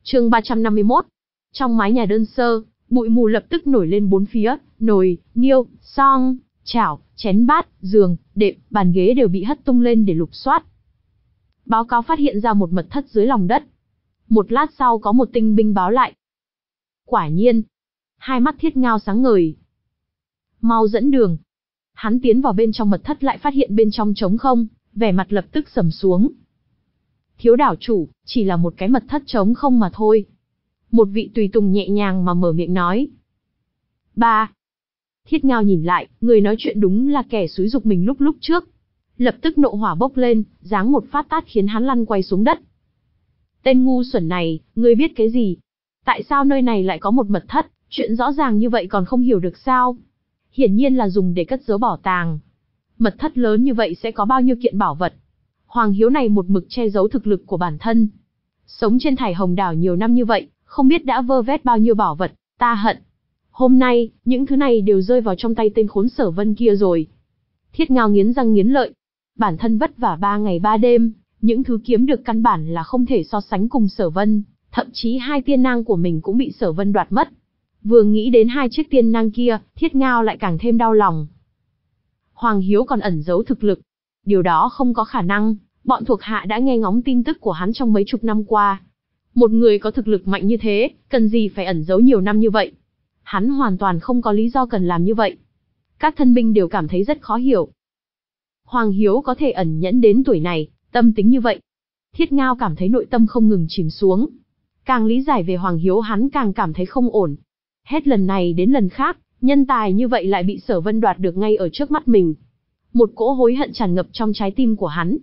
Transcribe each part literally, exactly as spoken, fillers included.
Chương ba trăm năm mươi mốt. Trong mái nhà đơn sơ, bụi mù lập tức nổi lên bốn phía, nồi, niêu, xoong, chảo, chén bát, giường, đệm, bàn ghế đều bị hất tung lên để lục soát. Báo cáo phát hiện ra một mật thất dưới lòng đất. Một lát sau có một tinh binh báo lại. Quả nhiên, hai mắt Thiết Ngao sáng ngời. Mau dẫn đường. Hắn tiến vào bên trong mật thất lại phát hiện bên trong trống không, vẻ mặt lập tức sầm xuống. Thiếu đảo chủ, chỉ là một cái mật thất trống không mà thôi. Một vị tùy tùng nhẹ nhàng mà mở miệng nói. Ba. Thiết Ngao nhìn lại, người nói chuyện đúng là kẻ xúi giục mình lúc lúc trước. Lập tức nộ hỏa bốc lên, giáng một phát tát khiến hắn lăn quay xuống đất. Tên ngu xuẩn này, ngươi biết cái gì? Tại sao nơi này lại có một mật thất, chuyện rõ ràng như vậy còn không hiểu được sao? Hiển nhiên là dùng để cất giấu bảo tàng. Mật thất lớn như vậy sẽ có bao nhiêu kiện bảo vật? Hoàng Hiếu này một mực che giấu thực lực của bản thân. Sống trên Thải Hồng Đảo nhiều năm như vậy, không biết đã vơ vét bao nhiêu bảo vật, ta hận. Hôm nay, những thứ này đều rơi vào trong tay tên khốn Sở Vân kia rồi. Thiết Ngao nghiến răng nghiến lợi. Bản thân vất vả ba ngày ba đêm, những thứ kiếm được căn bản là không thể so sánh cùng Sở Vân, thậm chí hai tiên nang của mình cũng bị Sở Vân đoạt mất. Vừa nghĩ đến hai chiếc tiên nang kia, Thiết Ngao lại càng thêm đau lòng. Hoàng Hiếu còn ẩn giấu thực lực. Điều đó không có khả năng, bọn thuộc hạ đã nghe ngóng tin tức của hắn trong mấy chục năm qua. Một người có thực lực mạnh như thế, cần gì phải ẩn giấu nhiều năm như vậy? Hắn hoàn toàn không có lý do cần làm như vậy. Các thân binh đều cảm thấy rất khó hiểu. Hoàng Hiếu có thể ẩn nhẫn đến tuổi này, tâm tính như vậy. Thiết Ngao cảm thấy nội tâm không ngừng chìm xuống. Càng lý giải về Hoàng Hiếu hắn càng cảm thấy không ổn. Hết lần này đến lần khác, nhân tài như vậy lại bị Sở Vân đoạt được ngay ở trước mắt mình. Một cỗ hối hận tràn ngập trong trái tim của hắn.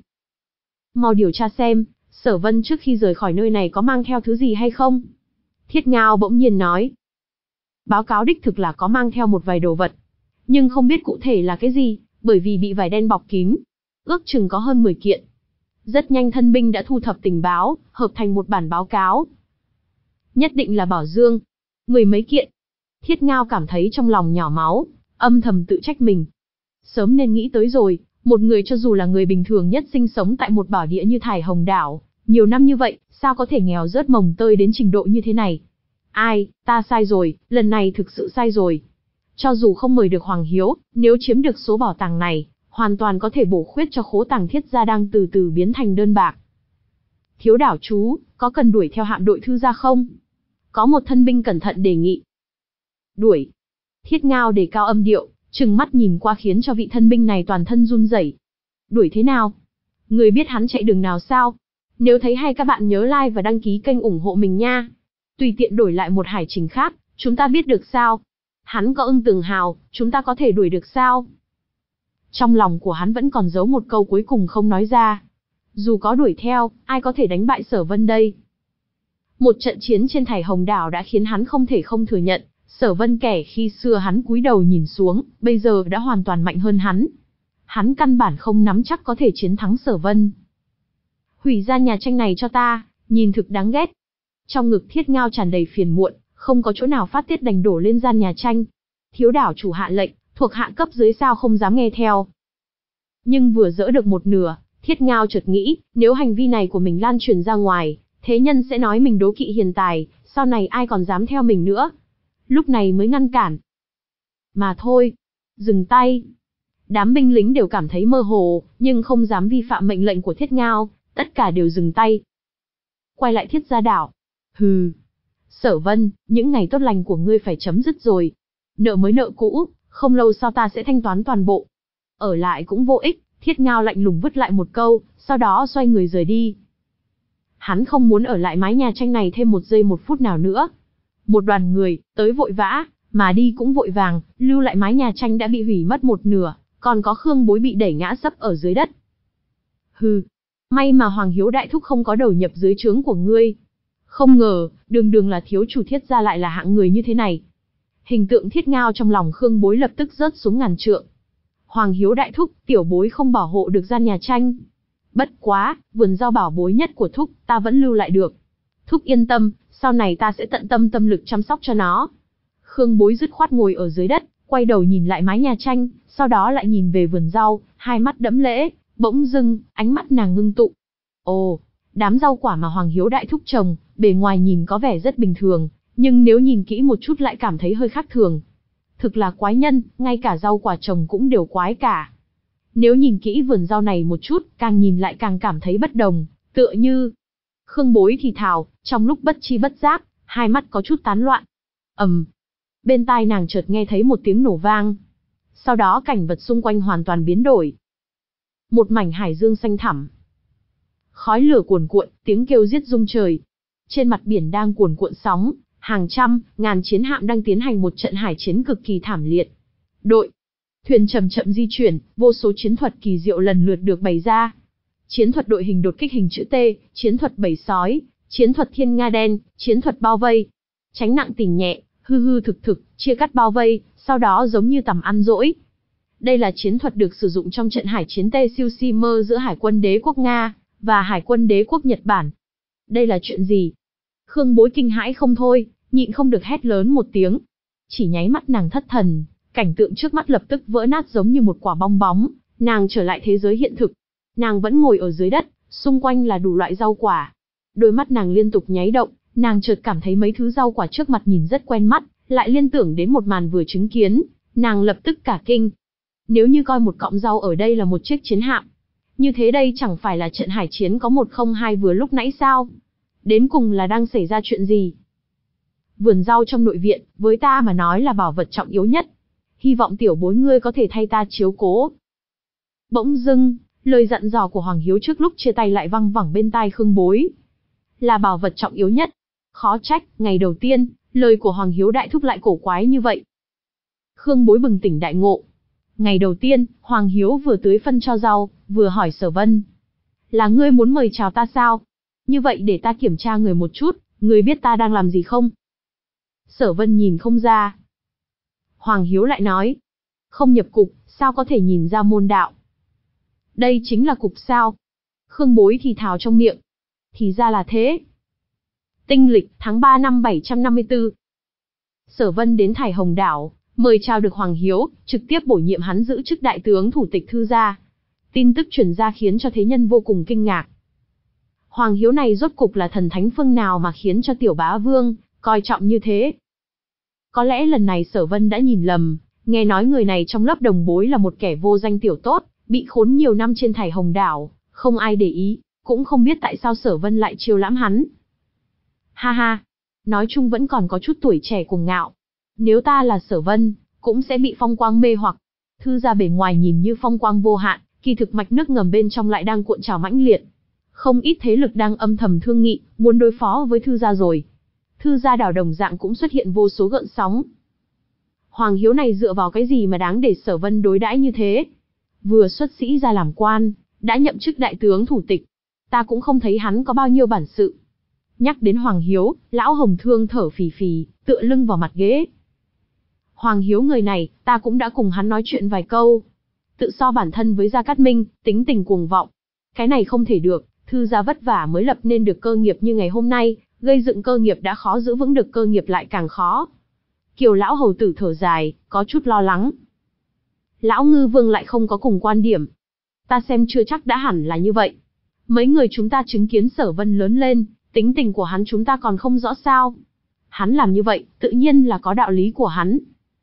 Mau điều tra xem, Sở Vân trước khi rời khỏi nơi này có mang theo thứ gì hay không? Thiết Ngao bỗng nhiên nói. Báo cáo đích thực là có mang theo một vài đồ vật. Nhưng không biết cụ thể là cái gì, bởi vì bị vải đen bọc kín. Ước chừng có hơn mười kiện. Rất nhanh thân binh đã thu thập tình báo, hợp thành một bản báo cáo. Nhất định là bảo dương. Mười mấy kiện. Thiết Ngao cảm thấy trong lòng nhỏ máu, âm thầm tự trách mình. Sớm nên nghĩ tới rồi, một người cho dù là người bình thường nhất sinh sống tại một bảo địa như Thải Hồng Đảo, nhiều năm như vậy, sao có thể nghèo rớt mồng tơi đến trình độ như thế này? Ai, ta sai rồi, lần này thực sự sai rồi. Cho dù không mời được Hoàng Hiếu, nếu chiếm được số bảo tàng này, hoàn toàn có thể bổ khuyết cho khố tàng Thiết gia đang từ từ biến thành đơn bạc. Thiếu đảo chú, có cần đuổi theo hạm đội thư gia không? Có một thân binh cẩn thận đề nghị. Đuổi. Thiết Ngao đề cao âm điệu, trừng mắt nhìn qua khiến cho vị thân binh này toàn thân run rẩy. Đuổi thế nào? Người biết hắn chạy đường nào sao? Nếu thấy hay các bạn nhớ like và đăng ký kênh ủng hộ mình nha. Tùy tiện đổi lại một hải trình khác, chúng ta biết được sao? Hắn có ưng tường hào, chúng ta có thể đuổi được sao? Trong lòng của hắn vẫn còn giấu một câu cuối cùng không nói ra. Dù có đuổi theo, ai có thể đánh bại Sở Vân đây? Một trận chiến trên Thải Hồng Đảo đã khiến hắn không thể không thừa nhận, Sở Vân kẻ khi xưa hắn cúi đầu nhìn xuống, bây giờ đã hoàn toàn mạnh hơn hắn. Hắn căn bản không nắm chắc có thể chiến thắng Sở Vân. Hủy gian nhà tranh này cho ta, nhìn thực đáng ghét. Trong ngực Thiết Ngao tràn đầy phiền muộn, không có chỗ nào phát tiết đành đổ lên gian nhà tranh. Thiếu đảo chủ hạ lệnh, thuộc hạ cấp dưới sao không dám nghe theo. Nhưng vừa dỡ được một nửa, Thiết Ngao chợt nghĩ, nếu hành vi này của mình lan truyền ra ngoài, thế nhân sẽ nói mình đố kỵ hiền tài, sau này ai còn dám theo mình nữa. Lúc này mới ngăn cản. Mà thôi, dừng tay. Đám binh lính đều cảm thấy mơ hồ, nhưng không dám vi phạm mệnh lệnh của Thiết Ngao, tất cả đều dừng tay. Quay lại Thiết gia đảo. Hừ. Sở Vân, những ngày tốt lành của ngươi phải chấm dứt rồi. Nợ mới nợ cũ, không lâu sau ta sẽ thanh toán toàn bộ. Ở lại cũng vô ích, Thiết Ngao lạnh lùng vứt lại một câu, sau đó xoay người rời đi. Hắn không muốn ở lại mái nhà tranh này thêm một giây một phút nào nữa. Một đoàn người, tới vội vã, mà đi cũng vội vàng, lưu lại mái nhà tranh đã bị hủy mất một nửa, còn có Khương Bối bị đẩy ngã sấp ở dưới đất. Hừ, may mà Hoàng Hiếu đại thúc không có đầu nhập dưới trướng của ngươi. Không ngờ, đường đường là thiếu chủ Thiết gia lại là hạng người như thế này. Hình tượng Thiết Ngao trong lòng Khương Bối lập tức rớt xuống ngàn trượng. Hoàng Hiếu đại thúc, tiểu bối không bảo hộ được gian nhà tranh. Bất quá, vườn rau bảo bối nhất của thúc, ta vẫn lưu lại được. Thúc yên tâm, sau này ta sẽ tận tâm tâm lực chăm sóc cho nó. Khương Bối dứt khoát ngồi ở dưới đất, quay đầu nhìn lại mái nhà tranh, sau đó lại nhìn về vườn rau, hai mắt đẫm lễ, bỗng dưng, ánh mắt nàng ngưng tụ. Ồ, đám rau quả mà Hoàng Hiếu đại thúc trồng, bề ngoài nhìn có vẻ rất bình thường, nhưng nếu nhìn kỹ một chút lại cảm thấy hơi khác thường. Thực là quái nhân, ngay cả rau quả trồng cũng đều quái cả. Nếu nhìn kỹ vườn rau này một chút, càng nhìn lại càng cảm thấy bất đồng, tựa như... Khương Bối thì thào, trong lúc bất chi bất giác, hai mắt có chút tán loạn. ầm, bên tai nàng chợt nghe thấy một tiếng nổ vang. Sau đó cảnh vật xung quanh hoàn toàn biến đổi. Một mảnh hải dương xanh thẳm. Khói lửa cuồn cuộn, tiếng kêu giết rung trời. Trên mặt biển đang cuồn cuộn sóng, hàng trăm, ngàn chiến hạm đang tiến hành một trận hải chiến cực kỳ thảm liệt. Đội, thuyền chậm chậm di chuyển, vô số chiến thuật kỳ diệu lần lượt được bày ra. Chiến thuật đội hình đột kích hình chữ T, chiến thuật bầy sói, chiến thuật thiên nga đen, chiến thuật bao vây. Tránh nặng tỉnh nhẹ, hư hư thực thực, chia cắt bao vây, sau đó giống như tầm ăn dỗi. Đây là chiến thuật được sử dụng trong trận hải chiến Tsushima giữa Hải quân đế quốc Nga và Hải quân đế quốc Nhật Bản. Đây là chuyện gì? Khương Bối kinh hãi không thôi, nhịn không được hét lớn một tiếng. Chỉ nháy mắt nàng thất thần, cảnh tượng trước mắt lập tức vỡ nát giống như một quả bong bóng, nàng trở lại thế giới hiện thực. Nàng vẫn ngồi ở dưới đất, xung quanh là đủ loại rau quả. Đôi mắt nàng liên tục nháy động, nàng chợt cảm thấy mấy thứ rau quả trước mặt nhìn rất quen mắt, lại liên tưởng đến một màn vừa chứng kiến, nàng lập tức cả kinh. Nếu như coi một cọng rau ở đây là một chiếc chiến hạm, như thế đây chẳng phải là trận hải chiến có một không hai vừa lúc nãy sao? Đến cùng là đang xảy ra chuyện gì? Vườn rau trong nội viện, với ta mà nói là bảo vật trọng yếu nhất. Hy vọng tiểu bối ngươi có thể thay ta chiếu cố. Bỗng dưng, lời dặn dò của Hoàng Hiếu trước lúc chia tay lại văng vẳng bên tai Khương Bối. Là bảo vật trọng yếu nhất. Khó trách, ngày đầu tiên, lời của Hoàng Hiếu đại thúc lại cổ quái như vậy. Khương Bối bừng tỉnh đại ngộ. Ngày đầu tiên, Hoàng Hiếu vừa tưới phân cho rau, vừa hỏi Sở Vân. Là ngươi muốn mời chào ta sao? Như vậy để ta kiểm tra người một chút, ngươi biết ta đang làm gì không? Sở Vân nhìn không ra. Hoàng Hiếu lại nói. Không nhập cục, sao có thể nhìn ra môn đạo? Đây chính là cục sao? Khương Bối thì thào trong miệng. Thì ra là thế. Tinh lịch tháng ba năm bảy trăm năm mươi tư. Sở Vân đến Thải Hồng Đảo, mời chào được Hoàng Hiếu, trực tiếp bổ nhiệm hắn giữ chức đại tướng thủ tịch thư gia. Tin tức truyền ra khiến cho thế nhân vô cùng kinh ngạc. Hoàng Hiếu này rốt cục là thần thánh phương nào mà khiến cho tiểu bá vương coi trọng như thế? Có lẽ lần này Sở Vân đã nhìn lầm, nghe nói người này trong lớp đồng bối là một kẻ vô danh tiểu tốt, bị khốn nhiều năm trên Thải Hồng Đảo, không ai để ý, cũng không biết tại sao Sở Vân lại chiêu lãm hắn. Ha ha, nói chung vẫn còn có chút tuổi trẻ cuồng ngạo. Nếu ta là Sở Vân, cũng sẽ bị phong quang mê hoặc. Thư gia bề ngoài nhìn như phong quang vô hạn, kỳ thực mạch nước ngầm bên trong lại đang cuộn trào mãnh liệt. Không ít thế lực đang âm thầm thương nghị, muốn đối phó với Thư gia rồi. Thư gia đảo đồng dạng cũng xuất hiện vô số gợn sóng. Hoàng Hiếu này dựa vào cái gì mà đáng để Sở Vân đối đãi như thế? Vừa xuất sĩ ra làm quan, đã nhậm chức đại tướng thủ tịch. Ta cũng không thấy hắn có bao nhiêu bản sự. Nhắc đến Hoàng Hiếu, lão Hồng Thương thở phì phì, tựa lưng vào mặt ghế. Hoàng Hiếu người này, ta cũng đã cùng hắn nói chuyện vài câu. Tự so bản thân với Gia Cát Minh, tính tình cuồng vọng. Cái này không thể được, Thư gia vất vả mới lập nên được cơ nghiệp như ngày hôm nay, gây dựng cơ nghiệp đã khó giữ vững được cơ nghiệp lại càng khó. Kiều lão hầu tử thở dài, có chút lo lắng. Lão Ngư Vương lại không có cùng quan điểm. Ta xem chưa chắc đã hẳn là như vậy. Mấy người chúng ta chứng kiến Sở Vân lớn lên, tính tình của hắn chúng ta còn không rõ sao. Hắn làm như vậy, tự nhiên là có đạo lý của hắn.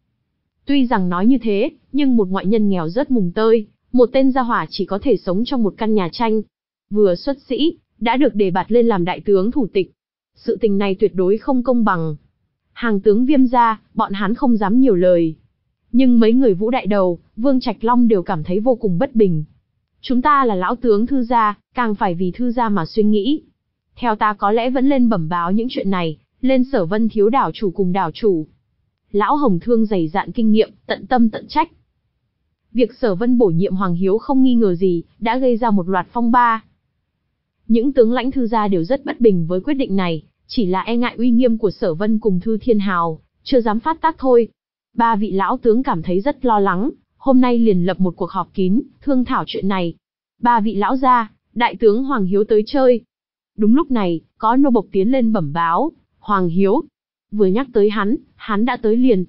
Tuy rằng nói như thế, nhưng một ngoại nhân nghèo rớt mùng tơi, một tên gia hỏa chỉ có thể sống trong một căn nhà tranh. Vừa xuất sĩ, đã được đề bạt lên làm đại tướng thủ tịch. Sự tình này tuyệt đối không công bằng. Hàng tướng Viêm gia, bọn hắn không dám nhiều lời. Nhưng mấy người Vũ Đại Đầu, Vương Trạch Long đều cảm thấy vô cùng bất bình. Chúng ta là lão tướng Thư gia, càng phải vì Thư gia mà suy nghĩ. Theo ta có lẽ vẫn lên bẩm báo những chuyện này, lên Sở Vân thiếu đảo chủ cùng đảo chủ. Lão Hồng Thương dày dạn kinh nghiệm, tận tâm tận trách. Việc Sở Vân bổ nhiệm Hoàng Hiếu không nghi ngờ gì, đã gây ra một loạt phong ba. Những tướng lãnh Thư gia đều rất bất bình với quyết định này, chỉ là e ngại uy nghiêm của Sở Vân cùng Thư Thiên Hào, chưa dám phát tác thôi. Ba vị lão tướng cảm thấy rất lo lắng, hôm nay liền lập một cuộc họp kín, thương thảo chuyện này. Ba vị lão gia, đại tướng Hoàng Hiếu tới chơi. Đúng lúc này, có nô bộc tiến lên bẩm báo, Hoàng Hiếu. Vừa nhắc tới hắn, hắn đã tới liền.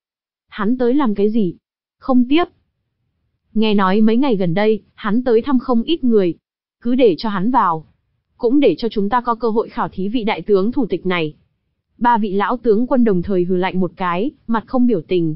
Hắn tới làm cái gì? Không tiếp. Nghe nói mấy ngày gần đây, hắn tới thăm không ít người. Cứ để cho hắn vào. cũng để cho chúng ta có cơ hội khảo thí vị đại tướng thủ tịch này. Ba vị lão tướng quân đồng thời hừ lạnh một cái, mặt không biểu tình.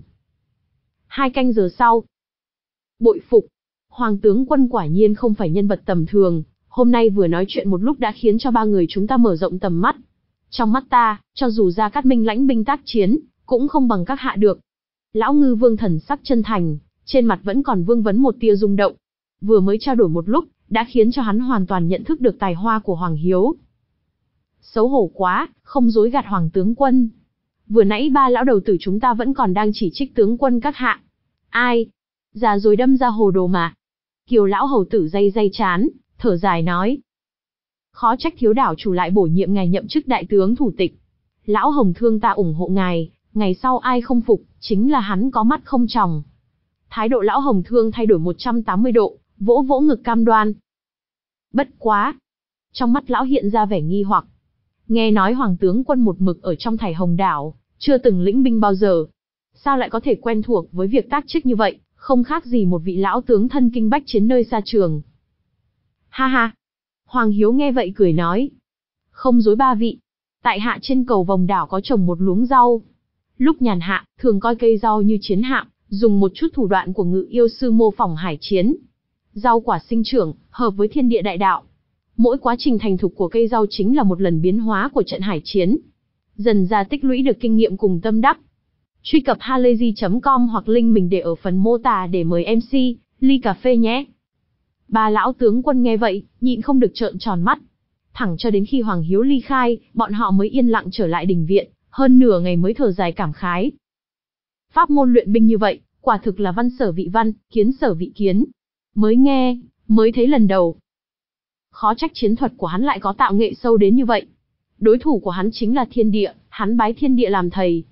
Hai canh giờ sau. Bội phục. Hoàng tướng quân quả nhiên không phải nhân vật tầm thường, hôm nay vừa nói chuyện một lúc đã khiến cho ba người chúng ta mở rộng tầm mắt. Trong mắt ta, cho dù Gia Cát Minh lãnh binh tác chiến, cũng không bằng các hạ được. Lão Ngư Vương thần sắc chân thành, trên mặt vẫn còn vương vấn một tia rung động. Vừa mới trao đổi một lúc, đã khiến cho hắn hoàn toàn nhận thức được tài hoa của Hoàng Hiếu. Xấu hổ quá, không dối gạt Hoàng tướng quân. Vừa nãy ba lão đầu tử chúng ta vẫn còn đang chỉ trích tướng quân các hạ. Ai? Già rồi đâm ra hồ đồ mà. Kiều lão hầu tử day day chán, thở dài nói. Khó trách thiếu đảo chủ lại bổ nhiệm ngài nhậm chức đại tướng thủ tịch. Lão Hồng Thương ta ủng hộ ngài, ngày sau ai không phục, chính là hắn có mắt không tròng. Thái độ lão Hồng Thương thay đổi một trăm tám mươi độ, vỗ vỗ ngực cam đoan. Bất quá. Trong mắt lão hiện ra vẻ nghi hoặc. Nghe nói Hoàng tướng quân một mực ở trong Thải Hồng đảo, chưa từng lĩnh binh bao giờ. Sao lại có thể quen thuộc với việc tác chức như vậy, không khác gì một vị lão tướng thân kinh bách chiến nơi xa trường. Ha ha. Hoàng Hiếu nghe vậy cười nói. Không dối ba vị. Tại hạ trên cầu vòng đảo có trồng một luống rau. Lúc nhàn hạ, thường coi cây rau như chiến hạm, dùng một chút thủ đoạn của ngự yêu sư mô phỏng hải chiến. Rau quả sinh trưởng, hợp với thiên địa đại đạo. Mỗi quá trình thành thục của cây rau chính là một lần biến hóa của trận hải chiến. Dần ra tích lũy được kinh nghiệm cùng tâm đắc. Truy cập halayzi chấm com hoặc link mình để ở phần mô tả để mời em xê, ly cà phê nhé. Ba lão tướng quân nghe vậy, nhịn không được trợn tròn mắt. Thẳng cho đến khi Hoàng Hiếu ly khai, bọn họ mới yên lặng trở lại đình viện, hơn nửa ngày mới thở dài cảm khái. Pháp môn luyện binh như vậy, quả thực là văn sở vị văn, kiến sở vị kiến. Mới nghe, mới thấy lần đầu. Khó trách chiến thuật của hắn lại có tạo nghệ sâu đến như vậy. Đối thủ của hắn chính là thiên địa, hắn bái thiên địa làm thầy.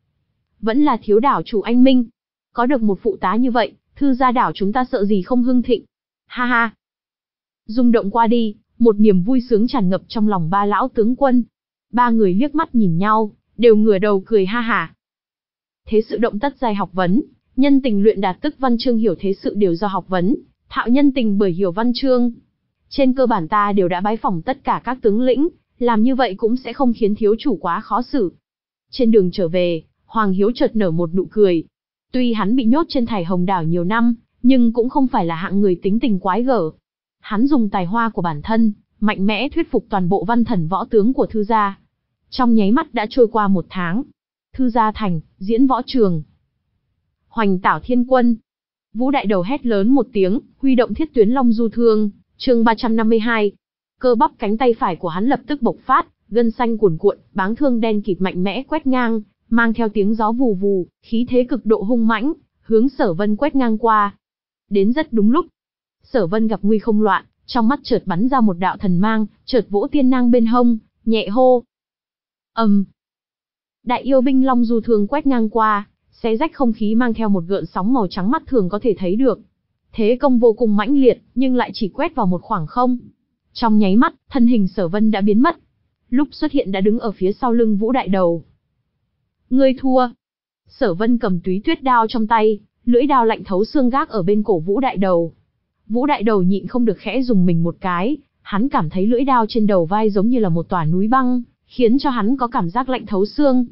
Vẫn là thiếu đảo chủ anh minh. Có được một phụ tá như vậy, thư gia đảo chúng ta sợ gì không hưng thịnh. Ha ha. Rung động qua đi, một niềm vui sướng tràn ngập trong lòng ba lão tướng quân. Ba người liếc mắt nhìn nhau, đều ngửa đầu cười ha hả. Thế sự động tất giai học vấn, nhân tình luyện đạt tức văn chương hiểu thế sự đều do học vấn, thạo nhân tình bởi hiểu văn chương. Trên cơ bản ta đều đã bái phỏng tất cả các tướng lĩnh, làm như vậy cũng sẽ không khiến thiếu chủ quá khó xử. Trên đường trở về, Hoàng Hiếu chợt nở một nụ cười. Tuy hắn bị nhốt trên Thải Hồng đảo nhiều năm, nhưng cũng không phải là hạng người tính tình quái gở. Hắn dùng tài hoa của bản thân, mạnh mẽ thuyết phục toàn bộ văn thần võ tướng của thư gia. Trong nháy mắt đã trôi qua một tháng. Thư gia thành, diễn võ trường. Hoành tảo thiên quân. Vũ đại đầu hét lớn một tiếng, huy động thiết tuyến long du thương, chương ba trăm năm mươi hai. Cơ bắp cánh tay phải của hắn lập tức bộc phát, gân xanh cuồn cuộn, báng thương đen kịt mạnh mẽ quét ngang, mang theo tiếng gió vù vù, khí thế cực độ hung mãnh, hướng Sở Vân quét ngang qua. Đến rất đúng lúc. Sở Vân gặp nguy không loạn, trong mắt chợt bắn ra một đạo thần mang, chợt vỗ tiên nang bên hông, nhẹ hô. Ầm. Um. Đại yêu binh long du thương quét ngang qua, xé rách không khí mang theo một gợn sóng màu trắng mắt thường có thể thấy được. Thế công vô cùng mãnh liệt, nhưng lại chỉ quét vào một khoảng không. Trong nháy mắt, thân hình Sở Vân đã biến mất. Lúc xuất hiện đã đứng ở phía sau lưng Vũ đại đầu. Ngươi thua. Sở Vân cầm túy tuyết đao trong tay, lưỡi đao lạnh thấu xương gác ở bên cổ Vũ đại đầu. Vũ đại đầu nhịn không được khẽ dùng mình một cái, hắn cảm thấy lưỡi đao trên đầu vai giống như là một tòa núi băng, khiến cho hắn có cảm giác lạnh thấu xương.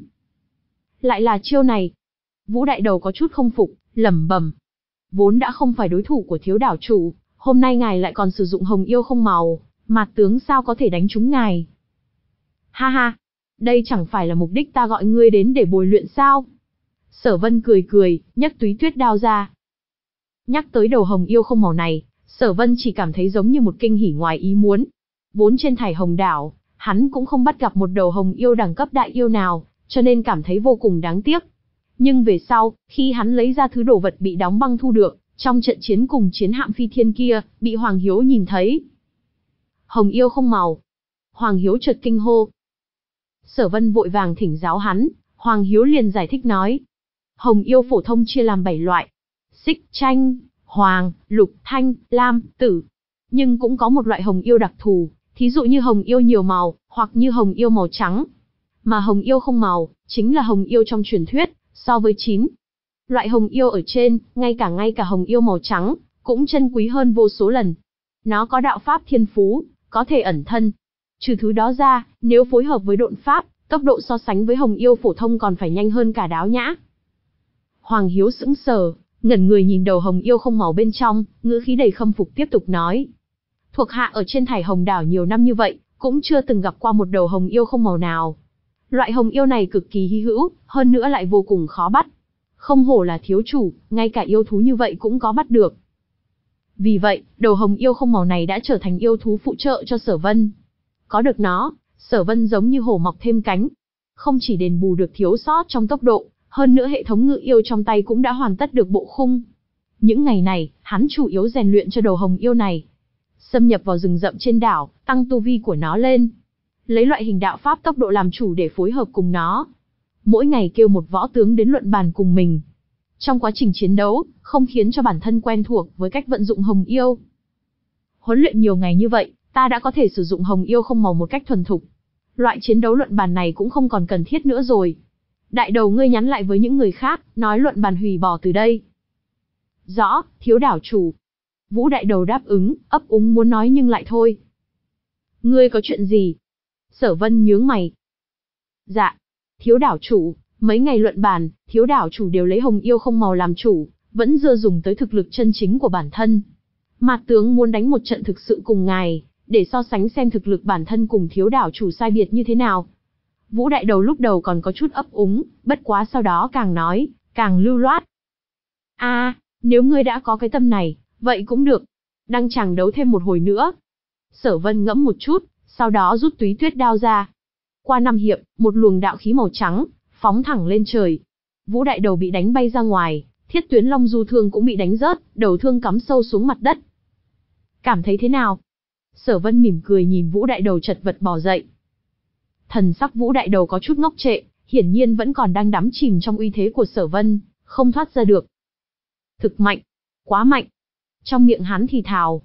Lại là chiêu này. Vũ đại đầu có chút không phục, lẩm bẩm. Vốn đã không phải đối thủ của thiếu đảo chủ, hôm nay ngài lại còn sử dụng hồng yêu không màu, mạt tướng sao có thể đánh trúng ngài. Ha ha, đây chẳng phải là mục đích ta gọi ngươi đến để bồi luyện sao? Sở Vân cười cười, nhấc túy tuyết đao ra. Nhắc tới đầu hồng yêu không màu này, Sở Vân chỉ cảm thấy giống như một kinh hỉ ngoài ý muốn. Vốn trên Thải Hồng đảo, hắn cũng không bắt gặp một đầu hồng yêu đẳng cấp đại yêu nào, cho nên cảm thấy vô cùng đáng tiếc. Nhưng về sau, khi hắn lấy ra thứ đồ vật bị đóng băng thu được, trong trận chiến cùng chiến hạm phi thiên kia, bị Hoàng Hiếu nhìn thấy. Hồng yêu không màu. Hoàng Hiếu chợt kinh hô. Sở Vân vội vàng thỉnh giáo hắn, Hoàng Hiếu liền giải thích nói. Hồng yêu phổ thông chia làm bảy loại. Xích, chanh, hoàng, lục, thanh, lam, tử. Nhưng cũng có một loại hồng yêu đặc thù, thí dụ như hồng yêu nhiều màu, hoặc như hồng yêu màu trắng. Mà hồng yêu không màu, chính là hồng yêu trong truyền thuyết, so với chín loại hồng yêu ở trên, ngay cả ngay cả hồng yêu màu trắng, cũng chân quý hơn vô số lần. Nó có đạo pháp thiên phú, có thể ẩn thân, Trừ thứ đó ra, nếu phối hợp với độn pháp, tốc độ so sánh với hồng yêu phổ thông còn phải nhanh hơn cả Đáo Nhã. Hoàng Hiếu sững sờ, ngẩn người nhìn đầu hồng yêu không màu bên trong, ngữ khí đầy khâm phục tiếp tục nói. Thuộc hạ ở trên Thải Hồng đảo nhiều năm như vậy, cũng chưa từng gặp qua một đầu hồng yêu không màu nào. Loại hồng yêu này cực kỳ hy hữu, hơn nữa lại vô cùng khó bắt. Không hổ là thiếu chủ, ngay cả yêu thú như vậy cũng có bắt được. Vì vậy, đầu hồng yêu không màu này đã trở thành yêu thú phụ trợ cho Sở Vân. Có được nó, Sở Vân giống như hổ mọc thêm cánh. Không chỉ đền bù được thiếu sót trong tốc độ, hơn nữa hệ thống ngự yêu trong tay cũng đã hoàn tất được bộ khung. Những ngày này, hắn chủ yếu rèn luyện cho đầu hồng yêu này. Xâm nhập vào rừng rậm trên đảo, tăng tu vi của nó lên. Lấy loại hình đạo pháp tốc độ làm chủ để phối hợp cùng nó. Mỗi ngày kêu một võ tướng đến luận bàn cùng mình. Trong quá trình chiến đấu, không khiến cho bản thân quen thuộc với cách vận dụng hồng yêu. Huấn luyện nhiều ngày như vậy, ta đã có thể sử dụng hồng yêu không màu một cách thuần thục. Loại chiến đấu luận bàn này cũng không còn cần thiết nữa rồi. Đại đầu ngươi nhắn lại với những người khác, nói luận bàn hủy bỏ từ đây. Rõ, thiếu đảo chủ. Vũ đại đầu đáp ứng, ấp úng muốn nói nhưng lại thôi. Ngươi có chuyện gì? Sở Vân nhướng mày. Dạ, thiếu đảo chủ, mấy ngày luận bàn, thiếu đảo chủ đều lấy hồng yêu không màu làm chủ, vẫn dựa dùng tới thực lực chân chính của bản thân. Mạc tướng muốn đánh một trận thực sự cùng ngài, để so sánh xem thực lực bản thân cùng thiếu đảo chủ sai biệt như thế nào. Vũ đại đầu lúc đầu còn có chút ấp úng, bất quá sau đó càng nói, càng lưu loát. A, à, nếu ngươi đã có cái tâm này, vậy cũng được. Đang chẳng đấu thêm một hồi nữa. Sở Vân ngẫm một chút, sau đó rút túy tuyết đao ra. Qua năm hiệp, một luồng đạo khí màu trắng, phóng thẳng lên trời. Vũ đại đầu bị đánh bay ra ngoài, Thiết Tuyến Long Du thương cũng bị đánh rớt, đầu thương cắm sâu xuống mặt đất. Cảm thấy thế nào? Sở Vân mỉm cười nhìn Vũ đại đầu chật vật bò dậy. Thần sắc Vũ đại đầu có chút ngốc trệ, hiển nhiên vẫn còn đang đắm chìm trong uy thế của Sở Vân, không thoát ra được. Thực mạnh, quá mạnh. Trong miệng hắn thì thào.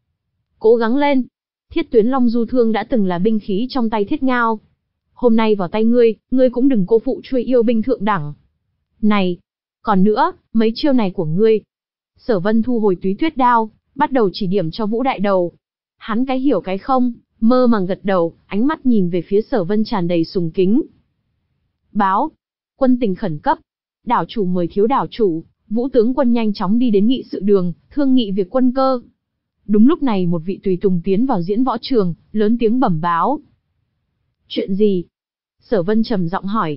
Cố gắng lên. Thiết Tuyến Long Du thương đã từng là binh khí trong tay Thiết Ngao. Hôm nay vào tay ngươi, ngươi cũng đừng cô phụ chuôi yêu binh thượng đẳng. Này, còn nữa, mấy chiêu này của ngươi. Sở Vân thu hồi túy tuyết đao, bắt đầu chỉ điểm cho Vũ đại đầu. Hắn cái hiểu cái không, mơ màng gật đầu, ánh mắt nhìn về phía Sở Vân tràn đầy sùng kính. Báo, quân tình khẩn cấp. Đảo chủ mời thiếu đảo chủ. Vũ tướng quân nhanh chóng đi đến nghị sự đường, thương nghị việc quân cơ. Đúng lúc này một vị tùy tùng tiến vào diễn võ trường, lớn tiếng bẩm báo. Chuyện gì? Sở Vân trầm giọng hỏi.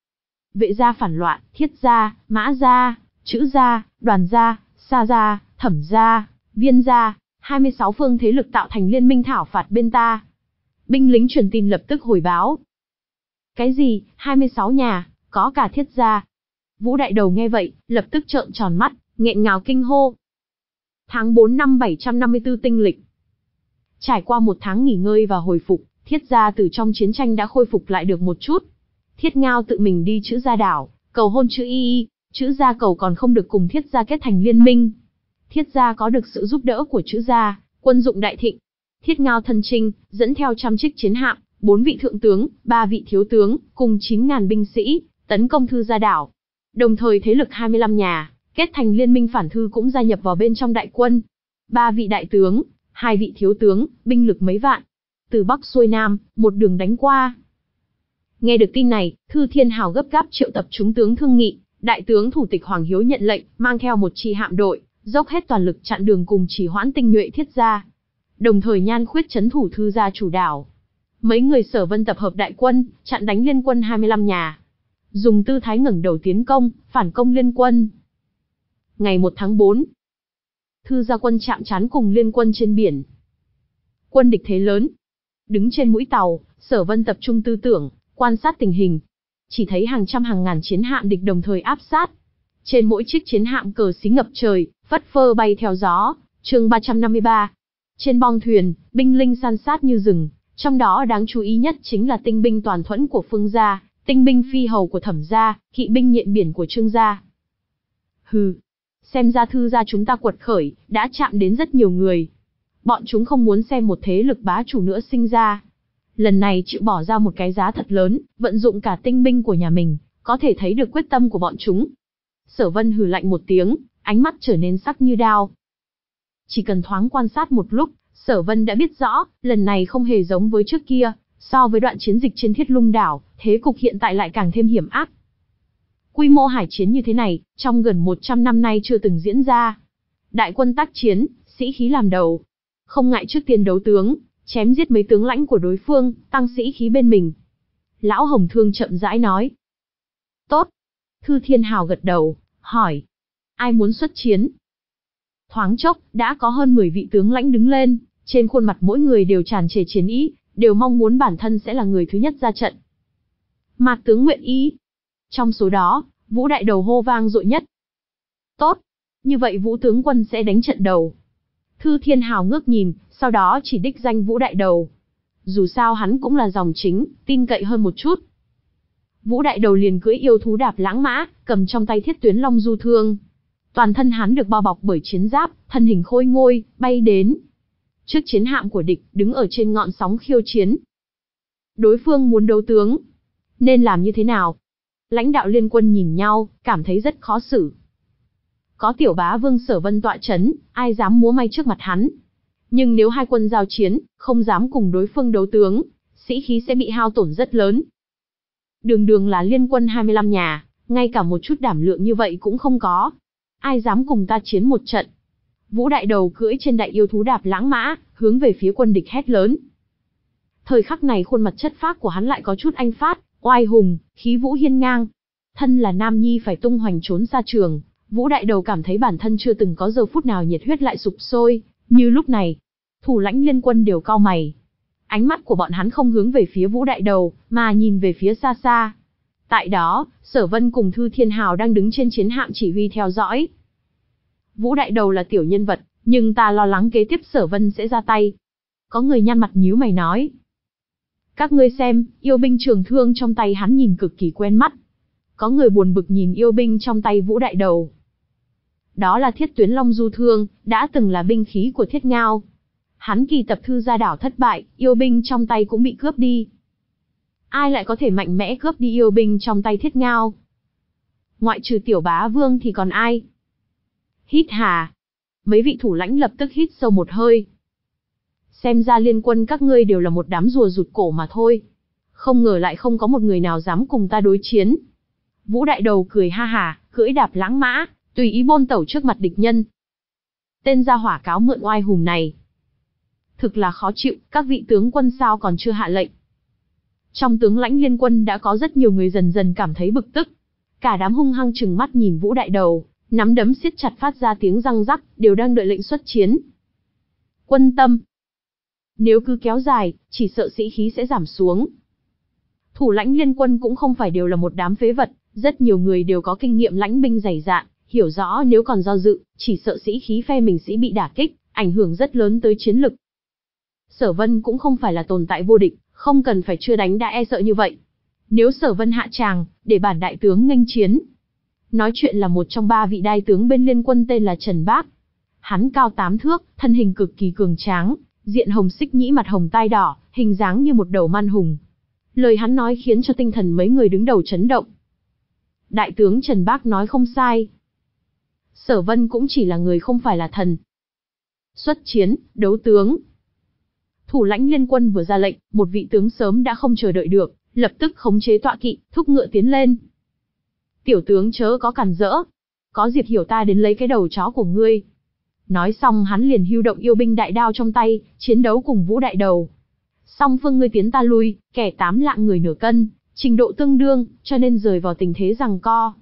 Vệ gia phản loạn, Thiết gia, Mã gia, Chữ gia, Đoàn gia, Sa gia, Thẩm gia, Viên gia, hai mươi sáu phương thế lực tạo thành liên minh thảo phạt bên ta. Binh lính truyền tin lập tức hồi báo. Cái gì? hai mươi sáu nhà, có cả Thiết gia. Vũ đại đầu nghe vậy, lập tức trợn tròn mắt, nghẹn ngào kinh hô. Tháng tư năm bảy trăm năm mươi tư tinh lịch. Trải qua một tháng nghỉ ngơi và hồi phục, Thiết gia từ trong chiến tranh đã khôi phục lại được một chút. Thiết Ngao tự mình đi Chữ gia đảo, cầu hôn Chữ Y Y, Chữ gia cầu còn không được cùng Thiết gia kết thành liên minh. Thiết gia có được sự giúp đỡ của Chữ gia, quân dụng đại thịnh. Thiết Ngao thân chinh, dẫn theo trăm chiếc chiến hạm, bốn vị thượng tướng, ba vị thiếu tướng, cùng chín ngàn binh sĩ, tấn công Thư gia đảo. Đồng thời thế lực hai mươi lăm nhà, kết thành liên minh phản Thư cũng gia nhập vào bên trong đại quân. Ba vị đại tướng, hai vị thiếu tướng, binh lực mấy vạn. Từ Bắc xuôi Nam, một đường đánh qua. Nghe được tin này, Thư Thiên Hào gấp gáp triệu tập chúng tướng thương nghị. Đại tướng thủ tịch Hoàng Hiếu nhận lệnh, mang theo một chi hạm đội, dốc hết toàn lực chặn đường cùng chỉ hoãn tinh nhuệ Thiết gia. Đồng thời Nhan Khuyết trấn thủ Thư gia chủ đảo. Mấy người Sở Vân tập hợp đại quân, chặn đánh liên quân hai mươi lăm nhà. Dùng tư thái ngẩng đầu tiến công, phản công liên quân. Ngày một tháng tư, Thư gia quân chạm trán cùng liên quân trên biển. Quân địch thế lớn. Đứng trên mũi tàu, Sở Vân tập trung tư tưởng, quan sát tình hình. Chỉ thấy hàng trăm hàng ngàn chiến hạm địch đồng thời áp sát. Trên mỗi chiếc chiến hạm cờ xí ngập trời, phất phơ bay theo gió. Chương ba trăm năm mươi ba. Trên bong thuyền, binh linh san sát như rừng, trong đó đáng chú ý nhất chính là tinh binh toàn thuẫn của Phương gia, tinh binh phi hầu của Thẩm gia, kỵ binh nhện biển của Trương gia. Hừ, xem ra Thư gia chúng ta quật khởi, đã chạm đến rất nhiều người. Bọn chúng không muốn xem một thế lực bá chủ nữa sinh ra. Lần này chịu bỏ ra một cái giá thật lớn, vận dụng cả tinh binh của nhà mình, có thể thấy được quyết tâm của bọn chúng. Sở Vân hừ lạnh một tiếng, ánh mắt trở nên sắc như đao. Chỉ cần thoáng quan sát một lúc, Sở Vân đã biết rõ, lần này không hề giống với trước kia, so với đoạn chiến dịch trên Thiết Lung đảo, thế cục hiện tại lại càng thêm hiểm ác. Quy mô hải chiến như thế này, trong gần một trăm năm nay chưa từng diễn ra. Đại quân tác chiến, sĩ khí làm đầu. Không ngại trước tiên đấu tướng, chém giết mấy tướng lãnh của đối phương, tăng sĩ khí bên mình. Lão Hồng Thương chậm rãi nói. Tốt. Thư Thiên Hào gật đầu, hỏi. Ai muốn xuất chiến? Thoáng chốc, đã có hơn mười vị tướng lãnh đứng lên, trên khuôn mặt mỗi người đều tràn trề chiến ý, đều mong muốn bản thân sẽ là người thứ nhất ra trận. Mạc tướng nguyện ý. Trong số đó, Vũ Đại Đầu hô vang dội nhất. Tốt. Như vậy Vũ tướng quân sẽ đánh trận đầu. Thư Thiên Hào ngước nhìn, sau đó chỉ đích danh Vũ Đại Đầu. Dù sao hắn cũng là dòng chính, tin cậy hơn một chút. Vũ Đại Đầu liền cưỡi yêu thú đạp lãng mã, cầm trong tay Thiết Tuyến Long Du Thương. Toàn thân hắn được bao bọc bởi chiến giáp, thân hình khôi ngôi, bay đến. Trước chiến hạm của địch, đứng ở trên ngọn sóng khiêu chiến. Đối phương muốn đấu tướng. Nên làm như thế nào? Lãnh đạo liên quân nhìn nhau, cảm thấy rất khó xử. Có tiểu bá vương Sở Vân tọa chấn, ai dám múa may trước mặt hắn. Nhưng nếu hai quân giao chiến, không dám cùng đối phương đấu tướng, sĩ khí sẽ bị hao tổn rất lớn. Đường đường là liên quân hai mươi lăm nhà, ngay cả một chút đảm lượng như vậy cũng không có. Ai dám cùng ta chiến một trận? Vũ Đại Đầu cưỡi trên đại yêu thú đạp lãng mã, hướng về phía quân địch hét lớn. Thời khắc này khuôn mặt chất phác của hắn lại có chút anh phát, oai hùng, khí vũ hiên ngang. Thân là nam nhi phải tung hoành trốn xa trường, Vũ Đại Đầu cảm thấy bản thân chưa từng có giờ phút nào nhiệt huyết lại sục sôi, như lúc này. Thủ lãnh liên quân đều cau mày. Ánh mắt của bọn hắn không hướng về phía Vũ Đại Đầu, mà nhìn về phía xa xa. Tại đó, Sở Vân cùng Thư Thiên Hào đang đứng trên chiến hạm chỉ huy theo dõi. Vũ Đại Đầu là tiểu nhân vật, nhưng ta lo lắng kế tiếp Sở Vân sẽ ra tay. Có người nhăn mặt nhíu mày nói. Các ngươi xem, yêu binh trường thương trong tay hắn nhìn cực kỳ quen mắt. Có người buồn bực nhìn yêu binh trong tay Vũ Đại Đầu. Đó là Thiết Tuyến Long Du Thương, đã từng là binh khí của Thiết Ngao. Hắn kỳ tập thư ra đảo thất bại, yêu binh trong tay cũng bị cướp đi. Ai lại có thể mạnh mẽ cướp đi yêu binh trong tay Thiết Ngao? Ngoại trừ tiểu bá vương thì còn ai? Hít hà. Mấy vị thủ lãnh lập tức hít sâu một hơi. Xem ra liên quân các ngươi đều là một đám rùa rụt cổ mà thôi. Không ngờ lại không có một người nào dám cùng ta đối chiến. Vũ Đại Đầu cười ha hả, cưỡi đạp lãng mã, tùy ý bôn tẩu trước mặt địch nhân. Tên gia hỏa cáo mượn oai hùng này. Thực là khó chịu, các vị tướng quân sao còn chưa hạ lệnh. Trong tướng lãnh liên quân đã có rất nhiều người dần dần cảm thấy bực tức. Cả đám hung hăng trừng mắt nhìn Vũ Đại Đầu, nắm đấm siết chặt phát ra tiếng răng rắc, đều đang đợi lệnh xuất chiến. Quân tâm. Nếu cứ kéo dài, chỉ sợ sĩ khí sẽ giảm xuống. Thủ lãnh liên quân cũng không phải đều là một đám phế vật, rất nhiều người đều có kinh nghiệm lãnh binh dày dạn, hiểu rõ nếu còn do dự, chỉ sợ sĩ khí phe mình sẽ bị đả kích, ảnh hưởng rất lớn tới chiến lực. Sở Vân cũng không phải là tồn tại vô địch, không cần phải chưa đánh đã e sợ như vậy. Nếu Sở Vân hạ tràng, để bản đại tướng nghênh chiến. Nói chuyện là một trong ba vị đại tướng bên liên quân tên là Trần Bác. Hắn cao tám thước, thân hình cực kỳ cường tráng, diện hồng xích nhĩ mặt hồng tai đỏ, hình dáng như một đầu man hùng. Lời hắn nói khiến cho tinh thần mấy người đứng đầu chấn động. Đại tướng Trần Bác nói không sai. Sở Vân cũng chỉ là người không phải là thần. Xuất chiến, đấu tướng. Thủ lãnh liên quân vừa ra lệnh, một vị tướng sớm đã không chờ đợi được, lập tức khống chế tọa kỵ, thúc ngựa tiến lên. Tiểu tướng chớ có cản rỡ. Có Diệp Hiểu ta đến lấy cái đầu chó của ngươi. Nói xong hắn liền hưu động yêu binh đại đao trong tay, chiến đấu cùng Vũ Đại Đầu. Song phương ngươi tiến ta lui, kẻ tám lạng người nửa cân, trình độ tương đương, cho nên rời vào tình thế giằng co.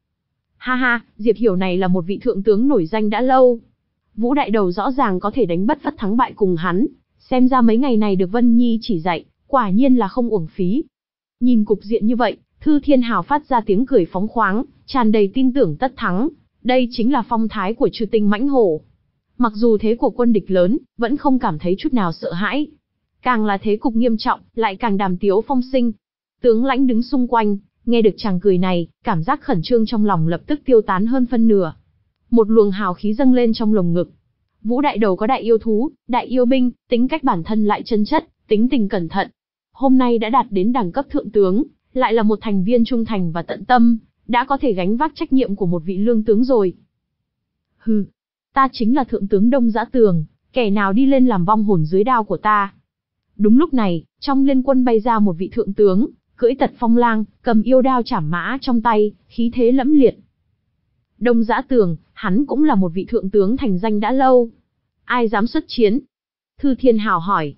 Ha ha, Diệp Hiểu này là một vị thượng tướng nổi danh đã lâu. Vũ Đại Đầu rõ ràng có thể đánh bất phất thắng bại cùng hắn, xem ra mấy ngày này được Vân Nhi chỉ dạy, quả nhiên là không uổng phí. Nhìn cục diện như vậy, Thư Thiên Hào phát ra tiếng cười phóng khoáng, tràn đầy tin tưởng tất thắng. Đây chính là phong thái của Trư Tinh Mãnh Hổ. Mặc dù thế của quân địch lớn, vẫn không cảm thấy chút nào sợ hãi. Càng là thế cục nghiêm trọng, lại càng đàm tiếu phong sinh. Tướng lãnh đứng xung quanh, nghe được chàng cười này, cảm giác khẩn trương trong lòng lập tức tiêu tán hơn phân nửa. Một luồng hào khí dâng lên trong lồng ngực. Vũ Đại Đầu có đại yêu thú, đại yêu binh, tính cách bản thân lại chân chất, tính tình cẩn thận. Hôm nay đã đạt đến đẳng cấp thượng tướng, lại là một thành viên trung thành và tận tâm, đã có thể gánh vác trách nhiệm của một vị lương tướng rồi. Hừ, ta chính là thượng tướng Đông Dã Tường, kẻ nào đi lên làm vong hồn dưới đao của ta. Đúng lúc này, trong liên quân bay ra một vị thượng tướng, cưỡi tật phong lang, cầm yêu đao chảm mã trong tay, khí thế lẫm liệt. Đông Dã Tường, hắn cũng là một vị thượng tướng thành danh đã lâu. Ai dám xuất chiến? Thư Thiên Hào hỏi.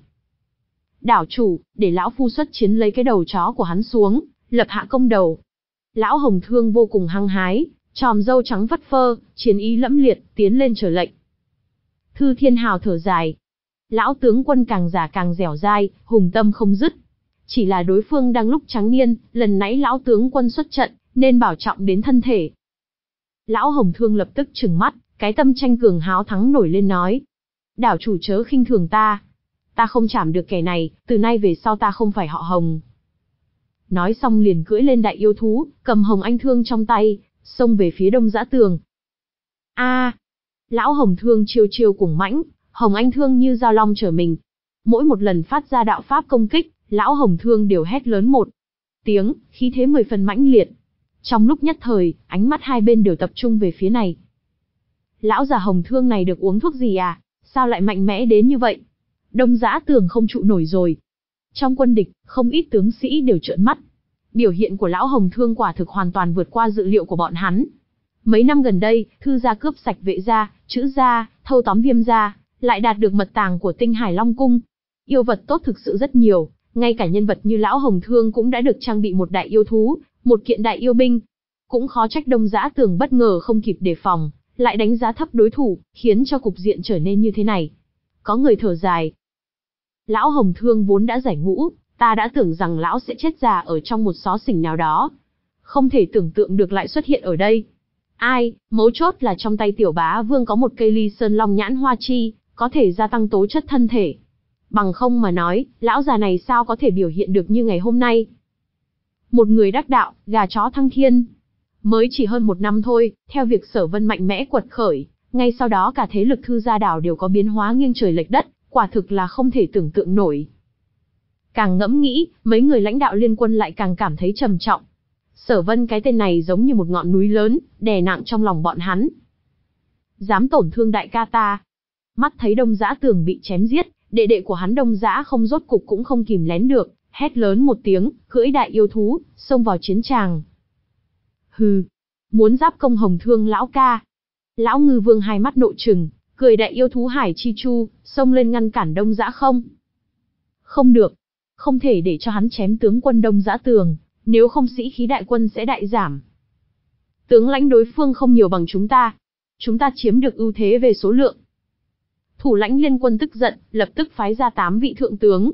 Đảo chủ, để lão phu xuất chiến lấy cái đầu chó của hắn xuống, lập hạ công đầu. Lão Hồng Thương vô cùng hăng hái, tròm râu trắng phất phơ, chiến ý lẫm liệt, tiến lên trở lệnh. Thư Thiên Hào thở dài. Lão tướng quân càng già càng dẻo dai, hùng tâm không dứt. Chỉ là đối phương đang lúc trắng niên, lần nãy lão tướng quân xuất trận, nên bảo trọng đến thân thể. Lão Hồng Thương lập tức trừng mắt, cái tâm tranh cường háo thắng nổi lên nói. Đảo chủ chớ khinh thường ta. Ta không chảm được kẻ này, từ nay về sau ta không phải họ Hồng. Nói xong liền cưỡi lên đại yêu thú, cầm Hồng Anh Thương trong tay, xông về phía Đông Dã Tường. A! Lão Hồng Thương chiêu chiêu cuồng mãnh, Hồng Anh Thương như dao long trở mình. Mỗi một lần phát ra đạo pháp công kích, Lão Hồng Thương đều hét lớn một tiếng, khí thế mười phần mãnh liệt. Trong lúc nhất thời, ánh mắt hai bên đều tập trung về phía này. Lão già Hồng Thương này được uống thuốc gì à? Sao lại mạnh mẽ đến như vậy? Đông Dã Tường không trụ nổi rồi. Trong quân địch, không ít tướng sĩ đều trợn mắt. Biểu hiện của Lão Hồng Thương quả thực hoàn toàn vượt qua dự liệu của bọn hắn. Mấy năm gần đây, Thư gia cướp sạch Vệ gia, Trữ gia, thâu tóm Viêm gia, lại đạt được mật tàng của Tinh Hải Long Cung. Yêu vật tốt thực sự rất nhiều, ngay cả nhân vật như Lão Hồng Thương cũng đã được trang bị một đại yêu thú, một kiện đại yêu binh. Cũng khó trách Đông Dã Tường bất ngờ không kịp đề phòng, lại đánh giá thấp đối thủ, khiến cho cục diện trở nên như thế này. Có người thở dài. Lão Hồng Thương vốn đã giải ngũ, ta đã tưởng rằng lão sẽ chết già ở trong một xó xỉnh nào đó. Không thể tưởng tượng được lại xuất hiện ở đây. Ai, mấu chốt là trong tay tiểu bá vương có một cây ly sơn long nhãn hoa chi, có thể gia tăng tố chất thân thể. Bằng không mà nói, lão già này sao có thể biểu hiện được như ngày hôm nay. Một người đắc đạo, gà chó thăng thiên. Mới chỉ hơn một năm thôi, theo việc Sở Vân mạnh mẽ quật khởi, ngay sau đó cả thế lực Thư gia đảo đều có biến hóa nghiêng trời lệch đất, quả thực là không thể tưởng tượng nổi. Càng ngẫm nghĩ, mấy người lãnh đạo liên quân lại càng cảm thấy trầm trọng. Sở Vân cái tên này giống như một ngọn núi lớn, đè nặng trong lòng bọn hắn. Dám tổn thương đại ca ta. Mắt thấy Đông Dã Tường bị chém giết, đệ đệ của hắn Đông Dã không rốt cục cũng không kìm nén được, hét lớn một tiếng, cưỡi đại yêu thú, xông vào chiến tràng. Hừ, muốn giáp công Hồng Thương lão ca. Lão Ngư Vương hai mắt nộ trừng, cười đại yêu thú Hải Chi Chu, xông lên ngăn cản Đông Dã không. Không được, không thể để cho hắn chém tướng quân Đông Dã Tường, nếu không sĩ khí đại quân sẽ đại giảm. Tướng lãnh đối phương không nhiều bằng chúng ta, chúng ta chiếm được ưu thế về số lượng. Thủ lãnh liên quân tức giận, lập tức phái ra tám vị thượng tướng.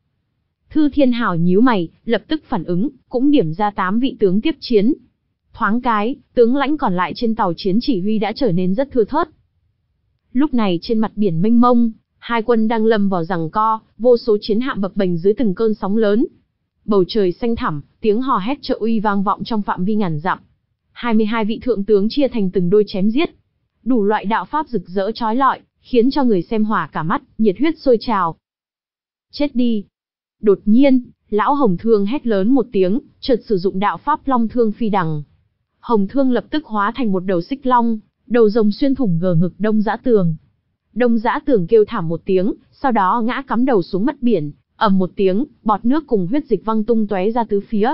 Thư Thiên Hào nhíu mày, lập tức phản ứng, cũng điểm ra tám vị tướng tiếp chiến. Thoáng cái, tướng lãnh còn lại trên tàu chiến chỉ huy đã trở nên rất thưa thớt. Lúc này trên mặt biển mênh mông, hai quân đang lâm vào giằng co, vô số chiến hạm bập bềnh dưới từng cơn sóng lớn. Bầu trời xanh thẳm, tiếng hò hét trợ uy vang vọng trong phạm vi ngàn dặm. hai mươi hai vị thượng tướng chia thành từng đôi chém giết. Đủ loại đạo pháp rực rỡ chói lọi, khiến cho người xem hỏa cả mắt, nhiệt huyết sôi trào. Chết đi! Đột nhiên, lão Hồng Thương hét lớn một tiếng, chợt sử dụng đạo pháp Long Thương Phi Đằng. Hồng Thương lập tức hóa thành một đầu xích long, đầu rồng xuyên thủng ngờ ngực Đông Dã Tường. Đông Dã Tường kêu thảm một tiếng, sau đó ngã cắm đầu xuống mặt biển, ầm một tiếng, bọt nước cùng huyết dịch văng tung tóe ra tứ phía.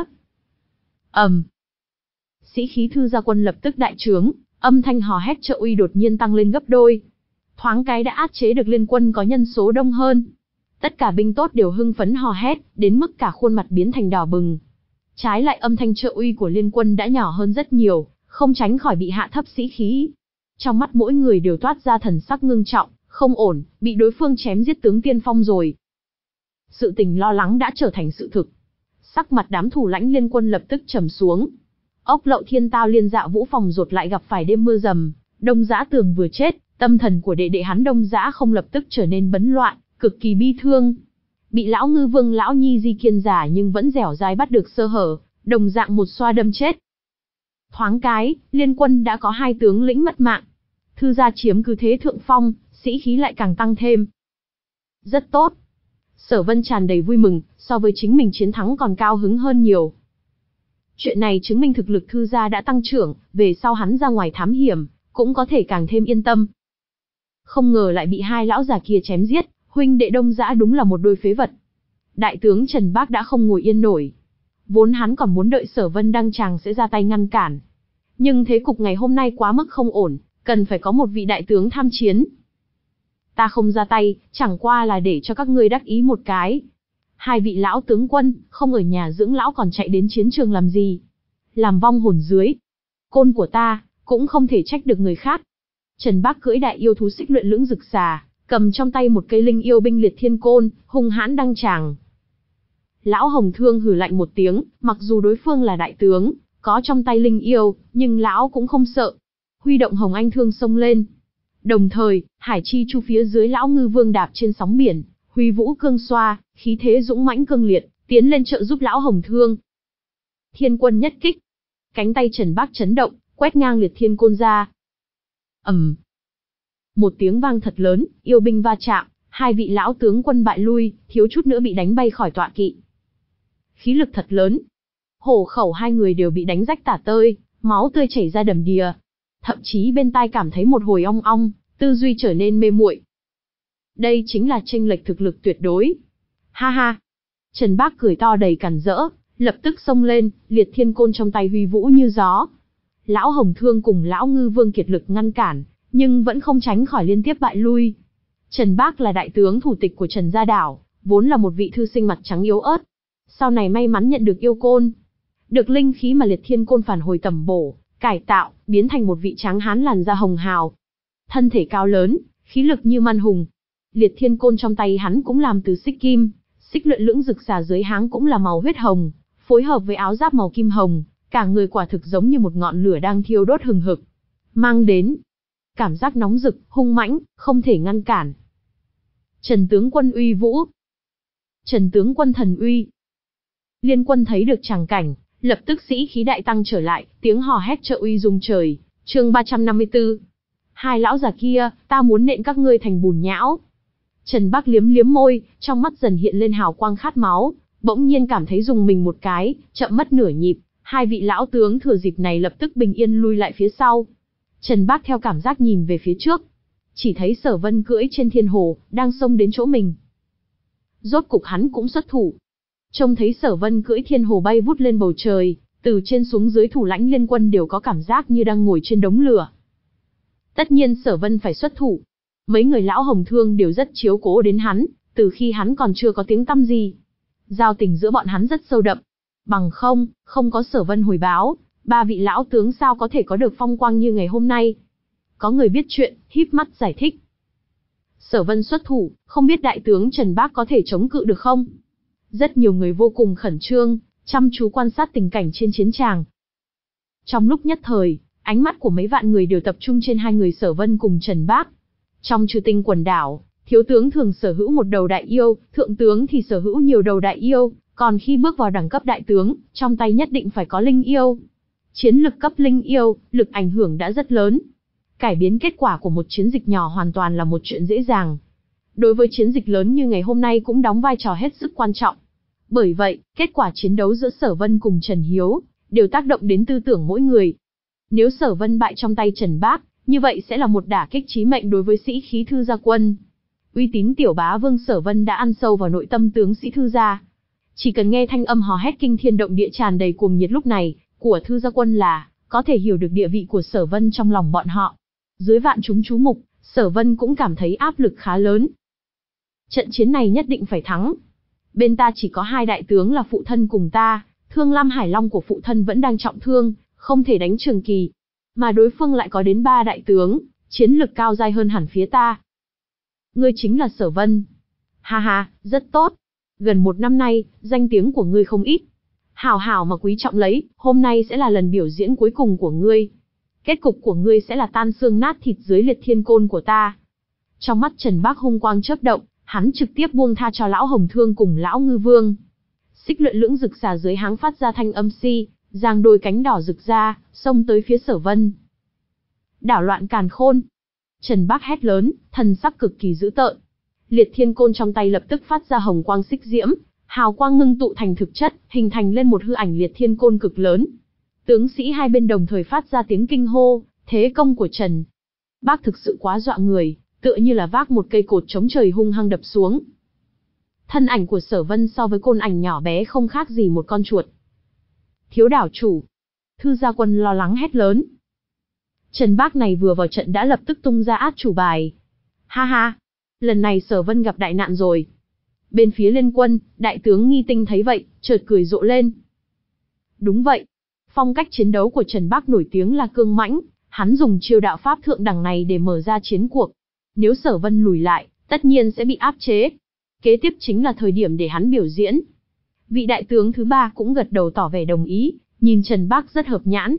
Ầm. Sĩ khí Thư gia quân lập tức đại trướng, âm thanh hò hét trợ uy đột nhiên tăng lên gấp đôi. Thoáng cái đã áp chế được liên quân có nhân số đông hơn. Tất cả binh tốt đều hưng phấn hò hét, đến mức cả khuôn mặt biến thành đỏ bừng. Trái lại âm thanh trợ uy của liên quân đã nhỏ hơn rất nhiều, không tránh khỏi bị hạ thấp sĩ khí. Trong mắt mỗi người đều toát ra thần sắc ngưng trọng, không ổn, bị đối phương chém giết tướng tiên phong rồi. Sự tình lo lắng đã trở thành sự thực. Sắc mặt đám thủ lãnh liên quân lập tức trầm xuống. Ốc Lậu Thiên Tao Liên Dạ Vũ phòng rột lại gặp phải đêm mưa rầm, Đông Dã Tường vừa chết, tâm thần của đệ đệ hắn Đông Dã không lập tức trở nên bấn loạn, cực kỳ bi thương. Bị lão Ngư Vương lão Nhi Di Kiên giả nhưng vẫn dẻo dai bắt được sơ hở, đồng dạng một xoa đâm chết. Thoáng cái, liên quân đã có hai tướng lĩnh mất mạng. Thư gia chiếm cứ thế thượng phong, sĩ khí lại càng tăng thêm. Rất tốt. Sở Vân tràn đầy vui mừng, so với chính mình chiến thắng còn cao hứng hơn nhiều. Chuyện này chứng minh thực lực Thư gia đã tăng trưởng, về sau hắn ra ngoài thám hiểm, cũng có thể càng thêm yên tâm. không ngờ lại bị hai lão già kia chém giết, huynh đệ Đông Dã đúng là một đôi phế vật. Đại tướng Trần Bác đã không ngồi yên nổi. Vốn hắn còn muốn đợi Sở Vân đăng tràng sẽ ra tay ngăn cản. Nhưng thế cục ngày hôm nay quá mức không ổn, cần phải có một vị đại tướng tham chiến. Ta không ra tay, chẳng qua là để cho các ngươi đắc ý một cái. Hai vị lão tướng quân, không ở nhà dưỡng lão còn chạy đến chiến trường làm gì? Làm vong hồn dưới. Côn của ta, cũng không thể trách được người khác. Trần Bác cưỡi đại yêu thú xích luyện lưỡng rực xà, cầm trong tay một cây linh yêu binh liệt thiên côn, hung hãn đăng tràng. Lão Hồng Thương hừ lạnh một tiếng, mặc dù đối phương là đại tướng, có trong tay linh yêu, nhưng lão cũng không sợ. Huy động Hồng Anh Thương xông lên. Đồng thời, Hải Chi Chu phía dưới lão ngư vương đạp trên sóng biển, huy vũ cương xoa, khí thế dũng mãnh cương liệt, tiến lên trợ giúp lão Hồng Thương. Thiên quân nhất kích. Cánh tay Trần Bác chấn động, quét ngang liệt thiên côn ra. ầm, một tiếng vang thật lớn, yêu binh va chạm, hai vị lão tướng quân bại lui, thiếu chút nữa bị đánh bay khỏi tọa kỵ. Khí lực thật lớn. Hổ khẩu hai người đều bị đánh rách tả tơi, máu tươi chảy ra đầm đìa. Thậm chí bên tai cảm thấy một hồi ong ong, tư duy trở nên mê muội. Đây chính là chênh lệch thực lực tuyệt đối. Ha ha. Trần Bác cười to đầy càn rỡ, lập tức xông lên, liệt thiên côn trong tay huy vũ như gió. Lão Hồng Thương cùng lão Ngư Vương kiệt lực ngăn cản, nhưng vẫn không tránh khỏi liên tiếp bại lui. Trần Bác là đại tướng thủ tịch của Trần Gia Đảo, vốn là một vị thư sinh mặt trắng yếu ớt. Sau này may mắn nhận được yêu côn. Được linh khí mà liệt thiên côn phản hồi tẩm bổ, cải tạo, biến thành một vị tráng hán làn da hồng hào. Thân thể cao lớn, khí lực như man hùng. Liệt thiên côn trong tay hắn cũng làm từ xích kim, xích luyện lưỡng rực xà dưới háng cũng là màu huyết hồng, phối hợp với áo giáp màu kim hồng, cả người quả thực giống như một ngọn lửa đang thiêu đốt hừng hực. Mang đến cảm giác nóng rực, hung mãnh, không thể ngăn cản. Trần tướng quân uy vũ. Trần tướng quân thần uy. Liên Quân thấy được tràng cảnh, lập tức sĩ khí đại tăng trở lại, tiếng hò hét trợ uy rung trời. Chương ba trăm năm mươi tư. Hai lão già kia, ta muốn nện các ngươi thành bùn nhão. Trần Bác liếm liếm môi, trong mắt dần hiện lên hào quang khát máu, bỗng nhiên cảm thấy rùng mình một cái, chậm mất nửa nhịp. Hai vị lão tướng thừa dịp này lập tức bình yên lui lại phía sau. Trần Bác theo cảm giác nhìn về phía trước, chỉ thấy Sở Vân cưỡi trên thiên hồ, đang xông đến chỗ mình. Rốt cục hắn cũng xuất thủ. Trông thấy Sở Vân cưỡi thiên hồ bay vút lên bầu trời, từ trên xuống dưới thủ lãnh Liên Quân đều có cảm giác như đang ngồi trên đống lửa. Tất nhiên Sở Vân phải xuất thủ. Mấy người lão Hồng Thương đều rất chiếu cố đến hắn, từ khi hắn còn chưa có tiếng tăm gì. Giao tình giữa bọn hắn rất sâu đậm. Bằng không, không có Sở Vân hồi báo, ba vị lão tướng sao có thể có được phong quang như ngày hôm nay. Có người biết chuyện, híp mắt giải thích. Sở Vân xuất thủ, không biết đại tướng Trần Bác có thể chống cự được không? Rất nhiều người vô cùng khẩn trương, chăm chú quan sát tình cảnh trên chiến tràng. Trong lúc nhất thời, ánh mắt của mấy vạn người đều tập trung trên hai người Sở Vân cùng Trần Bác. Trong Trừ Tinh quần đảo, thiếu tướng thường sở hữu một đầu đại yêu, thượng tướng thì sở hữu nhiều đầu đại yêu, còn khi bước vào đẳng cấp đại tướng, trong tay nhất định phải có linh yêu. Chiến lực cấp linh yêu, lực ảnh hưởng đã rất lớn. Cải biến kết quả của một chiến dịch nhỏ hoàn toàn là một chuyện dễ dàng. Đối với chiến dịch lớn như ngày hôm nay cũng đóng vai trò hết sức quan trọng. Bởi vậy, kết quả chiến đấu giữa Sở Vân cùng Trần Hiếu đều tác động đến tư tưởng mỗi người. Nếu Sở Vân bại trong tay Trần Bác, như vậy sẽ là một đả kích chí mệnh đối với sĩ khí Thư gia quân. Uy tín tiểu bá vương Sở Vân đã ăn sâu vào nội tâm tướng sĩ Thư gia. Chỉ cần nghe thanh âm hò hét kinh thiên động địa tràn đầy cuồng nhiệt lúc này của Thư gia quân là có thể hiểu được địa vị của Sở Vân trong lòng bọn họ. Dưới vạn chúng chú mục, Sở Vân cũng cảm thấy áp lực khá lớn. Trận chiến này nhất định phải thắng. Bên ta chỉ có hai đại tướng là phụ thân cùng ta, Thương Lam Hải Long của phụ thân vẫn đang trọng thương, không thể đánh trường kỳ. Mà đối phương lại có đến ba đại tướng, chiến lực cao dai hơn hẳn phía ta. Ngươi chính là Sở Vân. Ha ha, rất tốt. Gần một năm nay, danh tiếng của ngươi không ít. Hảo hảo mà quý trọng lấy, hôm nay sẽ là lần biểu diễn cuối cùng của ngươi. Kết cục của ngươi sẽ là tan xương nát thịt dưới liệt thiên côn của ta. Trong mắt Trần Bác hung quang chớp động, hắn trực tiếp buông tha cho lão Hồng Thương cùng lão Ngư Vương. Xích luyện lưỡng rực xà dưới háng phát ra thanh âm si, giang đôi cánh đỏ rực ra, xông tới phía Sở Vân. Đảo loạn càn khôn. Trần Bác hét lớn, thần sắc cực kỳ dữ tợn. Liệt thiên côn trong tay lập tức phát ra hồng quang xích diễm, hào quang ngưng tụ thành thực chất, hình thành lên một hư ảnh liệt thiên côn cực lớn. Tướng sĩ hai bên đồng thời phát ra tiếng kinh hô, thế công của Trần Bác thực sự quá dọa người, tựa như là vác một cây cột chống trời hung hăng đập xuống. Thân ảnh của Sở Vân so với côn ảnh nhỏ bé không khác gì một con chuột. Thiếu đảo chủ. Thư Gia Quân lo lắng hét lớn. Trần Bác này vừa vào trận đã lập tức tung ra át chủ bài. Ha ha, lần này Sở Vân gặp đại nạn rồi. Bên phía Liên Quân, đại tướng Nghi Tinh thấy vậy, chợt cười rộ lên. Đúng vậy, phong cách chiến đấu của Trần Bác nổi tiếng là cương mãnh, hắn dùng chiêu đạo pháp thượng đẳng này để mở ra chiến cuộc. Nếu Sở Vân lùi lại, tất nhiên sẽ bị áp chế. Kế tiếp chính là thời điểm để hắn biểu diễn. Vị đại tướng thứ ba cũng gật đầu tỏ vẻ đồng ý, nhìn Trần Bác rất hợp nhãn.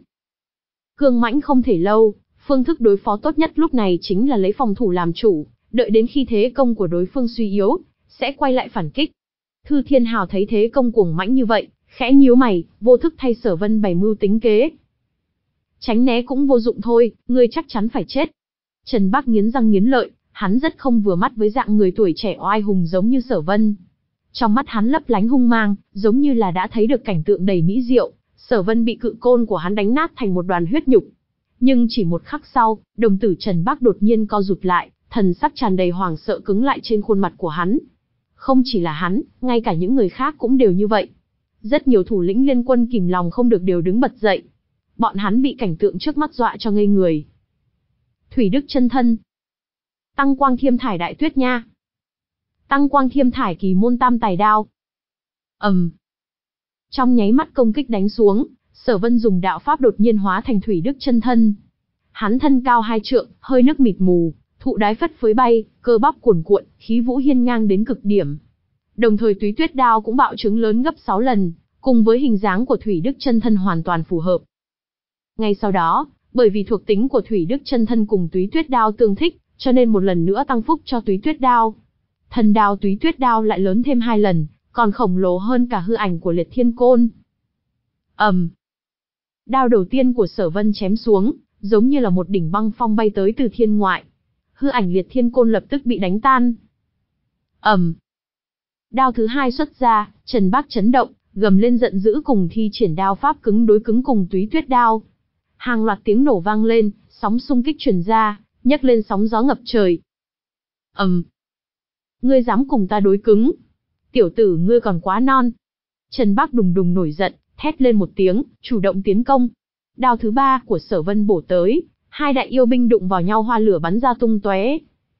Cương mãnh không thể lâu, phương thức đối phó tốt nhất lúc này chính là lấy phòng thủ làm chủ, đợi đến khi thế công của đối phương suy yếu, sẽ quay lại phản kích. Thư Thiên Hào thấy thế công cuồng mãnh như vậy, khẽ nhíu mày, vô thức thay Sở Vân bày mưu tính kế. Tránh né cũng vô dụng thôi, ngươi chắc chắn phải chết. Trần Bác nghiến răng nghiến lợi, hắn rất không vừa mắt với dạng người tuổi trẻ oai hùng giống như Sở Vân. Trong mắt hắn lấp lánh hung mang, giống như là đã thấy được cảnh tượng đầy mỹ diệu. Sở Vân bị cự côn của hắn đánh nát thành một đoàn huyết nhục. Nhưng chỉ một khắc sau, đồng tử Trần Bác đột nhiên co rụt lại, thần sắc tràn đầy hoảng sợ cứng lại trên khuôn mặt của hắn. Không chỉ là hắn, ngay cả những người khác cũng đều như vậy. Rất nhiều thủ lĩnh Liên Quân kìm lòng không được đều đứng bật dậy. Bọn hắn bị cảnh tượng trước mắt dọa cho ngây người. Thủy Đức chân thân. Tăng Quang Thiêm Thải Đại Tuyết Nha. Tăng Quang Thiêm Thải Kỳ Môn Tam Tài Đao. ầm, um. Trong nháy mắt công kích đánh xuống, Sở Vân dùng đạo pháp đột nhiên hóa thành Thủy Đức chân thân. Hắn thân cao hai trượng, hơi nước mịt mù, thụ đái phất phới bay, cơ bắp cuồn cuộn, khí vũ hiên ngang đến cực điểm. Đồng thời Túy Tuyết đao cũng bạo trướng lớn gấp sáu lần, cùng với hình dáng của Thủy Đức chân thân hoàn toàn phù hợp. Ngay sau đó, bởi vì thuộc tính của Thủy Đức chân thân cùng Túy Tuyết đao tương thích, cho nên một lần nữa tăng phúc cho Túy Tuyết đao. Thần đao Túy Tuyết đao lại lớn thêm hai lần, còn khổng lồ hơn cả hư ảnh của Liệt Thiên Côn. ầm, um. Đao đầu tiên của Sở Vân chém xuống, giống như là một đỉnh băng phong bay tới từ thiên ngoại. Hư ảnh Liệt Thiên Côn lập tức bị đánh tan. ầm. Um. Đao thứ hai xuất ra, Trần Bác chấn động, gầm lên giận dữ cùng thi triển đao pháp cứng đối cứng cùng Túy Tuyết đao. Hàng loạt tiếng nổ vang lên, sóng xung kích truyền ra, nhấc lên sóng gió ngập trời. ầm. Um. Ngươi dám cùng ta đối cứng? Tiểu tử ngươi còn quá non. Trần Bác đùng đùng nổi giận, thét lên một tiếng, chủ động tiến công. Đao thứ ba của Sở Vân bổ tới, hai đại yêu binh đụng vào nhau hoa lửa bắn ra tung tóe.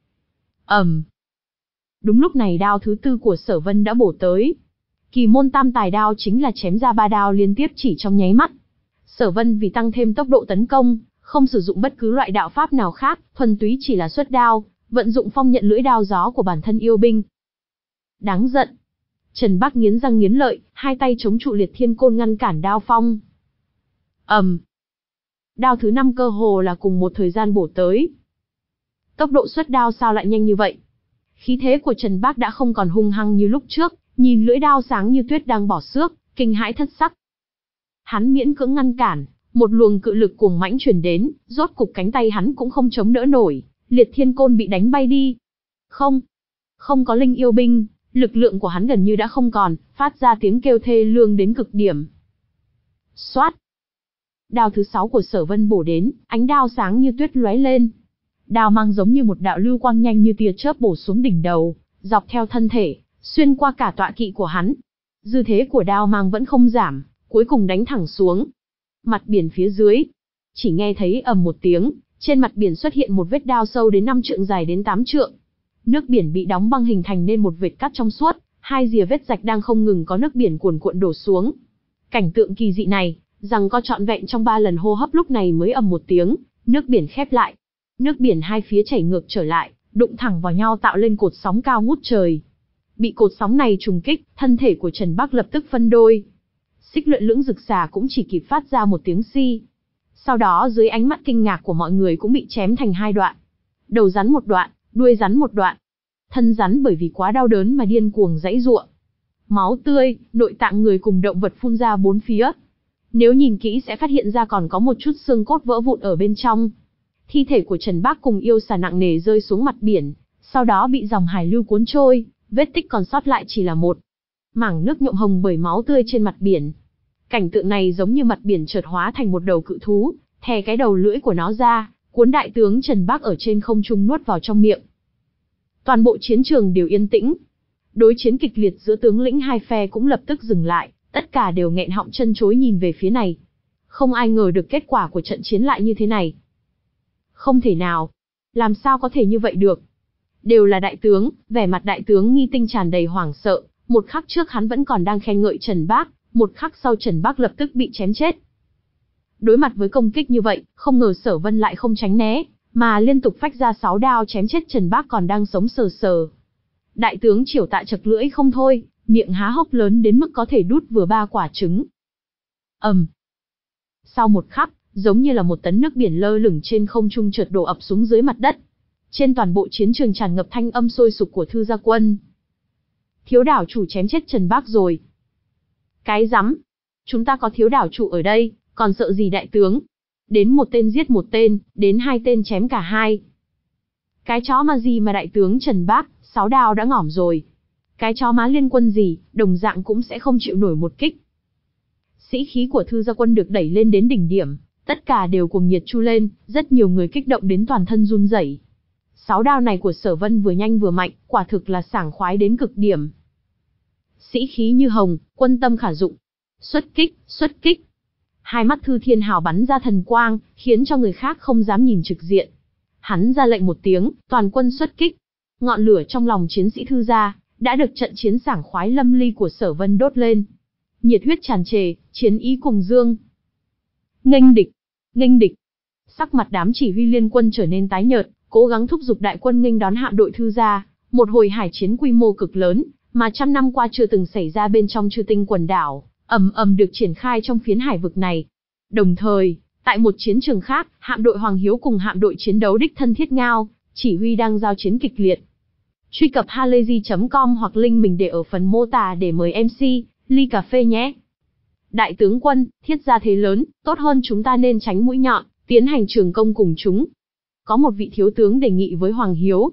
ầm. Um. Đúng lúc này đao thứ tư của Sở Vân đã bổ tới. Kỳ Môn Tam Tài Đao chính là chém ra ba đao liên tiếp chỉ trong nháy mắt. Sở Vân vì tăng thêm tốc độ tấn công, không sử dụng bất cứ loại đạo pháp nào khác, thuần túy chỉ là xuất đao, vận dụng phong nhận lưỡi đao gió của bản thân yêu binh. Đáng giận. Trần Bác nghiến răng nghiến lợi, hai tay chống trụ Liệt Thiên Côn ngăn cản đao phong. ầm. Um. Đao thứ năm cơ hồ là cùng một thời gian bổ tới. Tốc độ xuất đao sao lại nhanh như vậy? Khí thế của Trần Bác đã không còn hung hăng như lúc trước, nhìn lưỡi đao sáng như tuyết đang bỏ xước, kinh hãi thất sắc. Hắn miễn cưỡng ngăn cản, một luồng cự lực cuồng mãnh truyền đến, rốt cục cánh tay hắn cũng không chống đỡ nổi, Liệt Thiên Côn bị đánh bay đi. Không, không có linh yêu binh, lực lượng của hắn gần như đã không còn, phát ra tiếng kêu thê lương đến cực điểm. Xoát. Đao thứ sáu của Sở Vân bổ đến, ánh đao sáng như tuyết lóe lên. Đao mang giống như một đạo lưu quang nhanh như tia chớp bổ xuống đỉnh đầu, dọc theo thân thể, xuyên qua cả tọa kỵ của hắn. Dư thế của đao mang vẫn không giảm, cuối cùng đánh thẳng xuống. Mặt biển phía dưới, chỉ nghe thấy ầm một tiếng, trên mặt biển xuất hiện một vết đao sâu đến năm trượng dài đến tám trượng. Nước biển bị đóng băng hình thành nên một vệt cắt trong suốt, hai rìa vết rạch đang không ngừng có nước biển cuồn cuộn đổ xuống. Cảnh tượng kỳ dị này, rằng có trọn vẹn trong ba lần hô hấp lúc này mới ầm một tiếng, nước biển khép lại. Nước biển hai phía chảy ngược trở lại, đụng thẳng vào nhau tạo lên cột sóng cao ngút trời. Bị cột sóng này trùng kích, thân thể của Trần Bác lập tức phân đôi. Xích Luyện Lưỡng Dực Xà cũng chỉ kịp phát ra một tiếng xi. Sau đó dưới ánh mắt kinh ngạc của mọi người cũng bị chém thành hai đoạn. Đầu rắn một đoạn, đuôi rắn một đoạn. Thân rắn bởi vì quá đau đớn mà điên cuồng giãy giụa. Máu tươi, nội tạng người cùng động vật phun ra bốn phía. Nếu nhìn kỹ sẽ phát hiện ra còn có một chút xương cốt vỡ vụn ở bên trong. Thi thể của Trần Bác cùng yêu xà nặng nề rơi xuống mặt biển, sau đó bị dòng hải lưu cuốn trôi, vết tích còn sót lại chỉ là một mảng nước nhuộm hồng bởi máu tươi trên mặt biển. Cảnh tượng này giống như mặt biển chợt hóa thành một đầu cự thú, thè cái đầu lưỡi của nó ra, cuốn đại tướng Trần Bác ở trên không trung nuốt vào trong miệng. Toàn bộ chiến trường đều yên tĩnh. Đối chiến kịch liệt giữa tướng lĩnh hai phe cũng lập tức dừng lại, tất cả đều nghẹn họng chân chối nhìn về phía này. Không ai ngờ được kết quả của trận chiến lại như thế này. Không thể nào. Làm sao có thể như vậy được? Đều là đại tướng, vẻ mặt đại tướng Nghi Tinh tràn đầy hoảng sợ, một khắc trước hắn vẫn còn đang khen ngợi Trần Bác, một khắc sau Trần Bác lập tức bị chém chết. Đối mặt với công kích như vậy, không ngờ Sở Vân lại không tránh né, mà liên tục phách ra sáu đao chém chết Trần Bác còn đang sống sờ sờ. Đại tướng Triều Tạ chật lưỡi không thôi, miệng há hốc lớn đến mức có thể đút vừa ba quả trứng. ầm. Um. Sau một khắc, giống như là một tấn nước biển lơ lửng trên không trung chợt đổ ập xuống dưới mặt đất. Trên toàn bộ chiến trường tràn ngập thanh âm sôi sục của Thư gia quân. Thiếu đảo chủ chém chết Trần Bác rồi. Cái rắm, chúng ta có thiếu đảo chủ ở đây, còn sợ gì đại tướng? Đến một tên giết một tên, đến hai tên chém cả hai. Cái chó mà gì mà đại tướng Trần Bác, sáu đao đã ngỏm rồi. Cái chó má liên quân gì, đồng dạng cũng sẽ không chịu nổi một kích. Sĩ khí của Thư gia quân được đẩy lên đến đỉnh điểm, tất cả đều cuồng nhiệt chu lên, rất nhiều người kích động đến toàn thân run rẩy. Sáu đao này của Sở Vân vừa nhanh vừa mạnh, quả thực là sảng khoái đến cực điểm. Sĩ khí như hồng, quân tâm khả dụng. Xuất kích, xuất kích. Hai mắt Thư Thiên Hào bắn ra thần quang, khiến cho người khác không dám nhìn trực diện. Hắn ra lệnh một tiếng, toàn quân xuất kích. Ngọn lửa trong lòng chiến sĩ Thư gia đã được trận chiến sảng khoái lâm ly của Sở Vân đốt lên. Nhiệt huyết tràn trề, chiến ý cùng dương. Nghênh địch, nghênh địch. Sắc mặt đám chỉ huy liên quân trở nên tái nhợt, cố gắng thúc giục đại quân nghênh đón hạm đội Thư gia, một hồi hải chiến quy mô cực lớn, mà trăm năm qua chưa từng xảy ra bên trong Chư Tinh quần đảo, ầm ầm được triển khai trong phiến hải vực này. Đồng thời, tại một chiến trường khác, hạm đội Hoàng Hiếu cùng hạm đội chiến đấu đích thân Thiết Ngao, chỉ huy đang giao chiến kịch liệt. Truy cập halayzi chấm com hoặc link mình để ở phần mô tả để mời em xê, ly cà phê nhé. Đại tướng quân, Thiết gia thế lớn, tốt hơn chúng ta nên tránh mũi nhọn, tiến hành trường công cùng chúng. Có một vị thiếu tướng đề nghị với Hoàng Hiếu.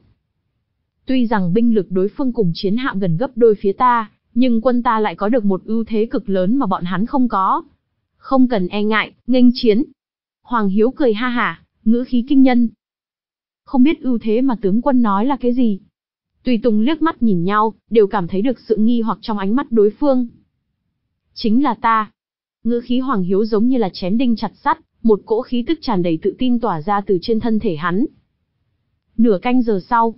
Tuy rằng binh lực đối phương cùng chiến hạm gần gấp đôi phía ta, nhưng quân ta lại có được một ưu thế cực lớn mà bọn hắn không có. Không cần e ngại, nghênh chiến. Hoàng Hiếu cười ha hả, ngữ khí kinh nhân. Không biết ưu thế mà tướng quân nói là cái gì? Tùy tùng liếc mắt nhìn nhau, đều cảm thấy được sự nghi hoặc trong ánh mắt đối phương. Chính là ta. Ngữ khí Hoàng Hiếu giống như là chém đinh chặt sắt, một cỗ khí tức tràn đầy tự tin tỏa ra từ trên thân thể hắn. Nửa canh giờ sau,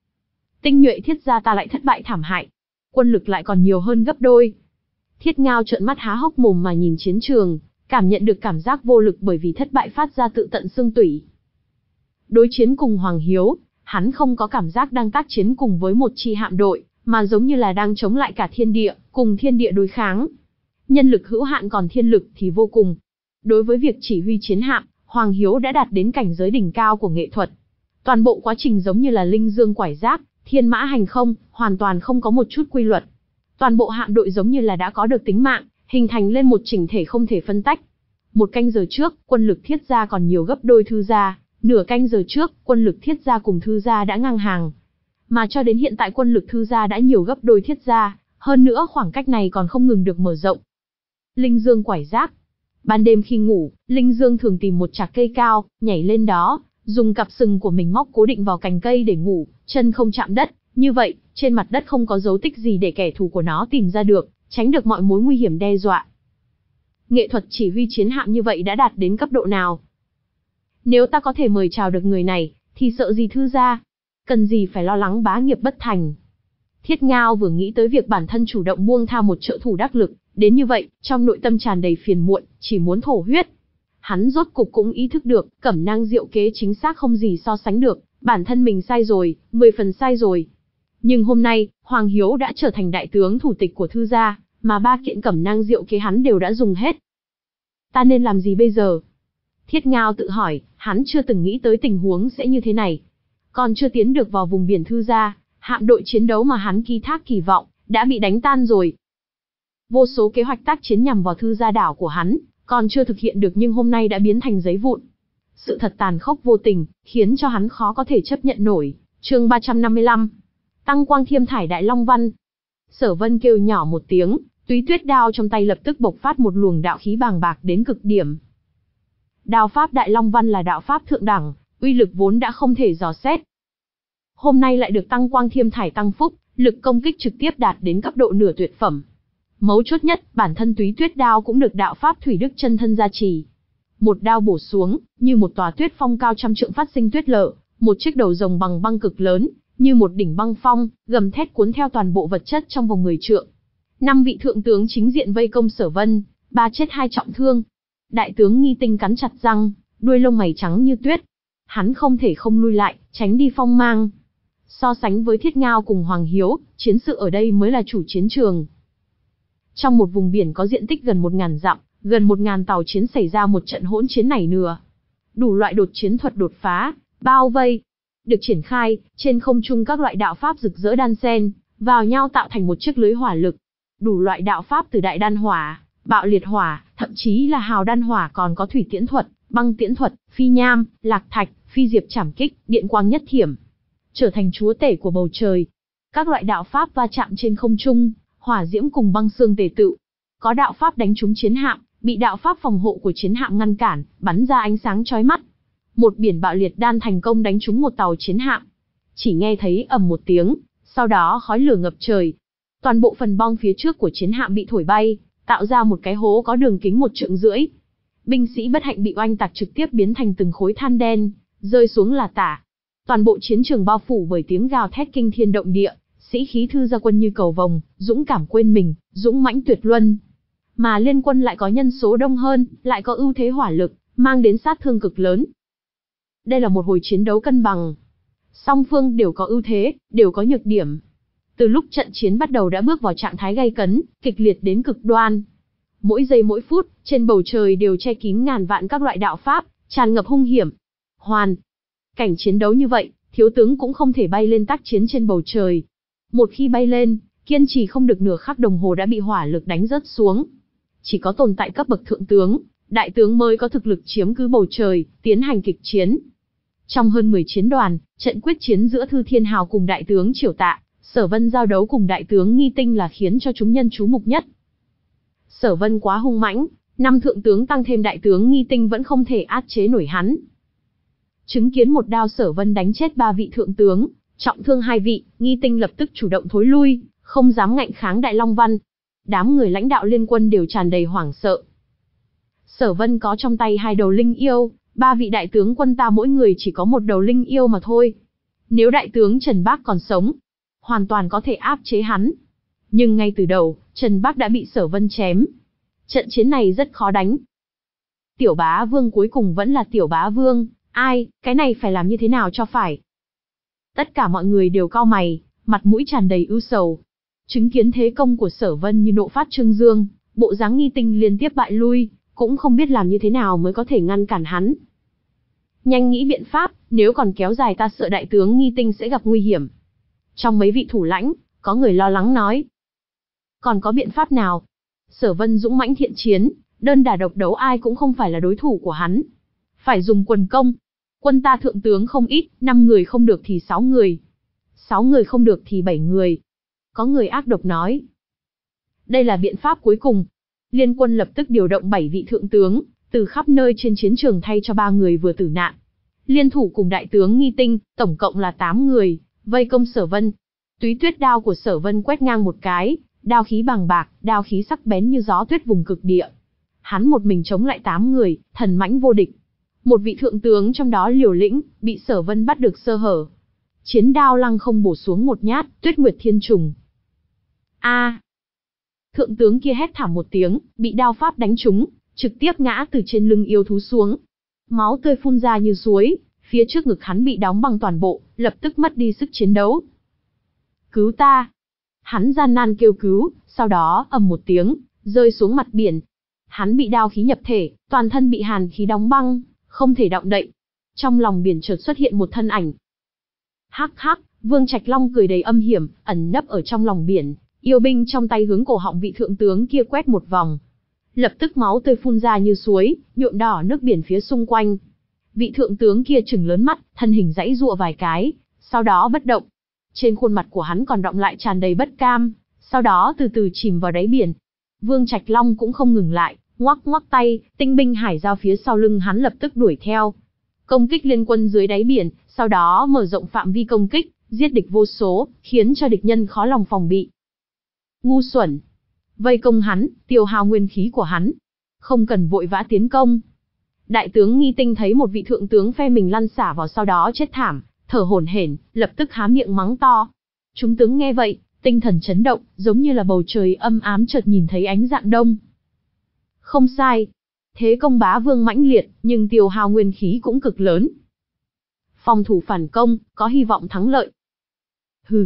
tinh nhuệ Thiết gia ta lại thất bại thảm hại, quân lực lại còn nhiều hơn gấp đôi. Thiết Ngao trợn mắt há hốc mồm mà nhìn chiến trường, cảm nhận được cảm giác vô lực bởi vì thất bại phát ra tự tận xương tủy. Đối chiến cùng Hoàng Hiếu, hắn không có cảm giác đang tác chiến cùng với một chi hạm đội, mà giống như là đang chống lại cả thiên địa, cùng thiên địa đối kháng. Nhân lực hữu hạn còn thiên lực thì vô cùng. Đối với việc chỉ huy chiến hạm, Hoàng Hiếu đã đạt đến cảnh giới đỉnh cao của nghệ thuật. Toàn bộ quá trình giống như là linh dương quải giáp, thiên mã hành không, hoàn toàn không có một chút quy luật. Toàn bộ hạm đội giống như là đã có được tính mạng, hình thành lên một chỉnh thể không thể phân tách. Một canh giờ trước, quân lực Thiết gia còn nhiều gấp đôi Thư gia, nửa canh giờ trước, quân lực Thiết gia cùng Thư gia đã ngang hàng. Mà cho đến hiện tại quân lực Thư gia đã nhiều gấp đôi Thiết gia, hơn nữa khoảng cách này còn không ngừng được mở rộng. Linh dương quải giáp. Ban đêm khi ngủ, Linh Dương thường tìm một chạc cây cao, nhảy lên đó, dùng cặp sừng của mình móc cố định vào cành cây để ngủ, chân không chạm đất, như vậy, trên mặt đất không có dấu tích gì để kẻ thù của nó tìm ra được, tránh được mọi mối nguy hiểm đe dọa. Nghệ thuật chỉ huy chiến hạm như vậy đã đạt đến cấp độ nào? Nếu ta có thể mời chào được người này, thì sợ gì Thư gia? Cần gì phải lo lắng bá nghiệp bất thành? Thiết Ngao vừa nghĩ tới việc bản thân chủ động buông tha một trợ thủ đắc lực, đến như vậy, trong nội tâm tràn đầy phiền muộn, chỉ muốn thổ huyết. Hắn rốt cục cũng ý thức được, cẩm nang diệu kế chính xác không gì so sánh được, bản thân mình sai rồi, mười phần sai rồi. Nhưng hôm nay, Hoàng Hiếu đã trở thành đại tướng thủ tịch của Thư gia, mà ba kiện cẩm nang diệu kế hắn đều đã dùng hết. Ta nên làm gì bây giờ? Thiết Ngao tự hỏi, hắn chưa từng nghĩ tới tình huống sẽ như thế này. Còn chưa tiến được vào vùng biển Thư gia, hạm đội chiến đấu mà hắn ký thác kỳ vọng, đã bị đánh tan rồi. Vô số kế hoạch tác chiến nhằm vào Thư gia đảo của hắn, còn chưa thực hiện được nhưng hôm nay đã biến thành giấy vụn. Sự thật tàn khốc vô tình, khiến cho hắn khó có thể chấp nhận nổi. Chương ba trăm năm mươi lăm. Tăng quang thiêm thải Đại Long Văn. Sở Vân kêu nhỏ một tiếng, túy tuyết đao trong tay lập tức bộc phát một luồng đạo khí bàng bạc đến cực điểm. Đao pháp Đại Long Văn là đạo pháp thượng đẳng, uy lực vốn đã không thể dò xét. hôm nay lại được tăng quang thiêm thải tăng phúc, lực công kích trực tiếp đạt đến cấp độ nửa tuyệt phẩm. Mấu chốt nhất, bản thân Túy Tuyết đao cũng được đạo pháp thủy đức chân thân gia trì. Một đao bổ xuống, như một tòa tuyết phong cao trăm trượng phát sinh tuyết lở, một chiếc đầu rồng bằng băng cực lớn, như một đỉnh băng phong, gầm thét cuốn theo toàn bộ vật chất trong vòng mười trượng. Năm vị thượng tướng chính diện vây công Sở Vân, ba chết hai trọng thương. Đại tướng Nghi Tinh cắn chặt răng, đuôi lông mày trắng như tuyết. Hắn không thể không lui lại, tránh đi phong mang. So sánh với Thiết Ngao cùng Hoàng Hiếu, chiến sự ở đây mới là chủ chiến trường. Trong một vùng biển có diện tích gần một ngàn dặm, gần một ngàn tàu chiến xảy ra một trận hỗn chiến nảy nửa. Đủ loại đột chiến thuật đột phá, bao vây, được triển khai, trên không trung các loại đạo pháp rực rỡ đan xen, vào nhau tạo thành một chiếc lưới hỏa lực. Đủ loại đạo pháp từ đại đan hỏa, bạo liệt hỏa, thậm chí là hào đan hỏa, còn có thủy tiễn thuật, băng tiễn thuật, phi nham, lạc thạch, phi diệp trảm kích, điện quang nhất thiểm, trở thành chúa tể của bầu trời. Các loại đạo pháp va chạm trên không trung, hỏa diễm cùng băng xương tề tựu. Có đạo pháp đánh trúng chiến hạm, bị đạo pháp phòng hộ của chiến hạm ngăn cản, bắn ra ánh sáng chói mắt. Một biển bạo liệt đan thành công đánh trúng một tàu chiến hạm. Chỉ nghe thấy ầm một tiếng, sau đó khói lửa ngập trời. Toàn bộ phần bong phía trước của chiến hạm bị thổi bay, tạo ra một cái hố có đường kính một trượng rưỡi. Binh sĩ bất hạnh bị oanh tạc trực tiếp biến thành từng khối than đen, rơi xuống là tả. Toàn bộ chiến trường bao phủ bởi tiếng gào thét kinh thiên động địa, sĩ khí thư gia quân như cầu vồng, dũng cảm quên mình, dũng mãnh tuyệt luân. Mà liên quân lại có nhân số đông hơn, lại có ưu thế hỏa lực, mang đến sát thương cực lớn. Đây là một hồi chiến đấu cân bằng. Song phương đều có ưu thế, đều có nhược điểm. Từ lúc trận chiến bắt đầu đã bước vào trạng thái gay cấn, kịch liệt đến cực đoan. Mỗi giây mỗi phút, trên bầu trời đều che kín ngàn vạn các loại đạo pháp, tràn ngập hung hiểm. Hoàn. Cảnh chiến đấu như vậy, thiếu tướng cũng không thể bay lên tác chiến trên bầu trời. Một khi bay lên, kiên trì không được nửa khắc đồng hồ đã bị hỏa lực đánh rớt xuống. Chỉ có tồn tại cấp bậc thượng tướng, đại tướng mới có thực lực chiếm cứ bầu trời, tiến hành kịch chiến. Trong hơn mười chiến đoàn, trận quyết chiến giữa Thư Thiên Hào cùng đại tướng Triều Tạ, Sở Vân giao đấu cùng đại tướng Nghi Tinh là khiến cho chúng nhân chú mục nhất. Sở Vân quá hung mãnh, năm thượng tướng tăng thêm đại tướng Nghi Tinh vẫn không thể áp chế nổi hắn. Chứng kiến một đao Sở Vân đánh chết ba vị thượng tướng, trọng thương hai vị, Nghi Tinh lập tức chủ động thối lui, không dám ngạnh kháng Đại Long Văn. Đám người lãnh đạo liên quân đều tràn đầy hoảng sợ. Sở Vân có trong tay hai đầu linh yêu, ba vị đại tướng quân ta mỗi người chỉ có một đầu linh yêu mà thôi. Nếu đại tướng Trần Bác còn sống, hoàn toàn có thể áp chế hắn. Nhưng ngay từ đầu, Trần Bác đã bị Sở Vân chém. Trận chiến này rất khó đánh. Tiểu Bá Vương cuối cùng vẫn là Tiểu Bá Vương, ai, cái này phải làm như thế nào cho phải? Tất cả mọi người đều cau mày, mặt mũi tràn đầy ưu sầu. Chứng kiến thế công của Sở Vân như nộ phát trương dương, bộ dáng Nghi Tinh liên tiếp bại lui, cũng không biết làm như thế nào mới có thể ngăn cản hắn. Nhanh nghĩ biện pháp, nếu còn kéo dài ta sợ đại tướng Nghi Tinh sẽ gặp nguy hiểm. Trong mấy vị thủ lãnh, có người lo lắng nói. Còn có biện pháp nào? Sở Vân dũng mãnh thiện chiến, đơn đả độc đấu ai cũng không phải là đối thủ của hắn. Phải dùng quần công. Quân ta thượng tướng không ít, năm người không được thì sáu người. Sáu người không được thì bảy người. Có người ác độc nói. Đây là biện pháp cuối cùng. Liên quân lập tức điều động bảy vị thượng tướng, từ khắp nơi trên chiến trường thay cho ba người vừa tử nạn. Liên thủ cùng đại tướng Nghi Tinh, tổng cộng là tám người, vây công Sở Vân. Túy Tuyết đao của Sở Vân quét ngang một cái, đao khí bằng bạc, đao khí sắc bén như gió tuyết vùng cực địa. Hắn một mình chống lại tám người, thần mãnh vô địch. Một vị thượng tướng trong đó liều lĩnh, bị Sở Vân bắt được sơ hở. Chiến đao lăng không bổ xuống một nhát, Tuyết Nguyệt Thiên Trùng. A! Thượng tướng kia hét thảm một tiếng, bị đao pháp đánh trúng, trực tiếp ngã từ trên lưng yêu thú xuống. Máu tươi phun ra như suối, phía trước ngực hắn bị đóng băng toàn bộ, lập tức mất đi sức chiến đấu. Cứu ta! Hắn gian nan kêu cứu, sau đó ầm một tiếng, rơi xuống mặt biển. Hắn bị đao khí nhập thể, toàn thân bị hàn khí đóng băng, không thể động đậy. Trong lòng biển chợt xuất hiện một thân ảnh. Hắc hắc, Vương Trạch Long cười đầy âm hiểm, ẩn nấp ở trong lòng biển, yêu binh trong tay hướng cổ họng vị thượng tướng kia quét một vòng. Lập tức máu tươi phun ra như suối, nhuộm đỏ nước biển phía xung quanh. Vị thượng tướng kia trừng lớn mắt, thân hình giãy giụa vài cái, sau đó bất động. Trên khuôn mặt của hắn còn đọng lại tràn đầy bất cam, sau đó từ từ chìm vào đáy biển. Vương Trạch Long cũng không ngừng lại, ngoắc ngoắc tay, tinh binh hải giao phía sau lưng hắn lập tức đuổi theo. Công kích liên quân dưới đáy biển, sau đó mở rộng phạm vi công kích, giết địch vô số, khiến cho địch nhân khó lòng phòng bị. Ngu xuẩn! Vây công hắn, tiêu hao nguyên khí của hắn. Không cần vội vã tiến công. Đại tướng Nghi Tinh thấy một vị thượng tướng phe mình lăn xả vào sau đó chết thảm, thở hổn hển, lập tức há miệng mắng to. Chúng tướng nghe vậy, tinh thần chấn động, giống như là bầu trời âm ám chợt nhìn thấy ánh rạng đông. Không sai. Thế công bá vương mãnh liệt, nhưng tiêu hao nguyên khí cũng cực lớn. Phòng thủ phản công, có hy vọng thắng lợi. Hừ.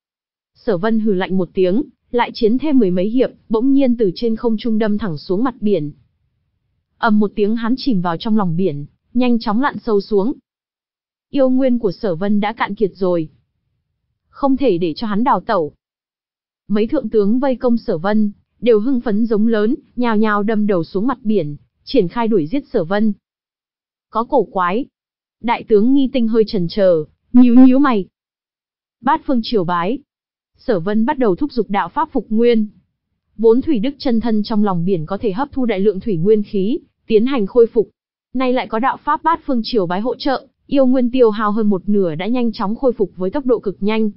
Sở Vân hừ lạnh một tiếng, lại chiến thêm mười mấy hiệp, bỗng nhiên từ trên không trung đâm thẳng xuống mặt biển. Ầm một tiếng hắn chìm vào trong lòng biển, nhanh chóng lặn sâu xuống. Yêu nguyên của Sở Vân đã cạn kiệt rồi, không thể để cho hắn đào tẩu. Mấy thượng tướng vây công Sở Vân, đều hưng phấn giống lớn, nhào nhào đâm đầu xuống mặt biển, triển khai đuổi giết Sở Vân. Có cổ quái. Đại tướng Nghi Tinh hơi chần chờ, nhíu nhíu mày. Bát phương triều bái. Sở Vân bắt đầu thúc giục đạo pháp phục nguyên. Vốn thủy đức chân thân trong lòng biển có thể hấp thu đại lượng thủy nguyên khí, tiến hành khôi phục. Nay lại có đạo pháp bát phương triều bái hỗ trợ, yêu nguyên tiêu hao hơn một nửa đã nhanh chóng khôi phục với tốc độ cực nhanh.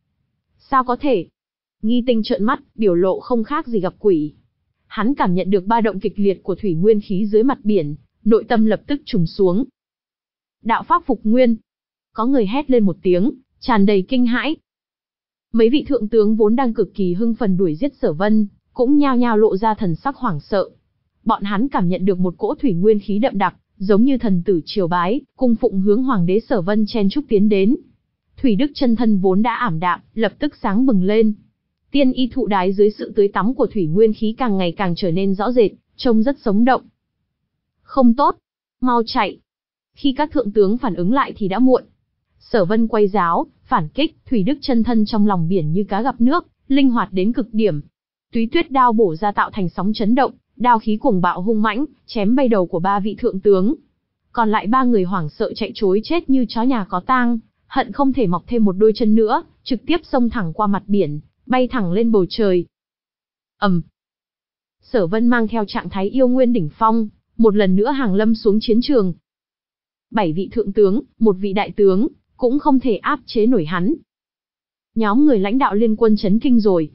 Sao có thể? Nghi Tinh trợn mắt, biểu lộ không khác gì gặp quỷ. Hắn cảm nhận được ba động kịch liệt của thủy nguyên khí dưới mặt biển, nội tâm lập tức trùng xuống. Đạo pháp phục nguyên. Có người hét lên một tiếng, tràn đầy kinh hãi. Mấy vị thượng tướng vốn đang cực kỳ hưng phấn đuổi giết Sở Vân, cũng nhao nhao lộ ra thần sắc hoảng sợ. Bọn hắn cảm nhận được một cỗ thủy nguyên khí đậm đặc, giống như thần tử triều bái, cung phụng hướng hoàng đế Sở Vân chen chúc tiến đến. Thủy đức chân thân vốn đã ảm đạm, lập tức sáng bừng lên. Tiên y thụ đái dưới sự tưới tắm của thủy nguyên khí càng ngày càng trở nên rõ rệt, trông rất sống động. Không tốt, mau chạy. Khi các thượng tướng phản ứng lại thì đã muộn. Sở Vân quay giáo, phản kích, thủy đức chân thân trong lòng biển như cá gặp nước, linh hoạt đến cực điểm. Túy tuyết đao bổ ra tạo thành sóng chấn động, đao khí cuồng bạo hung mãnh, chém bay đầu của ba vị thượng tướng. Còn lại ba người hoảng sợ chạy trối chết như chó nhà có tang, hận không thể mọc thêm một đôi chân nữa, trực tiếp xông thẳng qua mặt biển, bay thẳng lên bầu trời. Ầm. Um. Sở Vân mang theo trạng thái yêu nguyên đỉnh phong, một lần nữa hàng lâm xuống chiến trường. Bảy vị thượng tướng, một vị đại tướng, cũng không thể áp chế nổi hắn. Nhóm người lãnh đạo liên quân chấn kinh rồi.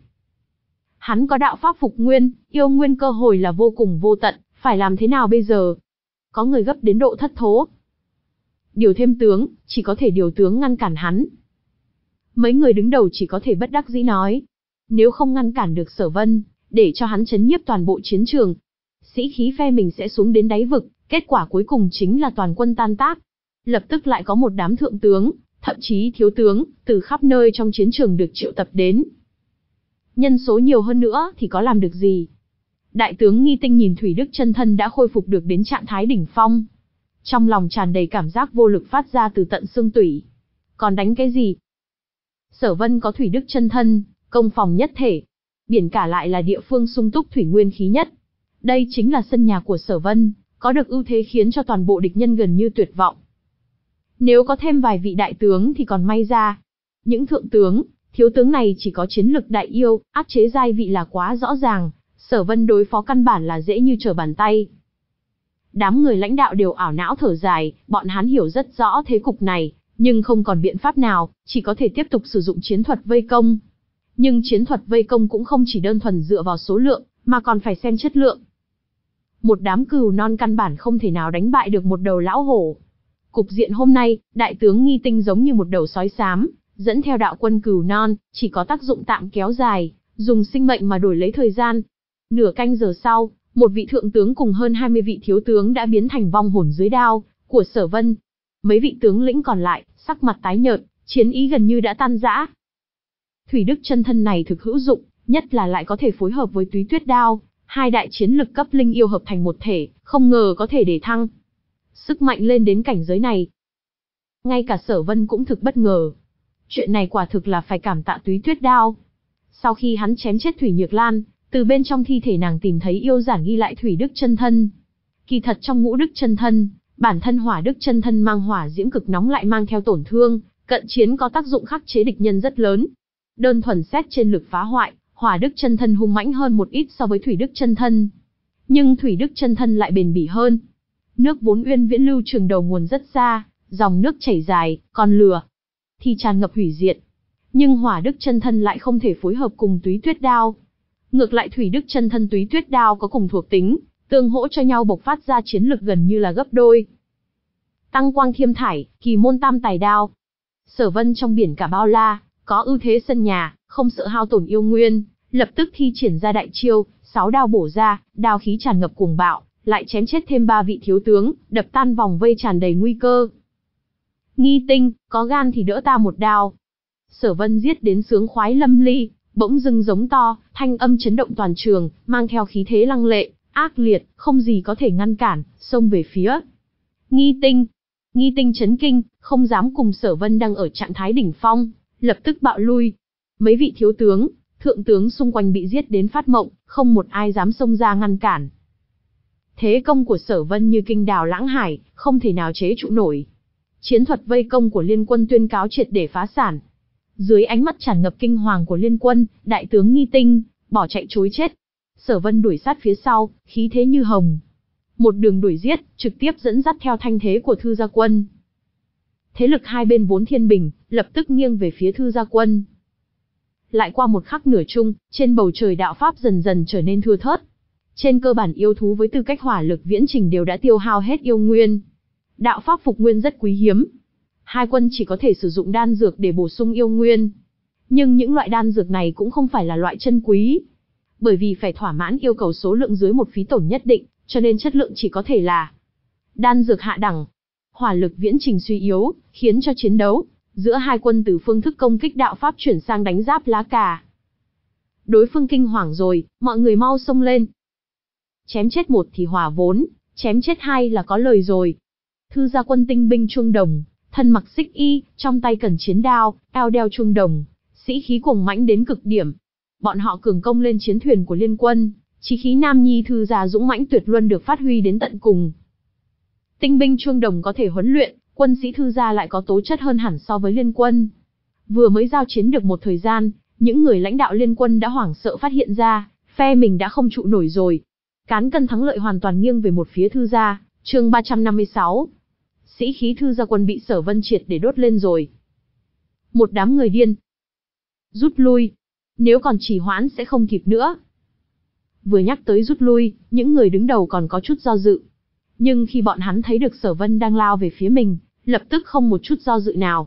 Hắn có đạo pháp phục nguyên, yêu nguyên cơ hội là vô cùng vô tận, phải làm thế nào bây giờ? Có người gấp đến độ thất thố. Điều thêm tướng, chỉ có thể điều tướng ngăn cản hắn. Mấy người đứng đầu chỉ có thể bất đắc dĩ nói. Nếu không ngăn cản được Sở Vân, để cho hắn chấn nhiếp toàn bộ chiến trường, sĩ khí phe mình sẽ xuống đến đáy vực, kết quả cuối cùng chính là toàn quân tan tác. Lập tức lại có một đám thượng tướng, thậm chí thiếu tướng, từ khắp nơi trong chiến trường được triệu tập đến. Nhân số nhiều hơn nữa thì có làm được gì? Đại tướng Nghi Tinh nhìn Thủy Đức chân thân đã khôi phục được đến trạng thái đỉnh phong. Trong lòng tràn đầy cảm giác vô lực phát ra từ tận xương tủy. Còn đánh cái gì? Sở Vân có Thủy Đức chân thân, công phòng nhất thể. Biển cả lại là địa phương sung túc thủy nguyên khí nhất. Đây chính là sân nhà của Sở Vân, có được ưu thế khiến cho toàn bộ địch nhân gần như tuyệt vọng. Nếu có thêm vài vị đại tướng thì còn may ra. Những thượng tướng, thiếu tướng này chỉ có chiến lực đại yêu, áp chế giai vị là quá rõ ràng, Sở Vân đối phó căn bản là dễ như trở bàn tay. Đám người lãnh đạo đều ảo não thở dài, bọn hắn hiểu rất rõ thế cục này, nhưng không còn biện pháp nào, chỉ có thể tiếp tục sử dụng chiến thuật vây công. Nhưng chiến thuật vây công cũng không chỉ đơn thuần dựa vào số lượng, mà còn phải xem chất lượng. Một đám cừu non căn bản không thể nào đánh bại được một đầu lão hổ. Cục diện hôm nay, đại tướng Nghi Tinh giống như một đầu sói xám, dẫn theo đạo quân cừu non, chỉ có tác dụng tạm kéo dài, dùng sinh mệnh mà đổi lấy thời gian. Nửa canh giờ sau, một vị thượng tướng cùng hơn hai mươi vị thiếu tướng đã biến thành vong hồn dưới đao của Sở Vân. Mấy vị tướng lĩnh còn lại, sắc mặt tái nhợt, chiến ý gần như đã tan rã. Thủy Đức chân thân này thực hữu dụng, nhất là lại có thể phối hợp với Túy Tuyết đao, hai đại chiến lực cấp linh yêu hợp thành một thể, không ngờ có thể để thăng. Sức mạnh lên đến cảnh giới này. Ngay cả Sở Vân cũng thực bất ngờ. Chuyện này quả thực là phải cảm tạ Túy Tuyết đao. Sau khi hắn chém chết Thủy Nhược Lan, từ bên trong thi thể nàng tìm thấy yêu giản ghi lại Thủy Đức chân thân. Kỳ thật trong Ngũ Đức chân thân, bản thân Hỏa Đức chân thân mang hỏa diễm cực nóng lại mang theo tổn thương, cận chiến có tác dụng khắc chế địch nhân rất lớn. Đơn thuần xét trên lực phá hoại, Hỏa Đức chân thân hung mãnh hơn một ít so với Thủy Đức chân thân. Nhưng Thủy Đức chân thân lại bền bỉ hơn. Nước vốn uyên viễn lưu trường đầu nguồn rất xa, dòng nước chảy dài, còn lửa thì tràn ngập hủy diệt. Nhưng Hỏa Đức Chân Thân lại không thể phối hợp cùng Túy Tuyết Đao. Ngược lại Thủy Đức Chân Thân Túy Tuyết Đao có cùng thuộc tính, tương hỗ cho nhau bộc phát ra chiến lực gần như là gấp đôi. Tăng quang thiêm thải, kỳ môn tam tài đao. Sở Vân trong biển cả bao la, có ưu thế sân nhà, không sợ hao tổn yêu nguyên, lập tức thi triển ra đại chiêu, sáu đao bổ ra, đao khí tràn ngập cuồng bạo, lại chém chết thêm ba vị thiếu tướng, đập tan vòng vây tràn đầy nguy cơ. Nghi Tinh, có gan thì đỡ ta một đao. Sở Vân giết đến sướng khoái lâm ly, bỗng dưng giống to, thanh âm chấn động toàn trường, mang theo khí thế lăng lệ, ác liệt, không gì có thể ngăn cản, xông về phía Nghi Tinh. Nghi Tinh chấn kinh, không dám cùng Sở Vân đang ở trạng thái đỉnh phong, lập tức bạo lui. Mấy vị thiếu tướng, thượng tướng xung quanh bị giết đến phát mộng, không một ai dám xông ra ngăn cản. Thế công của Sở Vân như kinh đào lãng hải, không thể nào chế trụ nổi. Chiến thuật vây công của Liên Quân tuyên cáo triệt để phá sản. Dưới ánh mắt tràn ngập kinh hoàng của Liên Quân, đại tướng Nghi Tinh bỏ chạy trối chết. Sở Vân đuổi sát phía sau, khí thế như hồng. Một đường đuổi giết, trực tiếp dẫn dắt theo thanh thế của Thư Gia Quân. Thế lực hai bên vốn thiên bình, lập tức nghiêng về phía Thư Gia Quân. Lại qua một khắc nửa chung, trên bầu trời đạo pháp dần dần trở nên thưa thớt. Trên cơ bản yêu thú với tư cách hỏa lực viễn trình đều đã tiêu hao hết yêu nguyên. Đạo pháp phục nguyên rất quý hiếm. Hai quân chỉ có thể sử dụng đan dược để bổ sung yêu nguyên. Nhưng những loại đan dược này cũng không phải là loại chân quý. Bởi vì phải thỏa mãn yêu cầu số lượng dưới một phí tổn nhất định, cho nên chất lượng chỉ có thể là đan dược hạ đẳng. Hỏa lực viễn trình suy yếu, khiến cho chiến đấu giữa hai quân từ phương thức công kích đạo pháp chuyển sang đánh giáp lá cà. Đối phương kinh hoàng rồi, mọi người mau xông lên. Chém chết một thì hòa vốn, chém chết hai là có lời rồi. Thư Gia Quân tinh binh chuông đồng, thân mặc xích y, trong tay cầm chiến đao, eo đeo chuông đồng, sĩ khí cuồng mãnh đến cực điểm. Bọn họ cường công lên chiến thuyền của Liên Quân, chí khí nam nhi Thư gia dũng mãnh tuyệt luân được phát huy đến tận cùng. Tinh binh chuông đồng có thể huấn luyện, quân sĩ Thư gia lại có tố chất hơn hẳn so với Liên Quân. Vừa mới giao chiến được một thời gian, những người lãnh đạo Liên Quân đã hoảng sợ phát hiện ra, phe mình đã không trụ nổi rồi. Cán cân thắng lợi hoàn toàn nghiêng về một phía Thư gia. Chương ba trăm năm mươi sáu. Sĩ khí Thư Gia Quân bị Sở Vân triệt để đốt lên rồi. Một đám người điên. Rút lui. Nếu còn trì hoãn sẽ không kịp nữa. Vừa nhắc tới rút lui, những người đứng đầu còn có chút do dự. Nhưng khi bọn hắn thấy được Sở Vân đang lao về phía mình, lập tức không một chút do dự nào.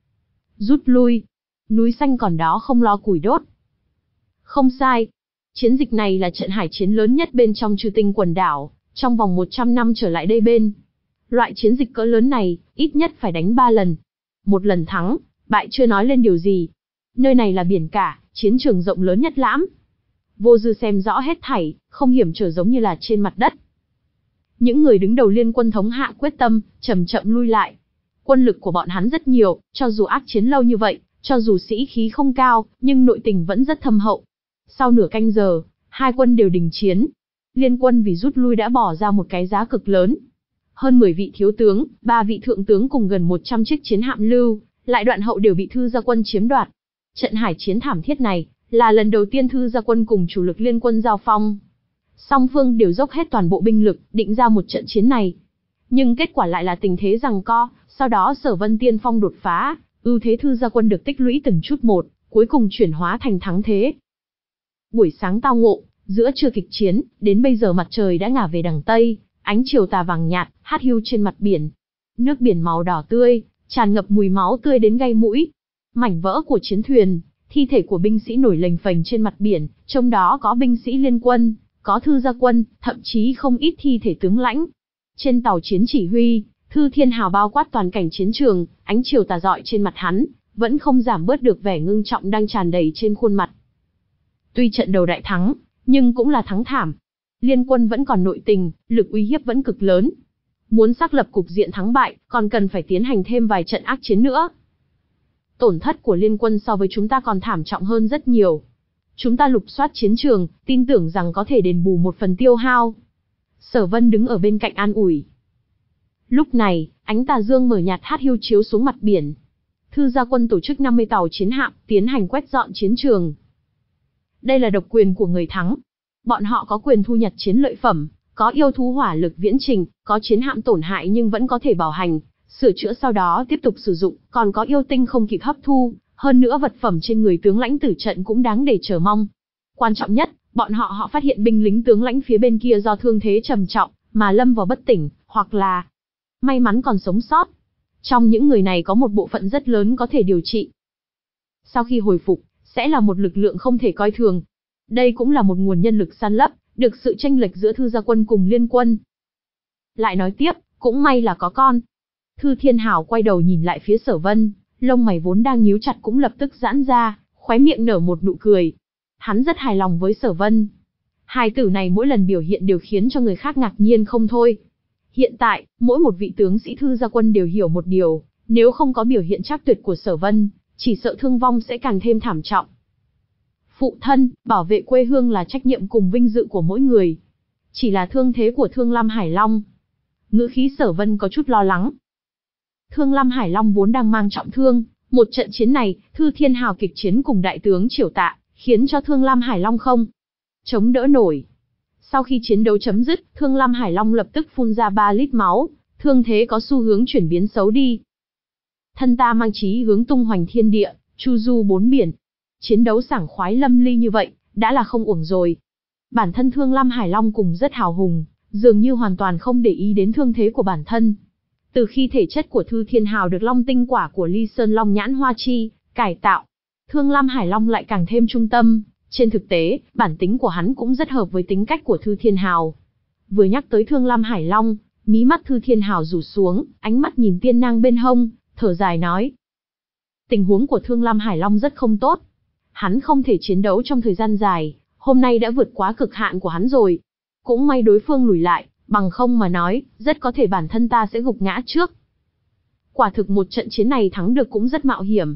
Rút lui. Núi xanh còn đó không lo củi đốt. Không sai. Chiến dịch này là trận hải chiến lớn nhất bên trong Chư Tinh quần đảo, trong vòng một trăm năm trở lại đây bên. Loại chiến dịch cỡ lớn này, ít nhất phải đánh ba lần. Một lần thắng, bại chưa nói lên điều gì. Nơi này là biển cả, chiến trường rộng lớn nhất lãm. Vô Dư xem rõ hết thảy, không hiểm trở giống như là trên mặt đất. Những người đứng đầu Liên Quân thống hạ quyết tâm, chậm chậm lui lại. Quân lực của bọn hắn rất nhiều, cho dù ác chiến lâu như vậy, cho dù sĩ khí không cao, nhưng nội tình vẫn rất thâm hậu. Sau nửa canh giờ, hai quân đều đình chiến. Liên Quân vì rút lui đã bỏ ra một cái giá cực lớn. Hơn mười vị thiếu tướng, ba vị thượng tướng cùng gần một trăm chiếc chiến hạm lưu, lại đoạn hậu đều bị Thư Gia Quân chiếm đoạt. Trận hải chiến thảm thiết này, là lần đầu tiên Thư Gia Quân cùng chủ lực Liên Quân giao phong. Song phương đều dốc hết toàn bộ binh lực, định ra một trận chiến này. Nhưng kết quả lại là tình thế giằng co, sau đó Sở Vân tiên phong đột phá, ưu thế Thư Gia Quân được tích lũy từng chút một, cuối cùng chuyển hóa thành thắng thế. Buổi sáng tao ngộ, giữa trưa kịch chiến, đến bây giờ mặt trời đã ngả về đằng Tây, ánh chiều tà vàng nhạt, hát hiu trên mặt biển. Nước biển màu đỏ tươi, tràn ngập mùi máu tươi đến gây mũi. Mảnh vỡ của chiến thuyền, thi thể của binh sĩ nổi lềnh phềnh trên mặt biển, trong đó có binh sĩ Liên Quân, có Thư Gia Quân, thậm chí không ít thi thể tướng lãnh. Trên tàu chiến chỉ huy, Thư Thiên Hào bao quát toàn cảnh chiến trường, ánh chiều tà rọi trên mặt hắn, vẫn không giảm bớt được vẻ ngưng trọng đang tràn đầy trên khuôn mặt. Tuy trận đầu đại thắng, nhưng cũng là thắng thảm. Liên Quân vẫn còn nội tình, lực uy hiếp vẫn cực lớn. Muốn xác lập cục diện thắng bại, còn cần phải tiến hành thêm vài trận ác chiến nữa. Tổn thất của Liên Quân so với chúng ta còn thảm trọng hơn rất nhiều. Chúng ta lục soát chiến trường, tin tưởng rằng có thể đền bù một phần tiêu hao. Sở Vân đứng ở bên cạnh an ủi. Lúc này, ánh tà dương mở nhạt hát hiu chiếu xuống mặt biển. Thư Gia Quân tổ chức năm mươi tàu chiến hạm, tiến hành quét dọn chiến trường. Đây là độc quyền của người thắng. Bọn họ có quyền thu nhặt chiến lợi phẩm, có yêu thú hỏa lực viễn trình, có chiến hạm tổn hại nhưng vẫn có thể bảo hành, sửa chữa sau đó tiếp tục sử dụng, còn có yêu tinh không kịp hấp thu, hơn nữa vật phẩm trên người tướng lãnh tử trận cũng đáng để chờ mong. Quan trọng nhất, bọn họ họ phát hiện binh lính tướng lãnh phía bên kia do thương thế trầm trọng, mà lâm vào bất tỉnh, hoặc là may mắn còn sống sót. Trong những người này có một bộ phận rất lớn có thể điều trị. Sau khi hồi phục, sẽ là một lực lượng không thể coi thường. Đây cũng là một nguồn nhân lực san lấp, được sự chênh lệch giữa Thư Gia Quân cùng Liên Quân. Lại nói tiếp, cũng may là có con. Thư Thiên Hào quay đầu nhìn lại phía Sở Vân, lông mày vốn đang nhíu chặt cũng lập tức giãn ra, khóe miệng nở một nụ cười. Hắn rất hài lòng với Sở Vân. Hai tử này mỗi lần biểu hiện đều khiến cho người khác ngạc nhiên không thôi. Hiện tại, mỗi một vị tướng sĩ Thư Gia Quân đều hiểu một điều, nếu không có biểu hiện trác tuyệt của Sở Vân, chỉ sợ thương vong sẽ càng thêm thảm trọng. Phụ thân, bảo vệ quê hương là trách nhiệm cùng vinh dự của mỗi người. Chỉ là thương thế của Thương Lam Hải Long. Ngữ khí Sở Vân có chút lo lắng. Thương Lam Hải Long vốn đang mang trọng thương, một trận chiến này, Thư Thiên Hào kịch chiến cùng đại tướng Triều Tạ, khiến cho Thương Lam Hải Long không chống đỡ nổi. Sau khi chiến đấu chấm dứt, Thương Lam Hải Long lập tức phun ra ba lít máu, thương thế có xu hướng chuyển biến xấu đi. Thân ta mang chí hướng tung hoành thiên địa, chu du bốn biển. Chiến đấu sảng khoái lâm ly như vậy, đã là không uổng rồi. Bản thân Thương Lam Hải Long cùng rất hào hùng, dường như hoàn toàn không để ý đến thương thế của bản thân. Từ khi thể chất của Thư Thiên Hào được Long tinh quả của Ly Sơn Long nhãn hoa chi cải tạo, Thương Lam Hải Long lại càng thêm trung tâm. Trên thực tế, bản tính của hắn cũng rất hợp với tính cách của Thư Thiên Hào. Vừa nhắc tới Thương Lam Hải Long, mí mắt Thư Thiên Hào rủ xuống, ánh mắt nhìn tiên nang bên hông, thở dài nói. Tình huống của Thương Lam Hải Long rất không tốt. Hắn không thể chiến đấu trong thời gian dài, hôm nay đã vượt quá cực hạn của hắn rồi. Cũng may đối phương lùi lại, bằng không mà nói, rất có thể bản thân ta sẽ gục ngã trước. Quả thực một trận chiến này thắng được cũng rất mạo hiểm.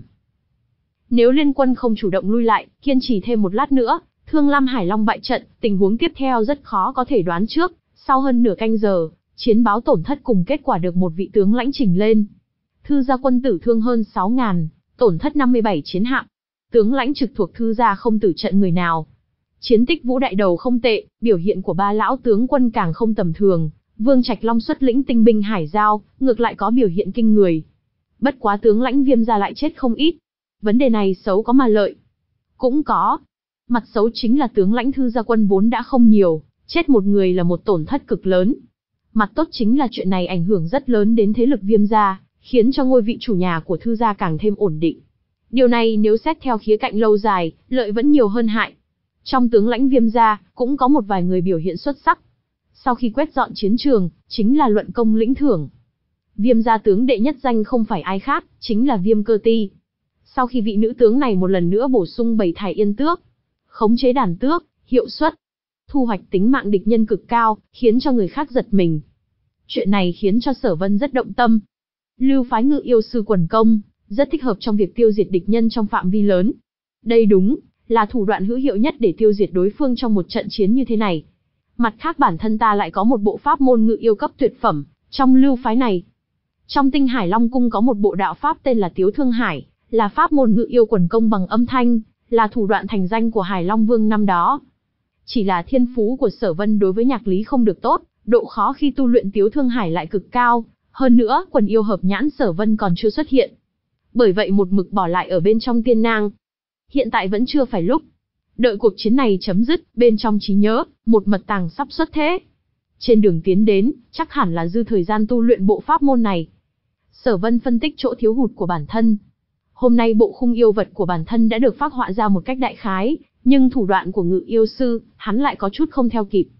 Nếu Liên Quân không chủ động lui lại, kiên trì thêm một lát nữa, Thương Lam Hải Long bại trận, tình huống tiếp theo rất khó có thể đoán trước. Sau hơn nửa canh giờ, chiến báo tổn thất cùng kết quả được một vị tướng lãnh trình lên. Thư Gia Quân tử thương hơn sáu ngàn, tổn thất năm mươi bảy chiến hạm. Tướng lãnh trực thuộc Thư Gia không tử trận người nào. Chiến tích Vũ Đại Đầu không tệ, biểu hiện của ba lão tướng quân càng không tầm thường. Vương Trạch Long xuất lĩnh tinh binh hải giao, ngược lại có biểu hiện kinh người. Bất quá tướng lãnh Viêm gia lại chết không ít. Vấn đề này xấu có mà lợi. Cũng có. Mặt xấu chính là tướng lãnh Thư Gia Quân vốn đã không nhiều, chết một người là một tổn thất cực lớn. Mặt tốt chính là chuyện này ảnh hưởng rất lớn đến thế lực Viêm gia, khiến cho ngôi vị chủ nhà của Thư gia càng thêm ổn định. Điều này nếu xét theo khía cạnh lâu dài, lợi vẫn nhiều hơn hại. Trong tướng lãnh Viêm gia, cũng có một vài người biểu hiện xuất sắc. Sau khi quét dọn chiến trường, chính là luận công lĩnh thưởng. Viêm gia tướng đệ nhất danh không phải ai khác, chính là Viêm Cơ Ti. Sau khi vị nữ tướng này một lần nữa bổ sung bảy thải yên tước, khống chế đàn tước, hiệu suất, thu hoạch tính mạng địch nhân cực cao, khiến cho người khác giật mình. Chuyện này khiến cho Sở Vân rất động tâm. Lưu phái ngự yêu sư quần công, rất thích hợp trong việc tiêu diệt địch nhân trong phạm vi lớn. Đây đúng là thủ đoạn hữu hiệu nhất để tiêu diệt đối phương trong một trận chiến như thế này. Mặt khác bản thân ta lại có một bộ pháp môn ngự yêu cấp tuyệt phẩm, trong lưu phái này. Trong Tinh Hải Long Cung có một bộ đạo pháp tên là Tiếu Thương Hải, là pháp môn ngự yêu quần công bằng âm thanh, là thủ đoạn thành danh của Hải Long Vương năm đó. Chỉ là thiên phú của Sở Vân đối với nhạc lý không được tốt, độ khó khi tu luyện Tiếu Thương Hải lại cực cao, hơn nữa, quần yêu hợp nhãn Sở Vân còn chưa xuất hiện. Bởi vậy một mực bỏ lại ở bên trong tiên nang. Hiện tại vẫn chưa phải lúc. Đợi cuộc chiến này chấm dứt, bên trong trí nhớ, một mật tàng sắp xuất thế. Trên đường tiến đến, chắc hẳn là dư thời gian tu luyện bộ pháp môn này. Sở Vân phân tích chỗ thiếu hụt của bản thân. Hôm nay bộ khung yêu vật của bản thân đã được phác họa ra một cách đại khái, nhưng thủ đoạn của ngự yêu sư, hắn lại có chút không theo kịp.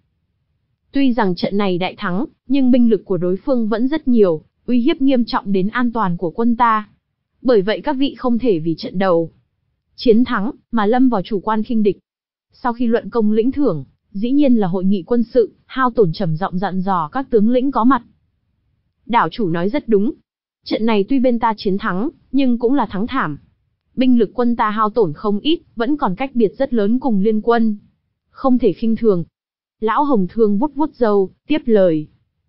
Tuy rằng trận này đại thắng, nhưng binh lực của đối phương vẫn rất nhiều, uy hiếp nghiêm trọng đến an toàn của quân ta. Bởi vậy các vị không thể vì trận đầu chiến thắng mà lâm vào chủ quan khinh địch. Sau khi luận công lĩnh thưởng, dĩ nhiên là hội nghị quân sự, hao tổn trầm giọng dặn dò các tướng lĩnh có mặt. Đảo chủ nói rất đúng. Trận này tuy bên ta chiến thắng, nhưng cũng là thắng thảm. Binh lực quân ta hao tổn không ít, vẫn còn cách biệt rất lớn cùng Liên Quân. Không thể khinh thường. Lão Hồng Thương vuốt vuốt râu, tiếp lời.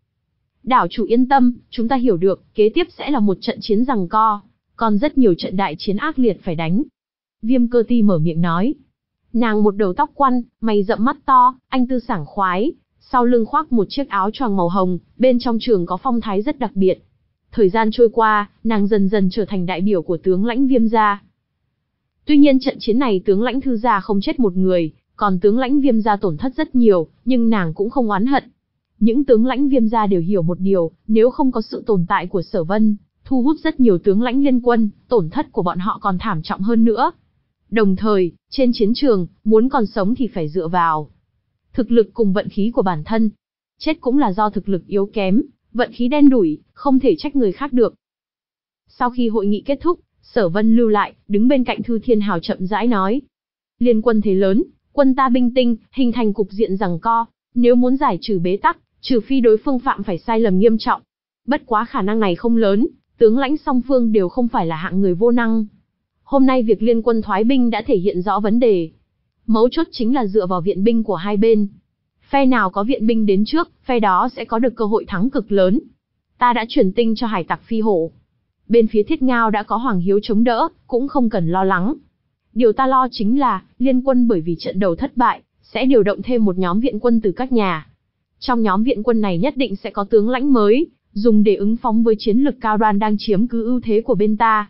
Đảo chủ yên tâm, chúng ta hiểu được, kế tiếp sẽ là một trận chiến giằng co, còn rất nhiều trận đại chiến ác liệt phải đánh. Viêm Cơ Ti mở miệng nói. Nàng một đầu tóc quăn, mày rậm mắt to, anh tư sảng khoái, sau lưng khoác một chiếc áo choàng màu hồng, bên trong trường có phong thái rất đặc biệt. Thời gian trôi qua, nàng dần dần trở thành đại biểu của tướng lãnh Viêm gia. Tuy nhiên trận chiến này tướng lãnh Thư gia không chết một người, còn tướng lãnh Viêm gia tổn thất rất nhiều, nhưng nàng cũng không oán hận. Những tướng lãnh Viêm gia đều hiểu một điều, nếu không có sự tồn tại của Sở Vân, thu hút rất nhiều tướng lãnh liên quân, tổn thất của bọn họ còn thảm trọng hơn nữa. Đồng thời, trên chiến trường, muốn còn sống thì phải dựa vào thực lực cùng vận khí của bản thân. Chết cũng là do thực lực yếu kém, vận khí đen đủi, không thể trách người khác được. Sau khi hội nghị kết thúc, Sở Vân lưu lại, đứng bên cạnh Thư Thiên Hào chậm rãi nói. Liên quân thế lớn, quân ta binh tinh, hình thành cục diện giằng co. Nếu muốn giải trừ bế tắc, trừ phi đối phương phạm phải sai lầm nghiêm trọng. Bất quá khả năng này không lớn, tướng lãnh song phương đều không phải là hạng người vô năng. Hôm nay việc liên quân thoái binh đã thể hiện rõ vấn đề. Mấu chốt chính là dựa vào viện binh của hai bên. Phe nào có viện binh đến trước, phe đó sẽ có được cơ hội thắng cực lớn. Ta đã truyền tin cho hải tặc Phi Hổ. Bên phía Thiết Ngao đã có Hoàng Hiếu chống đỡ, cũng không cần lo lắng. Điều ta lo chính là, liên quân bởi vì trận đầu thất bại, sẽ điều động thêm một nhóm viện quân từ các nhà. Trong nhóm viện quân này nhất định sẽ có tướng lãnh mới, dùng để ứng phó với chiến lực cao đoan đang chiếm cứ ưu thế của bên ta.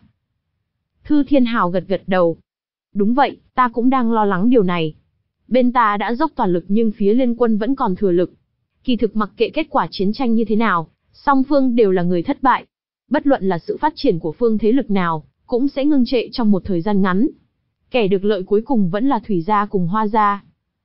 Thư Thiên Hào gật gật đầu. Đúng vậy, ta cũng đang lo lắng điều này. Bên ta đã dốc toàn lực nhưng phía liên quân vẫn còn thừa lực. Kỳ thực mặc kệ kết quả chiến tranh như thế nào, song phương đều là người thất bại. Bất luận là sự phát triển của phương thế lực nào, cũng sẽ ngưng trệ trong một thời gian ngắn. Kẻ được lợi cuối cùng vẫn là Thủy gia cùng Hoa gia.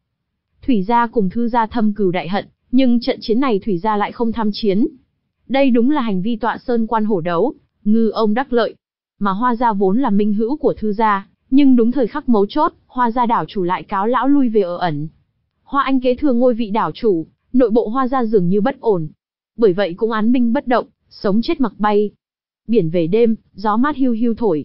Thủy gia cùng Thư gia thâm cừu đại hận, nhưng trận chiến này Thủy gia lại không tham chiến. Đây đúng là hành vi tọa sơn quan hổ đấu, ngư ông đắc lợi. Mà Hoa gia vốn là minh hữu của Thư gia, nhưng đúng thời khắc mấu chốt, Hoa gia đảo chủ lại cáo lão lui về ở ẩn. Hoa Anh kế thừa ngôi vị đảo chủ, nội bộ Hoa gia dường như bất ổn. Bởi vậy cũng án binh bất động, sống chết mặc bay. Biển về đêm, gió mát hiu hiu thổi.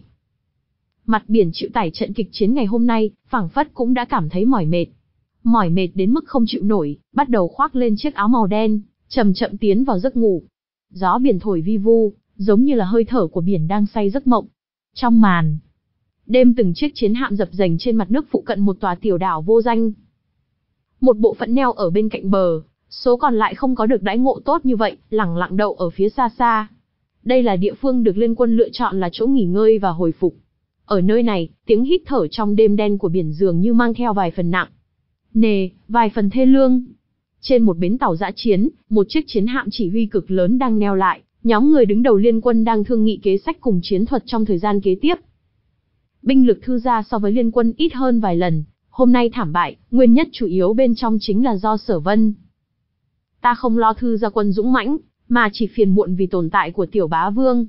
Mặt biển chịu tải trận kịch chiến ngày hôm nay, phảng phất cũng đã cảm thấy mỏi mệt. Mỏi mệt đến mức không chịu nổi, bắt đầu khoác lên chiếc áo màu đen, chậm chậm tiến vào giấc ngủ. Gió biển thổi vi vu, giống như là hơi thở của biển đang say giấc mộng. Trong màn đêm từng chiếc chiến hạm dập dềnh trên mặt nước phụ cận một tòa tiểu đảo vô danh. Một bộ phận neo ở bên cạnh bờ, số còn lại không có được đãi ngộ tốt như vậy, lẳng lặng đậu ở phía xa xa. Đây là địa phương được liên quân lựa chọn là chỗ nghỉ ngơi và hồi phục. Ở nơi này, tiếng hít thở trong đêm đen của biển dường như mang theo vài phần nặng nề, vài phần thê lương. Trên một bến tàu dã chiến, một chiếc chiến hạm chỉ huy cực lớn đang neo lại, nhóm người đứng đầu liên quân đang thương nghị kế sách cùng chiến thuật trong thời gian kế tiếp. Binh lực Thư gia so với liên quân ít hơn vài lần, hôm nay thảm bại, nguyên nhất chủ yếu bên trong chính là do Sở Vân. Ta không lo Thư gia quân dũng mãnh, mà chỉ phiền muộn vì tồn tại của Tiểu Bá Vương.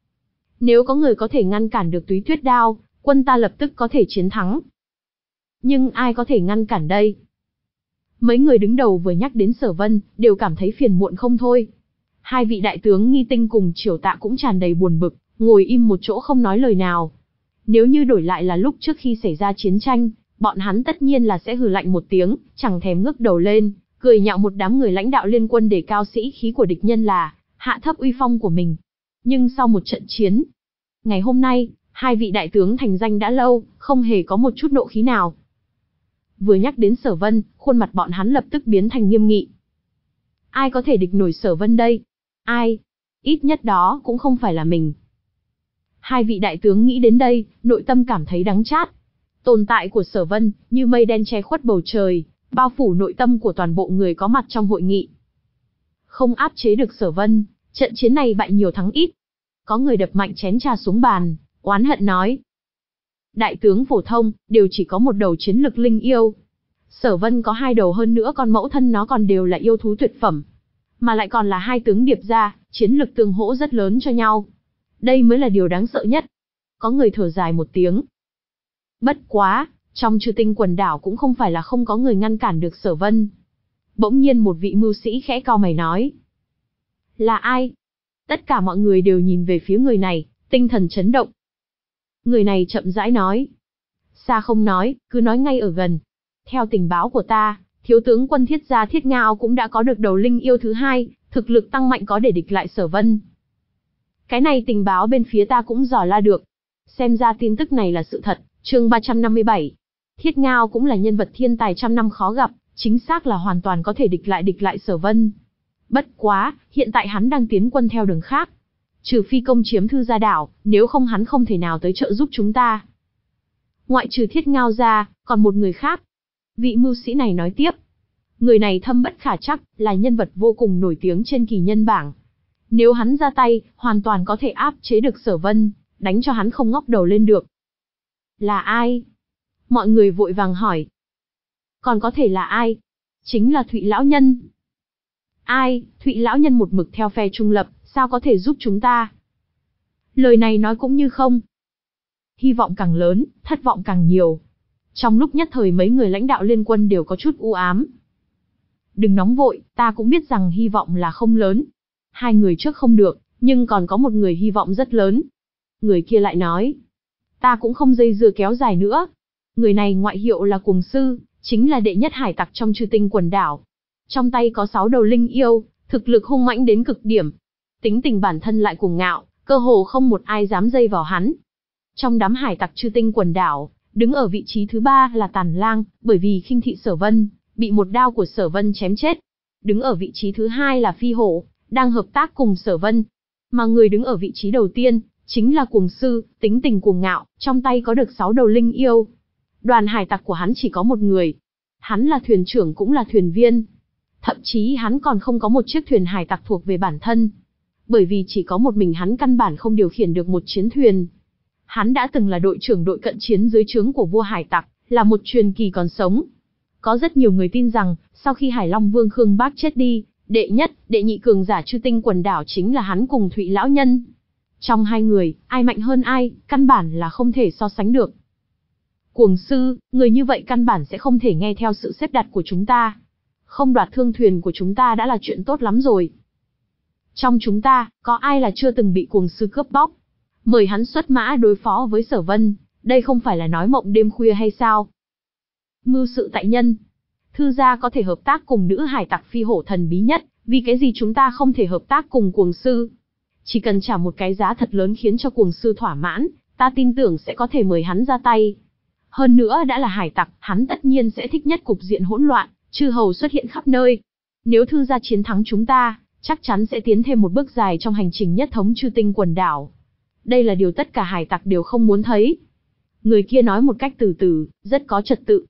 Nếu có người có thể ngăn cản được Túy Tuyết Đao, quân ta lập tức có thể chiến thắng. Nhưng ai có thể ngăn cản đây? Mấy người đứng đầu vừa nhắc đến Sở Vân, đều cảm thấy phiền muộn không thôi. Hai vị đại tướng Nghi Tinh cùng Triều Tạ cũng tràn đầy buồn bực, ngồi im một chỗ không nói lời nào. Nếu như đổi lại là lúc trước khi xảy ra chiến tranh, bọn hắn tất nhiên là sẽ hừ lạnh một tiếng, chẳng thèm ngước đầu lên, cười nhạo một đám người lãnh đạo liên quân để cao sĩ khí của địch nhân là hạ thấp uy phong của mình. Nhưng sau một trận chiến, ngày hôm nay, hai vị đại tướng thành danh đã lâu, không hề có một chút nộ khí nào. Vừa nhắc đến Sở Vân, khuôn mặt bọn hắn lập tức biến thành nghiêm nghị. Ai có thể địch nổi Sở Vân đây? Ai? Ít nhất đó cũng không phải là mình. Hai vị đại tướng nghĩ đến đây, nội tâm cảm thấy đắng chát. Tồn tại của Sở Vân, như mây đen che khuất bầu trời, bao phủ nội tâm của toàn bộ người có mặt trong hội nghị. Không áp chế được Sở Vân, trận chiến này bại nhiều thắng ít. Có người đập mạnh chén trà xuống bàn, oán hận nói. Đại tướng phổ thông, đều chỉ có một đầu chiến lực linh yêu. Sở Vân có hai đầu hơn nữa còn mẫu thân nó còn đều là yêu thú tuyệt phẩm. Mà lại còn là hai tướng điệp ra, chiến lực tương hỗ rất lớn cho nhau. Đây mới là điều đáng sợ nhất. Có người thở dài một tiếng. Bất quá, trong Chư Tinh quần đảo cũng không phải là không có người ngăn cản được Sở Vân. Bỗng nhiên một vị mưu sĩ khẽ cau mày nói. Là ai? Tất cả mọi người đều nhìn về phía người này, tinh thần chấn động. Người này chậm rãi nói. Xa không nói, cứ nói ngay ở gần. Theo tình báo của ta, thiếu tướng quân Thiết gia Thiết Ngao cũng đã có được đầu linh yêu thứ hai, thực lực tăng mạnh có để địch lại Sở Vân. Cái này tình báo bên phía ta cũng dò la được. Xem ra tin tức này là sự thật. Chương ba trăm năm mươi bảy. Thiết Ngao cũng là nhân vật thiên tài trăm năm khó gặp, chính xác là hoàn toàn có thể địch lại địch lại Sở Vân. Bất quá, hiện tại hắn đang tiến quân theo đường khác. Trừ phi công chiếm Thư Gia đảo, nếu không hắn không thể nào tới trợ giúp chúng ta. Ngoại trừ Thiết Ngao ra, còn một người khác. Vị mưu sĩ này nói tiếp. Người này thâm bất khả trắc, là nhân vật vô cùng nổi tiếng trên kỳ nhân bảng. Nếu hắn ra tay, hoàn toàn có thể áp chế được Sở Vân, đánh cho hắn không ngóc đầu lên được. Là ai? Mọi người vội vàng hỏi. Còn có thể là ai? Chính là Thụy Lão Nhân. Ai? Thụy Lão Nhân một mực theo phe trung lập, sao có thể giúp chúng ta? Lời này nói cũng như không. Hy vọng càng lớn, thất vọng càng nhiều. Trong lúc nhất thời mấy người lãnh đạo liên quân đều có chút u ám. Đừng nóng vội, ta cũng biết rằng hy vọng là không lớn. Hai người trước không được, nhưng còn có một người hy vọng rất lớn. Người kia lại nói. Ta cũng không dây dưa kéo dài nữa. Người này ngoại hiệu là Cuồng Sư, chính là đệ nhất hải tặc trong Chư Tinh quần đảo. Trong tay có sáu đầu linh yêu, thực lực hung mãnh đến cực điểm. Tính tình bản thân lại cuồng ngạo, cơ hồ không một ai dám dây vào hắn. Trong đám hải tặc Chư Tinh quần đảo, đứng ở vị trí thứ ba là Tàn Lang, bởi vì khinh thị Sở Vân, bị một đao của Sở Vân chém chết. Đứng ở vị trí thứ hai là Phi Hổ, đang hợp tác cùng Sở Vân. Mà người đứng ở vị trí đầu tiên, chính là Cuồng Sư, tính tình cuồng ngạo, trong tay có được sáu đầu linh yêu. Đoàn hải tặc của hắn chỉ có một người. Hắn là thuyền trưởng cũng là thuyền viên. Thậm chí hắn còn không có một chiếc thuyền hải tặc thuộc về bản thân. Bởi vì chỉ có một mình hắn căn bản không điều khiển được một chiến thuyền. Hắn đã từng là đội trưởng đội cận chiến dưới trướng của vua hải tặc, là một truyền kỳ còn sống. Có rất nhiều người tin rằng, sau khi Hải Long Vương Khương Bác chết đi, đệ nhất, đệ nhị cường giả Chư Tinh quần đảo chính là hắn cùng Thụy Lão Nhân. Trong hai người, ai mạnh hơn ai, căn bản là không thể so sánh được. Cuồng Sư, người như vậy căn bản sẽ không thể nghe theo sự xếp đặt của chúng ta. Không đoạt thương thuyền của chúng ta đã là chuyện tốt lắm rồi. Trong chúng ta, có ai là chưa từng bị Cuồng Sư cướp bóc? Mời hắn xuất mã đối phó với Sở Vân, đây không phải là nói mộng đêm khuya hay sao? Mưu sự tại nhân. Thư gia có thể hợp tác cùng nữ hải tặc Phi Hổ thần bí nhất, vì cái gì chúng ta không thể hợp tác cùng Cuồng Sư? Chỉ cần trả một cái giá thật lớn khiến cho Cuồng Sư thỏa mãn, ta tin tưởng sẽ có thể mời hắn ra tay. Hơn nữa đã là hải tặc, hắn tất nhiên sẽ thích nhất cục diện hỗn loạn, chư hầu xuất hiện khắp nơi. Nếu Thư gia chiến thắng chúng ta, chắc chắn sẽ tiến thêm một bước dài trong hành trình nhất thống Chư Tinh quần đảo. Đây là điều tất cả hải tặc đều không muốn thấy. Người kia nói một cách từ từ, rất có trật tự.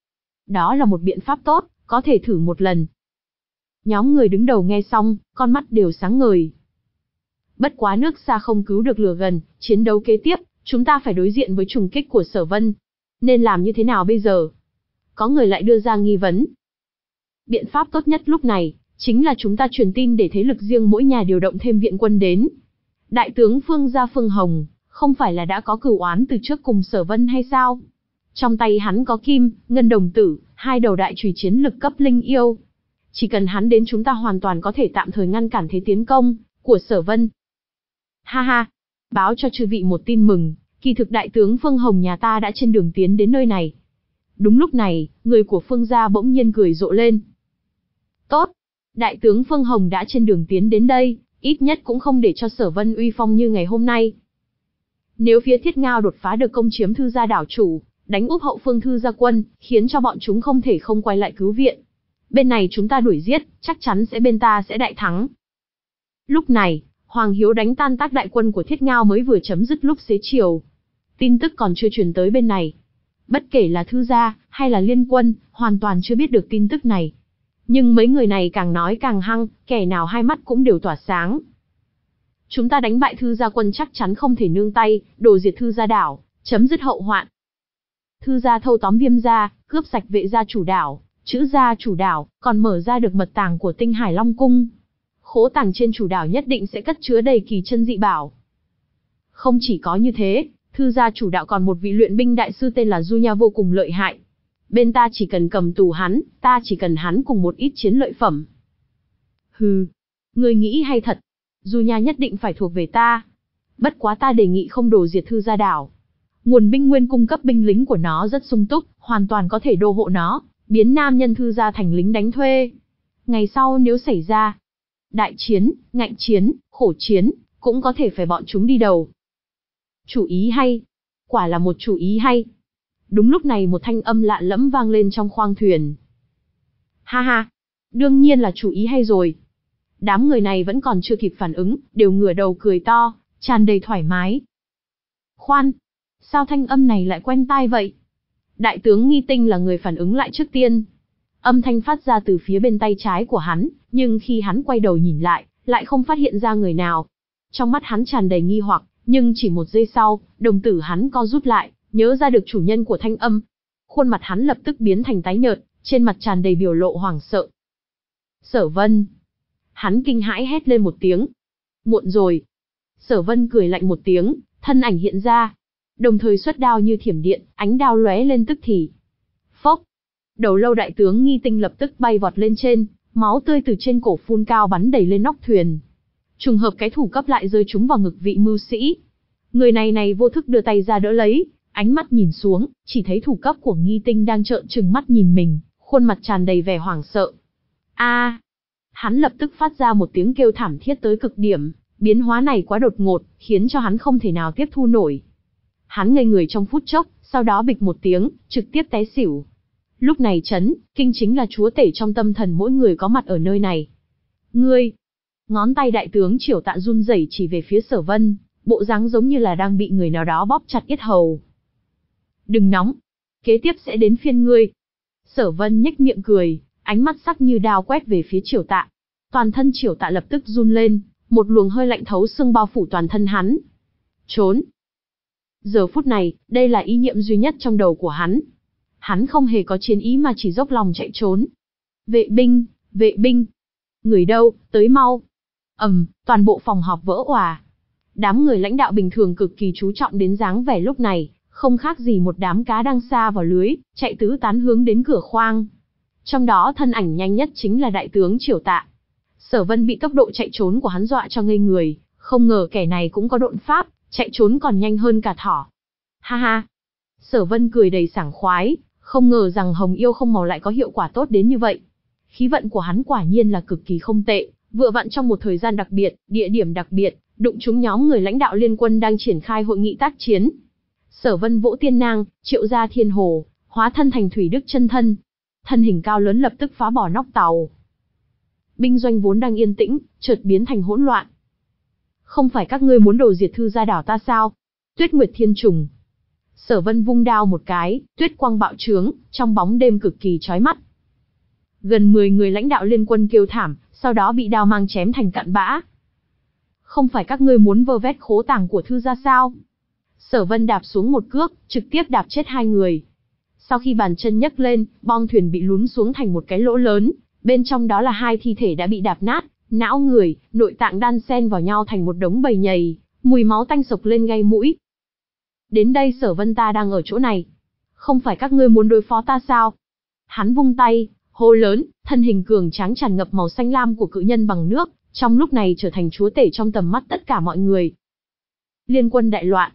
Đó là một biện pháp tốt, có thể thử một lần. Nhóm người đứng đầu nghe xong, con mắt đều sáng ngời. Bất quá nước xa không cứu được lửa gần, chiến đấu kế tiếp, chúng ta phải đối diện với trùng kích của Sở Vân. Nên làm như thế nào bây giờ? Có người lại đưa ra nghi vấn. Biện pháp tốt nhất lúc này, chính là chúng ta truyền tin để thế lực riêng mỗi nhà điều động thêm viện quân đến. Đại tướng Phương Gia Phương Hồng, không phải là đã có cửu oán từ trước cùng Sở Vân hay sao? Trong tay hắn có kim, ngân đồng tử, hai đầu đại chùy chiến lực cấp linh yêu. Chỉ cần hắn đến chúng ta hoàn toàn có thể tạm thời ngăn cản thế tiến công của Sở Vân. Ha ha, báo cho chư vị một tin mừng, kỳ thực đại tướng Phương Hồng nhà ta đã trên đường tiến đến nơi này. Đúng lúc này, người của Phương gia bỗng nhiên cười rộ lên. Tốt, đại tướng Phương Hồng đã trên đường tiến đến đây, ít nhất cũng không để cho Sở Vân uy phong như ngày hôm nay. Nếu phía Thiết Ngao đột phá được công chiếm Thư gia đảo chủ, đánh úp hậu phương Thư gia quân, khiến cho bọn chúng không thể không quay lại cứu viện. Bên này chúng ta đuổi giết, chắc chắn sẽ bên ta sẽ đại thắng. Lúc này, Hoàng Hiếu đánh tan tác đại quân của Thiết Ngao mới vừa chấm dứt lúc xế chiều. Tin tức còn chưa truyền tới bên này. Bất kể là Thư gia, hay là liên quân, hoàn toàn chưa biết được tin tức này. Nhưng mấy người này càng nói càng hăng, kẻ nào hai mắt cũng đều tỏa sáng. Chúng ta đánh bại Thư gia quân chắc chắn không thể nương tay, đổ diệt Thư gia đảo, chấm dứt hậu hoạn. Thư gia thâu tóm Viêm gia, cướp sạch Vệ gia chủ đảo, Trữ gia chủ đảo, còn mở ra được mật tàng của Tinh Hải Long Cung. Khố tàng trên chủ đảo nhất định sẽ cất chứa đầy kỳ chân dị bảo. Không chỉ có như thế, Thư gia chủ đạo còn một vị luyện binh đại sư tên là Du Nha vô cùng lợi hại. Bên ta chỉ cần cầm tù hắn, ta chỉ cần hắn cùng một ít chiến lợi phẩm. Hừ, ngươi nghĩ hay thật, Du Nha nhất định phải thuộc về ta. Bất quá ta đề nghị không đổ diệt Thư gia đảo. Nguồn binh nguyên cung cấp binh lính của nó rất sung túc, hoàn toàn có thể đô hộ nó, biến nam nhân Thư gia thành lính đánh thuê. Ngày sau nếu xảy ra đại chiến, ngạnh chiến, khổ chiến, cũng có thể phải bọn chúng đi đầu. Chủ ý hay, quả là một chủ ý hay. Đúng lúc này một thanh âm lạ lẫm vang lên trong khoang thuyền. Ha ha, đương nhiên là chủ ý hay rồi. Đám người này vẫn còn chưa kịp phản ứng, đều ngửa đầu cười to, tràn đầy thoải mái. Khoan, sao thanh âm này lại quen tai vậy? Đại tướng Nghi Tinh là người phản ứng lại trước tiên. Âm thanh phát ra từ phía bên tay trái của hắn, nhưng khi hắn quay đầu nhìn lại, lại không phát hiện ra người nào. Trong mắt hắn tràn đầy nghi hoặc, nhưng chỉ một giây sau, đồng tử hắn co rút lại, nhớ ra được chủ nhân của thanh âm. Khuôn mặt hắn lập tức biến thành tái nhợt, trên mặt tràn đầy biểu lộ hoảng sợ. Sở Vân. Hắn kinh hãi hét lên một tiếng. Muộn rồi. Sở Vân cười lạnh một tiếng, thân ảnh hiện ra. Đồng thời xuất đao như thiểm điện, ánh đao lóe lên tức thì. Phốc. Đầu lâu đại tướng Nghi Tinh lập tức bay vọt lên trên, máu tươi từ trên cổ phun cao bắn đầy lên nóc thuyền. Trùng hợp cái thủ cấp lại rơi trúng vào ngực vị mưu sĩ. Người này này vô thức đưa tay ra đỡ lấy, ánh mắt nhìn xuống, chỉ thấy thủ cấp của Nghi Tinh đang trợn trừng mắt nhìn mình, khuôn mặt tràn đầy vẻ hoảng sợ. A! Hắn lập tức phát ra một tiếng kêu thảm thiết tới cực điểm, biến hóa này quá đột ngột, khiến cho hắn không thể nào tiếp thu nổi. Hắn ngây người trong phút chốc, sau đó bịch một tiếng, trực tiếp té xỉu. Lúc này Chấn, Kinh chính là chúa tể trong tâm thần mỗi người có mặt ở nơi này. Ngươi! Ngón tay đại tướng Triểu Tạ run rẩy chỉ về phía Sở Vân, bộ dáng giống như là đang bị người nào đó bóp chặt yết hầu. Đừng nóng, kế tiếp sẽ đến phiên ngươi. Sở Vân nhếch miệng cười, ánh mắt sắc như đao quét về phía Triểu Tạ. Toàn thân Triểu Tạ lập tức run lên, một luồng hơi lạnh thấu xương bao phủ toàn thân hắn. Trốn. Giờ phút này, đây là ý niệm duy nhất trong đầu của hắn. Hắn không hề có chiến ý mà chỉ dốc lòng chạy trốn. Vệ binh, vệ binh. Người đâu, tới mau. Ầm, toàn bộ phòng họp vỡ òa. Đám người lãnh đạo bình thường cực kỳ chú trọng đến dáng vẻ lúc này, không khác gì một đám cá đang sa vào lưới, chạy tứ tán hướng đến cửa khoang. Trong đó thân ảnh nhanh nhất chính là đại tướng Triểu Tạ. Sở Vân bị tốc độ chạy trốn của hắn dọa cho ngây người, không ngờ kẻ này cũng có độn pháp, chạy trốn còn nhanh hơn cả thỏ. Ha ha. Sở Vân cười đầy sảng khoái, không ngờ rằng Hồng Yêu Không Màu lại có hiệu quả tốt đến như vậy. Khí vận của hắn quả nhiên là cực kỳ không tệ, vừa vặn trong một thời gian đặc biệt, địa điểm đặc biệt, đụng trúng nhóm người lãnh đạo liên quân đang triển khai hội nghị tác chiến. Sở Vân vỗ tiên nang, triệu ra thiên hồ, hóa thân thành thủy đức chân thân. Thân hình cao lớn lập tức phá bỏ nóc tàu. Binh doanh vốn đang yên tĩnh, chợt biến thành hỗn loạn. Không phải các ngươi muốn đổ diệt Thư Gia đảo ta sao? Tuyết Nguyệt Thiên Trùng. Sở Vân vung đao một cái, tuyết quang bạo trướng, trong bóng đêm cực kỳ chói mắt. Gần mười người lãnh đạo liên quân kêu thảm, sau đó bị đao mang chém thành cặn bã. Không phải các ngươi muốn vơ vét khố tàng của Thư Gia sao? Sở Vân đạp xuống một cước, trực tiếp đạp chết hai người. Sau khi bàn chân nhấc lên, bong thuyền bị lún xuống thành một cái lỗ lớn, bên trong đó là hai thi thể đã bị đạp nát, não người, nội tạng đan xen vào nhau thành một đống bầy nhầy, mùi máu tanh sộc lên gai mũi. Đến đây Sở Vân ta đang ở chỗ này. Không phải các ngươi muốn đối phó ta sao? Hắn vung tay, hô lớn, thân hình cường tráng tràn ngập màu xanh lam của cự nhân bằng nước, trong lúc này trở thành chúa tể trong tầm mắt tất cả mọi người. Liên quân đại loạn.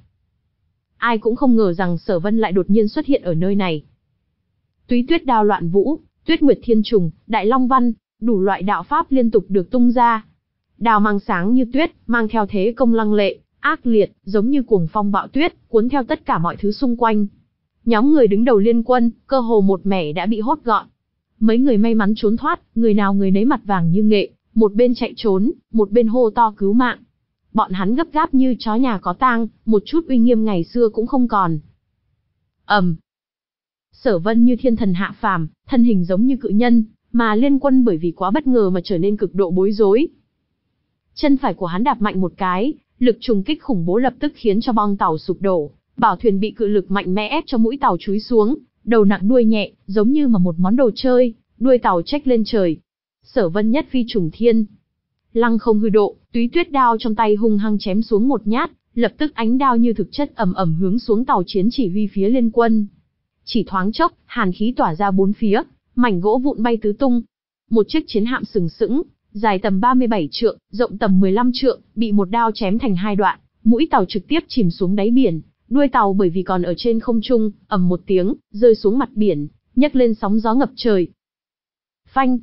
Ai cũng không ngờ rằng Sở Vân lại đột nhiên xuất hiện ở nơi này. Túy Tuyết Đao Loạn Vũ, Tuyết Nguyệt Thiên Trùng, Đại Long Văn, đủ loại đạo pháp liên tục được tung ra. Đao mang sáng như tuyết, mang theo thế công lăng lệ, ác liệt, giống như cuồng phong bạo tuyết, cuốn theo tất cả mọi thứ xung quanh. Nhóm người đứng đầu liên quân, cơ hồ một mẻ đã bị hốt gọn. Mấy người may mắn trốn thoát, người nào người nấy mặt vàng như nghệ, một bên chạy trốn, một bên hô to cứu mạng. Bọn hắn gấp gáp như chó nhà có tang, một chút uy nghiêm ngày xưa cũng không còn. Ầm. Um. Sở Vân như thiên thần hạ phàm, thân hình giống như cự nhân, mà liên quân bởi vì quá bất ngờ mà trở nên cực độ bối rối. Chân phải của hắn đạp mạnh một cái, lực trùng kích khủng bố lập tức khiến cho bong tàu sụp đổ, bảo thuyền bị cự lực mạnh mẽ ép cho mũi tàu chúi xuống, đầu nặng đuôi nhẹ, giống như mà một món đồ chơi, đuôi tàu chếch lên trời. Sở Vân nhất phi trùng thiên, lăng không hư độ, Túy Tuyết đao trong tay hung hăng chém xuống một nhát, lập tức ánh đao như thực chất ầm ầm hướng xuống tàu chiến chỉ huy phía liên quân. Chỉ thoáng chốc, hàn khí tỏa ra bốn phía, mảnh gỗ vụn bay tứ tung. Một chiếc chiến hạm sừng sững, dài tầm ba mươi bảy trượng, rộng tầm mười lăm trượng, bị một đao chém thành hai đoạn, mũi tàu trực tiếp chìm xuống đáy biển, đuôi tàu bởi vì còn ở trên không trung, ầm một tiếng, rơi xuống mặt biển, nhấc lên sóng gió ngập trời. Phanh!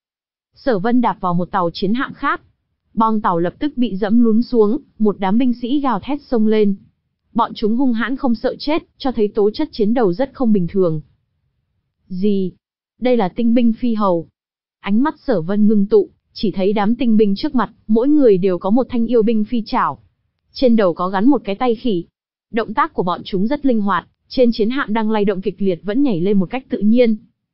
Sở Vân đạp vào một tàu chiến hạm khác. Bong tàu lập tức bị dẫm lún xuống, một đám binh sĩ gào thét xông lên. Bọn chúng hung hãn không sợ chết, cho thấy tố chất chiến đấu rất không bình thường. Gì? Đây là tinh binh phi hầu. Ánh mắt Sở Vân ngưng tụ, Chỉ thấy đám tinh binh trước mặt, mỗi người đều có một thanh yêu binh phi chảo. Trên đầu có gắn một cái tay khỉ. Động tác của bọn chúng rất linh hoạt, trên chiến hạm đang lay động kịch liệt vẫn nhảy lên một cách tự nhiên.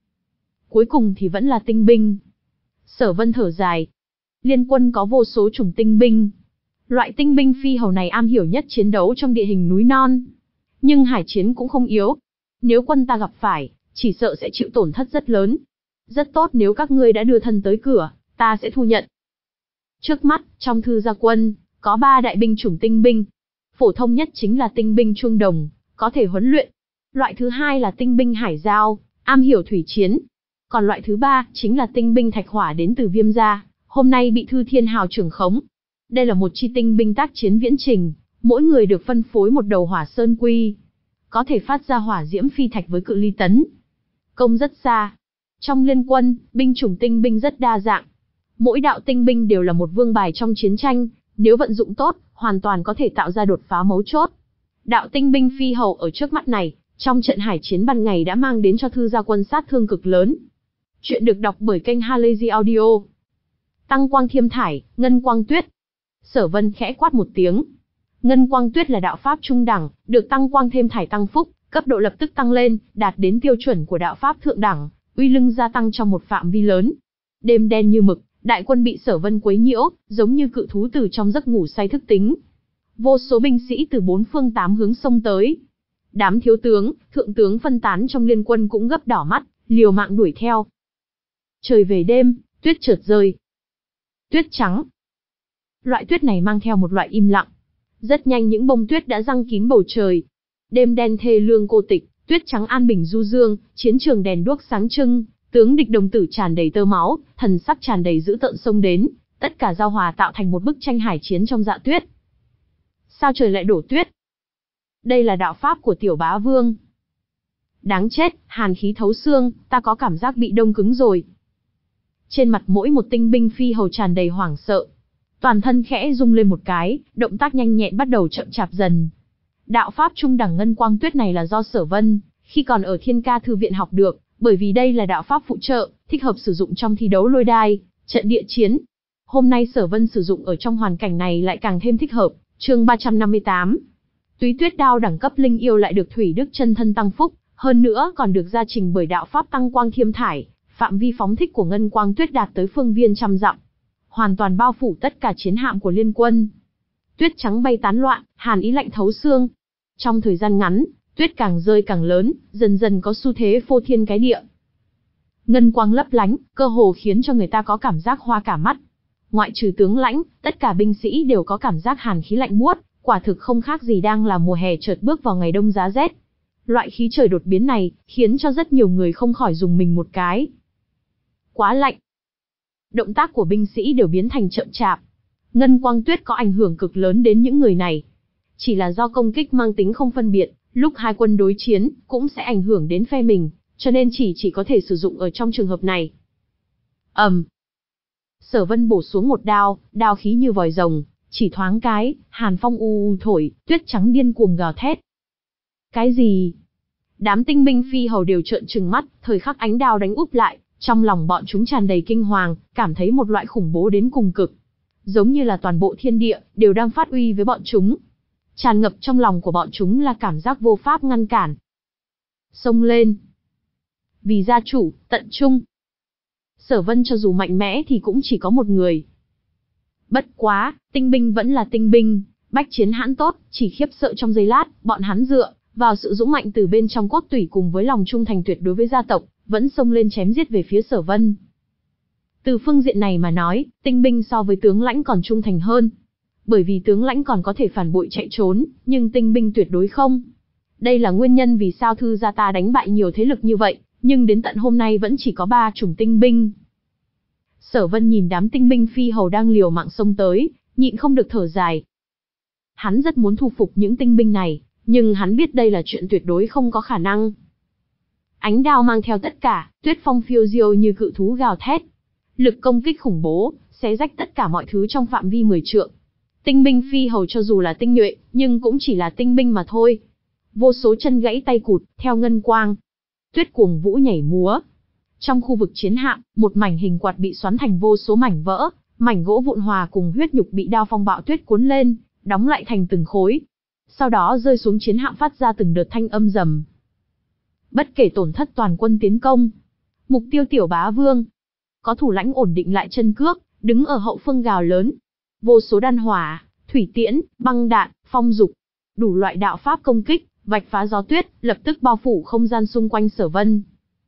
Cuối cùng thì vẫn là tinh binh. Sở Vân thở dài. Liên quân có vô số chủng tinh binh. Loại tinh binh phi hầu này am hiểu nhất chiến đấu trong địa hình núi non. Nhưng hải chiến cũng không yếu. Nếu quân ta gặp phải, chỉ sợ sẽ chịu tổn thất rất lớn. Rất tốt nếu các ngươi đã đưa thân tới cửa, ta sẽ thu nhận. Trước mắt, trong thư gia quân, có ba đại binh chủng tinh binh. Phổ thông nhất chính là tinh binh chuông đồng, có thể huấn luyện. Loại thứ hai là tinh binh hải giao, am hiểu thủy chiến. Còn loại thứ ba chính là tinh binh thạch hỏa đến từ Viêm gia, hôm nay bị Thư Thiên Hào trưởng khống. Đây là một chi tinh binh tác chiến viễn trình, mỗi người được phân phối một đầu hỏa sơn quy, có thể phát ra hỏa diễm phi thạch với cự ly tấn công rất xa. Trong liên quân, binh chủng tinh binh rất đa dạng. Mỗi đạo tinh binh đều là một vương bài trong chiến tranh, nếu vận dụng tốt, hoàn toàn có thể tạo ra đột phá mấu chốt. Đạo tinh binh phi hầu ở trước mắt này, trong trận hải chiến ban ngày đã mang đến cho thư gia quân sát thương cực lớn. Chuyện được đọc bởi kênh Halazy Audio. Tăng quang thiêm thải, ngân quang tuyết. Sở Vân khẽ quát một tiếng. Ngân quang tuyết là đạo pháp trung đẳng, được tăng quang thêm thải tăng phúc, cấp độ lập tức tăng lên, đạt đến tiêu chuẩn của đạo pháp thượng đẳng, uy lực gia tăng trong một phạm vi lớn. Đêm đen như mực, đại quân bị Sở Vân quấy nhiễu, giống như cự thú từ trong giấc ngủ say thức tính. Vô số binh sĩ từ bốn phương tám hướng xông tới. Đám thiếu tướng, thượng tướng phân tán trong liên quân cũng gấp đỏ mắt, liều mạng đuổi theo. Trời về đêm, tuyết chợt rơi. Tuyết trắng. Loại tuyết này mang theo một loại im lặng. Rất nhanh những bông tuyết đã giăng kín bầu trời. Đêm đen thê lương cô tịch, tuyết trắng an bình du dương, chiến trường đèn đuốc sáng trưng, tướng địch đồng tử tràn đầy tơ máu, thần sắc tràn đầy dữ tợn xông đến, tất cả giao hòa tạo thành một bức tranh hải chiến trong dạ tuyết. Sao trời lại đổ tuyết? Đây là đạo pháp của tiểu bá vương. Đáng chết, hàn khí thấu xương, ta có cảm giác bị đông cứng rồi. Trên mặt mỗi một tinh binh phi hầu tràn đầy hoảng sợ. Toàn thân khẽ rung lên một cái, động tác nhanh nhẹn bắt đầu chậm chạp dần. Đạo pháp trung đẳng ngân quang tuyết này là do Sở Vân, khi còn ở Thiên Ca Thư viện học được, bởi vì đây là đạo pháp phụ trợ, thích hợp sử dụng trong thi đấu lôi đai, trận địa chiến. Hôm nay Sở Vân sử dụng ở trong hoàn cảnh này lại càng thêm thích hợp. Chương ba trăm năm mươi tám. Túy Tuyết đao đẳng cấp linh yêu lại được Thủy Đức chân thân tăng phúc, hơn nữa còn được gia trình bởi đạo pháp tăng quang thiêm thải, phạm vi phóng thích của ngân quang tuyết đạt tới phương viên trăm dặm, hoàn toàn bao phủ tất cả chiến hạm của liên quân. Tuyết trắng bay tán loạn, hàn ý lạnh thấu xương. Trong thời gian ngắn, tuyết càng rơi càng lớn, dần dần có xu thế phô thiên cái địa. Ngân quang lấp lánh, cơ hồ khiến cho người ta có cảm giác hoa cả mắt. Ngoại trừ tướng lãnh, tất cả binh sĩ đều có cảm giác hàn khí lạnh buốt, quả thực không khác gì đang là mùa hè chợt bước vào ngày đông giá rét. Loại khí trời đột biến này, khiến cho rất nhiều người không khỏi rùng mình một cái. Quá lạnh. Động tác của binh sĩ đều biến thành chậm chạp. Ngân quang tuyết có ảnh hưởng cực lớn đến những người này. Chỉ là do công kích mang tính không phân biệt, lúc hai quân đối chiến, cũng sẽ ảnh hưởng đến phe mình, cho nên chỉ chỉ có thể sử dụng ở trong trường hợp này. ầm. Um. Sở Vân bổ xuống một đao, đao khí như vòi rồng, chỉ thoáng cái, hàn phong u u thổi, tuyết trắng điên cuồng gào thét. Cái gì? Đám tinh binh phi hầu đều trợn trừng mắt, thời khắc ánh đao đánh úp lại, trong lòng bọn chúng tràn đầy kinh hoàng, cảm thấy một loại khủng bố đến cùng cực. Giống như là toàn bộ thiên địa, đều đang phát uy với bọn chúng. Tràn ngập trong lòng của bọn chúng là cảm giác vô pháp ngăn cản. Xông lên! Vì gia chủ, tận trung! Sở Vân cho dù mạnh mẽ thì cũng chỉ có một người. Bất quá, tinh binh vẫn là tinh binh, bách chiến hãn tốt, chỉ khiếp sợ trong giây lát, bọn hắn dựa vào sự dũng mạnh từ bên trong cốt tủy cùng với lòng trung thành tuyệt đối với gia tộc, vẫn xông lên chém giết về phía Sở Vân. Từ phương diện này mà nói, tinh binh so với tướng lãnh còn trung thành hơn. Bởi vì tướng lãnh còn có thể phản bội chạy trốn, nhưng tinh binh tuyệt đối không. Đây là nguyên nhân vì sao thư gia ta đánh bại nhiều thế lực như vậy, nhưng đến tận hôm nay vẫn chỉ có ba chủng tinh binh. Sở Vân nhìn đám tinh binh phi hầu đang liều mạng xông tới, nhịn không được thở dài. Hắn rất muốn thu phục những tinh binh này, nhưng hắn biết đây là chuyện tuyệt đối không có khả năng. Ánh đao mang theo tất cả, tuyết phong phiêu diêu như cự thú gào thét. Lực công kích khủng bố, xé rách tất cả mọi thứ trong phạm vi mười trượng. Tinh binh phi hầu cho dù là tinh nhuệ, nhưng cũng chỉ là tinh binh mà thôi. Vô số chân gãy tay cụt, theo ngân quang. Tuyết cuồng vũ nhảy múa. Trong khu vực chiến hạm, một mảnh hình quạt bị xoắn thành vô số mảnh vỡ, mảnh gỗ vụn hòa cùng huyết nhục bị đao phong bạo tuyết cuốn lên, đóng lại thành từng khối. Sau đó rơi xuống chiến hạm phát ra từng đợt thanh âm rầm. Bất kể tổn thất, toàn quân tiến công. Mục tiêu Tiểu Bá Vương. Có thủ lãnh ổn định lại chân cước, đứng ở hậu phương gào lớn. Vô số đan hỏa, thủy tiễn, băng đạn, phong dục, đủ loại đạo pháp công kích, vạch phá gió tuyết, lập tức bao phủ không gian xung quanh Sở Vân.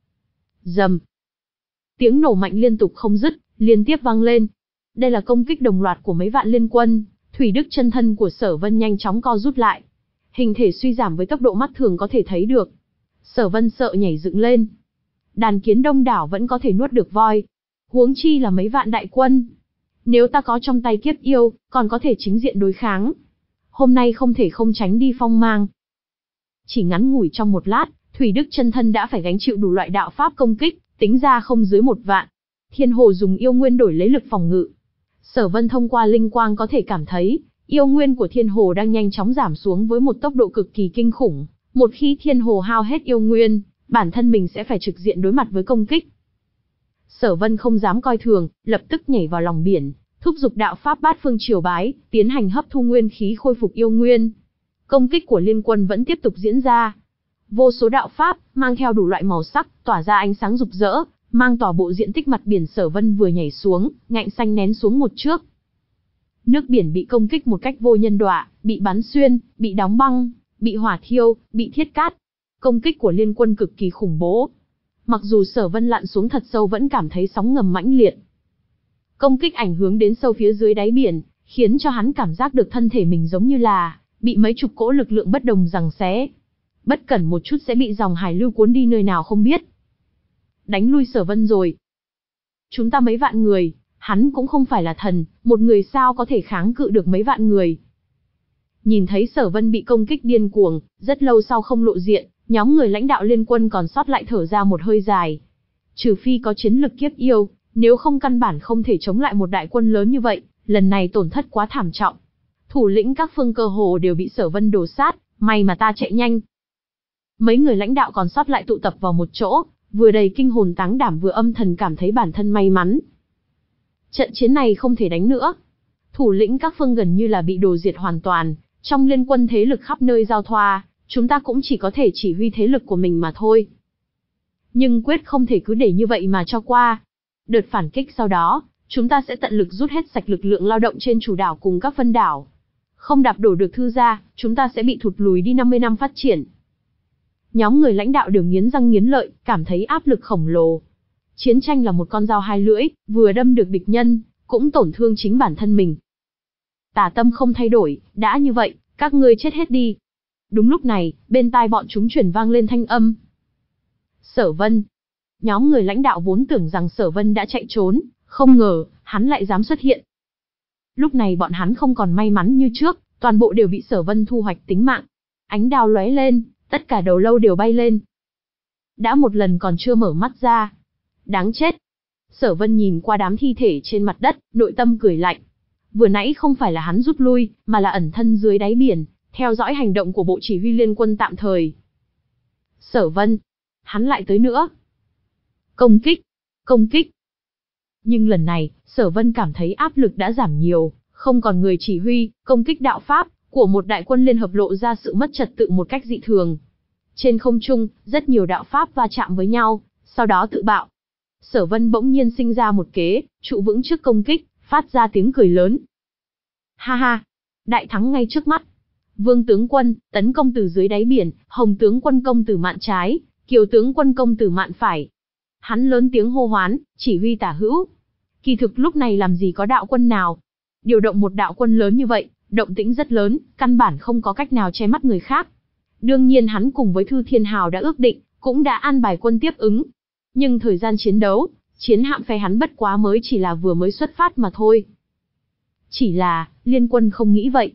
Rầm. Tiếng nổ mạnh liên tục không dứt, liên tiếp vang lên. Đây là công kích đồng loạt của mấy vạn liên quân. Thủy Đức chân thân của Sở Vân nhanh chóng co rút lại, hình thể suy giảm với tốc độ mắt thường có thể thấy được. Sở Vân sợ nhảy dựng lên. Đàn kiến đông đảo vẫn có thể nuốt được voi, huống chi là mấy vạn đại quân. Nếu ta có trong tay kiếp yêu, còn có thể chính diện đối kháng. Hôm nay không thể không tránh đi phong mang. Chỉ ngắn ngủi trong một lát, Thủy Đức chân thân đã phải gánh chịu đủ loại đạo pháp công kích, tính ra không dưới một vạn. Thiên Hồ dùng yêu nguyên đổi lấy lực phòng ngự. Sở Vân thông qua linh quang có thể cảm thấy, yêu nguyên của Thiên Hồ đang nhanh chóng giảm xuống với một tốc độ cực kỳ kinh khủng. Một khi Thiên Hồ hao hết yêu nguyên, bản thân mình sẽ phải trực diện đối mặt với công kích. Sở Vân không dám coi thường, lập tức nhảy vào lòng biển, thúc giục đạo pháp bát phương triều bái, tiến hành hấp thu nguyên khí khôi phục yêu nguyên. Công kích của liên quân vẫn tiếp tục diễn ra. Vô số đạo pháp, mang theo đủ loại màu sắc, tỏa ra ánh sáng rực rỡ, mang tỏa bộ diện tích mặt biển. Sở Vân vừa nhảy xuống, ngạnh xanh nén xuống một trước. Nước biển bị công kích một cách vô nhân đọa, bị bắn xuyên, bị đóng băng, bị hỏa thiêu, bị thiết cát. Công kích của liên quân cực kỳ khủng bố. Mặc dù Sở Vân lặn xuống thật sâu vẫn cảm thấy sóng ngầm mãnh liệt. Công kích ảnh hưởng đến sâu phía dưới đáy biển, khiến cho hắn cảm giác được thân thể mình giống như là bị mấy chục cỗ lực lượng bất đồng giằng xé. Bất cẩn một chút sẽ bị dòng hải lưu cuốn đi nơi nào không biết. Đánh lui Sở Vân rồi. Chúng ta mấy vạn người, hắn cũng không phải là thần, một người sao có thể kháng cự được mấy vạn người. Nhìn thấy Sở Vân bị công kích điên cuồng, rất lâu sau không lộ diện, nhóm người lãnh đạo liên quân còn sót lại thở ra một hơi dài. Trừ phi có chiến lực kiếp yêu, nếu không căn bản không thể chống lại một đại quân lớn như vậy, lần này tổn thất quá thảm trọng. Thủ lĩnh các phương cơ hồ đều bị Sở Vân đổ sát, may mà ta chạy nhanh. Mấy người lãnh đạo còn sót lại tụ tập vào một chỗ, vừa đầy kinh hồn táng đảm vừa âm thầm cảm thấy bản thân may mắn. Trận chiến này không thể đánh nữa. Thủ lĩnh các phương gần như là bị đổ diệt hoàn toàn, trong liên quân thế lực khắp nơi giao thoa, chúng ta cũng chỉ có thể chỉ huy thế lực của mình mà thôi. Nhưng quyết không thể cứ để như vậy mà cho qua. Đợt phản kích sau đó, chúng ta sẽ tận lực rút hết sạch lực lượng lao động trên chủ đảo cùng các phân đảo. Không đạp đổ được thư gia, chúng ta sẽ bị thụt lùi đi năm mươi năm phát triển. Nhóm người lãnh đạo đều nghiến răng nghiến lợi, cảm thấy áp lực khổng lồ. Chiến tranh là một con dao hai lưỡi, vừa đâm được địch nhân, cũng tổn thương chính bản thân mình. Tả tâm không thay đổi, đã như vậy, các ngươi chết hết đi. Đúng lúc này, bên tai bọn chúng chuyển vang lên thanh âm. Sở Vân. Nhóm người lãnh đạo vốn tưởng rằng Sở Vân đã chạy trốn, không ngờ, hắn lại dám xuất hiện. Lúc này bọn hắn không còn may mắn như trước, toàn bộ đều bị Sở Vân thu hoạch tính mạng. Ánh đao lóe lên, tất cả đầu lâu đều bay lên. Đã một lần còn chưa mở mắt ra. Đáng chết. Sở Vân nhìn qua đám thi thể trên mặt đất, nội tâm cười lạnh. Vừa nãy không phải là hắn rút lui, mà là ẩn thân dưới đáy biển, theo dõi hành động của bộ chỉ huy liên quân tạm thời. Sở Vân. Hắn lại tới nữa. Công kích. Công kích. Nhưng lần này, Sở Vân cảm thấy áp lực đã giảm nhiều, không còn người chỉ huy, công kích đạo pháp của một đại quân liên hợp lộ ra sự mất trật tự một cách dị thường. Trên không trung, rất nhiều đạo pháp va chạm với nhau, sau đó tự bạo. Sở Vân bỗng nhiên sinh ra một kế, trụ vững trước công kích, phát ra tiếng cười lớn. Ha ha, đại thắng ngay trước mắt. Vương tướng quân, tấn công từ dưới đáy biển, Hồng tướng quân công từ mạn trái, Kiều tướng quân công từ mạn phải. Hắn lớn tiếng hô hoán, chỉ huy tả hữu. Kỳ thực lúc này làm gì có đạo quân nào. Điều động một đạo quân lớn như vậy, động tĩnh rất lớn, căn bản không có cách nào che mắt người khác. Đương nhiên hắn cùng với Thư Thiên Hào đã ước định, cũng đã an bài quân tiếp ứng. Nhưng thời gian chiến đấu, chiến hạm phe hắn bất quá mới chỉ là vừa mới xuất phát mà thôi. Chỉ là, liên quân không nghĩ vậy.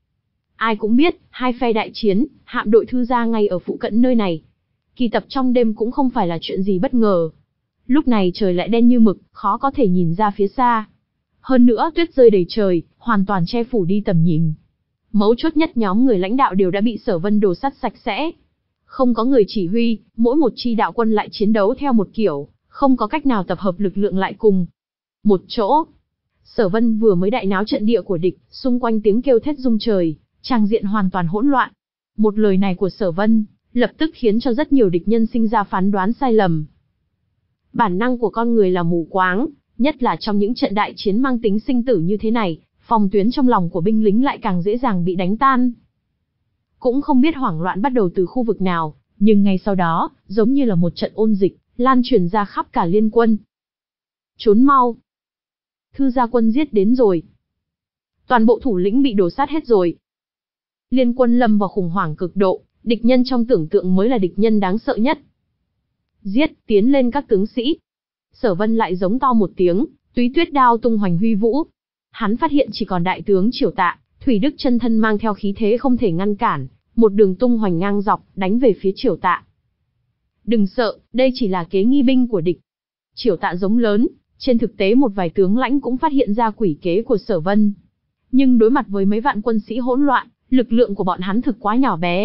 Ai cũng biết, hai phe đại chiến, hạm đội Thư gia ngay ở phụ cận nơi này. Kỳ tập trong đêm cũng không phải là chuyện gì bất ngờ. Lúc này trời lại đen như mực, khó có thể nhìn ra phía xa. Hơn nữa tuyết rơi đầy trời, hoàn toàn che phủ đi tầm nhìn. Mấu chốt nhất nhóm người lãnh đạo đều đã bị Sở Vân đổ sắt sạch sẽ. Không có người chỉ huy, mỗi một chi đạo quân lại chiến đấu theo một kiểu, không có cách nào tập hợp lực lượng lại cùng một chỗ. Sở Vân vừa mới đại náo trận địa của địch, xung quanh tiếng kêu thét rung trời, tràng diện hoàn toàn hỗn loạn. Một lời này của Sở Vân, lập tức khiến cho rất nhiều địch nhân sinh ra phán đoán sai lầm. Bản năng của con người là mù quáng, nhất là trong những trận đại chiến mang tính sinh tử như thế này, phòng tuyến trong lòng của binh lính lại càng dễ dàng bị đánh tan. Cũng không biết hoảng loạn bắt đầu từ khu vực nào, nhưng ngay sau đó, giống như là một trận ôn dịch, lan truyền ra khắp cả liên quân. Trốn mau! Thư gia quân giết đến rồi. Toàn bộ thủ lĩnh bị đổ sát hết rồi. Liên quân lâm vào khủng hoảng cực độ, địch nhân trong tưởng tượng mới là địch nhân đáng sợ nhất. Giết, tiến lên các tướng sĩ. Sở Vân lại giống to một tiếng, túy tuyết đao tung hoành huy vũ. Hắn phát hiện chỉ còn đại tướng Triều Tạ, Thủy Đức chân thân mang theo khí thế không thể ngăn cản, một đường tung hoành ngang dọc, đánh về phía Triều Tạ. Đừng sợ, đây chỉ là kế nghi binh của địch. Triều Tạ giống lớn, trên thực tế một vài tướng lãnh cũng phát hiện ra quỷ kế của Sở Vân. Nhưng đối mặt với mấy vạn quân sĩ hỗn loạn, lực lượng của bọn hắn thực quá nhỏ bé.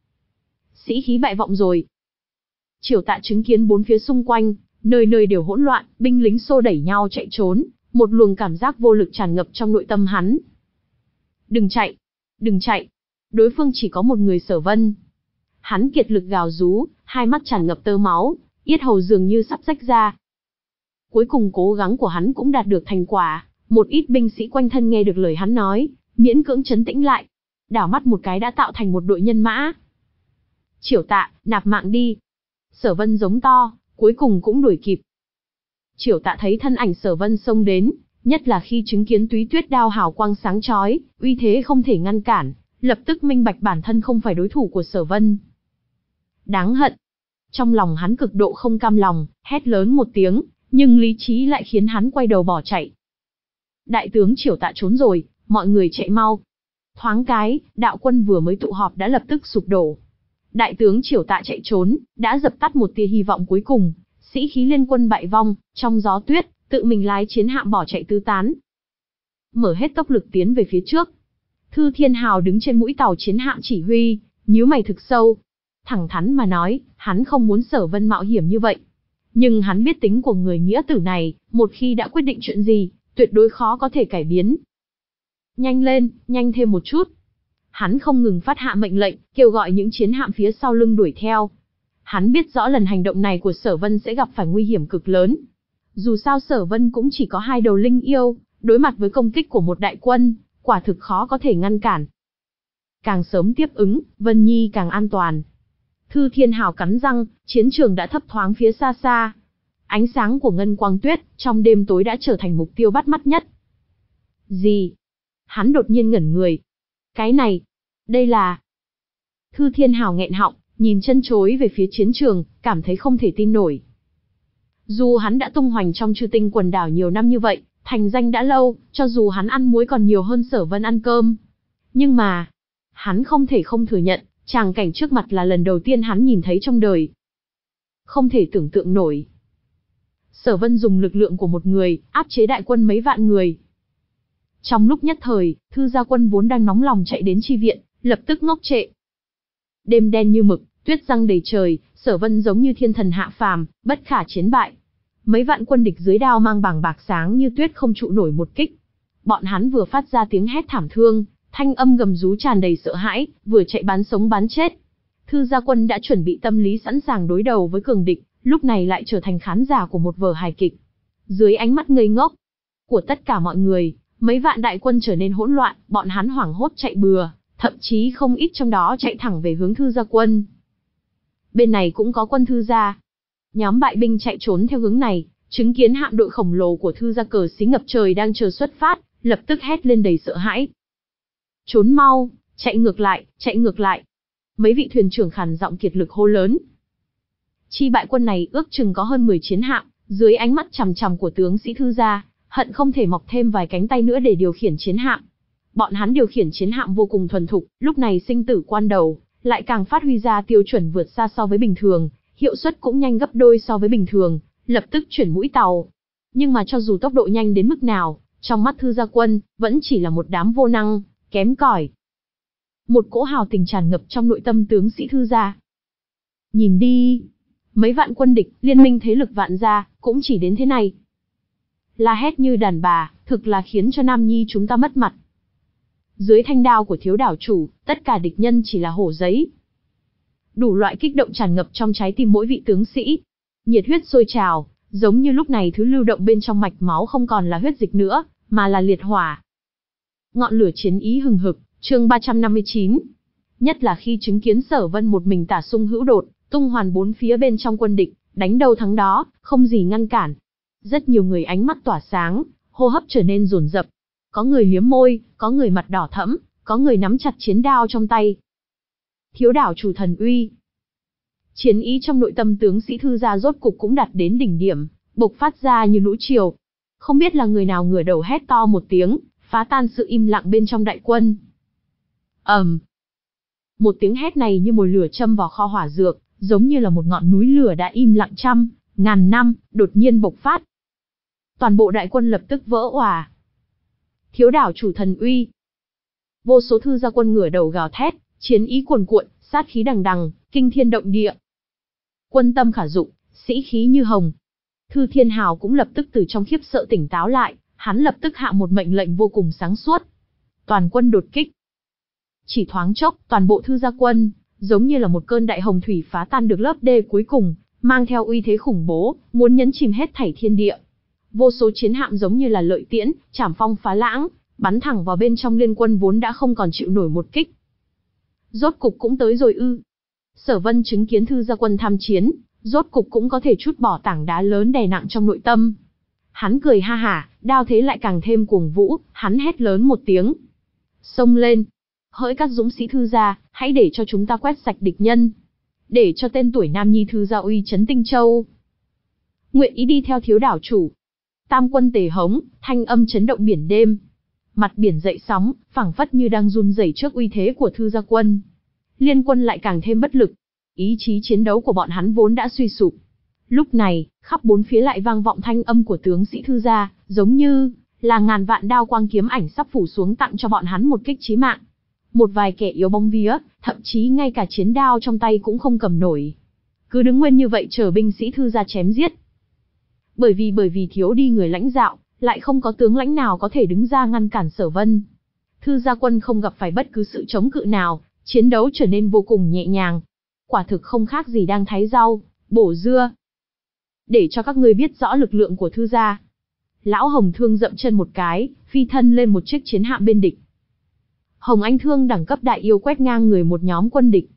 Sĩ khí bại vọng rồi. Triều Tạ chứng kiến bốn phía xung quanh, nơi nơi đều hỗn loạn, binh lính xô đẩy nhau chạy trốn, một luồng cảm giác vô lực tràn ngập trong nội tâm hắn. Đừng chạy, đừng chạy. Đối phương chỉ có một người Sở Vân. Hắn kiệt lực gào rú, hai mắt tràn ngập tơ máu, yết hầu dường như sắp rách ra. Cuối cùng cố gắng của hắn cũng đạt được thành quả, một ít binh sĩ quanh thân nghe được lời hắn nói, miễn cưỡng trấn tĩnh lại. Đảo mắt một cái đã tạo thành một đội nhân mã. Triều Tạ, nạp mạng đi. Sở Vân giống to, cuối cùng cũng đuổi kịp. Triều Tạ thấy thân ảnh Sở Vân xông đến, nhất là khi chứng kiến túy tuyết đao hào quang sáng chói, uy thế không thể ngăn cản, lập tức minh bạch bản thân không phải đối thủ của Sở Vân. Đáng hận. Trong lòng hắn cực độ không cam lòng, hét lớn một tiếng, nhưng lý trí lại khiến hắn quay đầu bỏ chạy. Đại tướng Triều Tạ trốn rồi, mọi người chạy mau. Thoáng cái, đạo quân vừa mới tụ họp đã lập tức sụp đổ. Đại tướng Triều Tạ chạy trốn, đã dập tắt một tia hy vọng cuối cùng, sĩ khí liên quân bại vong, trong gió tuyết, tự mình lái chiến hạm bỏ chạy tứ tán. Mở hết tốc lực tiến về phía trước. Thư Thiên Hào đứng trên mũi tàu chiến hạm chỉ huy, nhíu mày thực sâu. Thẳng thắn mà nói, hắn không muốn Sở Vân mạo hiểm như vậy. Nhưng hắn biết tính của người nghĩa tử này, một khi đã quyết định chuyện gì, tuyệt đối khó có thể cải biến. Nhanh lên, nhanh thêm một chút. Hắn không ngừng phát hạ mệnh lệnh, kêu gọi những chiến hạm phía sau lưng đuổi theo. Hắn biết rõ lần hành động này của Sở Vân sẽ gặp phải nguy hiểm cực lớn. Dù sao Sở Vân cũng chỉ có hai đầu linh yêu, đối mặt với công kích của một đại quân, quả thực khó có thể ngăn cản. Càng sớm tiếp ứng, Vân Nhi càng an toàn. Thư Thiên Hào cắn răng, chiến trường đã thấp thoáng phía xa xa. Ánh sáng của ngân quang tuyết, trong đêm tối đã trở thành mục tiêu bắt mắt nhất. Gì? Hắn đột nhiên ngẩn người. Cái này, đây là... Thư Thiên Hào nghẹn họng, nhìn chân chối về phía chiến trường, cảm thấy không thể tin nổi. Dù hắn đã tung hoành trong Chư Tinh quần đảo nhiều năm như vậy, thành danh đã lâu, cho dù hắn ăn muối còn nhiều hơn Sở Vân ăn cơm. Nhưng mà, hắn không thể không thừa nhận, tràng cảnh trước mặt là lần đầu tiên hắn nhìn thấy trong đời. Không thể tưởng tượng nổi. Sở Vân dùng lực lượng của một người, áp chế đại quân mấy vạn người. Trong lúc nhất thời, Thư gia quân vốn đang nóng lòng chạy đến chi viện, lập tức ngốc trệ. Đêm đen như mực, tuyết răng đầy trời, Sở Vân giống như thiên thần hạ phàm, bất khả chiến bại. Mấy vạn quân địch dưới đao mang bảng bạc sáng như tuyết không trụ nổi một kích. Bọn hắn vừa phát ra tiếng hét thảm thương, thanh âm gầm rú tràn đầy sợ hãi, vừa chạy bán sống bán chết. Thư gia quân đã chuẩn bị tâm lý sẵn sàng đối đầu với cường địch, lúc này lại trở thành khán giả của một vở hài kịch. Dưới ánh mắt ngây ngốc của tất cả mọi người, mấy vạn đại quân trở nên hỗn loạn, bọn hắn hoảng hốt chạy bừa, thậm chí không ít trong đó chạy thẳng về hướng Thư gia quân. Bên này cũng có quân Thư gia. Nhóm bại binh chạy trốn theo hướng này, chứng kiến hạm đội khổng lồ của Thư gia cờ xí ngập trời đang chờ xuất phát, lập tức hét lên đầy sợ hãi. Trốn mau, chạy ngược lại, chạy ngược lại. Mấy vị thuyền trưởng khàn giọng kiệt lực hô lớn. Chi bại quân này ước chừng có hơn mười chiến hạm, dưới ánh mắt chằm chằm của tướng sĩ Thư gia, hận không thể mọc thêm vài cánh tay nữa để điều khiển chiến hạm. Bọn hắn điều khiển chiến hạm vô cùng thuần thục, lúc này sinh tử quan đầu, lại càng phát huy ra tiêu chuẩn vượt xa so với bình thường, hiệu suất cũng nhanh gấp đôi so với bình thường, lập tức chuyển mũi tàu. Nhưng mà cho dù tốc độ nhanh đến mức nào, trong mắt Thư gia quân, vẫn chỉ là một đám vô năng, kém cỏi. Một cỗ hào tình tràn ngập trong nội tâm tướng sĩ Thư gia. Nhìn đi, Mấy vạn quân địch, liên minh thế lực vạn gia, cũng chỉ đến thế này. La hét như đàn bà, thực là khiến cho Nam Nhi chúng ta mất mặt. Dưới thanh đao của thiếu đảo chủ, tất cả địch nhân chỉ là hổ giấy. Đủ loại kích động tràn ngập trong trái tim mỗi vị tướng sĩ. Nhiệt huyết sôi trào, giống như lúc này thứ lưu động bên trong mạch máu không còn là huyết dịch nữa, mà là liệt hỏa. Ngọn lửa chiến ý hừng hực, chương ba trăm năm mươi chín. Nhất là khi chứng kiến Sở Vân một mình tả sung hữu đột, tung hoàn bốn phía bên trong quân địch, đánh đâu thắng đó, không gì ngăn cản. Rất nhiều người ánh mắt tỏa sáng, hô hấp trở nên dồn dập. Có người liếm môi, có người mặt đỏ thẫm, có người nắm chặt chiến đao trong tay. Thiếu đảo chủ thần uy. Chiến ý trong nội tâm tướng sĩ Thư gia rốt cục cũng đạt đến đỉnh điểm, bộc phát ra như lũ triều. Không biết là người nào ngửa đầu hét to một tiếng, phá tan sự im lặng bên trong đại quân. ầm, um. Một tiếng hét này như mồi lửa châm vào kho hỏa dược, giống như là một ngọn núi lửa đã im lặng trăm, ngàn năm, đột nhiên bộc phát. Toàn bộ đại quân lập tức vỡ òa. Thiếu đảo chủ thần uy. Vô số Thư gia quân ngửa đầu gào thét, chiến ý cuồn cuộn, sát khí đằng đằng, kinh thiên động địa. Quân tâm khả dụng, sĩ khí như hồng. Thư Thiên Hào cũng lập tức từ trong khiếp sợ tỉnh táo lại, hắn lập tức hạ một mệnh lệnh vô cùng sáng suốt. Toàn quân đột kích. Chỉ thoáng chốc, toàn bộ Thư gia quân, giống như là một cơn đại hồng thủy phá tan được lớp đê cuối cùng, mang theo uy thế khủng bố, muốn nhấn chìm hết thảy thiên địa. Vô số chiến hạm giống như là lợi tiễn, chảm phong phá lãng, bắn thẳng vào bên trong liên quân vốn đã không còn chịu nổi một kích. Rốt cục cũng tới rồi ư? Sở Vân chứng kiến Thư gia quân tham chiến, rốt cục cũng có thể trút bỏ tảng đá lớn đè nặng trong nội tâm. Hắn cười ha hả, đao thế lại càng thêm cuồng vũ, hắn hét lớn một tiếng. Xông lên! Hỡi các dũng sĩ Thư gia, hãy để cho chúng ta quét sạch địch nhân. Để cho tên tuổi Nam Nhi Thư gia uy chấn Tinh Châu. Nguyện ý đi theo thiếu đảo chủ. Tam quân tề hống, thanh âm chấn động biển đêm. Mặt biển dậy sóng, phảng phất như đang run rẩy trước uy thế của Thư gia quân. Liên quân lại càng thêm bất lực. Ý chí chiến đấu của bọn hắn vốn đã suy sụp. Lúc này, khắp bốn phía lại vang vọng thanh âm của tướng sĩ Thư gia, giống như là ngàn vạn đao quang kiếm ảnh sắp phủ xuống tặng cho bọn hắn một kích chí mạng. Một vài kẻ yếu bóng vía, thậm chí ngay cả chiến đao trong tay cũng không cầm nổi. Cứ đứng nguyên như vậy chờ binh sĩ Thư gia chém giết. Bởi vì bởi vì thiếu đi người lãnh đạo, lại không có tướng lãnh nào có thể đứng ra ngăn cản Sở Vân. Thư gia quân không gặp phải bất cứ sự chống cự nào, chiến đấu trở nên vô cùng nhẹ nhàng. Quả thực không khác gì đang thái rau, bổ dưa. Để cho các ngươi biết rõ lực lượng của Thư gia. Lão Hồng Thương dậm chân một cái, phi thân lên một chiếc chiến hạm bên địch. Hồng Anh Thương đẳng cấp đại yêu quét ngang người một nhóm quân địch.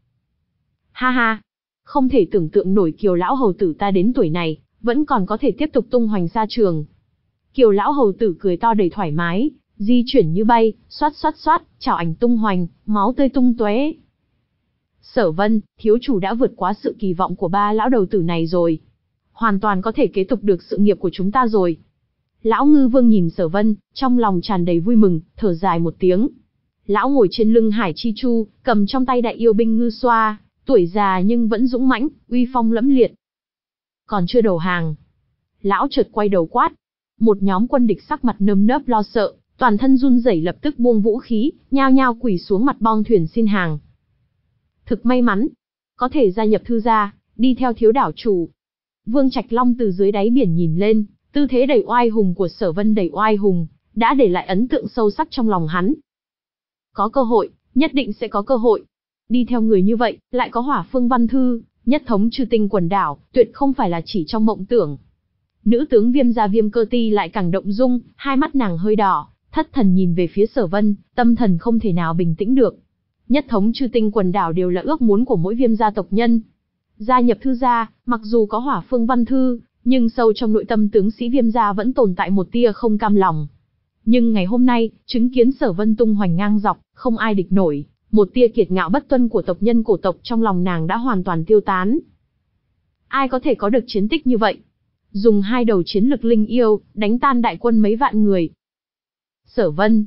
Ha ha, không thể tưởng tượng nổi Kiều lão hầu tử ta đến tuổi này, vẫn còn có thể tiếp tục tung hoành xa trường. Kiều lão hầu tử cười to đầy thoải mái, di chuyển như bay, xoát xoát xoát, chảo ảnh tung hoành, máu tươi tung tóe. Sở Vân, thiếu chủ đã vượt quá sự kỳ vọng của ba lão đầu tử này rồi. Hoàn toàn có thể kế tục được sự nghiệp của chúng ta rồi. Lão Ngư Vương nhìn Sở Vân, trong lòng tràn đầy vui mừng, thở dài một tiếng. Lão ngồi trên lưng Hải Chi Chu, cầm trong tay đại yêu binh ngư xoa, tuổi già nhưng vẫn dũng mãnh, uy phong lẫm liệt. Còn chưa đầu hàng. Lão chợt quay đầu quát. Một nhóm quân địch sắc mặt nơm nớp lo sợ, toàn thân run rẩy lập tức buông vũ khí, nhao nhao quỳ xuống mặt bong thuyền xin hàng. Thực may mắn, có thể gia nhập Thư gia, đi theo thiếu đảo chủ. Vương Trạch Long từ dưới đáy biển nhìn lên, tư thế đầy oai hùng của Sở Vân đầy oai hùng, đã để lại ấn tượng sâu sắc trong lòng hắn. Có cơ hội, nhất định sẽ có cơ hội. Đi theo người như vậy, lại có Hỏa Phương Văn Thư, nhất thống Chư Tinh quần đảo, tuyệt không phải là chỉ trong mộng tưởng. Nữ tướng Viêm gia Viêm Cơ Ti lại càng động dung, hai mắt nàng hơi đỏ, thất thần nhìn về phía Sở Vân, tâm thần không thể nào bình tĩnh được. Nhất thống Chư Tinh quần đảo đều là ước muốn của mỗi Viêm gia tộc nhân. Gia nhập Thư gia, mặc dù có Hỏa Phương Văn Thư, nhưng sâu trong nội tâm tướng sĩ Viêm gia vẫn tồn tại một tia không cam lòng. Nhưng ngày hôm nay, chứng kiến Sở Vân tung hoành ngang dọc, không ai địch nổi, một tia kiệt ngạo bất tuân của tộc nhân cổ tộc trong lòng nàng đã hoàn toàn tiêu tán. Ai có thể có được chiến tích như vậy? Dùng hai đầu chiến lực linh yêu, đánh tan đại quân mấy vạn người. Sở Vân.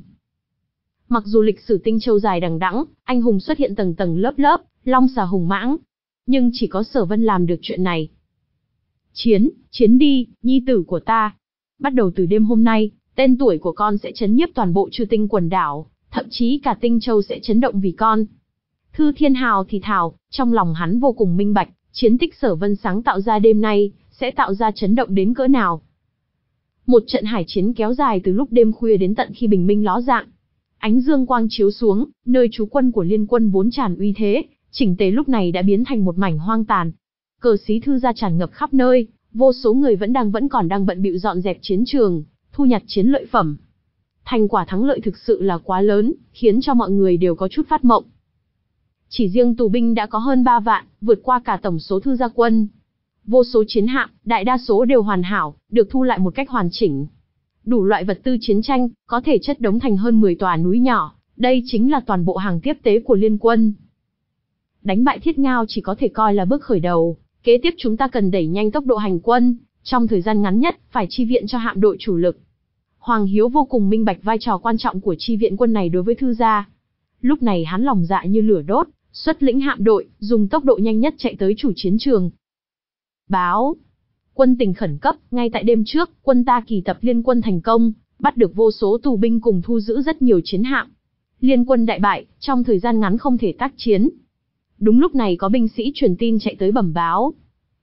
Mặc dù lịch sử Tinh Châu dài đằng đẵng, anh hùng xuất hiện tầng tầng lớp lớp, long xà hùng mãng, nhưng chỉ có Sở Vân làm được chuyện này. Chiến, chiến đi, nhi tử của ta. Bắt đầu từ đêm hôm nay, tên tuổi của con sẽ chấn nhiếp toàn bộ Chư Tinh quần đảo, thậm chí cả Tinh Châu sẽ chấn động vì con. Thư Thiên Hào thì thào, trong lòng hắn vô cùng minh bạch, Chiến tích Sở Vân sáng tạo ra đêm nay, sẽ tạo ra chấn động đến cỡ nào. Một trận hải chiến kéo dài từ lúc đêm khuya đến tận khi bình minh ló dạng. Ánh dương quang chiếu xuống, nơi trú quân của liên quân vốn tràn uy thế, chỉnh tề lúc này đã biến thành một mảnh hoang tàn. Cờ xí Thư gia tràn ngập khắp nơi, vô số người vẫn đang vẫn còn đang bận bịu dọn dẹp chiến trường, thu nhặt chiến lợi phẩm. Thành quả thắng lợi thực sự là quá lớn, khiến cho mọi người đều có chút phát mộng. Chỉ riêng tù binh đã có hơn ba vạn, vượt qua cả tổng số Thư gia quân. Vô số chiến hạm, đại đa số đều hoàn hảo, được thu lại một cách hoàn chỉnh. Đủ loại vật tư chiến tranh, có thể chất đống thành hơn mười tòa núi nhỏ, đây chính là toàn bộ hàng tiếp tế của liên quân. Đánh bại Thiết Ngao chỉ có thể coi là bước khởi đầu, kế tiếp chúng ta cần đẩy nhanh tốc độ hành quân, trong thời gian ngắn nhất, phải chi viện cho hạm đội chủ lực. Hoàng Hiếu vô cùng minh bạch vai trò quan trọng của chi viện quân này đối với Thư gia. Lúc này hắn lòng dạ như lửa đốt, xuất lĩnh hạm đội, dùng tốc độ nhanh nhất chạy tới chủ chiến trường. Báo. Quân tình khẩn cấp, ngay tại đêm trước, quân ta kỳ tập liên quân thành công, bắt được vô số tù binh cùng thu giữ rất nhiều chiến hạm. Liên quân đại bại, trong thời gian ngắn không thể tác chiến. Đúng lúc này có binh sĩ truyền tin chạy tới bẩm báo.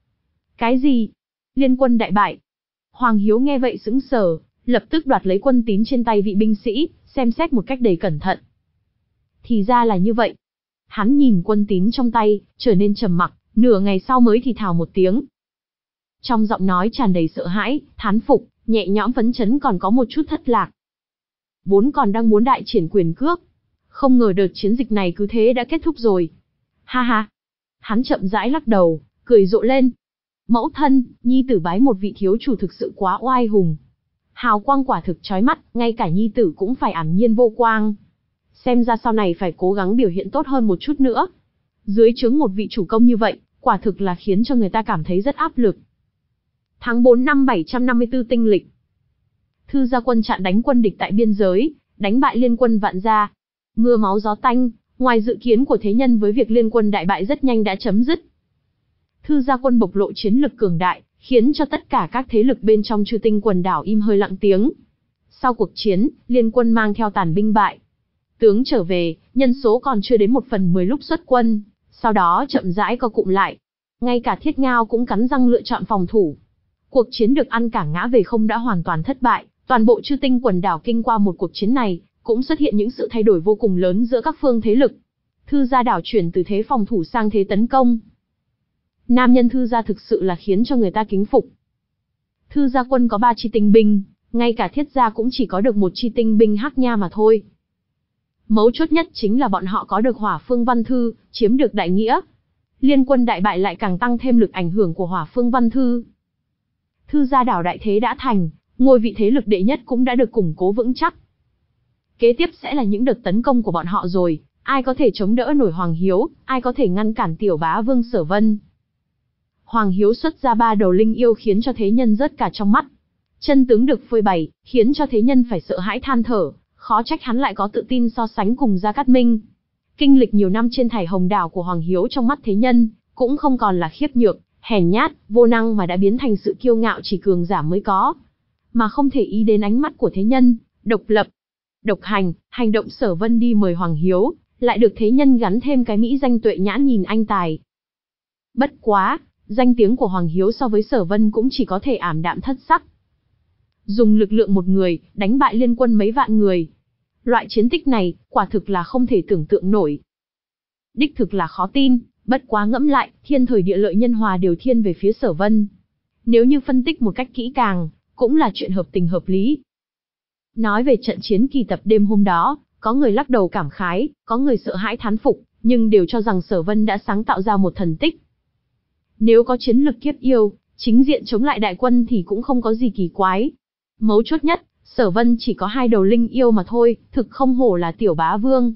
Cái gì? Liên quân đại bại? Hoàng Hiếu nghe vậy sững sờ, lập tức đoạt lấy quân tín trên tay vị binh sĩ, xem xét một cách đầy cẩn thận. Thì ra là như vậy. Hắn nhìn quân tín trong tay, trở nên trầm mặc, nửa ngày sau mới thì thào một tiếng. Trong giọng nói tràn đầy sợ hãi, thán phục, nhẹ nhõm phấn chấn còn có một chút thất lạc. Vốn còn đang muốn đại triển quyền cước, không ngờ đợt chiến dịch này cứ thế đã kết thúc rồi. Ha ha. Hắn chậm rãi lắc đầu, cười rộ lên. Mẫu thân, nhi tử bái một vị thiếu chủ thực sự quá oai hùng. Hào quang quả thực chói mắt, ngay cả nhi tử cũng phải ảm nhiên vô quang. Xem ra sau này phải cố gắng biểu hiện tốt hơn một chút nữa. Dưới trướng một vị chủ công như vậy, quả thực là khiến cho người ta cảm thấy rất áp lực. Tháng tư năm bảy trăm năm mươi tư tinh lịch. Thư gia quân chặn đánh quân địch tại biên giới, đánh bại liên quân Vạn Gia. Mưa máu gió tanh, ngoài dự kiến của thế nhân với việc liên quân đại bại rất nhanh đã chấm dứt. Thư gia quân bộc lộ chiến lực cường đại, khiến cho tất cả các thế lực bên trong Chư Tinh quần đảo im hơi lặng tiếng. Sau cuộc chiến, liên quân mang theo tàn binh bại. Tướng trở về, nhân số còn chưa đến một phần mười lúc xuất quân, sau đó chậm rãi co cụm lại. Ngay cả Thiết Ngao cũng cắn răng lựa chọn phòng thủ. Cuộc chiến được ăn cả ngã về không đã hoàn toàn thất bại, toàn bộ Chư Tinh quần đảo kinh qua một cuộc chiến này, cũng xuất hiện những sự thay đổi vô cùng lớn giữa các phương thế lực. Thư gia đảo chuyển từ thế phòng thủ sang thế tấn công. Nam nhân Thư gia thực sự là khiến cho người ta kính phục. Thư gia quân có ba chi tinh binh, ngay cả Thiết gia cũng chỉ có được một chi tinh binh Hắc Nha mà thôi. Mấu chốt nhất chính là bọn họ có được Hỏa Phương Văn Thư, chiếm được đại nghĩa. Liên quân đại bại lại càng tăng thêm lực ảnh hưởng của Hỏa Phương Văn Thư. Thư gia đảo đại thế đã thành, ngôi vị thế lực đệ nhất cũng đã được củng cố vững chắc. Kế tiếp sẽ là những đợt tấn công của bọn họ rồi, ai có thể chống đỡ nổi Hoàng Hiếu, ai có thể ngăn cản tiểu bá vương Sở Vân. Hoàng Hiếu xuất ra ba đầu linh yêu khiến cho thế nhân rớt cả trong mắt. Chân tướng được phơi bày, khiến cho thế nhân phải sợ hãi than thở, khó trách hắn lại có tự tin so sánh cùng Gia Cát Minh. Kinh lịch nhiều năm trên thải hồng đảo của Hoàng Hiếu trong mắt thế nhân, cũng không còn là khiếp nhược, hèn nhát, vô năng mà đã biến thành sự kiêu ngạo chỉ cường giả mới có. Mà không thể ý đến ánh mắt của thế nhân, độc lập, độc hành, hành động Sở Vân đi mời Hoàng Hiếu, lại được thế nhân gắn thêm cái mỹ danh tuệ nhãn nhìn anh tài. Bất quá, danh tiếng của Hoàng Hiếu so với Sở Vân cũng chỉ có thể ảm đạm thất sắc. Dùng lực lượng một người, đánh bại liên quân mấy vạn người. Loại chiến tích này, quả thực là không thể tưởng tượng nổi. Đích thực là khó tin, bất quá ngẫm lại, thiên thời địa lợi nhân hòa đều thiên về phía Sở Vân. Nếu như phân tích một cách kỹ càng, cũng là chuyện hợp tình hợp lý. Nói về trận chiến kỳ tập đêm hôm đó, có người lắc đầu cảm khái, có người sợ hãi thán phục, nhưng đều cho rằng Sở Vân đã sáng tạo ra một thần tích. Nếu có chiến lực kiếp yêu, chính diện chống lại đại quân thì cũng không có gì kỳ quái. Mấu chốt nhất, Sở Vân chỉ có hai đầu linh yêu mà thôi, thực không hổ là tiểu bá vương.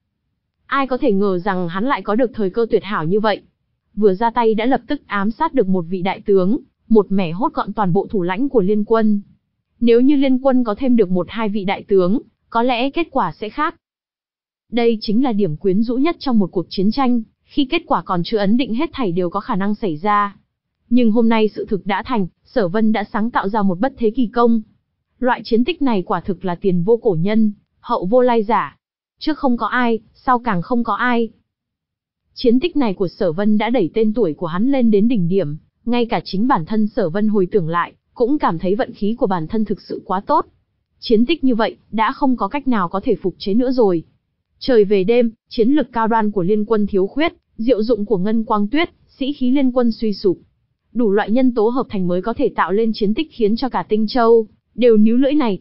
Ai có thể ngờ rằng hắn lại có được thời cơ tuyệt hảo như vậy. Vừa ra tay đã lập tức ám sát được một vị đại tướng, một mẻ hốt gọn toàn bộ thủ lãnh của liên quân. Nếu như liên quân có thêm được một hai vị đại tướng, có lẽ kết quả sẽ khác. Đây chính là điểm quyến rũ nhất trong một cuộc chiến tranh, khi kết quả còn chưa ấn định hết thảy đều có khả năng xảy ra. Nhưng hôm nay sự thực đã thành, Sở Vân đã sáng tạo ra một bất thế kỳ công. Loại chiến tích này quả thực là tiền vô cổ nhân, hậu vô lai giả. Trước không có ai, sau càng không có ai. Chiến tích này của Sở Vân đã đẩy tên tuổi của hắn lên đến đỉnh điểm, ngay cả chính bản thân Sở Vân hồi tưởng lại, cũng cảm thấy vận khí của bản thân thực sự quá tốt. Chiến tích như vậy, đã không có cách nào có thể phục chế nữa rồi. Trời về đêm, chiến lực cao đoan của liên quân thiếu khuyết, diệu dụng của Ngân Quang Tuyết, sĩ khí liên quân suy sụp. Đủ loại nhân tố hợp thành mới có thể tạo lên chiến tích khiến cho cả Tinh Châu đều níu lưỡi này.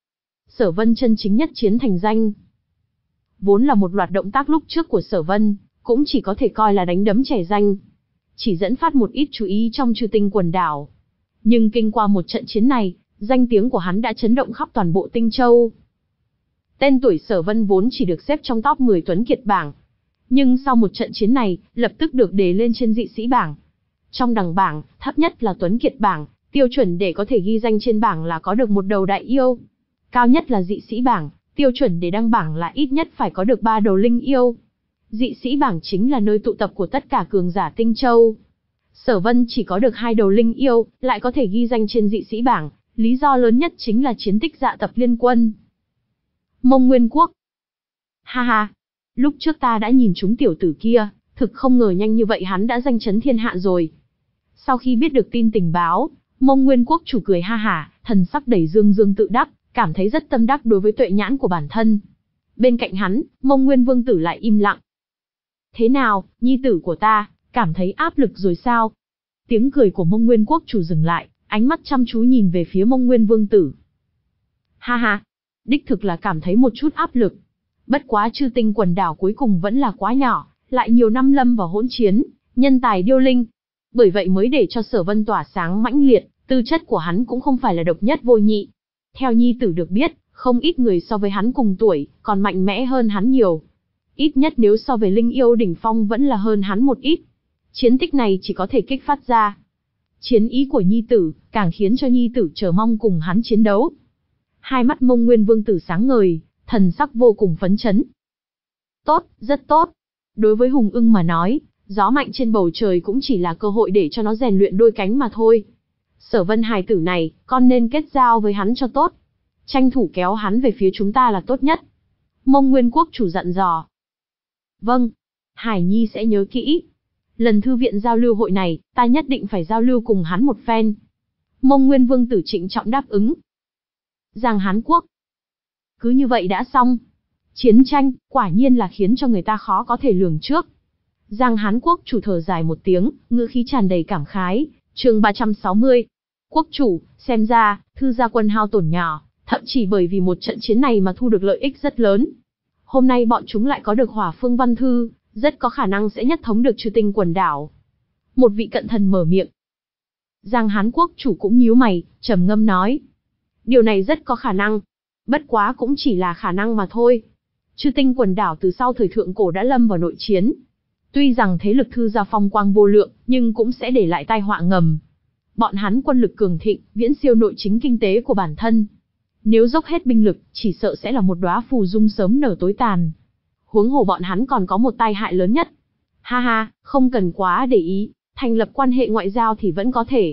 Sở Vân chân chính nhất chiến thành danh. Vốn là một loạt động tác lúc trước của Sở Vân, cũng chỉ có thể coi là đánh đấm trẻ danh, chỉ dẫn phát một ít chú ý trong Chư Tinh quần đảo. Nhưng kinh qua một trận chiến này, danh tiếng của hắn đã chấn động khắp toàn bộ Tinh Châu. Tên tuổi Sở Vân vốn chỉ được xếp trong top mười tuấn kiệt bảng, nhưng sau một trận chiến này, lập tức được đề lên trên dị sĩ bảng. Trong đẳng bảng, thấp nhất là tuấn kiệt bảng, tiêu chuẩn để có thể ghi danh trên bảng là có được một đầu đại yêu. Cao nhất là dị sĩ bảng, tiêu chuẩn để đăng bảng là ít nhất phải có được ba đầu linh yêu. Dị sĩ bảng chính là nơi tụ tập của tất cả cường giả Tinh Châu. Sở Vân chỉ có được hai đầu linh yêu, lại có thể ghi danh trên dị sĩ bảng, lý do lớn nhất chính là chiến tích dạ tập liên quân. Mông Nguyên Quốc. Ha ha, lúc trước ta đã nhìn trúng tiểu tử kia, thực không ngờ nhanh như vậy hắn đã danh chấn thiên hạ rồi. Sau khi biết được tin tình báo, Mông Nguyên Quốc chủ cười ha hả, thần sắc đầy dương dương tự đắc, cảm thấy rất tâm đắc đối với tuệ nhãn của bản thân. Bên cạnh hắn, Mông Nguyên Vương tử lại im lặng. Thế nào, nhi tử của ta, cảm thấy áp lực rồi sao? Tiếng cười của Mông Nguyên Quốc chủ dừng lại, ánh mắt chăm chú nhìn về phía Mông Nguyên Vương tử. Ha ha, đích thực là cảm thấy một chút áp lực. Bất quá Chư Tinh quần đảo cuối cùng vẫn là quá nhỏ, lại nhiều năm lâm vào hỗn chiến, nhân tài điêu linh. Bởi vậy mới để cho Sở Vân tỏa sáng mãnh liệt, tư chất của hắn cũng không phải là độc nhất vô nhị. Theo nhi tử được biết, không ít người so với hắn cùng tuổi, còn mạnh mẽ hơn hắn nhiều. Ít nhất nếu so về linh yêu đỉnh phong vẫn là hơn hắn một ít. Chiến tích này chỉ có thể kích phát ra chiến ý của nhi tử, càng khiến cho nhi tử chờ mong cùng hắn chiến đấu. Hai mắt Mông Nguyên Vương tử sáng ngời, thần sắc vô cùng phấn chấn. Tốt, rất tốt. Đối với Hùng Ưng mà nói, gió mạnh trên bầu trời cũng chỉ là cơ hội để cho nó rèn luyện đôi cánh mà thôi. Sở Vân hài tử này, con nên kết giao với hắn cho tốt. Tranh thủ kéo hắn về phía chúng ta là tốt nhất. Mông Nguyên Quốc chủ dặn dò. Vâng, Hải Nhi sẽ nhớ kỹ. Lần thư viện giao lưu hội này, ta nhất định phải giao lưu cùng hắn một phen. Mông Nguyên Vương tử trịnh trọng đáp ứng. Giang Hán Quốc. Cứ như vậy đã xong. Chiến tranh, quả nhiên là khiến cho người ta khó có thể lường trước. Giang Hán Quốc chủ thở dài một tiếng, ngữ khí tràn đầy cảm khái. Chương ba trăm sáu mươi. Quốc chủ, xem ra, thư gia quân hao tổn nhỏ, thậm chí bởi vì một trận chiến này mà thu được lợi ích rất lớn. Hôm nay bọn chúng lại có được Hỏa Phương Văn Thư, rất có khả năng sẽ nhất thống được Chư Tinh quần đảo. Một vị cận thần mở miệng. Giang Hán Quốc chủ cũng nhíu mày, trầm ngâm nói. Điều này rất có khả năng. Bất quá cũng chỉ là khả năng mà thôi. Chư Tinh quần đảo từ sau thời thượng cổ đã lâm vào nội chiến. Tuy rằng thế lực thư gia phong quang vô lượng, nhưng cũng sẽ để lại tai họa ngầm. Bọn hắn quân lực cường thịnh, viễn siêu nội chính kinh tế của bản thân. Nếu dốc hết binh lực, chỉ sợ sẽ là một đóa phù dung sớm nở tối tàn. Huống hồ bọn hắn còn có một tai hại lớn nhất. Ha ha, không cần quá để ý, thành lập quan hệ ngoại giao thì vẫn có thể.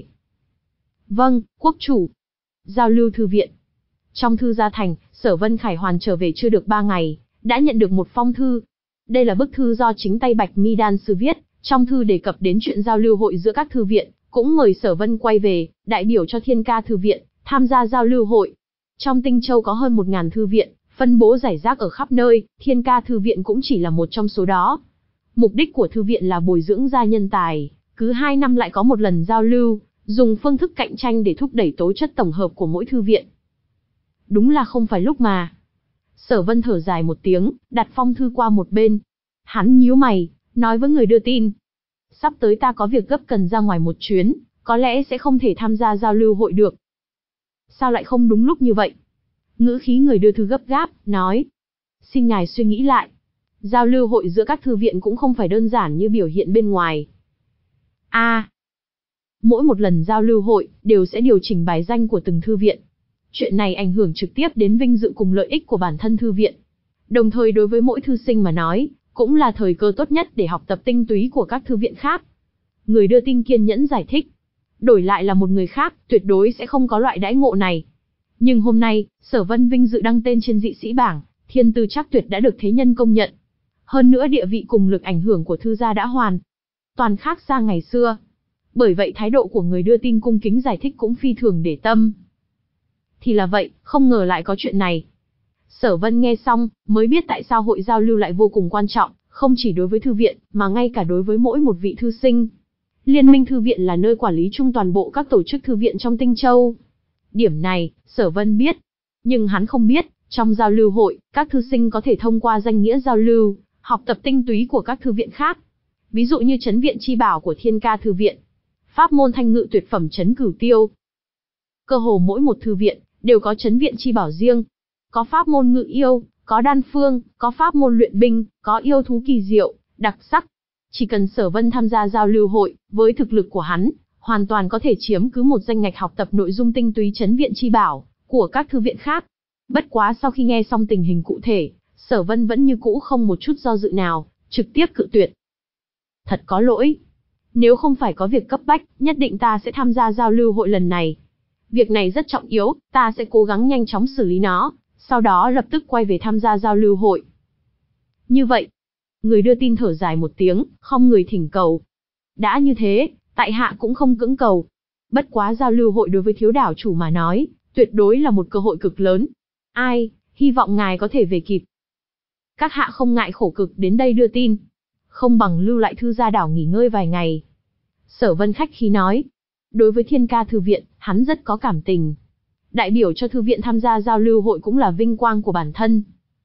Vâng, quốc chủ. Giao lưu thư viện. Trong thư gia thành, Sở Vân Khải Hoàn trở về chưa được ba ngày, đã nhận được một phong thư. Đây là bức thư do chính tay Bạch Mi Đan sư viết, trong thư đề cập đến chuyện giao lưu hội giữa các thư viện, cũng mời Sở Vân quay về, đại biểu cho Thiên Ca thư viện, tham gia giao lưu hội. Trong Tinh Châu có hơn một ngàn thư viện, phân bố rải rác ở khắp nơi, Thiên Ca thư viện cũng chỉ là một trong số đó. Mục đích của thư viện là bồi dưỡng ra nhân tài, cứ hai năm lại có một lần giao lưu, dùng phương thức cạnh tranh để thúc đẩy tố chất tổng hợp của mỗi thư viện. Đúng là không phải lúc mà. Sở Vân thở dài một tiếng, đặt phong thư qua một bên. Hắn nhíu mày, nói với người đưa tin. Sắp tới ta có việc gấp cần ra ngoài một chuyến, có lẽ sẽ không thể tham gia giao lưu hội được. Sao lại không đúng lúc như vậy? Ngữ khí người đưa thư gấp gáp, nói. Xin ngài suy nghĩ lại. Giao lưu hội giữa các thư viện cũng không phải đơn giản như biểu hiện bên ngoài. A, à, mỗi một lần giao lưu hội, đều sẽ điều chỉnh bài danh của từng thư viện. Chuyện này ảnh hưởng trực tiếp đến vinh dự cùng lợi ích của bản thân thư viện. Đồng thời đối với mỗi thư sinh mà nói, cũng là thời cơ tốt nhất để học tập tinh túy của các thư viện khác. Người đưa tin kiên nhẫn giải thích. Đổi lại là một người khác, tuyệt đối sẽ không có loại đãi ngộ này. Nhưng hôm nay, Sở Vân vinh dự đăng tên trên dị sĩ bảng, thiên tư chắc tuyệt đã được thế nhân công nhận. Hơn nữa địa vị cùng lực ảnh hưởng của thư gia đã hoàn toàn khác xa ngày xưa. Bởi vậy thái độ của người đưa tin cung kính giải thích cũng phi thường để tâm. Thì là vậy, không ngờ lại có chuyện này. Sở Vân nghe xong, mới biết tại sao hội giao lưu lại vô cùng quan trọng, không chỉ đối với thư viện, mà ngay cả đối với mỗi một vị thư sinh. Liên minh thư viện là nơi quản lý chung toàn bộ các tổ chức thư viện trong Tinh Châu. Điểm này, Sở Vân biết. Nhưng hắn không biết, trong giao lưu hội, các thư sinh có thể thông qua danh nghĩa giao lưu, học tập tinh túy của các thư viện khác. Ví dụ như Trấn Viện Chi Bảo của Thiên Ca Thư Viện, pháp môn thanh ngự tuyệt phẩm Trấn Cửu Tiêu. Cơ hồ mỗi một thư viện, đều có Trấn Viện Chi Bảo riêng. Có pháp môn ngự yêu, có đan phương, có pháp môn luyện binh, có yêu thú kỳ diệu, đặc sắc. Chỉ cần Sở Vân tham gia giao lưu hội, với thực lực của hắn, hoàn toàn có thể chiếm cứ một danh ngạch học tập nội dung tinh túy Trấn Viện Chi Bảo của các thư viện khác. Bất quá sau khi nghe xong tình hình cụ thể, Sở Vân vẫn như cũ không một chút do dự nào, trực tiếp cự tuyệt. Thật có lỗi. Nếu không phải có việc cấp bách, nhất định ta sẽ tham gia giao lưu hội lần này. Việc này rất trọng yếu, ta sẽ cố gắng nhanh chóng xử lý nó, sau đó lập tức quay về tham gia giao lưu hội. Như vậy, người đưa tin thở dài một tiếng, không người thỉnh cầu. Đã như thế, tại hạ cũng không cưỡng cầu. Bất quá giao lưu hội đối với thiếu đảo chủ mà nói, tuyệt đối là một cơ hội cực lớn. Ai, hy vọng ngài có thể về kịp. Các hạ không ngại khổ cực đến đây đưa tin. Không bằng lưu lại thư gia đảo nghỉ ngơi vài ngày. Sở Vân khách khí nói. Đối với Thiên Ca Thư Viện, hắn rất có cảm tình. Đại biểu cho thư viện tham gia giao lưu hội cũng là vinh quang của bản thân.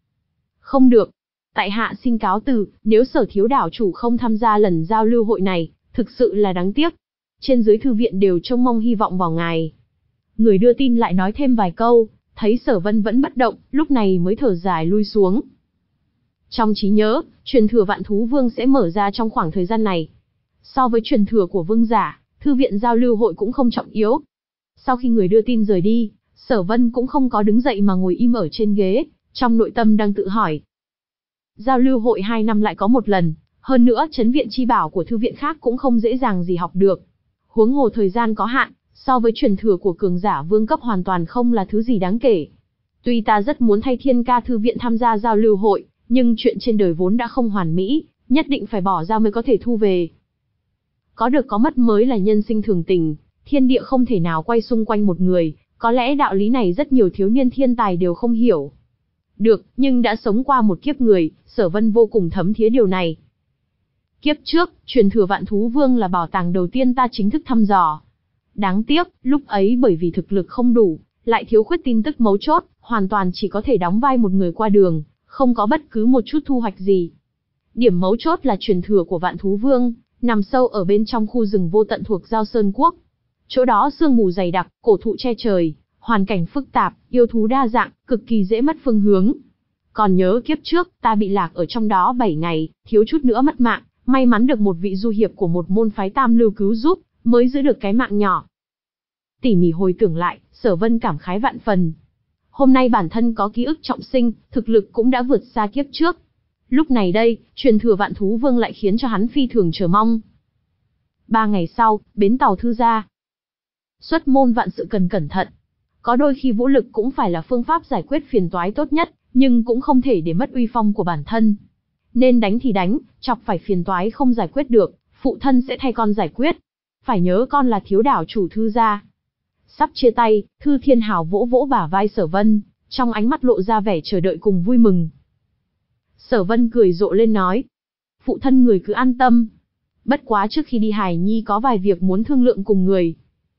Không được. Tại hạ xin cáo từ, nếu Sở thiếu đảo chủ không tham gia lần giao lưu hội này, thực sự là đáng tiếc. Trên dưới thư viện đều trông mong hy vọng vào ngài. Người đưa tin lại nói thêm vài câu, thấy Sở Vân vẫn bất động, lúc này mới thở dài lui xuống. Trong trí nhớ, truyền thừa Vạn Thú Vương sẽ mở ra trong khoảng thời gian này. So với truyền thừa của vương giả, thư viện giao lưu hội cũng không trọng yếu. Sau khi người đưa tin rời đi, Sở Vân cũng không có đứng dậy mà ngồi im ở trên ghế, trong nội tâm đang tự hỏi. Giao lưu hội hai năm lại có một lần, hơn nữa Trấn Viện Chi Bảo của thư viện khác cũng không dễ dàng gì học được. Huống hồ thời gian có hạn, so với truyền thừa của cường giả vương cấp hoàn toàn không là thứ gì đáng kể. Tuy ta rất muốn thay Thiên Ca Thư Viện tham gia giao lưu hội, nhưng chuyện trên đời vốn đã không hoàn mỹ, nhất định phải bỏ ra mới có thể thu về. Có được có mất mới là nhân sinh thường tình, thiên địa không thể nào quay xung quanh một người, có lẽ đạo lý này rất nhiều thiếu niên thiên tài đều không hiểu. Được, nhưng đã sống qua một kiếp người, Sở Vân vô cùng thấm thía điều này. Kiếp trước, truyền thừa Vạn Thú Vương là bảo tàng đầu tiên ta chính thức thăm dò. Đáng tiếc, lúc ấy bởi vì thực lực không đủ, lại thiếu khuyết tin tức mấu chốt, hoàn toàn chỉ có thể đóng vai một người qua đường, không có bất cứ một chút thu hoạch gì. Điểm mấu chốt là truyền thừa của Vạn Thú Vương, nằm sâu ở bên trong khu rừng vô tận thuộc Giao Sơn Quốc. Chỗ đó sương mù dày đặc, cổ thụ che trời, hoàn cảnh phức tạp, yêu thú đa dạng, cực kỳ dễ mất phương hướng. Còn nhớ kiếp trước, ta bị lạc ở trong đó bảy ngày, thiếu chút nữa mất mạng, may mắn được một vị du hiệp của một môn phái Tam Lưu cứu giúp, mới giữ được cái mạng nhỏ. Tỉ mỉ hồi tưởng lại, Sở Vân cảm khái vạn phần. Hôm nay bản thân có ký ức trọng sinh, thực lực cũng đã vượt xa kiếp trước. Lúc này đây, truyền thừa Vạn Thú Vương lại khiến cho hắn phi thường chờ mong. Ba ngày sau, bến tàu thư gia. Xuất môn vạn sự cần cẩn thận. Có đôi khi vũ lực cũng phải là phương pháp giải quyết phiền toái tốt nhất, nhưng cũng không thể để mất uy phong của bản thân. Nên đánh thì đánh, chọc phải phiền toái không giải quyết được, phụ thân sẽ thay con giải quyết. Phải nhớ con là thiếu đảo chủ thư gia. Sắp chia tay, Thư Thiên Hào vỗ vỗ bả vai Sở Vân, trong ánh mắt lộ ra vẻ chờ đợi cùng vui mừng. Sở Vân cười rộ lên nói, phụ thân người cứ an tâm. Bất quá trước khi đi Hải Nhi có vài việc muốn thương lượng cùng người.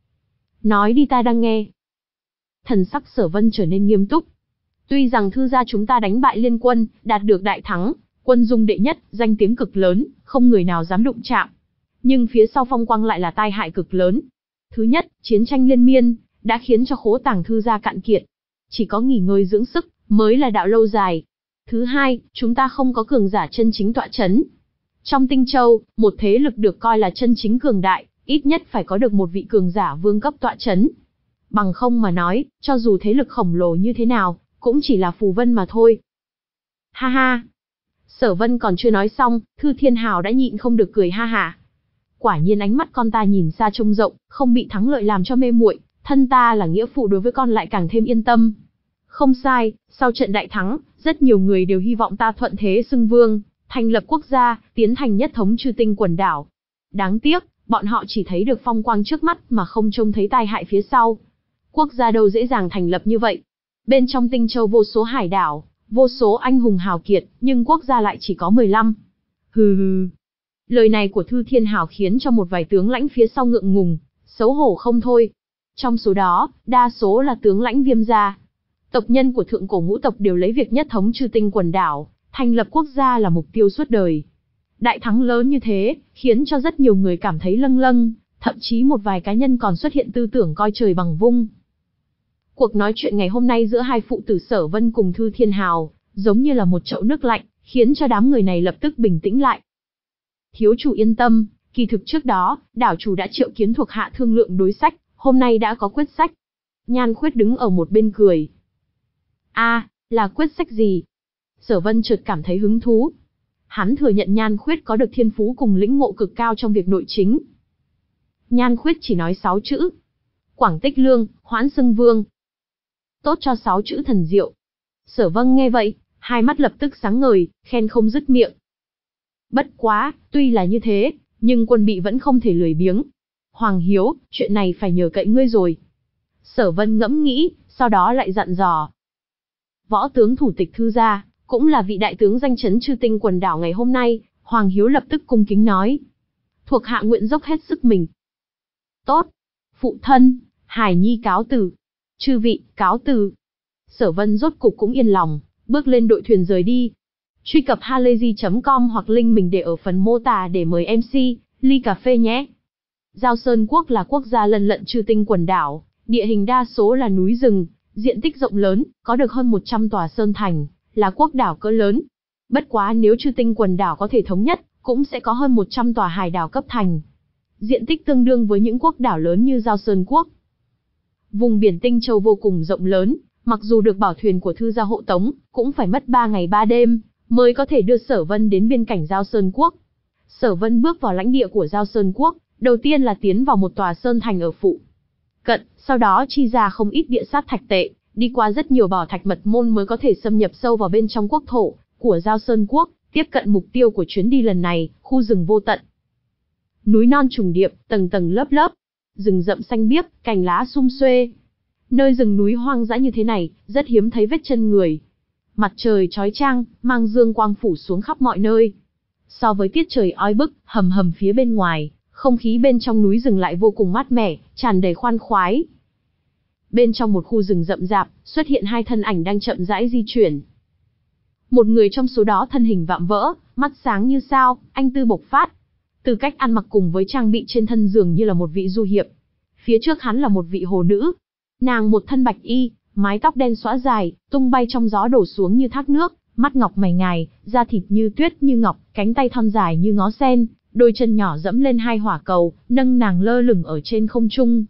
Nói đi ta đang nghe. Thần sắc Sở Vân trở nên nghiêm túc. Tuy rằng thư gia chúng ta đánh bại liên quân, đạt được đại thắng, quân dung đệ nhất, danh tiếng cực lớn, không người nào dám đụng chạm. Nhưng phía sau phong quang lại là tai hại cực lớn. Thứ nhất, chiến tranh liên miên, đã khiến cho khố tàng thư gia cạn kiệt. Chỉ có nghỉ ngơi dưỡng sức, mới là đạo lâu dài. Thứ hai, chúng ta không có cường giả chân chính tọa chấn. Trong Tinh Châu, một thế lực được coi là chân chính cường đại, ít nhất phải có được một vị cường giả vương cấp tọa chấn. Bằng không mà nói, cho dù thế lực khổng lồ như thế nào, cũng chỉ là phù vân mà thôi. Ha ha! Sở Vân còn chưa nói xong, Thư Thiên Hào đã nhịn không được cười ha hả. Quả nhiên ánh mắt con ta nhìn xa trông rộng, không bị thắng lợi làm cho mê muội, thân ta là nghĩa phụ đối với con lại càng thêm yên tâm. Không sai, sau trận đại thắng, rất nhiều người đều hy vọng ta thuận thế xưng vương, thành lập quốc gia, tiến thành nhất thống chư tinh quần đảo. Đáng tiếc, bọn họ chỉ thấy được phong quang trước mắt mà không trông thấy tai hại phía sau. Quốc gia đâu dễ dàng thành lập như vậy. Bên trong Tinh Châu vô số hải đảo, vô số anh hùng hào kiệt, nhưng quốc gia lại chỉ có mười lăm. Hừ hừ. Lời này của Thư Thiên Hào khiến cho một vài tướng lãnh phía sau ngượng ngùng, xấu hổ không thôi. Trong số đó, đa số là tướng lãnh Viêm gia. Tộc nhân của thượng cổ ngũ tộc đều lấy việc nhất thống chư tinh quần đảo, thành lập quốc gia là mục tiêu suốt đời. Đại thắng lớn như thế, khiến cho rất nhiều người cảm thấy lâng lâng, thậm chí một vài cá nhân còn xuất hiện tư tưởng coi trời bằng vung. Cuộc nói chuyện ngày hôm nay giữa hai phụ tử Sở Vân cùng Thư Thiên Hào, giống như là một chậu nước lạnh, khiến cho đám người này lập tức bình tĩnh lại. Thiếu chủ yên tâm, kỳ thực trước đó, đảo chủ đã triệu kiến thuộc hạ thương lượng đối sách, hôm nay đã có quyết sách. Nhan Khuyết đứng ở một bên cười. A, à, là quyết sách gì? Sở Vân chợt cảm thấy hứng thú. Hắn thừa nhận Nhan Khuyết có được thiên phú cùng lĩnh ngộ cực cao trong việc nội chính. Nhan Khuyết chỉ nói sáu chữ. Quảng Tích Lương, Hoãn Xưng Vương. Tốt cho sáu chữ thần diệu. Sở Vân nghe vậy, hai mắt lập tức sáng ngời, khen không dứt miệng. Bất quá, tuy là như thế, nhưng quân bị vẫn không thể lười biếng. Hoàng Hiếu, chuyện này phải nhờ cậy ngươi rồi. Sở Vân ngẫm nghĩ, sau đó lại dặn dò. Võ tướng thủ tịch Thư gia, cũng là vị đại tướng danh chấn chư tinh quần đảo ngày hôm nay, Hoàng Hiếu lập tức cung kính nói. Thuộc hạ nguyện dốc hết sức mình. Tốt. Phụ thân, Hải Nhi cáo từ. Chư vị, cáo từ. Sở Vân rốt cục cũng yên lòng, bước lên đội thuyền rời đi. Truy cập halayzi chấm com hoặc link mình để ở phần mô tả để mời em xê, ly cà phê nhé. Giao Sơn Quốc là quốc gia lân lận chư tinh quần đảo, địa hình đa số là núi rừng, diện tích rộng lớn, có được hơn một trăm tòa sơn thành, là quốc đảo cỡ lớn. Bất quá nếu chư tinh quần đảo có thể thống nhất, cũng sẽ có hơn một trăm tòa hải đảo cấp thành. Diện tích tương đương với những quốc đảo lớn như Giao Sơn Quốc. Vùng biển Tinh Châu vô cùng rộng lớn, mặc dù được bảo thuyền của Thư gia hộ tống, cũng phải mất ba ngày ba đêm, mới có thể đưa Sở Vân đến biên cảnh Giao Sơn Quốc. Sở Vân bước vào lãnh địa của Giao Sơn Quốc, đầu tiên là tiến vào một tòa sơn thành ở phụ cận, sau đó chi ra không ít địa sát thạch tệ, đi qua rất nhiều bảo thạch mật môn mới có thể xâm nhập sâu vào bên trong quốc thổ của Giao Sơn Quốc, tiếp cận mục tiêu của chuyến đi lần này, khu rừng vô tận. Núi non trùng điệp, tầng tầng lớp lớp, rừng rậm xanh biếc, cành lá sum xuê. Nơi rừng núi hoang dã như thế này, rất hiếm thấy vết chân người. Mặt trời chói chang, mang dương quang phủ xuống khắp mọi nơi. So với tiết trời oi bức, hầm hầm phía bên ngoài, không khí bên trong núi rừng lại vô cùng mát mẻ, tràn đầy khoan khoái. Bên trong một khu rừng rậm rạp, xuất hiện hai thân ảnh đang chậm rãi di chuyển. Một người trong số đó thân hình vạm vỡ, mắt sáng như sao, anh tư bộc phát. Từ cách ăn mặc cùng với trang bị trên thân dường như là một vị du hiệp. Phía trước hắn là một vị hồ nữ. Nàng một thân bạch y, mái tóc đen xõa dài, tung bay trong gió đổ xuống như thác nước, mắt ngọc mày ngài, da thịt như tuyết như ngọc, cánh tay thon dài như ngó sen, đôi chân nhỏ dẫm lên hai hỏa cầu, nâng nàng lơ lửng ở trên không trung.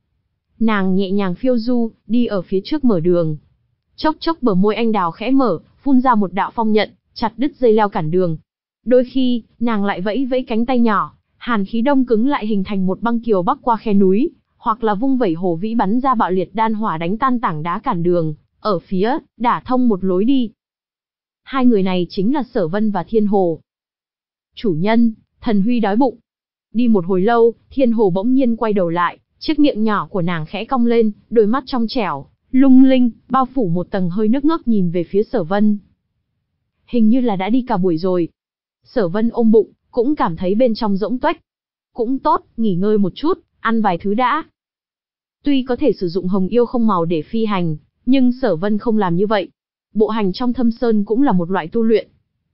Nàng nhẹ nhàng phiêu du, đi ở phía trước mở đường. Chốc chốc bờ môi anh đào khẽ mở, phun ra một đạo phong nhận, chặt đứt dây leo cản đường. Đôi khi, nàng lại vẫy vẫy cánh tay nhỏ, hàn khí đông cứng lại hình thành một băng kiều bắc qua khe núi, hoặc là vung vẩy hồ vĩ bắn ra bạo liệt đan hỏa đánh tan tảng đá cản đường, ở phía, đả thông một lối đi. Hai người này chính là Sở Vân và Thiên Hồ. Chủ nhân, Thần Huy đói bụng. Đi một hồi lâu, Thiên Hồ bỗng nhiên quay đầu lại, chiếc miệng nhỏ của nàng khẽ cong lên, đôi mắt trong trẻo, lung linh, bao phủ một tầng hơi nước ngước nhìn về phía Sở Vân. Hình như là đã đi cả buổi rồi. Sở Vân ôm bụng, cũng cảm thấy bên trong rỗng tuếch. Cũng tốt, nghỉ ngơi một chút, ăn vài thứ đã. Tuy có thể sử dụng hồng yêu không màu để phi hành, nhưng Sở Vân không làm như vậy. Bộ hành trong thâm sơn cũng là một loại tu luyện.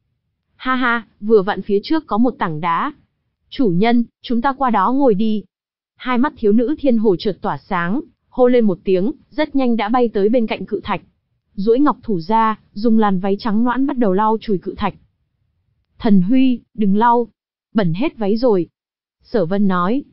Ha ha, vừa vặn phía trước có một tảng đá. Chủ nhân, chúng ta qua đó ngồi đi. Hai mắt thiếu nữ Thiên Hồ chợt tỏa sáng, hô lên một tiếng, rất nhanh đã bay tới bên cạnh cự thạch. Duỗi ngọc thủ ra, dùng làn váy trắng nõn bắt đầu lau chùi cự thạch. Thần Huy, đừng lau, bẩn hết váy rồi. Sở Vân nói.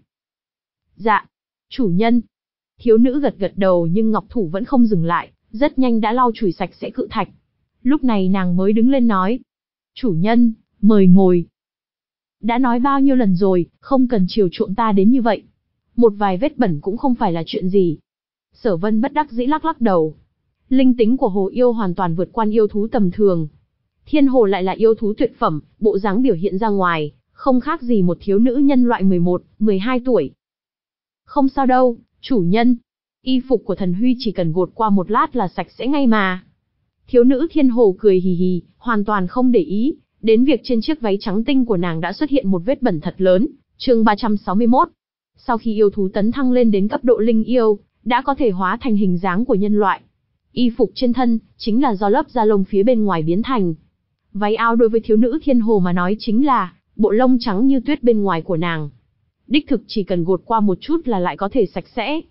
Dạ, chủ nhân. Thiếu nữ gật gật đầu nhưng ngọc thủ vẫn không dừng lại, rất nhanh đã lau chùi sạch sẽ cự thạch. Lúc này nàng mới đứng lên nói. Chủ nhân, mời ngồi. Đã nói bao nhiêu lần rồi, không cần chiều chuộng ta đến như vậy. Một vài vết bẩn cũng không phải là chuyện gì. Sở Vân bất đắc dĩ lắc lắc đầu. Linh tính của hồ yêu hoàn toàn vượt qua yêu thú tầm thường. Thiên hồ lại là yêu thú tuyệt phẩm, bộ dáng biểu hiện ra ngoài, không khác gì một thiếu nữ nhân loại mười một, mười hai tuổi. Không sao đâu, chủ nhân. Y phục của Thần Huy chỉ cần gột qua một lát là sạch sẽ ngay mà. Thiếu nữ thiên hồ cười hì hì, hoàn toàn không để ý, đến việc trên chiếc váy trắng tinh của nàng đã xuất hiện một vết bẩn thật lớn. Chương ba trăm sáu mươi mốt. Sau khi yêu thú tấn thăng lên đến cấp độ linh yêu, đã có thể hóa thành hình dáng của nhân loại. Y phục trên thân, chính là do lớp da lông phía bên ngoài biến thành. Váy áo đối với thiếu nữ thiên hồ mà nói chính là bộ lông trắng như tuyết bên ngoài của nàng. Đích thực chỉ cần gột qua một chút là lại có thể sạch sẽ.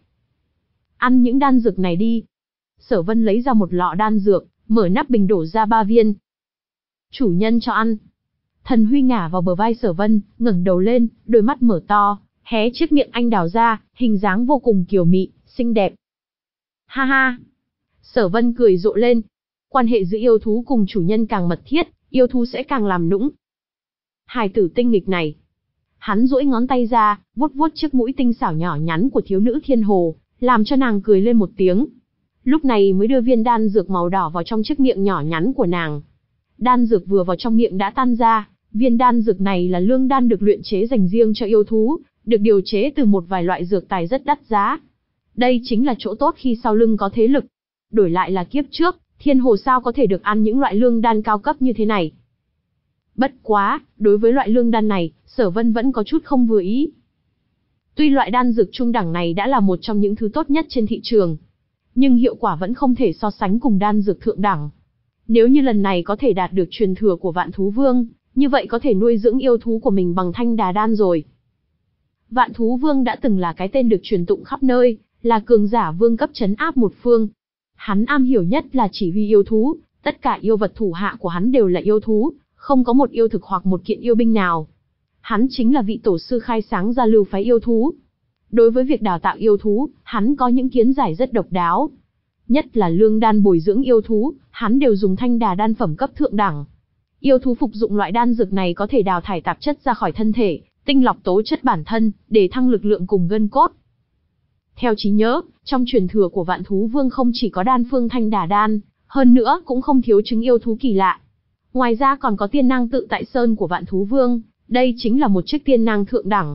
Ăn những đan dược này đi. Sở Vân lấy ra một lọ đan dược, mở nắp bình đổ ra ba viên. Chủ nhân cho ăn. Thần Huy ngả vào bờ vai Sở Vân, ngẩng đầu lên, đôi mắt mở to, hé chiếc miệng anh đào ra, hình dáng vô cùng kiều mị, xinh đẹp. Ha ha. Sở Vân cười rộ lên. Quan hệ giữa yêu thú cùng chủ nhân càng mật thiết, yêu thú sẽ càng làm nũng. Hài tử tinh nghịch này. Hắn duỗi ngón tay ra, vuốt vuốt chiếc mũi tinh xảo nhỏ nhắn của thiếu nữ thiên hồ, làm cho nàng cười lên một tiếng. Lúc này mới đưa viên đan dược màu đỏ vào trong chiếc miệng nhỏ nhắn của nàng. Đan dược vừa vào trong miệng đã tan ra, viên đan dược này là lương đan được luyện chế dành riêng cho yêu thú, được điều chế từ một vài loại dược tài rất đắt giá. Đây chính là chỗ tốt khi sau lưng có thế lực. Đổi lại là kiếp trước, thiên hồ sao có thể được ăn những loại lương đan cao cấp như thế này. Bất quá, đối với loại lương đan này, Sở Vân vẫn có chút không vừa ý. Tuy loại đan dược trung đẳng này đã là một trong những thứ tốt nhất trên thị trường, nhưng hiệu quả vẫn không thể so sánh cùng đan dược thượng đẳng. Nếu như lần này có thể đạt được truyền thừa của Vạn Thú Vương, như vậy có thể nuôi dưỡng yêu thú của mình bằng Thanh Đà đan rồi. Vạn Thú Vương đã từng là cái tên được truyền tụng khắp nơi, là cường giả vương cấp trấn áp một phương. Hắn am hiểu nhất là chỉ huy yêu thú, tất cả yêu vật thủ hạ của hắn đều là yêu thú, không có một yêu thực hoặc một kiện yêu binh nào. Hắn chính là vị tổ sư khai sáng ra lưu phái yêu thú. Đối với việc đào tạo yêu thú, hắn có những kiến giải rất độc đáo. Nhất là lương đan bồi dưỡng yêu thú, hắn đều dùng Thanh Đà đan phẩm cấp thượng đẳng. Yêu thú phục dụng loại đan dược này có thể đào thải tạp chất ra khỏi thân thể, tinh lọc tố chất bản thân, để thăng lực lượng cùng gân cốt. Theo trí nhớ, trong truyền thừa của Vạn Thú Vương không chỉ có đan phương Thanh Đà đan, hơn nữa cũng không thiếu trứng yêu thú kỳ lạ. Ngoài ra còn có tiên nang tự tại sơn của Vạn Thú Vương, đây chính là một chiếc tiên nang thượng đẳng.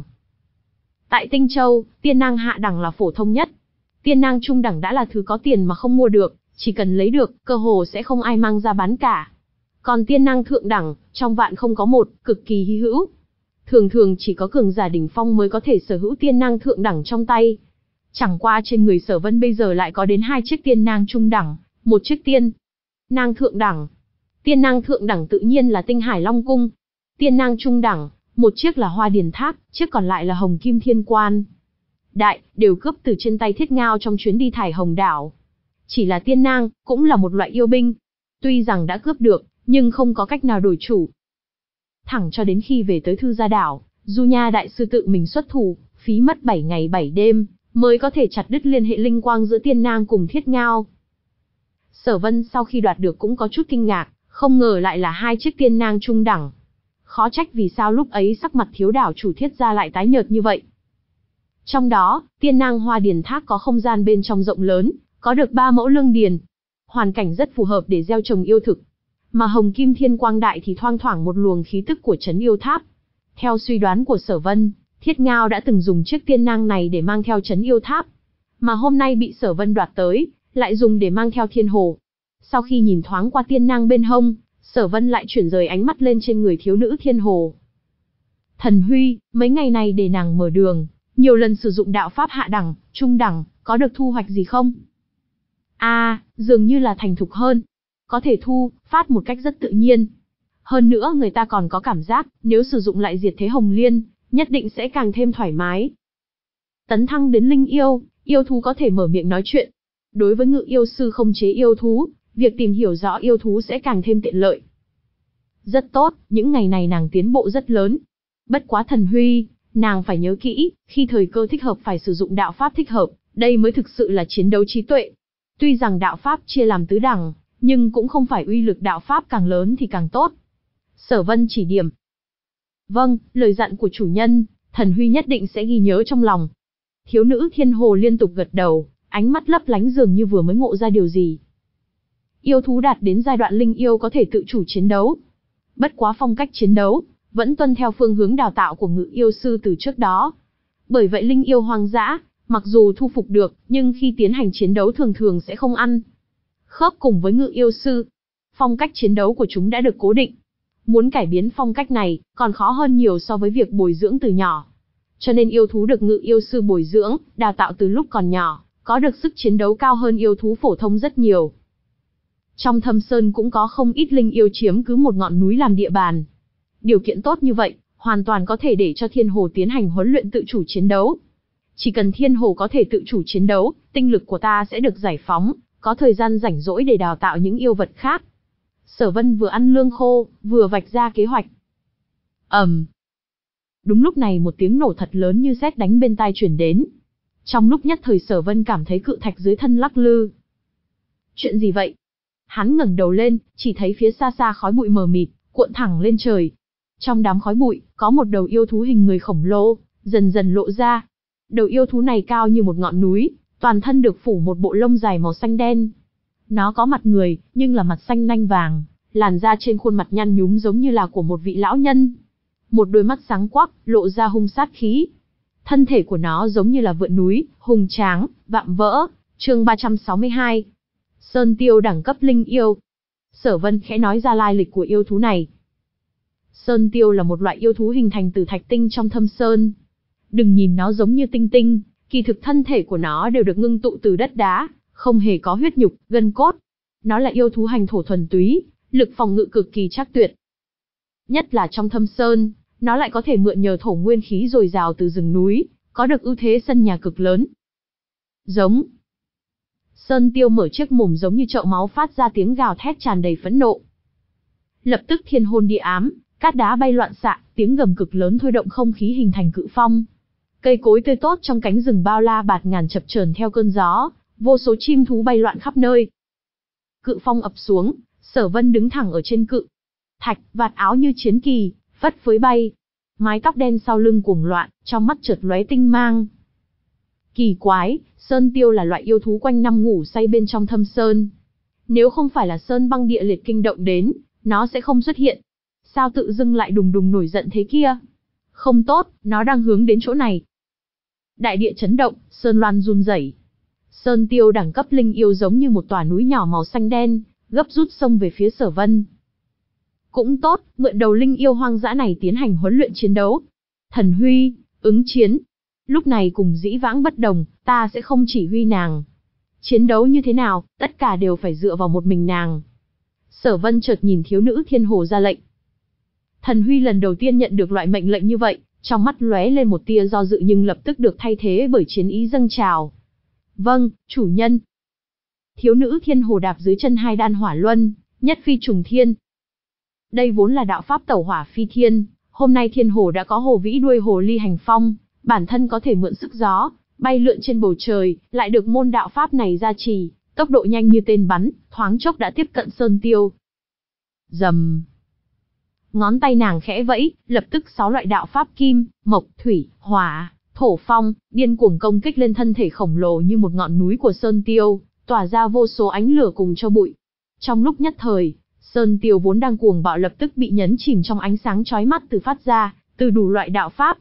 Tại Tinh Châu, tiên nang hạ đẳng là phổ thông nhất. Tiên nang trung đẳng đã là thứ có tiền mà không mua được, chỉ cần lấy được, cơ hồ sẽ không ai mang ra bán cả. Còn tiên nang thượng đẳng, trong vạn không có một, cực kỳ hy hữu. Thường thường chỉ có cường giả đỉnh phong mới có thể sở hữu tiên nang thượng đẳng trong tay. Chẳng qua trên người Sở Vân bây giờ lại có đến hai chiếc tiên nang trung đẳng, một chiếc tiên nang thượng đẳng. Tiên nang thượng đẳng tự nhiên là Tinh Hải Long Cung. Tiên nang trung đẳng, một chiếc là Hoa Điền Tháp, chiếc còn lại là Hồng Kim Thiên Quan. Đại, đều cướp từ trên tay Thiết Ngao trong chuyến đi Thải Hồng Đảo. Chỉ là tiên nang, cũng là một loại yêu binh. Tuy rằng đã cướp được, nhưng không có cách nào đổi chủ. Thẳng cho đến khi về tới Thư Gia Đảo, Du Nha Đại Sư tự mình xuất thủ, phí mất bảy ngày bảy đêm, mới có thể chặt đứt liên hệ linh quang giữa tiên nang cùng Thiết Ngao. Sở Vân sau khi đoạt được cũng có chút kinh ngạc, không ngờ lại là hai chiếc tiên nang trung đẳng. Khó trách vì sao lúc ấy sắc mặt thiếu đảo chủ Thiết Gia lại tái nhợt như vậy. Trong đó, tiên nang Hoa Điền Thác có không gian bên trong rộng lớn, có được ba mẫu lương điền. Hoàn cảnh rất phù hợp để gieo trồng yêu thực. Mà Hồng Kim Thiên Quang Đại thì thoang thoảng một luồng khí tức của trấn yêu tháp. Theo suy đoán của Sở Vân, Thiết Ngao đã từng dùng chiếc tiên nang này để mang theo trấn yêu tháp. Mà hôm nay bị Sở Vân đoạt tới, lại dùng để mang theo thiên hồ. Sau khi nhìn thoáng qua tiên nang bên hông, Sở Vân lại chuyển rời ánh mắt lên trên người thiếu nữ thiên hồ. Thần Huy, mấy ngày này để nàng mở đường, nhiều lần sử dụng đạo pháp hạ đẳng, trung đẳng, có được thu hoạch gì không? A, à, dường như là thành thục hơn. Có thể thu, phát một cách rất tự nhiên. Hơn nữa người ta còn có cảm giác, nếu sử dụng lại diệt thế hồng liên, nhất định sẽ càng thêm thoải mái. Tấn thăng đến linh yêu, yêu thú có thể mở miệng nói chuyện. Đối với ngự yêu sư không chế yêu thú, việc tìm hiểu rõ yêu thú sẽ càng thêm tiện lợi. Rất tốt, những ngày này nàng tiến bộ rất lớn. Bất quá Thần Huy, nàng phải nhớ kỹ, khi thời cơ thích hợp phải sử dụng đạo pháp thích hợp, đây mới thực sự là chiến đấu trí tuệ. Tuy rằng đạo pháp chia làm tứ đẳng, nhưng cũng không phải uy lực đạo pháp càng lớn thì càng tốt. Sở Vân chỉ điểm. Vâng, lời dặn của chủ nhân, Thần Huy nhất định sẽ ghi nhớ trong lòng. Thiếu nữ thiên hồ liên tục gật đầu, ánh mắt lấp lánh dường như vừa mới ngộ ra điều gì. Yêu thú đạt đến giai đoạn linh yêu có thể tự chủ chiến đấu. Bất quá phong cách chiến đấu vẫn tuân theo phương hướng đào tạo của ngự yêu sư từ trước đó. Bởi vậy linh yêu hoang dã, mặc dù thu phục được, nhưng khi tiến hành chiến đấu thường thường sẽ không ăn khớp cùng với ngự yêu sư. Phong cách chiến đấu của chúng đã được cố định. Muốn cải biến phong cách này, còn khó hơn nhiều so với việc bồi dưỡng từ nhỏ. Cho nên yêu thú được ngự yêu sư bồi dưỡng, đào tạo từ lúc còn nhỏ, có được sức chiến đấu cao hơn yêu thú phổ thông rất nhiều. Trong thâm sơn cũng có không ít linh yêu chiếm cứ một ngọn núi làm địa bàn. Điều kiện tốt như vậy, hoàn toàn có thể để cho Thiên Hồ tiến hành huấn luyện tự chủ chiến đấu. Chỉ cần Thiên Hồ có thể tự chủ chiến đấu, tinh lực của ta sẽ được giải phóng, có thời gian rảnh rỗi để đào tạo những yêu vật khác. Sở Vân vừa ăn lương khô, vừa vạch ra kế hoạch. ầm, um. Đúng lúc này một tiếng nổ thật lớn như sét đánh bên tai truyền đến. Trong lúc nhất thời Sở Vân cảm thấy cự thạch dưới thân lắc lư. Chuyện gì vậy? Hắn ngẩng đầu lên, chỉ thấy phía xa xa khói bụi mờ mịt, cuộn thẳng lên trời. Trong đám khói bụi, có một đầu yêu thú hình người khổng lồ, dần dần lộ ra. Đầu yêu thú này cao như một ngọn núi, toàn thân được phủ một bộ lông dài màu xanh đen. Nó có mặt người, nhưng là mặt xanh nanh vàng, làn da trên khuôn mặt nhăn nhúm giống như là của một vị lão nhân. Một đôi mắt sáng quắc, lộ ra hung sát khí. Thân thể của nó giống như là vượn núi, hùng tráng, vạm vỡ. Chương ba trăm sáu mươi hai. Sơn tiêu đẳng cấp linh yêu. Sở Vân khẽ nói ra lai lịch của yêu thú này. Sơn tiêu là một loại yêu thú hình thành từ thạch tinh trong thâm sơn. Đừng nhìn nó giống như tinh tinh, kỳ thực thân thể của nó đều được ngưng tụ từ đất đá, không hề có huyết nhục, gân cốt. Nó là yêu thú hành thổ thuần túy, lực phòng ngự cực kỳ chắc tuyệt. Nhất là trong thâm sơn, nó lại có thể mượn nhờ thổ nguyên khí dồi dào từ rừng núi, có được ưu thế sân nhà cực lớn. Giống. Sơn tiêu mở chiếc mồm giống như chậu máu phát ra tiếng gào thét tràn đầy phẫn nộ. Lập tức thiên hôn địa ám, cát đá bay loạn xạ, tiếng gầm cực lớn thôi động không khí hình thành cự phong. Cây cối tươi tốt trong cánh rừng bao la bạt ngàn chập chờn theo cơn gió, vô số chim thú bay loạn khắp nơi. Cự phong ập xuống, Sở Vân đứng thẳng ở trên cự thạch, vạt áo như chiến kỳ, phất phới bay. Mái tóc đen sau lưng cuồng loạn, trong mắt chợt lóe tinh mang. Kỳ quái, sơn tiêu là loại yêu thú quanh năm ngủ say bên trong thâm sơn. Nếu không phải là sơn băng địa liệt kinh động đến, nó sẽ không xuất hiện. Sao tự dưng lại đùng đùng nổi giận thế kia? Không tốt, nó đang hướng đến chỗ này. Đại địa chấn động, sơn loan run rẩy. Sơn tiêu đẳng cấp linh yêu giống như một tòa núi nhỏ màu xanh đen, gấp rút xông về phía Sở Vân. Cũng tốt, mượn đầu linh yêu hoang dã này tiến hành huấn luyện chiến đấu. Thần Huy, ứng chiến. Lúc này cùng dĩ vãng bất đồng, ta sẽ không chỉ huy nàng. Chiến đấu như thế nào, tất cả đều phải dựa vào một mình nàng. Sở Vân chợt nhìn thiếu nữ Thiên Hồ ra lệnh. Thần Huy lần đầu tiên nhận được loại mệnh lệnh như vậy, trong mắt lóe lên một tia do dự nhưng lập tức được thay thế bởi chiến ý dâng trào. Vâng, chủ nhân. Thiếu nữ Thiên Hồ đạp dưới chân hai đan hỏa luân, nhất phi trùng thiên. Đây vốn là đạo pháp tẩu hỏa phi thiên, hôm nay Thiên Hồ đã có hồ vĩ đuôi hồ ly hành phong, bản thân có thể mượn sức gió, bay lượn trên bầu trời, lại được môn đạo pháp này gia trì, tốc độ nhanh như tên bắn, thoáng chốc đã tiếp cận sơn tiêu. Rầm. Ngón tay nàng khẽ vẫy, lập tức sáu loại đạo pháp kim, mộc, thủy, hỏa, thổ phong, điên cuồng công kích lên thân thể khổng lồ như một ngọn núi của sơn tiêu, tỏa ra vô số ánh lửa cùng cho bụi. Trong lúc nhất thời, sơn tiêu vốn đang cuồng bạo lập tức bị nhấn chìm trong ánh sáng chói mắt từ phát ra, từ đủ loại đạo pháp.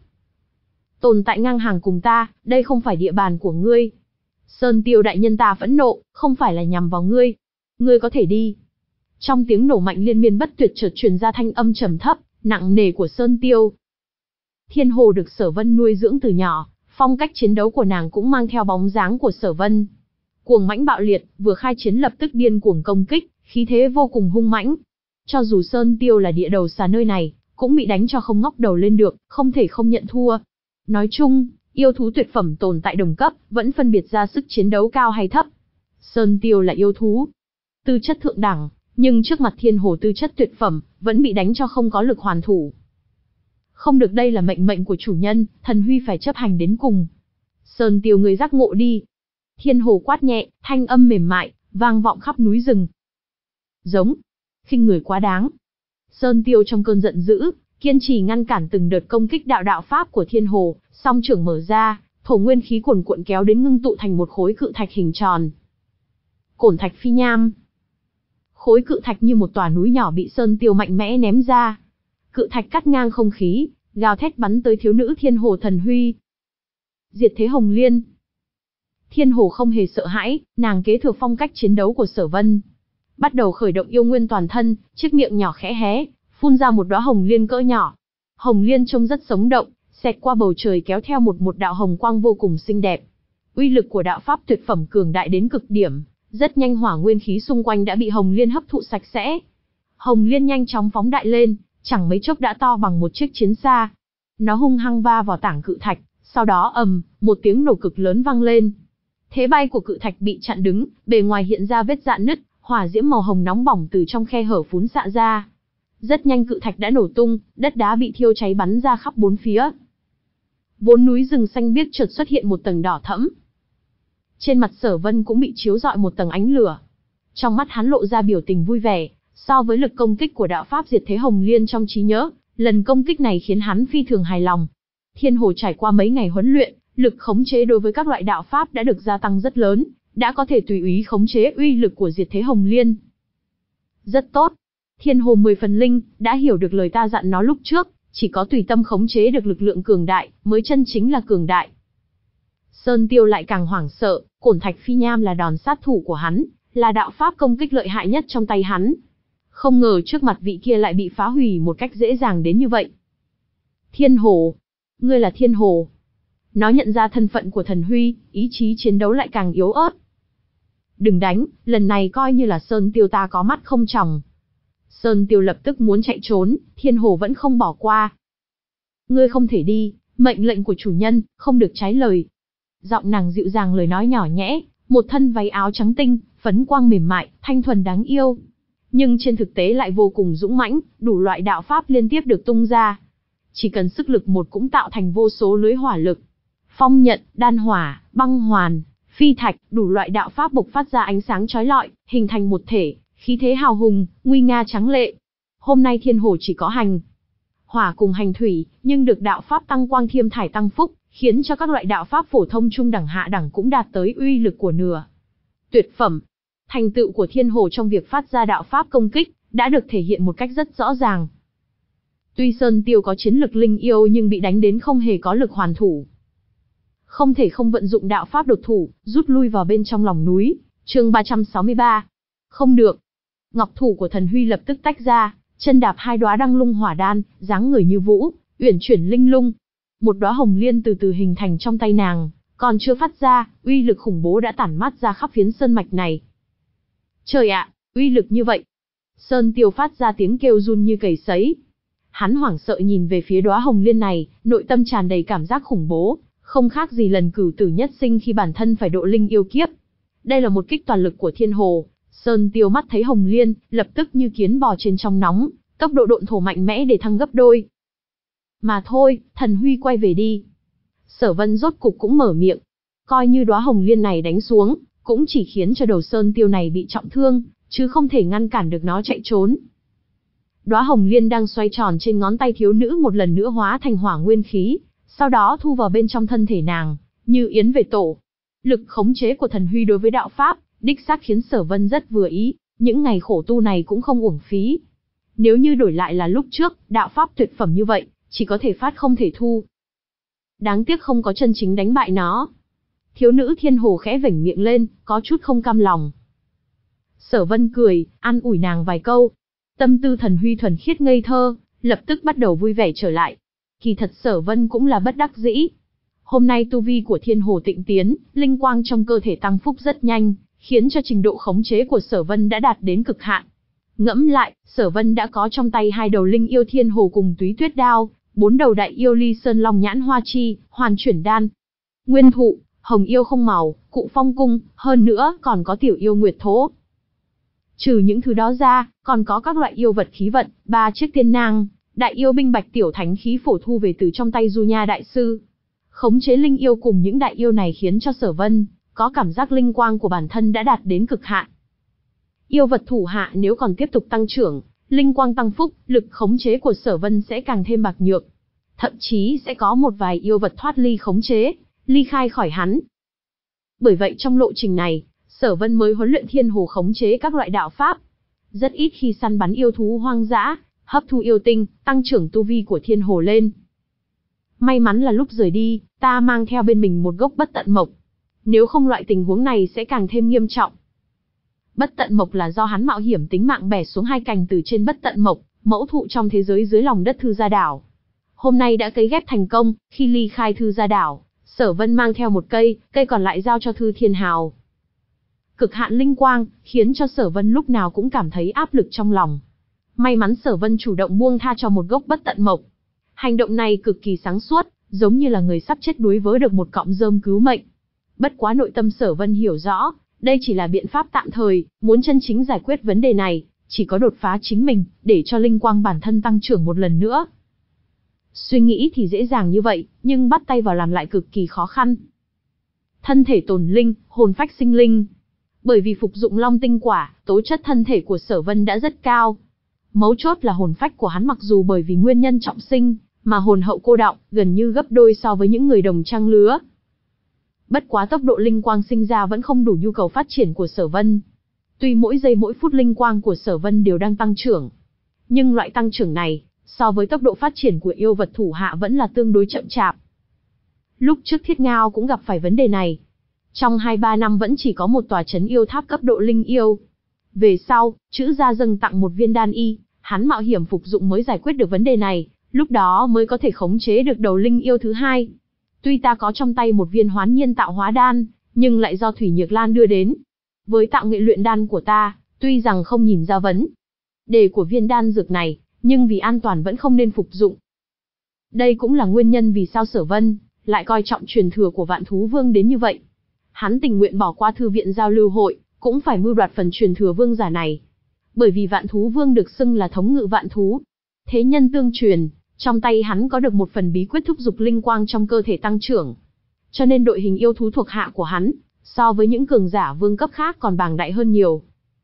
Tồn tại ngang hàng cùng ta, đây không phải địa bàn của ngươi. Sơn tiêu đại nhân ta phẫn nộ, không phải là nhằm vào ngươi. Ngươi có thể đi. Trong tiếng nổ mạnh liên miên bất tuyệt chợt truyền ra thanh âm trầm thấp, nặng nề của Sơn tiêu. Thiên Hồ được Sở Vân nuôi dưỡng từ nhỏ, phong cách chiến đấu của nàng cũng mang theo bóng dáng của Sở Vân. Cuồng mãnh bạo liệt, vừa khai chiến lập tức điên cuồng công kích, khí thế vô cùng hung mãnh. Cho dù Sơn tiêu là địa đầu xà nơi này, cũng bị đánh cho không ngóc đầu lên được, không thể không nhận thua. Nói chung, yêu thú tuyệt phẩm tồn tại đồng cấp, vẫn phân biệt ra sức chiến đấu cao hay thấp. Sơn tiêu là yêu thú tư chất thượng đẳng, nhưng trước mặt Thiên Hồ tư chất tuyệt phẩm, vẫn bị đánh cho không có lực hoàn thủ. Không được, đây là mệnh mệnh của chủ nhân, Thần Huy phải chấp hành đến cùng. Sơn tiêu người giác ngộ đi. Thiên Hồ quát nhẹ, thanh âm mềm mại, vang vọng khắp núi rừng. Giống, khinh người quá đáng. Sơn tiêu trong cơn giận dữ, kiên trì ngăn cản từng đợt công kích đạo đạo pháp của Thiên Hồ, song trưởng mở ra, thổ nguyên khí cuồn cuộn kéo đến ngưng tụ thành một khối cự thạch hình tròn. Cổn thạch phi nham. khối cự thạch như một tòa núi nhỏ bị Sơn Tiêu mạnh mẽ ném ra. Cự thạch cắt ngang không khí, gào thét bắn tới thiếu nữ Thiên Hồ Thần Huy. Diệt thế Hồng Liên. Thiên Hồ không hề sợ hãi, nàng kế thừa phong cách chiến đấu của Sở Vân. Bắt đầu khởi động yêu nguyên toàn thân, chiếc miệng nhỏ khẽ hé, phun ra một đóa hồng liên cỡ nhỏ. Hồng liên trông rất sống động, xẹt qua bầu trời kéo theo một một đạo hồng quang vô cùng xinh đẹp. Uy lực của đạo pháp tuyệt phẩm cường đại đến cực điểm, rất nhanh hỏa nguyên khí xung quanh đã bị hồng liên hấp thụ sạch sẽ. Hồng liên nhanh chóng phóng đại lên, chẳng mấy chốc đã to bằng một chiếc chiến xa. Nó hung hăng va vào tảng cự thạch, sau đó ầm, một tiếng nổ cực lớn vang lên. Thế bay của cự thạch bị chặn đứng, bề ngoài hiện ra vết rạn nứt, hỏa diễm màu hồng nóng bỏng từ trong khe hở phún xạ ra. Rất nhanh cự thạch đã nổ tung, đất đá bị thiêu cháy bắn ra khắp bốn phía. Vốn núi rừng xanh biếc chợt xuất hiện một tầng đỏ thẫm. Trên mặt Sở Vân cũng bị chiếu rọi một tầng ánh lửa. Trong mắt hắn lộ ra biểu tình vui vẻ, so với lực công kích của đạo pháp diệt thế Hồng Liên trong trí nhớ, lần công kích này khiến hắn phi thường hài lòng. Thiên Hồ trải qua mấy ngày huấn luyện, lực khống chế đối với các loại đạo pháp đã được gia tăng rất lớn, đã có thể tùy ý khống chế uy lực của diệt thế Hồng Liên. Rất tốt. Thiên Hồ mười phần linh, đã hiểu được lời ta dặn nó lúc trước, chỉ có tùy tâm khống chế được lực lượng cường đại, mới chân chính là cường đại. Sơn Tiêu lại càng hoảng sợ, Cổn Thạch Phi Nham là đòn sát thủ của hắn, là đạo pháp công kích lợi hại nhất trong tay hắn. Không ngờ trước mặt vị kia lại bị phá hủy một cách dễ dàng đến như vậy. Thiên Hồ, ngươi là Thiên Hồ. Nó nhận ra thân phận của Thần Huy, ý chí chiến đấu lại càng yếu ớt. Đừng đánh, lần này coi như là Sơn Tiêu ta có mắt không tròng. Sơn Tiêu lập tức muốn chạy trốn, Thiên Hồ vẫn không bỏ qua. Ngươi không thể đi, mệnh lệnh của chủ nhân, không được trái lời. Giọng nàng dịu dàng lời nói nhỏ nhẽ, một thân váy áo trắng tinh, phấn quang mềm mại, thanh thuần đáng yêu. Nhưng trên thực tế lại vô cùng dũng mãnh, đủ loại đạo pháp liên tiếp được tung ra. Chỉ cần sức lực một cũng tạo thành vô số lưới hỏa lực. Phong nhận, đan hỏa, băng hoàn, phi thạch, đủ loại đạo pháp bộc phát ra ánh sáng chói lọi, hình thành một thể, khí thế hào hùng, nguy nga tráng lệ. Hôm nay Thiên Hồ chỉ có hành hỏa cùng hành thủy, nhưng được đạo pháp tăng quang thiêm thải tăng phúc, khiến cho các loại đạo pháp phổ thông trung đẳng hạ đẳng cũng đạt tới uy lực của nửa. Tuyệt phẩm. Thành tựu của Thiên Hồ trong việc phát ra đạo pháp công kích, đã được thể hiện một cách rất rõ ràng. Tuy Sơn Tiêu có chiến lực linh yêu nhưng bị đánh đến không hề có lực hoàn thủ. Không thể không vận dụng đạo pháp đột thủ, rút lui vào bên trong lòng núi. Chương ba trăm sáu mươi ba. Không được. Ngọc thủ của Thần Huy lập tức tách ra, chân đạp hai đóa đăng lung hỏa đan, dáng người như vũ, uyển chuyển linh lung. Một đóa hồng liên từ từ hình thành trong tay nàng, còn chưa phát ra, uy lực khủng bố đã tản mát ra khắp phiến sơn mạch này. Trời ạ, uy lực như vậy! Sơn Tiêu phát ra tiếng kêu run như cầy sấy. Hắn hoảng sợ nhìn về phía đóa hồng liên này, nội tâm tràn đầy cảm giác khủng bố, không khác gì lần cửu tử nhất sinh khi bản thân phải độ linh yêu kiếp. Đây là một kích toàn lực của Thiên Hồ. Sơn Tiêu mắt thấy hồng liên, lập tức như kiến bò trên trong nóng, tốc độ độn thổ mạnh mẽ để thăng gấp đôi. Mà thôi, Thần Huy quay về đi. Sở Vân rốt cục cũng mở miệng. Coi như đóa hồng liên này đánh xuống, cũng chỉ khiến cho đầu Sơn Tiêu này bị trọng thương, chứ không thể ngăn cản được nó chạy trốn. Đóa hồng liên đang xoay tròn trên ngón tay thiếu nữ một lần nữa hóa thành hỏa nguyên khí, sau đó thu vào bên trong thân thể nàng, như yến về tổ. Lực khống chế của Thần Huy đối với đạo pháp, đích xác khiến Sở Vân rất vừa ý, những ngày khổ tu này cũng không uổng phí. Nếu như đổi lại là lúc trước, đạo pháp tuyệt phẩm như vậy, chỉ có thể phát không thể thu. Đáng tiếc không có chân chính đánh bại nó. Thiếu nữ Thiên Hồ khẽ vểnh miệng lên, có chút không cam lòng. Sở Vân cười, an ủi nàng vài câu. Tâm tư Thần Huy thuần khiết ngây thơ, lập tức bắt đầu vui vẻ trở lại. Kỳ thật Sở Vân cũng là bất đắc dĩ. Hôm nay tu vi của Thiên Hồ tịnh tiến, linh quang trong cơ thể tăng phúc rất nhanh, khiến cho trình độ khống chế của Sở Vân đã đạt đến cực hạn. Ngẫm lại, Sở Vân đã có trong tay hai đầu linh yêu Thiên Hồ cùng Túy Tuyết Đao, bốn đầu đại yêu Ly Sơn Long Nhãn Hoa Chi, Hoàn Chuyển Đan, Nguyên Thụ, Hồng Yêu Không Màu, Cụ Phong Cung, hơn nữa còn có tiểu yêu Nguyệt Thố. Trừ những thứ đó ra, còn có các loại yêu vật khí vận, ba chiếc tiên nang, đại yêu binh bạch tiểu thánh khí phổ thu về từ trong tay Du Nha đại sư. Khống chế linh yêu cùng những đại yêu này khiến cho Sở Vân có cảm giác linh quang của bản thân đã đạt đến cực hạn. Yêu vật thủ hạ nếu còn tiếp tục tăng trưởng, linh quang tăng phúc, lực khống chế của Sở Vân sẽ càng thêm bạc nhược. Thậm chí sẽ có một vài yêu vật thoát ly khống chế, ly khai khỏi hắn. Bởi vậy trong lộ trình này, Sở Vân mới huấn luyện Thiên Hồ khống chế các loại đạo pháp. rất ít khi săn bắn yêu thú hoang dã, hấp thu yêu tinh, tăng trưởng tu vi của thiên hồ lên. May mắn là lúc rời đi, ta mang theo bên mình một gốc bất tận mộc. Nếu không loại tình huống này sẽ càng thêm nghiêm trọng. Bất tận mộc là do hắn mạo hiểm tính mạng bẻ xuống hai cành từ trên bất tận mộc, mẫu thụ trong thế giới dưới lòng đất Thư Gia Đảo. Hôm nay đã cấy ghép thành công, khi ly khai Thư Gia Đảo, Sở Vân mang theo một cây, cây còn lại giao cho Thư Thiên Hào. Cực hạn linh quang, khiến cho Sở Vân lúc nào cũng cảm thấy áp lực trong lòng. May mắn Sở Vân chủ động buông tha cho một gốc bất tận mộc. Hành động này cực kỳ sáng suốt, giống như là người sắp chết đuối vớ được một cọng rơm cứu mệnh. Bất quá nội tâm Sở Vân hiểu rõ, đây chỉ là biện pháp tạm thời, muốn chân chính giải quyết vấn đề này, chỉ có đột phá chính mình, để cho linh quang bản thân tăng trưởng một lần nữa. Suy nghĩ thì dễ dàng như vậy, nhưng bắt tay vào làm lại cực kỳ khó khăn. Thân thể tồn linh, hồn phách sinh linh. Bởi vì phục dụng Long Tinh Quả, tố chất thân thể của Sở Vân đã rất cao. Mấu chốt là hồn phách của hắn mặc dù bởi vì nguyên nhân trọng sinh, mà hồn hậu cô đọng, gần như gấp đôi so với những người đồng trang lứa. Bất quá tốc độ linh quang sinh ra vẫn không đủ nhu cầu phát triển của Sở Vân. Tuy mỗi giây mỗi phút linh quang của Sở Vân đều đang tăng trưởng, nhưng loại tăng trưởng này, so với tốc độ phát triển của yêu vật thủ hạ vẫn là tương đối chậm chạp. Lúc trước Thiết Ngao cũng gặp phải vấn đề này. Trong hai ba năm vẫn chỉ có một tòa trấn yêu tháp cấp độ linh yêu. Về sau, Trữ Gia dâng tặng một viên đan y, hắn mạo hiểm phục dụng mới giải quyết được vấn đề này, lúc đó mới có thể khống chế được đầu linh yêu thứ hai. Tuy ta có trong tay một viên hoán nhiên tạo hóa đan, nhưng lại do Thủy Nhược Lan đưa đến. Với tạo nghệ luyện đan của ta, tuy rằng không nhìn ra vấn đề của viên đan dược này, nhưng vì an toàn vẫn không nên phục dụng. Đây cũng là nguyên nhân vì sao Sở Vân lại coi trọng truyền thừa của Vạn Thú Vương đến như vậy. Hắn tình nguyện bỏ qua thư viện giao lưu hội, cũng phải mưu đoạt phần truyền thừa vương giả này. Bởi vì Vạn Thú Vương được xưng là thống ngự vạn thú. Thế nhân tương truyền, trong tay hắn có được một phần bí quyết thúc dục linh quang trong cơ thể tăng trưởng. Cho nên đội hình yêu thú thuộc hạ của hắn, so với những cường giả vương cấp khác còn bàng đại hơn nhiều.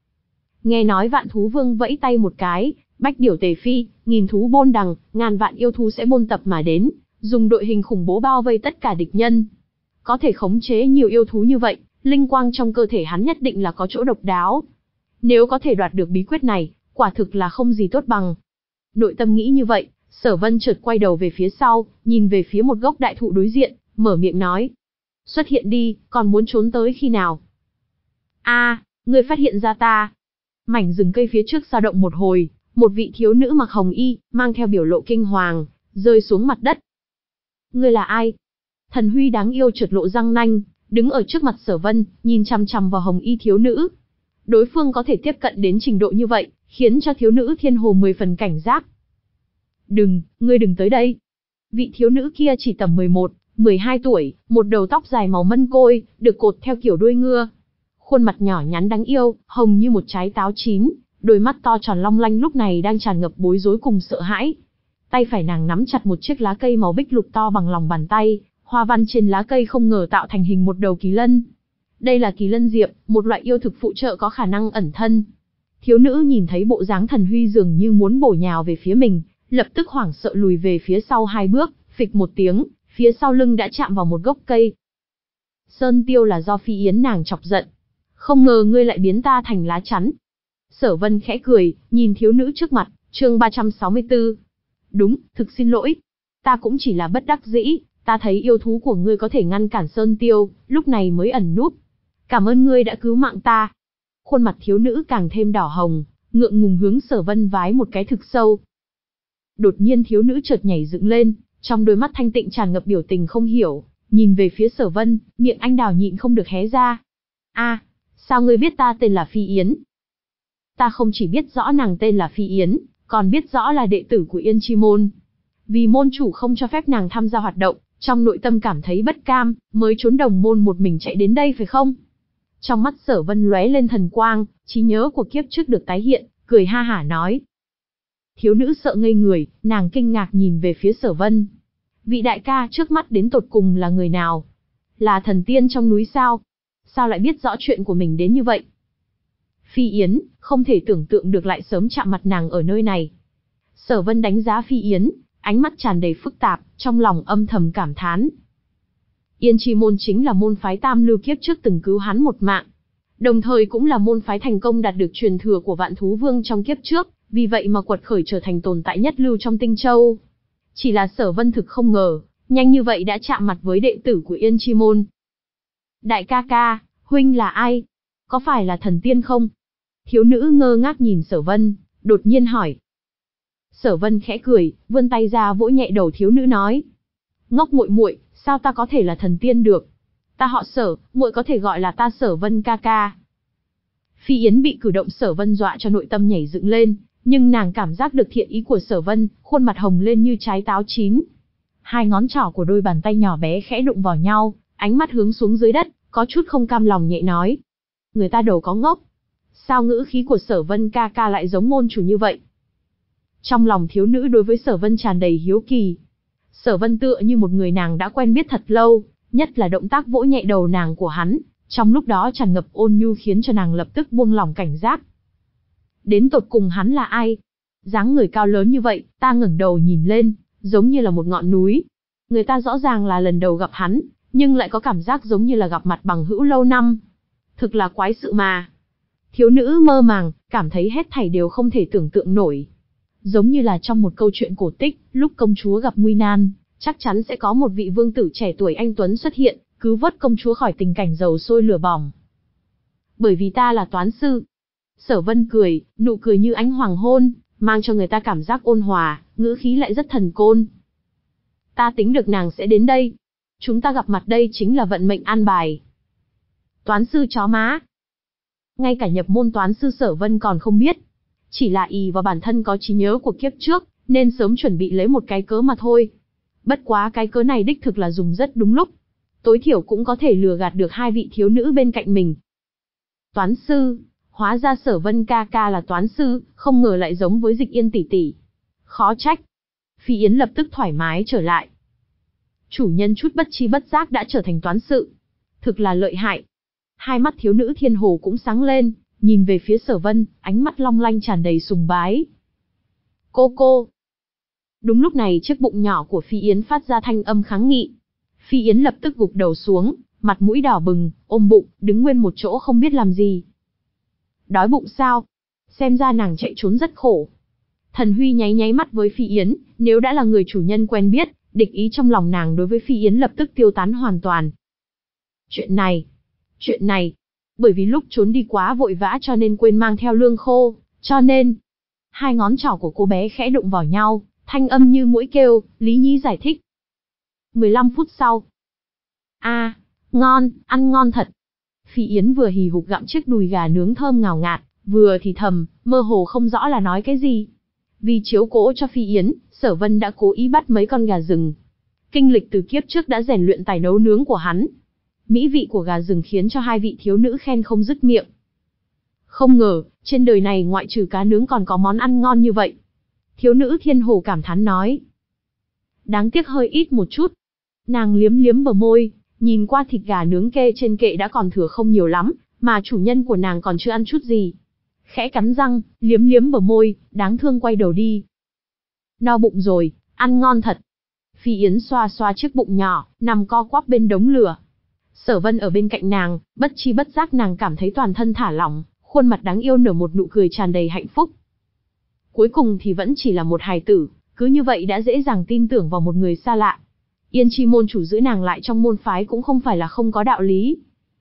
Nghe nói Vạn Thú Vương vẫy tay một cái, bách điểu tề phi, nghìn thú bôn đằng, ngàn vạn yêu thú sẽ bôn tập mà đến, dùng đội hình khủng bố bao vây tất cả địch nhân. Có thể khống chế nhiều yêu thú như vậy, linh quang trong cơ thể hắn nhất định là có chỗ độc đáo. Nếu có thể đoạt được bí quyết này, quả thực là không gì tốt bằng. Nội tâm nghĩ như vậy, Sở Vân chợt quay đầu về phía sau, nhìn về phía một gốc đại thụ đối diện, mở miệng nói: "Xuất hiện đi, còn muốn trốn tới khi nào?" "A, à, ngươi phát hiện ra ta?" Mảnh rừng cây phía trước dao động một hồi, một vị thiếu nữ mặc hồng y, mang theo biểu lộ kinh hoàng, rơi xuống mặt đất. "Ngươi là ai?" Thần Huy đáng yêu chợt lộ răng nanh, đứng ở trước mặt Sở Vân, nhìn chằm chằm vào hồng y thiếu nữ. Đối phương có thể tiếp cận đến trình độ như vậy, khiến cho thiếu nữ thiên hồ mười phần cảnh giác. "Đừng, ngươi đừng tới đây." Vị thiếu nữ kia chỉ tầm mười một, mười hai tuổi, một đầu tóc dài màu mân côi, được cột theo kiểu đuôi ngựa. Khuôn mặt nhỏ nhắn đáng yêu, hồng như một trái táo chín, đôi mắt to tròn long lanh lúc này đang tràn ngập bối rối cùng sợ hãi. Tay phải nàng nắm chặt một chiếc lá cây màu bích lục to bằng lòng bàn tay, hoa văn trên lá cây không ngờ tạo thành hình một đầu kỳ lân. Đây là kỳ lân diệp, một loại yêu thực phụ trợ có khả năng ẩn thân. Thiếu nữ nhìn thấy bộ dáng Thần Huy dường như muốn bổ nhào về phía mình, lập tức hoảng sợ lùi về phía sau hai bước, phịch một tiếng, phía sau lưng đã chạm vào một gốc cây. "Sơn Tiêu là do Phi Yến nàng chọc giận. Không ngờ ngươi lại biến ta thành lá chắn." Sở Vân khẽ cười, nhìn thiếu nữ trước mặt, chương ba trăm sáu mươi tư. "Đúng, thực xin lỗi. Ta cũng chỉ là bất đắc dĩ, ta thấy yêu thú của ngươi có thể ngăn cản Sơn Tiêu, lúc này mới ẩn núp. Cảm ơn ngươi đã cứu mạng ta." Khuôn mặt thiếu nữ càng thêm đỏ hồng, ngượng ngùng hướng Sở Vân vái một cái thực sâu. Đột nhiên thiếu nữ chợt nhảy dựng lên, trong đôi mắt thanh tịnh tràn ngập biểu tình không hiểu, nhìn về phía Sở Vân, miệng anh đào nhịn không được hé ra. "A, sao ngươi biết ta tên là Phi Yến?" "Ta không chỉ biết rõ nàng tên là Phi Yến, còn biết rõ là đệ tử của Yên Chi môn. Vì môn chủ không cho phép nàng tham gia hoạt động, trong nội tâm cảm thấy bất cam, mới trốn đồng môn một mình chạy đến đây phải không?" Trong mắt Sở Vân lóe lên thần quang, trí nhớ của kiếp trước được tái hiện, cười ha hả nói. Thiếu nữ sợ ngây người, nàng kinh ngạc nhìn về phía Sở Vân. Vị đại ca trước mắt đến tột cùng là người nào? Là thần tiên trong núi sao? Sao lại biết rõ chuyện của mình đến như vậy? Phi Yến, không thể tưởng tượng được lại sớm chạm mặt nàng ở nơi này. Sở Vân đánh giá Phi Yến, ánh mắt tràn đầy phức tạp, trong lòng âm thầm cảm thán. Yên Chi môn chính là môn phái tam lưu kiếp trước từng cứu hắn một mạng. đồng thời cũng là môn phái thành công đạt được truyền thừa của Vạn Thú Vương trong kiếp trước, vì vậy mà quật khởi trở thành tồn tại nhất lưu trong Tinh Châu. Chỉ là Sở Vân thực không ngờ, nhanh như vậy đã chạm mặt với đệ tử của Yên Chi Môn. Đại ca ca, huynh là ai? Có phải là thần tiên không? Thiếu nữ ngơ ngác nhìn Sở Vân, đột nhiên hỏi. Sở Vân khẽ cười, vươn tay ra vỗ nhẹ đầu thiếu nữ nói. Ngốc muội muội, sao ta có thể là thần tiên được? Ta họ Sở, muội có thể gọi là ta Sở Vân ca ca. Phi Yến bị cử động Sở Vân dọa cho nội tâm nhảy dựng lên, nhưng nàng cảm giác được thiện ý của Sở Vân, khuôn mặt hồng lên như trái táo chín. Hai ngón trỏ của đôi bàn tay nhỏ bé khẽ đụng vào nhau, ánh mắt hướng xuống dưới đất, có chút không cam lòng nhẹ nói. Người ta đầu có ngốc. Sao ngữ khí của Sở Vân ca ca lại giống môn chủ như vậy? Trong lòng thiếu nữ đối với Sở Vân tràn đầy hiếu kỳ. Sở Vân tựa như một người nàng đã quen biết thật lâu, nhất là động tác vỗ nhẹ đầu nàng của hắn, trong lúc đó tràn ngập ôn nhu khiến cho nàng lập tức buông lỏng cảnh giác. Đến tột cùng hắn là ai? Dáng người cao lớn như vậy, ta ngẩng đầu nhìn lên, giống như là một ngọn núi. Người ta rõ ràng là lần đầu gặp hắn, nhưng lại có cảm giác giống như là gặp mặt bằng hữu lâu năm. Thực là quái sự mà. Thiếu nữ mơ màng, cảm thấy hết thảy đều không thể tưởng tượng nổi. Giống như là trong một câu chuyện cổ tích, lúc công chúa gặp nguy nan, chắc chắn sẽ có một vị vương tử trẻ tuổi anh tuấn xuất hiện, cứu vớt công chúa khỏi tình cảnh dầu sôi lửa bỏng. Bởi vì ta là toán sư. Sở Vân cười, nụ cười như ánh hoàng hôn, mang cho người ta cảm giác ôn hòa, ngữ khí lại rất thần côn. Ta tính được nàng sẽ đến đây. Chúng ta gặp mặt đây chính là vận mệnh an bài. Toán sư chó má. Ngay cả nhập môn toán sư Sở Vân còn không biết. Chỉ là ỷ vào bản thân có trí nhớ của kiếp trước, nên sớm chuẩn bị lấy một cái cớ mà thôi. Bất quá cái cớ này đích thực là dùng rất đúng lúc. Tối thiểu cũng có thể lừa gạt được hai vị thiếu nữ bên cạnh mình. Toán sư, hóa ra Sở Vân ca ca là toán sư, không ngờ lại giống với Dịch Yên tỷ tỷ. Khó trách. Phi Yến lập tức thoải mái trở lại. Chủ nhân chút bất chi bất giác đã trở thành toán sự. Thực là lợi hại. Hai mắt thiếu nữ thiên hồ cũng sáng lên, nhìn về phía Sở Vân, ánh mắt long lanh tràn đầy sùng bái. Cô cô. Đúng lúc này chiếc bụng nhỏ của Phi Yến phát ra thanh âm kháng nghị. Phi Yến lập tức gục đầu xuống, mặt mũi đỏ bừng, ôm bụng, đứng nguyên một chỗ không biết làm gì. Đói bụng sao? Xem ra nàng chạy trốn rất khổ. Thần Huy nháy nháy mắt với Phi Yến, nếu đã là người chủ nhân quen biết, địch ý trong lòng nàng đối với Phi Yến lập tức tiêu tán hoàn toàn. Chuyện này, chuyện này, bởi vì lúc trốn đi quá vội vã cho nên quên mang theo lương khô, cho nên... Hai ngón trỏ của cô bé khẽ đụng vào nhau, thanh âm như mũi kêu, Lý Nhi giải thích. mười lăm phút sau. A, à, ngon, ăn ngon thật. Phi Yến vừa hì hục gặm chiếc đùi gà nướng thơm ngào ngạt, vừa thì thầm, mơ hồ không rõ là nói cái gì. Vì chiếu cố cho Phi Yến, Sở Vân đã cố ý bắt mấy con gà rừng. Kinh lịch từ kiếp trước đã rèn luyện tài nấu nướng của hắn. Mỹ vị của gà rừng khiến cho hai vị thiếu nữ khen không dứt miệng. Không ngờ, trên đời này ngoại trừ cá nướng còn có món ăn ngon như vậy. Thiếu nữ thiên hồ cảm thán nói. Đáng tiếc hơi ít một chút. Nàng liếm liếm bờ môi, nhìn qua thịt gà nướng kê trên kệ đã còn thừa không nhiều lắm, mà chủ nhân của nàng còn chưa ăn chút gì. Khẽ cắn răng, liếm liếm bờ môi, đáng thương quay đầu đi. No bụng rồi, ăn ngon thật. Phi Yến xoa xoa chiếc bụng nhỏ, nằm co quắp bên đống lửa. Sở Vân ở bên cạnh nàng, bất chi bất giác nàng cảm thấy toàn thân thả lỏng, khuôn mặt đáng yêu nở một nụ cười tràn đầy hạnh phúc. Cuối cùng thì vẫn chỉ là một hài tử, cứ như vậy đã dễ dàng tin tưởng vào một người xa lạ. Yên Chi môn chủ giữ nàng lại trong môn phái cũng không phải là không có đạo lý.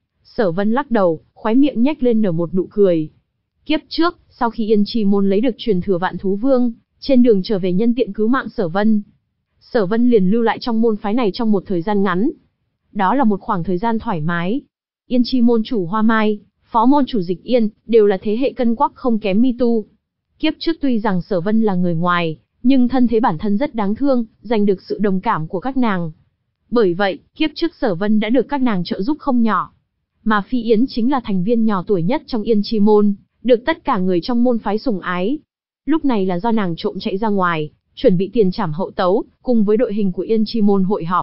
Sở Vân lắc đầu, khóe miệng nhếch lên nở một nụ cười. Kiếp trước, sau khi Yên Chi môn lấy được truyền thừa Vạn Thú Vương, trên đường trở về nhân tiện cứu mạng Sở Vân. Sở Vân liền lưu lại trong môn phái này trong một thời gian ngắn. Đó là một khoảng thời gian thoải mái. Yên Chi môn chủ Hoa Mai, phó môn chủ Dịch Yên, đều là thế hệ cân quắc không kém Mi Tu. Kiếp trước tuy rằng Sở Vân là người ngoài, nhưng thân thế bản thân rất đáng thương, giành được sự đồng cảm của các nàng. Bởi vậy, kiếp trước Sở Vân đã được các nàng trợ giúp không nhỏ. Mà Phi Yến chính là thành viên nhỏ tuổi nhất trong Yên Chi môn, được tất cả người trong môn phái sủng ái. Lúc này là do nàng trộm chạy ra ngoài, chuẩn bị tiền trảm hậu tấu, cùng với đội hình của Yên Chi môn hội họp.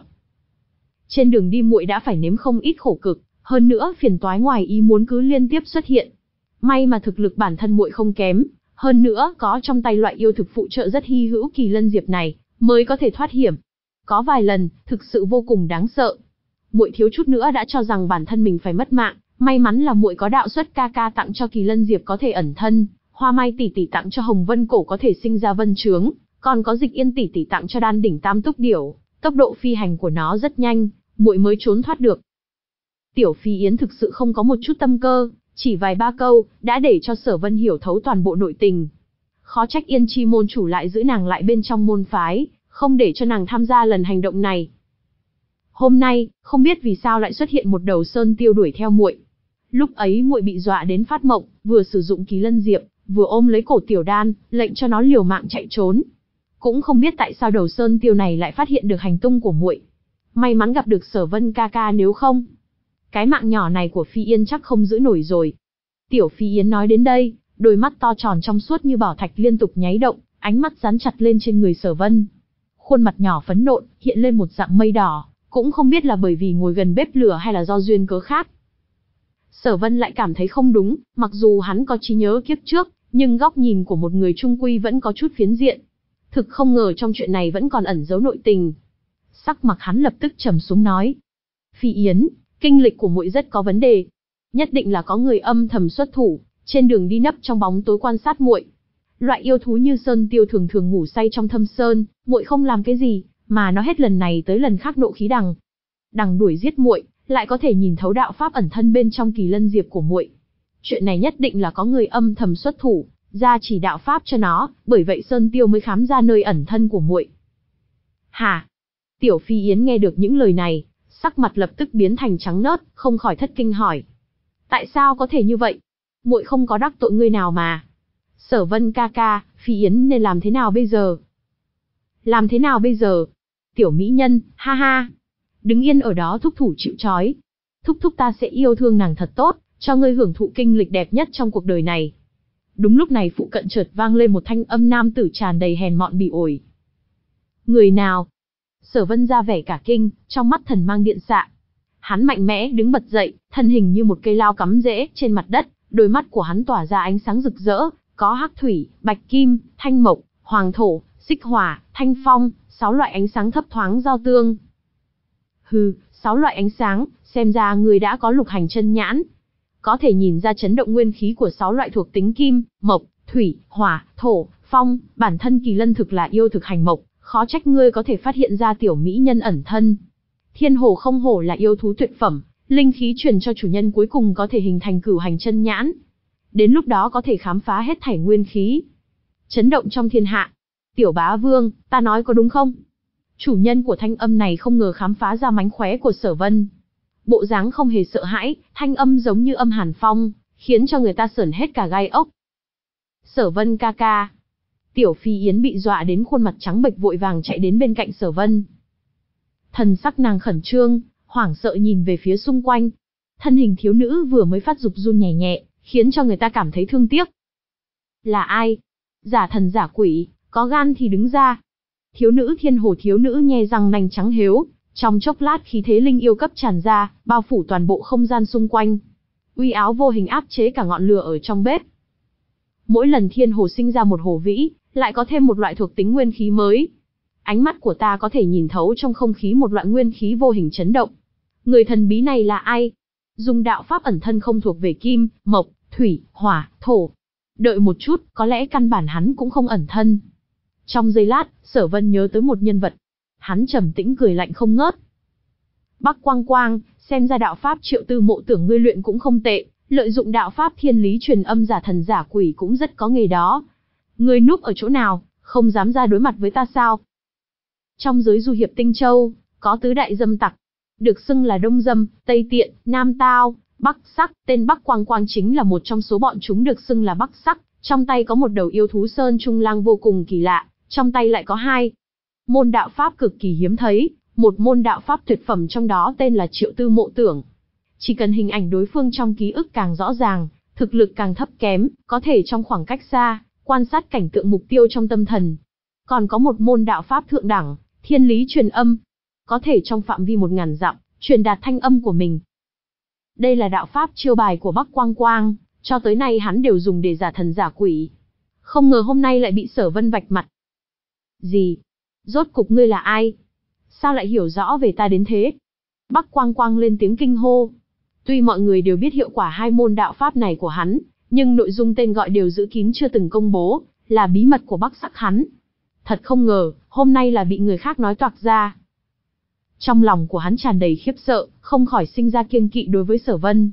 Trên đường đi muội đã phải nếm không ít khổ cực, hơn nữa phiền toái ngoài ý muốn cứ liên tiếp xuất hiện. May mà thực lực bản thân muội không kém, hơn nữa có trong tay loại yêu thực phụ trợ rất hy hữu Kỳ Lân Diệp này, mới có thể thoát hiểm. Có vài lần, thực sự vô cùng đáng sợ. Muội thiếu chút nữa đã cho rằng bản thân mình phải mất mạng, May mắn là muội có đạo xuất ca ca tặng cho Kỳ Lân Diệp có thể ẩn thân, Hoa Mai tỷ tỷ tặng cho Hồng Vân Cổ có thể sinh ra vân trướng, còn có Dịch Yên tỷ tỷ tặng cho Đan đỉnh Tam Túc Điểu, tốc độ phi hành của nó rất nhanh, muội mới trốn thoát được. Tiểu Phi Yến thực sự không có một chút tâm cơ, chỉ vài ba câu đã để cho Sở Vân hiểu thấu toàn bộ nội tình. Khó trách Yên Chi môn chủ lại giữ nàng lại bên trong môn phái, không để cho nàng tham gia lần hành động này. Hôm nay, không biết vì sao lại xuất hiện một đầu sơn tiêu đuổi theo muội. Lúc ấy muội bị dọa đến phát mộng, vừa sử dụng Kỳ Lân Diệp, vừa ôm lấy cổ Tiểu Đan, lệnh cho nó liều mạng chạy trốn. Cũng không biết tại sao đầu sơn tiêu này lại phát hiện được hành tung của muội. May mắn gặp được Sở Vân ca ca, nếu không, cái mạng nhỏ này của Phi Yên chắc không giữ nổi rồi. Tiểu Phi Yến nói đến đây, đôi mắt to tròn trong suốt như bảo thạch liên tục nháy động, ánh mắt dán chặt lên trên người Sở Vân. Khuôn mặt nhỏ phấn nộn, hiện lên một dạng mây đỏ, cũng không biết là bởi vì ngồi gần bếp lửa hay là do duyên cớ khác. Sở Vân lại cảm thấy không đúng, mặc dù hắn có trí nhớ kiếp trước, nhưng góc nhìn của một người trung quy vẫn có chút phiến diện. Thực không ngờ trong chuyện này vẫn còn ẩn giấu nội tình. Sắc mặt hắn lập tức trầm xuống nói: Phi Yến, kinh lịch của muội rất có vấn đề. Nhất định là có người âm thầm xuất thủ, trên đường đi nấp trong bóng tối quan sát muội. Loại yêu thú như sơn tiêu thường thường ngủ say trong thâm sơn, muội không làm cái gì, mà nó hết lần này tới lần khác nộ khí đằng. Đằng đuổi giết muội, lại có thể nhìn thấu đạo pháp ẩn thân bên trong Kỳ Lân Diệp của muội. Chuyện này nhất định là có người âm thầm xuất thủ, ra chỉ đạo pháp cho nó, bởi vậy sơn tiêu mới khám ra nơi ẩn thân của muội. Hả? Tiểu Phi Yến nghe được những lời này, sắc mặt lập tức biến thành trắng nớt, không khỏi thất kinh hỏi: tại sao có thể như vậy? Muội không có đắc tội ngươi nào mà. Sở Vân ca ca, Phi Yến nên làm thế nào bây giờ? Làm thế nào bây giờ? Tiểu mỹ nhân, ha ha. Đứng yên ở đó thúc thủ chịu trói. Thúc thúc ta sẽ yêu thương nàng thật tốt, cho ngươi hưởng thụ kinh lịch đẹp nhất trong cuộc đời này. Đúng lúc này phụ cận chợt vang lên một thanh âm nam tử tràn đầy hèn mọn bỉ ổi. Người nào? Sở Vân ra vẻ cả kinh, trong mắt thần mang điện xạ. Hắn mạnh mẽ đứng bật dậy, thân hình như một cây lao cắm rễ trên mặt đất, đôi mắt của hắn tỏa ra ánh sáng rực rỡ, có hắc thủy, bạch kim, thanh mộc, hoàng thổ, xích hỏa, thanh phong, sáu loại ánh sáng thấp thoáng giao tương. Hừ, sáu loại ánh sáng, xem ra người đã có lục hành chân nhãn. Có thể nhìn ra chấn động nguyên khí của sáu loại thuộc tính kim, mộc, thủy, hỏa, thổ, phong, bản thân Kỳ Lân thực là yêu thực hành mộc, khó trách ngươi có thể phát hiện ra tiểu mỹ nhân ẩn thân. Thiên hổ không hổ là yêu thú tuyệt phẩm, linh khí truyền cho chủ nhân cuối cùng có thể hình thành cửu hành chân nhãn. Đến lúc đó có thể khám phá hết thảy nguyên khí. Chấn động trong thiên hạ. Tiểu bá vương, ta nói có đúng không? Chủ nhân của thanh âm này không ngờ khám phá ra mánh khóe của Sở Vân. Bộ dáng không hề sợ hãi, thanh âm giống như âm hàn phong, khiến cho người ta sởn hết cả gai ốc. Sở Vân ca ca. Tiểu Phi Yến bị dọa đến khuôn mặt trắng bệch vội vàng chạy đến bên cạnh Sở Vân. Thần sắc nàng khẩn trương, hoảng sợ nhìn về phía xung quanh. Thân hình thiếu nữ vừa mới phát dục run nhẹ nhẹ, khiến cho người ta cảm thấy thương tiếc. Là ai? Giả thần giả quỷ, có gan thì đứng ra. Thiếu nữ thiên hồ thiếu nữ nhe răng nanh trắng hếu, trong chốc lát khí thế linh yêu cấp tràn ra, bao phủ toàn bộ không gian xung quanh. Uy áo vô hình áp chế cả ngọn lửa ở trong bếp. Mỗi lần thiên hồ sinh ra một hồ vĩ, lại có thêm một loại thuộc tính nguyên khí mới. Ánh mắt của ta có thể nhìn thấu trong không khí một loại nguyên khí vô hình chấn động. Người thần bí này là ai? Dùng đạo pháp ẩn thân không thuộc về kim, mộc, thủy, hỏa, thổ. Đợi một chút, có lẽ căn bản hắn cũng không ẩn thân. Trong giây lát, Sở Vân nhớ tới một nhân vật. Hắn trầm tĩnh cười lạnh không ngớt. Bắc Quang Quang, xem ra đạo pháp Triệu Tư Mộ tưởng ngươi luyện cũng không tệ, lợi dụng đạo pháp thiên lý truyền âm giả thần giả quỷ cũng rất có nghề đó. Ngươi núp ở chỗ nào, không dám ra đối mặt với ta sao? Trong giới du hiệp Tinh Châu, có tứ đại dâm tặc, được xưng là Đông Dâm, Tây Tiện, Nam Tao, Bắc Sắc. Tên Bắc Quang Quang chính là một trong số bọn chúng được xưng là Bắc Sắc. Trong tay có một đầu yêu thú sơn trung lang vô cùng kỳ lạ, trong tay lại có hai môn đạo pháp cực kỳ hiếm thấy, một môn đạo pháp tuyệt phẩm trong đó tên là Triệu Tư Mộ Tưởng. Chỉ cần hình ảnh đối phương trong ký ức càng rõ ràng, thực lực càng thấp kém, có thể trong khoảng cách xa, quan sát cảnh tượng mục tiêu trong tâm thần. Còn có một môn đạo pháp thượng đẳng, Thiên Lý Truyền Âm, có thể trong phạm vi một ngàn dặm, truyền đạt thanh âm của mình. Đây là đạo pháp chiêu bài của Bắc Quang Quang, cho tới nay hắn đều dùng để giả thần giả quỷ. Không ngờ hôm nay lại bị Sở Vân vạch mặt. Gì? Rốt cục ngươi là ai? Sao lại hiểu rõ về ta đến thế? Bắc Quang Quang lên tiếng kinh hô. Tuy mọi người đều biết hiệu quả hai môn đạo pháp này của hắn, nhưng nội dung tên gọi đều giữ kín chưa từng công bố, là bí mật của Bắc Sắc hắn. Thật không ngờ, hôm nay là bị người khác nói toạc ra. Trong lòng của hắn tràn đầy khiếp sợ, không khỏi sinh ra kiêng kỵ đối với Sở Vân.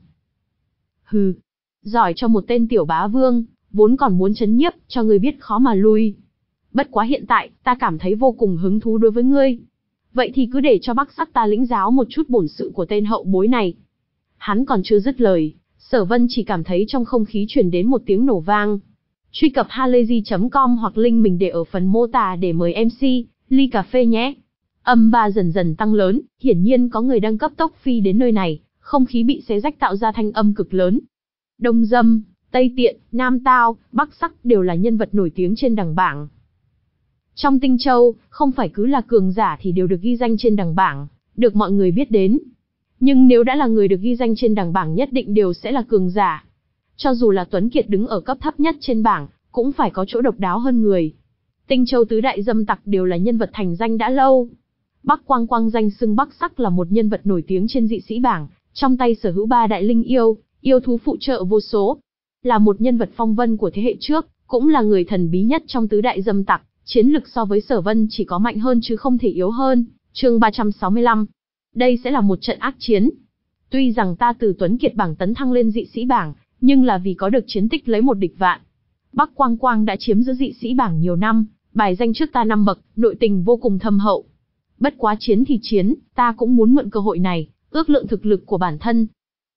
Hừ, giỏi cho một tên tiểu bá vương, vốn còn muốn trấn nhiếp, cho ngươi biết khó mà lui. Bất quá hiện tại, ta cảm thấy vô cùng hứng thú đối với ngươi. Vậy thì cứ để cho Bắc Sắc ta lĩnh giáo một chút bổn sự của tên hậu bối này. Hắn còn chưa dứt lời, Sở Vân chỉ cảm thấy trong không khí truyền đến một tiếng nổ vang. Truy cập halayzi chấm com hoặc link mình để ở phần mô tả để mời em xê, ly cà phê nhé. Âm ba dần dần tăng lớn, hiển nhiên có người đang cấp tốc phi đến nơi này, không khí bị xé rách tạo ra thanh âm cực lớn. Đông Dâm, Tây Tiện, Nam Tao, Bắc Sắc đều là nhân vật nổi tiếng trên đằng bảng. Trong Tinh Châu, không phải cứ là cường giả thì đều được ghi danh trên đằng bảng, được mọi người biết đến. Nhưng nếu đã là người được ghi danh trên đằng bảng nhất định đều sẽ là cường giả. Cho dù là Tuấn Kiệt đứng ở cấp thấp nhất trên bảng, cũng phải có chỗ độc đáo hơn người. Tinh Châu tứ đại dâm tặc đều là nhân vật thành danh đã lâu. Bắc Quang Quang danh xưng Bắc Sắc là một nhân vật nổi tiếng trên dị sĩ bảng, trong tay sở hữu ba đại linh yêu, yêu thú phụ trợ vô số. Là một nhân vật phong vân của thế hệ trước, cũng là người thần bí nhất trong tứ đại dâm tặc, chiến lực so với Sở Vân chỉ có mạnh hơn chứ không thể yếu hơn. Chương ba trăm sáu mươi lăm. Đây sẽ là một trận ác chiến. Tuy rằng ta từ Tuấn Kiệt bảng tấn thăng lên dị sĩ bảng, nhưng là vì có được chiến tích lấy một địch vạn. Bắc Quang Quang đã chiếm giữ dị sĩ bảng nhiều năm, bài danh trước ta năm bậc, nội tình vô cùng thâm hậu. Bất quá chiến thì chiến, ta cũng muốn mượn cơ hội này, ước lượng thực lực của bản thân.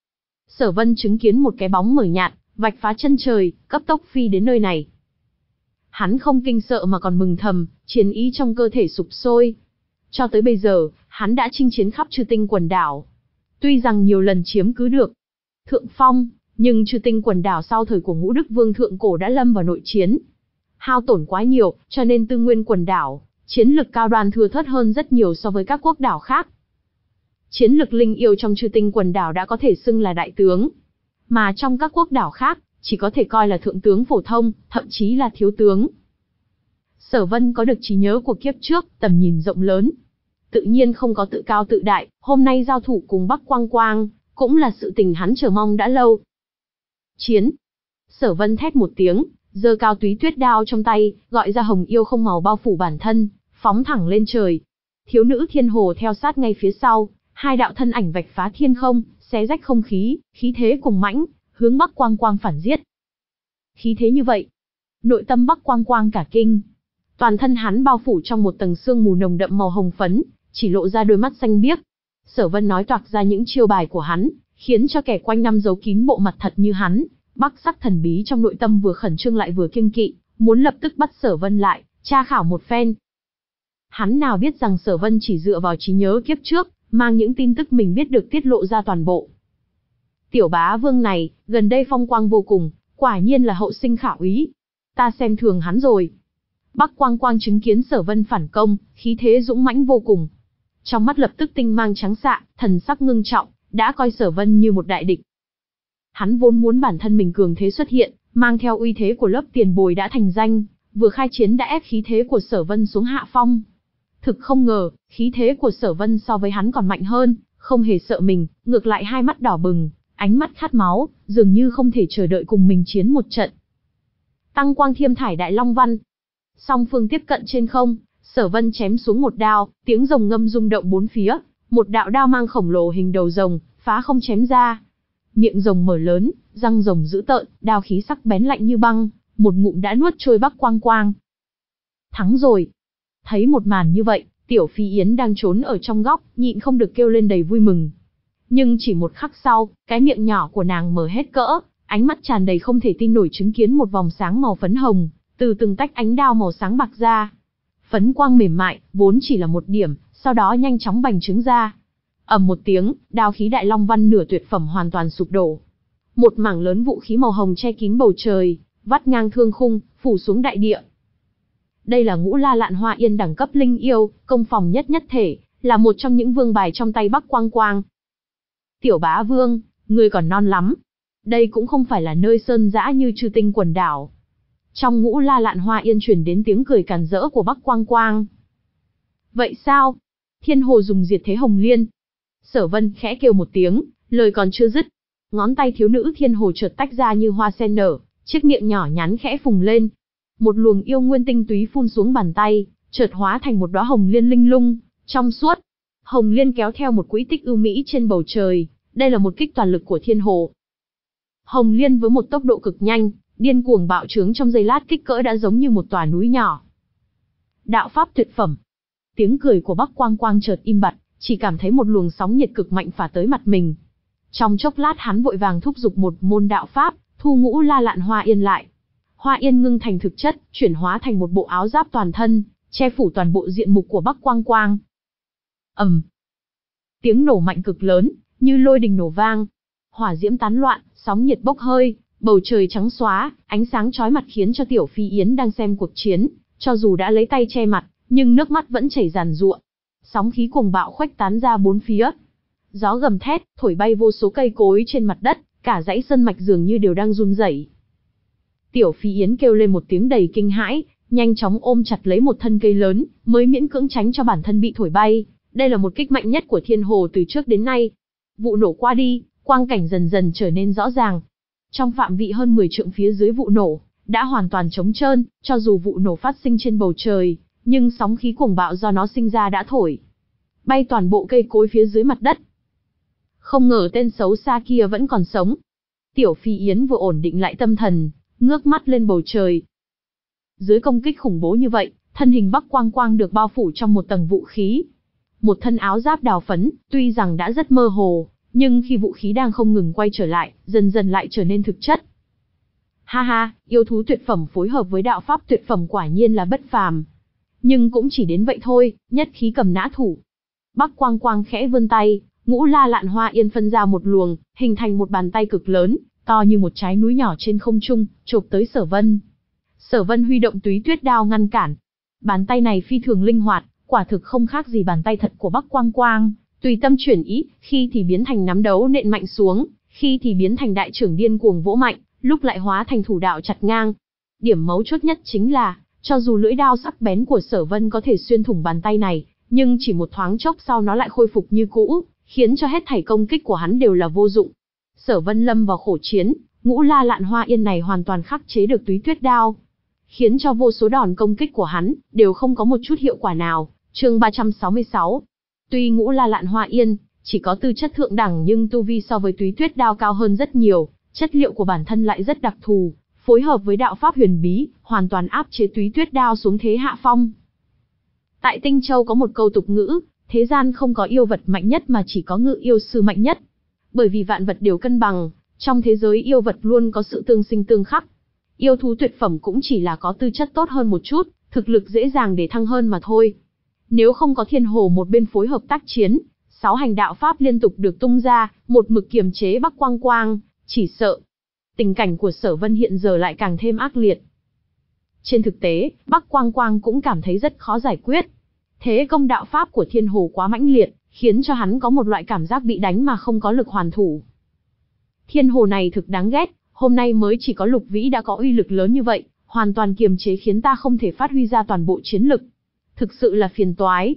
Sở Vân chứng kiến một cái bóng mờ nhạt, vạch phá chân trời, cấp tốc phi đến nơi này. Hắn không kinh sợ mà còn mừng thầm, chiến ý trong cơ thể sục sôi. Cho tới bây giờ, hắn đã chinh chiến khắp Chư Tinh quần đảo. Tuy rằng nhiều lần chiếm cứ được thượng phong, nhưng Chư Tinh quần đảo sau thời của Ngũ Đức Vương thượng cổ đã lâm vào nội chiến. Hao tổn quá nhiều, cho nên Tư Nguyên quần đảo, chiến lực cao đoan thưa thớt hơn rất nhiều so với các quốc đảo khác. Chiến lực linh yêu trong Chư Tinh quần đảo đã có thể xưng là đại tướng. Mà trong các quốc đảo khác, chỉ có thể coi là thượng tướng phổ thông, thậm chí là thiếu tướng. Sở Vân có được trí nhớ của kiếp trước, tầm nhìn rộng lớn. Tự nhiên không có tự cao tự đại, hôm nay giao thủ cùng Bắc Quang Quang, cũng là sự tình hắn chờ mong đã lâu. Chiến! Sở Vân thét một tiếng, giơ cao túy tuyết đao trong tay, gọi ra hồng yêu không màu bao phủ bản thân, phóng thẳng lên trời. Thiếu nữ thiên hồ theo sát ngay phía sau, hai đạo thân ảnh vạch phá thiên không, xé rách không khí, khí thế cùng mãnh, hướng Bắc Quang Quang phản giết. Khí thế như vậy, nội tâm Bắc Quang Quang cả kinh. Toàn thân hắn bao phủ trong một tầng sương mù nồng đậm màu hồng phấn, chỉ lộ ra đôi mắt xanh biếc. Sở Vân nói toạc ra những chiêu bài của hắn, khiến cho kẻ quanh năm giấu kín bộ mặt thật như hắn, Bắc Sắc thần bí trong nội tâm vừa khẩn trương lại vừa kiêng kỵ, muốn lập tức bắt Sở Vân lại, tra khảo một phen. Hắn nào biết rằng Sở Vân chỉ dựa vào trí nhớ kiếp trước, mang những tin tức mình biết được tiết lộ ra toàn bộ. Tiểu bá vương này, gần đây phong quang vô cùng, quả nhiên là hậu sinh khảo ý. Ta xem thường hắn rồi. Bắc Quang Quang chứng kiến Sở Vân phản công, khí thế dũng mãnh vô cùng. Trong mắt lập tức tinh mang trắng xạ, thần sắc ngưng trọng, đã coi Sở Vân như một đại địch. Hắn vốn muốn bản thân mình cường thế xuất hiện, mang theo uy thế của lớp tiền bối đã thành danh, vừa khai chiến đã ép khí thế của Sở Vân xuống hạ phong. Thực không ngờ, khí thế của Sở Vân so với hắn còn mạnh hơn, không hề sợ mình, ngược lại hai mắt đỏ bừng, ánh mắt khát máu, dường như không thể chờ đợi cùng mình chiến một trận. Tăng quang thiêm thải đại long văn. Song phương tiếp cận trên không, Sở Vân chém xuống một đao, tiếng rồng ngâm rung động bốn phía, một đạo đao mang khổng lồ hình đầu rồng, phá không chém ra. Miệng rồng mở lớn, răng rồng dữ tợn, đao khí sắc bén lạnh như băng, một ngụm đã nuốt trôi Bắc Quang Quang. Thắng rồi. Thấy một màn như vậy, Tiểu Phi Yến đang trốn ở trong góc, nhịn không được kêu lên đầy vui mừng. Nhưng chỉ một khắc sau, cái miệng nhỏ của nàng mở hết cỡ, ánh mắt tràn đầy không thể tin nổi chứng kiến một vòng sáng màu phấn hồng, từ từng tách ánh đao màu sáng bạc ra. Phấn quang mềm mại, vốn chỉ là một điểm, sau đó nhanh chóng bành trướng ra. Ầm một tiếng, đao khí đại long văn nửa tuyệt phẩm hoàn toàn sụp đổ. Một mảng lớn vũ khí màu hồng che kín bầu trời, vắt ngang thương khung, phủ xuống đại địa. Đây là Ngũ La Lạn Hoa Yên đẳng cấp linh yêu, công phòng nhất nhất thể, là một trong những vương bài trong tay Bắc Quang Quang. Tiểu bá vương, ngươi còn non lắm. Đây cũng không phải là nơi sơn dã như Chư Tinh quần đảo. Trong Ngũ La Lạn Hoa Yên truyền đến tiếng cười càn rỡ của Bắc Quang Quang. Vậy sao? Thiên hồ dùng diệt thế hồng liên. Sở Vân khẽ kêu một tiếng, Lời còn chưa dứt, ngón tay thiếu nữ thiên hồ chợt tách ra như hoa sen nở, chiếc miệng nhỏ nhắn khẽ phùng lên. Một luồng yêu nguyên tinh túy phun xuống bàn tay, chợt hóa thành một đóa hồng liên linh lung, trong suốt. Hồng liên kéo theo một quỹ tích ưu mỹ trên bầu trời, đây là một kích toàn lực của thiên hồ. Hồng liên với một tốc độ cực nhanh, điên cuồng bạo trướng trong giây lát, kích cỡ đã giống như một tòa núi nhỏ. Đạo pháp tuyệt phẩm. Tiếng cười của Bắc Quang Quang chợt im bặt, chỉ cảm thấy một luồng sóng nhiệt cực mạnh phả tới mặt mình. Trong chốc lát hắn vội vàng thúc giục một môn đạo pháp, thu ngũ la lạn hoa yên lại. Hoa yên ngưng thành thực chất, chuyển hóa thành một bộ áo giáp toàn thân, che phủ toàn bộ diện mục của Bắc Quang Quang. ầm, um. Tiếng nổ mạnh cực lớn, như lôi đình nổ vang. Hỏa diễm tán loạn, sóng nhiệt bốc hơi, bầu trời trắng xóa, ánh sáng chói mặt khiến cho Tiểu Phi Yến đang xem cuộc chiến, cho dù đã lấy tay che mặt, nhưng nước mắt vẫn chảy ràn rụa. Sóng khí cuồng bạo khuếch tán ra bốn phía. Gió gầm thét, thổi bay vô số cây cối trên mặt đất, cả dãy sơn mạch dường như đều đang run rẩy. Tiểu Phi Yến kêu lên một tiếng đầy kinh hãi, nhanh chóng ôm chặt lấy một thân cây lớn, mới miễn cưỡng tránh cho bản thân bị thổi bay. Đây là một kích mạnh nhất của thiên hồ từ trước đến nay. Vụ nổ qua đi, quang cảnh dần dần trở nên rõ ràng. Trong phạm vị hơn mười trượng phía dưới vụ nổ, đã hoàn toàn trống trơn, cho dù vụ nổ phát sinh trên bầu trời, nhưng sóng khí cuồng bạo do nó sinh ra đã thổi bay toàn bộ cây cối phía dưới mặt đất. Không ngờ tên xấu xa kia vẫn còn sống. Tiểu Phi Yến vừa ổn định lại tâm thần, ngước mắt lên bầu trời. Dưới công kích khủng bố như vậy, thân hình Bắc Quang Quang được bao phủ trong một tầng vũ khí. Một thân áo giáp đào phấn, tuy rằng đã rất mơ hồ, nhưng khi vũ khí đang không ngừng quay trở lại, dần dần lại trở nên thực chất. Ha ha, yêu thú tuyệt phẩm phối hợp với đạo pháp tuyệt phẩm quả nhiên là bất phàm. Nhưng cũng chỉ đến vậy thôi, nhất khí cầm nã thủ. Bắc Quang Quang khẽ vươn tay, ngũ la lạn hoa yên phân ra một luồng, hình thành một bàn tay cực lớn, to như một trái núi nhỏ trên không trung, chộp tới Sở Vân. Sở Vân huy động túy tuyết đao ngăn cản. Bàn tay này phi thường linh hoạt, quả thực không khác gì bàn tay thật của Bắc Quang Quang, tùy tâm chuyển ý, khi thì biến thành nắm đấu nện mạnh xuống, khi thì biến thành đại trưởng điên cuồng vỗ mạnh, lúc lại hóa thành thủ đạo chặt ngang. Điểm mấu chốt nhất chính là, cho dù lưỡi đao sắc bén của Sở Vân có thể xuyên thủng bàn tay này, nhưng chỉ một thoáng chốc sau nó lại khôi phục như cũ, khiến cho hết thảy công kích của hắn đều là vô dụng. Sở Vân lâm vào khổ chiến, ngũ la lạn hoa yên này hoàn toàn khắc chế được túy tuyết đao, khiến cho vô số đòn công kích của hắn đều không có một chút hiệu quả nào. Chương ba trăm sáu mươi sáu. Tuy ngũ la lạn hoa yên chỉ có tư chất thượng đẳng, nhưng tu vi so với túy tuyết đao cao hơn rất nhiều, chất liệu của bản thân lại rất đặc thù, phối hợp với đạo pháp huyền bí, hoàn toàn áp chế túy tuyết đao xuống thế hạ phong. Tại Tinh Châu có một câu tục ngữ, thế gian không có yêu vật mạnh nhất mà chỉ có ngự yêu sư mạnh nhất. Bởi vì vạn vật đều cân bằng, trong thế giới yêu vật luôn có sự tương sinh tương khắc. Yêu thú tuyệt phẩm cũng chỉ là có tư chất tốt hơn một chút, thực lực dễ dàng để thăng hơn mà thôi. Nếu không có thiên hồ một bên phối hợp tác chiến, sáu hành đạo pháp liên tục được tung ra, một mực kiềm chế Bắc Quang Quang, chỉ sợ tình cảnh của Sở Vân hiện giờ lại càng thêm ác liệt. Trên thực tế, Bắc Quang Quang cũng cảm thấy rất khó giải quyết. Thế công đạo pháp của thiên hồ quá mãnh liệt, khiến cho hắn có một loại cảm giác bị đánh mà không có lực hoàn thủ. Thiên hồ này thực đáng ghét, hôm nay mới chỉ có Lục Vĩ đã có uy lực lớn như vậy, hoàn toàn kiềm chế khiến ta không thể phát huy ra toàn bộ chiến lực. Thực sự là phiền toái.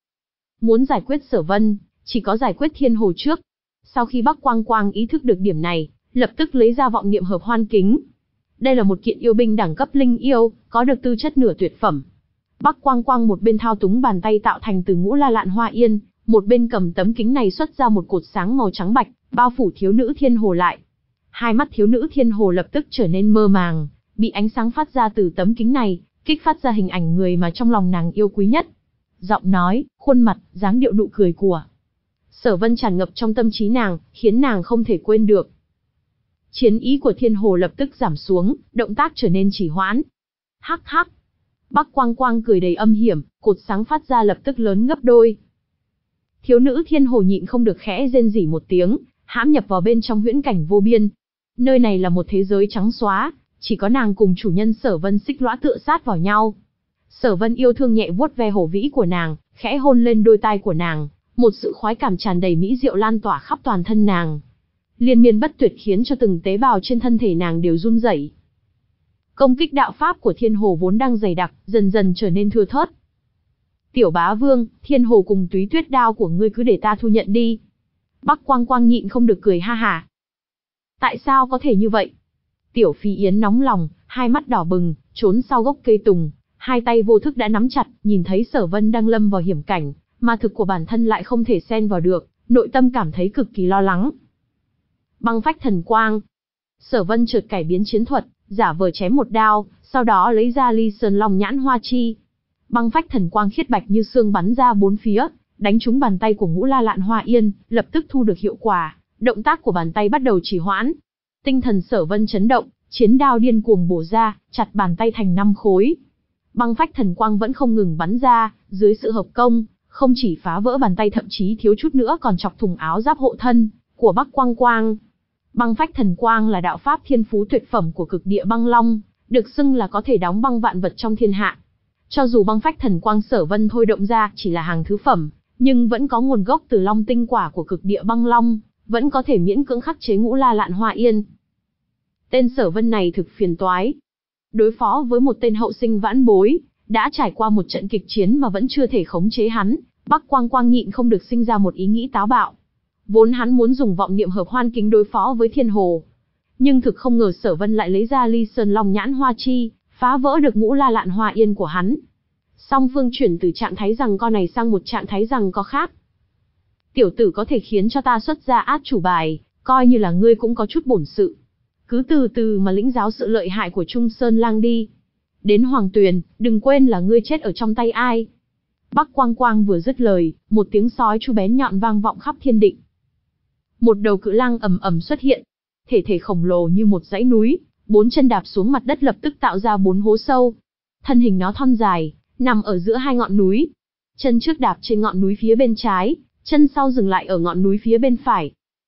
Muốn giải quyết Sở Vân, chỉ có giải quyết thiên hồ trước. Sau khi Bắc Quang Quang ý thức được điểm này, lập tức lấy ra vọng niệm hợp hoan kính. Đây là một kiện yêu binh đẳng cấp linh yêu, có được tư chất nửa tuyệt phẩm. Bắc Quang Quang một bên thao túng bàn tay tạo thành từ ngũ la lạn hoa yên, một bên cầm tấm kính này xuất ra một cột sáng màu trắng bạch, bao phủ thiếu nữ thiên hồ lại. Hai mắt thiếu nữ thiên hồ lập tức trở nên mơ màng, bị ánh sáng phát ra từ tấm kính này kích phát ra hình ảnh người mà trong lòng nàng yêu quý nhất. Giọng nói, khuôn mặt, dáng điệu nụ cười của Sở Vân tràn ngập trong tâm trí nàng, khiến nàng không thể quên được. Chiến ý của thiên hồ lập tức giảm xuống, động tác trở nên trì hoãn. Hắc hắc. Bắc Quang Quang cười đầy âm hiểm, cột sáng phát ra lập tức lớn gấp đôi. Thiếu nữ thiên hồ nhịn không được khẽ rên rỉ một tiếng, hãm nhập vào bên trong huyễn cảnh vô biên. Nơi này là một thế giới trắng xóa, chỉ có nàng cùng chủ nhân Sở Vân xích lõa tựa sát vào nhau. Sở Vân yêu thương nhẹ vuốt ve hổ vĩ của nàng, khẽ hôn lên đôi tai của nàng, một sự khoái cảm tràn đầy mỹ diệu lan tỏa khắp toàn thân nàng, liên miên bất tuyệt khiến cho từng tế bào trên thân thể nàng đều run rẩy. Công kích đạo pháp của thiên hồ vốn đang dày đặc, dần dần trở nên thưa thớt. Tiểu bá vương, thiên hồ cùng túy tuyết đao của ngươi cứ để ta thu nhận đi. Bắc Quang Quang nhịn không được cười ha hả. Tại sao có thể như vậy? Tiểu Phi Yến nóng lòng, hai mắt đỏ bừng, trốn sau gốc cây tùng, hai tay vô thức đã nắm chặt, nhìn thấy Sở Vân đang lâm vào hiểm cảnh, mà thực của bản thân lại không thể xen vào được, nội tâm cảm thấy cực kỳ lo lắng. Băng phách thần quang. Sở Vân chợt cải biến chiến thuật, giả vờ chém một đao, sau đó lấy ra Ly Sơn Long Nhãn Hoa Chi. Băng phách thần quang khiết bạch như xương bắn ra bốn phía, đánh trúng bàn tay của Ngũ La Lạn Hoa Yên, lập tức thu được hiệu quả, động tác của bàn tay bắt đầu trì hoãn. Tinh thần Sở Vân chấn động, chiến đao điên cuồng bổ ra, chặt bàn tay thành năm khối. Băng phách thần quang vẫn không ngừng bắn ra, dưới sự hợp công, không chỉ phá vỡ bàn tay thậm chí thiếu chút nữa còn chọc thủng áo giáp hộ thân của Bắc Quang Quang. Băng phách thần quang là đạo pháp thiên phú tuyệt phẩm của cực địa băng long, được xưng là có thể đóng băng vạn vật trong thiên hạ. Cho dù băng phách thần quang Sở Vân thôi động ra chỉ là hàng thứ phẩm, nhưng vẫn có nguồn gốc từ long tinh quả của cực địa băng long, vẫn có thể miễn cưỡng khắc chế Ngũ La Lạn Hoa Yên. Tên Sở Vân này thực phiền toái. Đối phó với một tên hậu sinh vãn bối, đã trải qua một trận kịch chiến mà vẫn chưa thể khống chế hắn, Bắc Quang Quang nhịn không được sinh ra một ý nghĩ táo bạo. Vốn hắn muốn dùng vọng niệm hợp hoan kính đối phó với Thiên Hồ, nhưng thực không ngờ Sở Vân lại lấy ra Ly Sơn Long Nhãn Hoa Chi, phá vỡ được Ngũ La Lạn Hoa Yên của hắn. Song phương chuyển từ trạng thái rằng co này sang một trạng thái rằng co khác. Tiểu tử có thể khiến cho ta xuất ra át chủ bài, coi như là ngươi cũng có chút bổn sự. Cứ từ từ mà lĩnh giáo sự lợi hại của Trung Sơn Lang đi. Đến Hoàng Tuyền, đừng quên là ngươi chết ở trong tay ai. Bắc Quang Quang vừa dứt lời, một tiếng sói chu bén nhọn vang vọng khắp thiên định. Một đầu cự lang ầm ầm xuất hiện, thể thể khổng lồ như một dãy núi, bốn chân đạp xuống mặt đất lập tức tạo ra bốn hố sâu. Thân hình nó thon dài, nằm ở giữa hai ngọn núi. Chân trước đạp trên ngọn núi phía bên trái, chân sau dừng lại ở ngọn núi phía bên phải.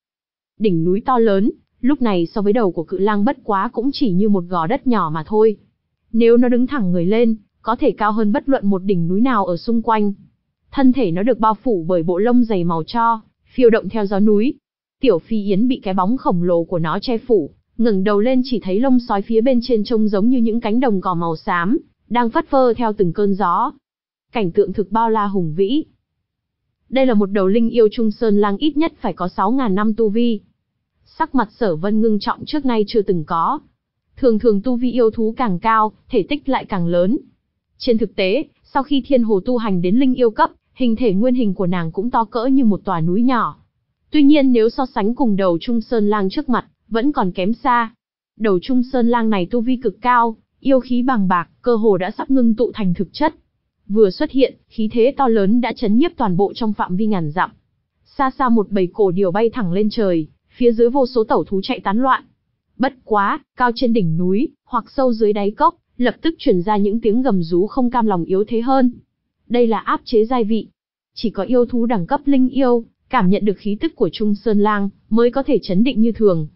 Đỉnh núi to lớn, lúc này so với đầu của cự lang bất quá cũng chỉ như một gò đất nhỏ mà thôi. Nếu nó đứng thẳng người lên, có thể cao hơn bất luận một đỉnh núi nào ở xung quanh. Thân thể nó được bao phủ bởi bộ lông dày màu tro, phiêu động theo gió núi. Tiểu Phi Yến bị cái bóng khổng lồ của nó che phủ, ngẩng đầu lên chỉ thấy lông sói phía bên trên trông giống như những cánh đồng cỏ màu xám, đang phất phơ theo từng cơn gió. Cảnh tượng thực bao la hùng vĩ. Đây là một đầu linh yêu Trung Sơn Lang ít nhất phải có sáu ngàn năm tu vi. Sắc mặt Sở Vân ngưng trọng trước nay chưa từng có. Thường thường tu vi yêu thú càng cao, thể tích lại càng lớn. Trên thực tế, sau khi Thiên Hồ tu hành đến linh yêu cấp, hình thể nguyên hình của nàng cũng to cỡ như một tòa núi nhỏ. Tuy nhiên nếu so sánh cùng đầu Trung Sơn Lang trước mặt, vẫn còn kém xa. Đầu Trung Sơn Lang này tu vi cực cao, yêu khí bàng bạc, cơ hồ đã sắp ngưng tụ thành thực chất. Vừa xuất hiện, khí thế to lớn đã chấn nhiếp toàn bộ trong phạm vi ngàn dặm. Xa xa một bầy cổ điểu bay thẳng lên trời, phía dưới vô số tẩu thú chạy tán loạn. Bất quá, cao trên đỉnh núi, hoặc sâu dưới đáy cốc, lập tức truyền ra những tiếng gầm rú không cam lòng yếu thế hơn. Đây là áp chế giai vị. Chỉ có yêu thú đẳng cấp linh yêu, cảm nhận được khí tức của Trung Sơn Lang, mới có thể chấn định như thường.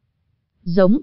Giống.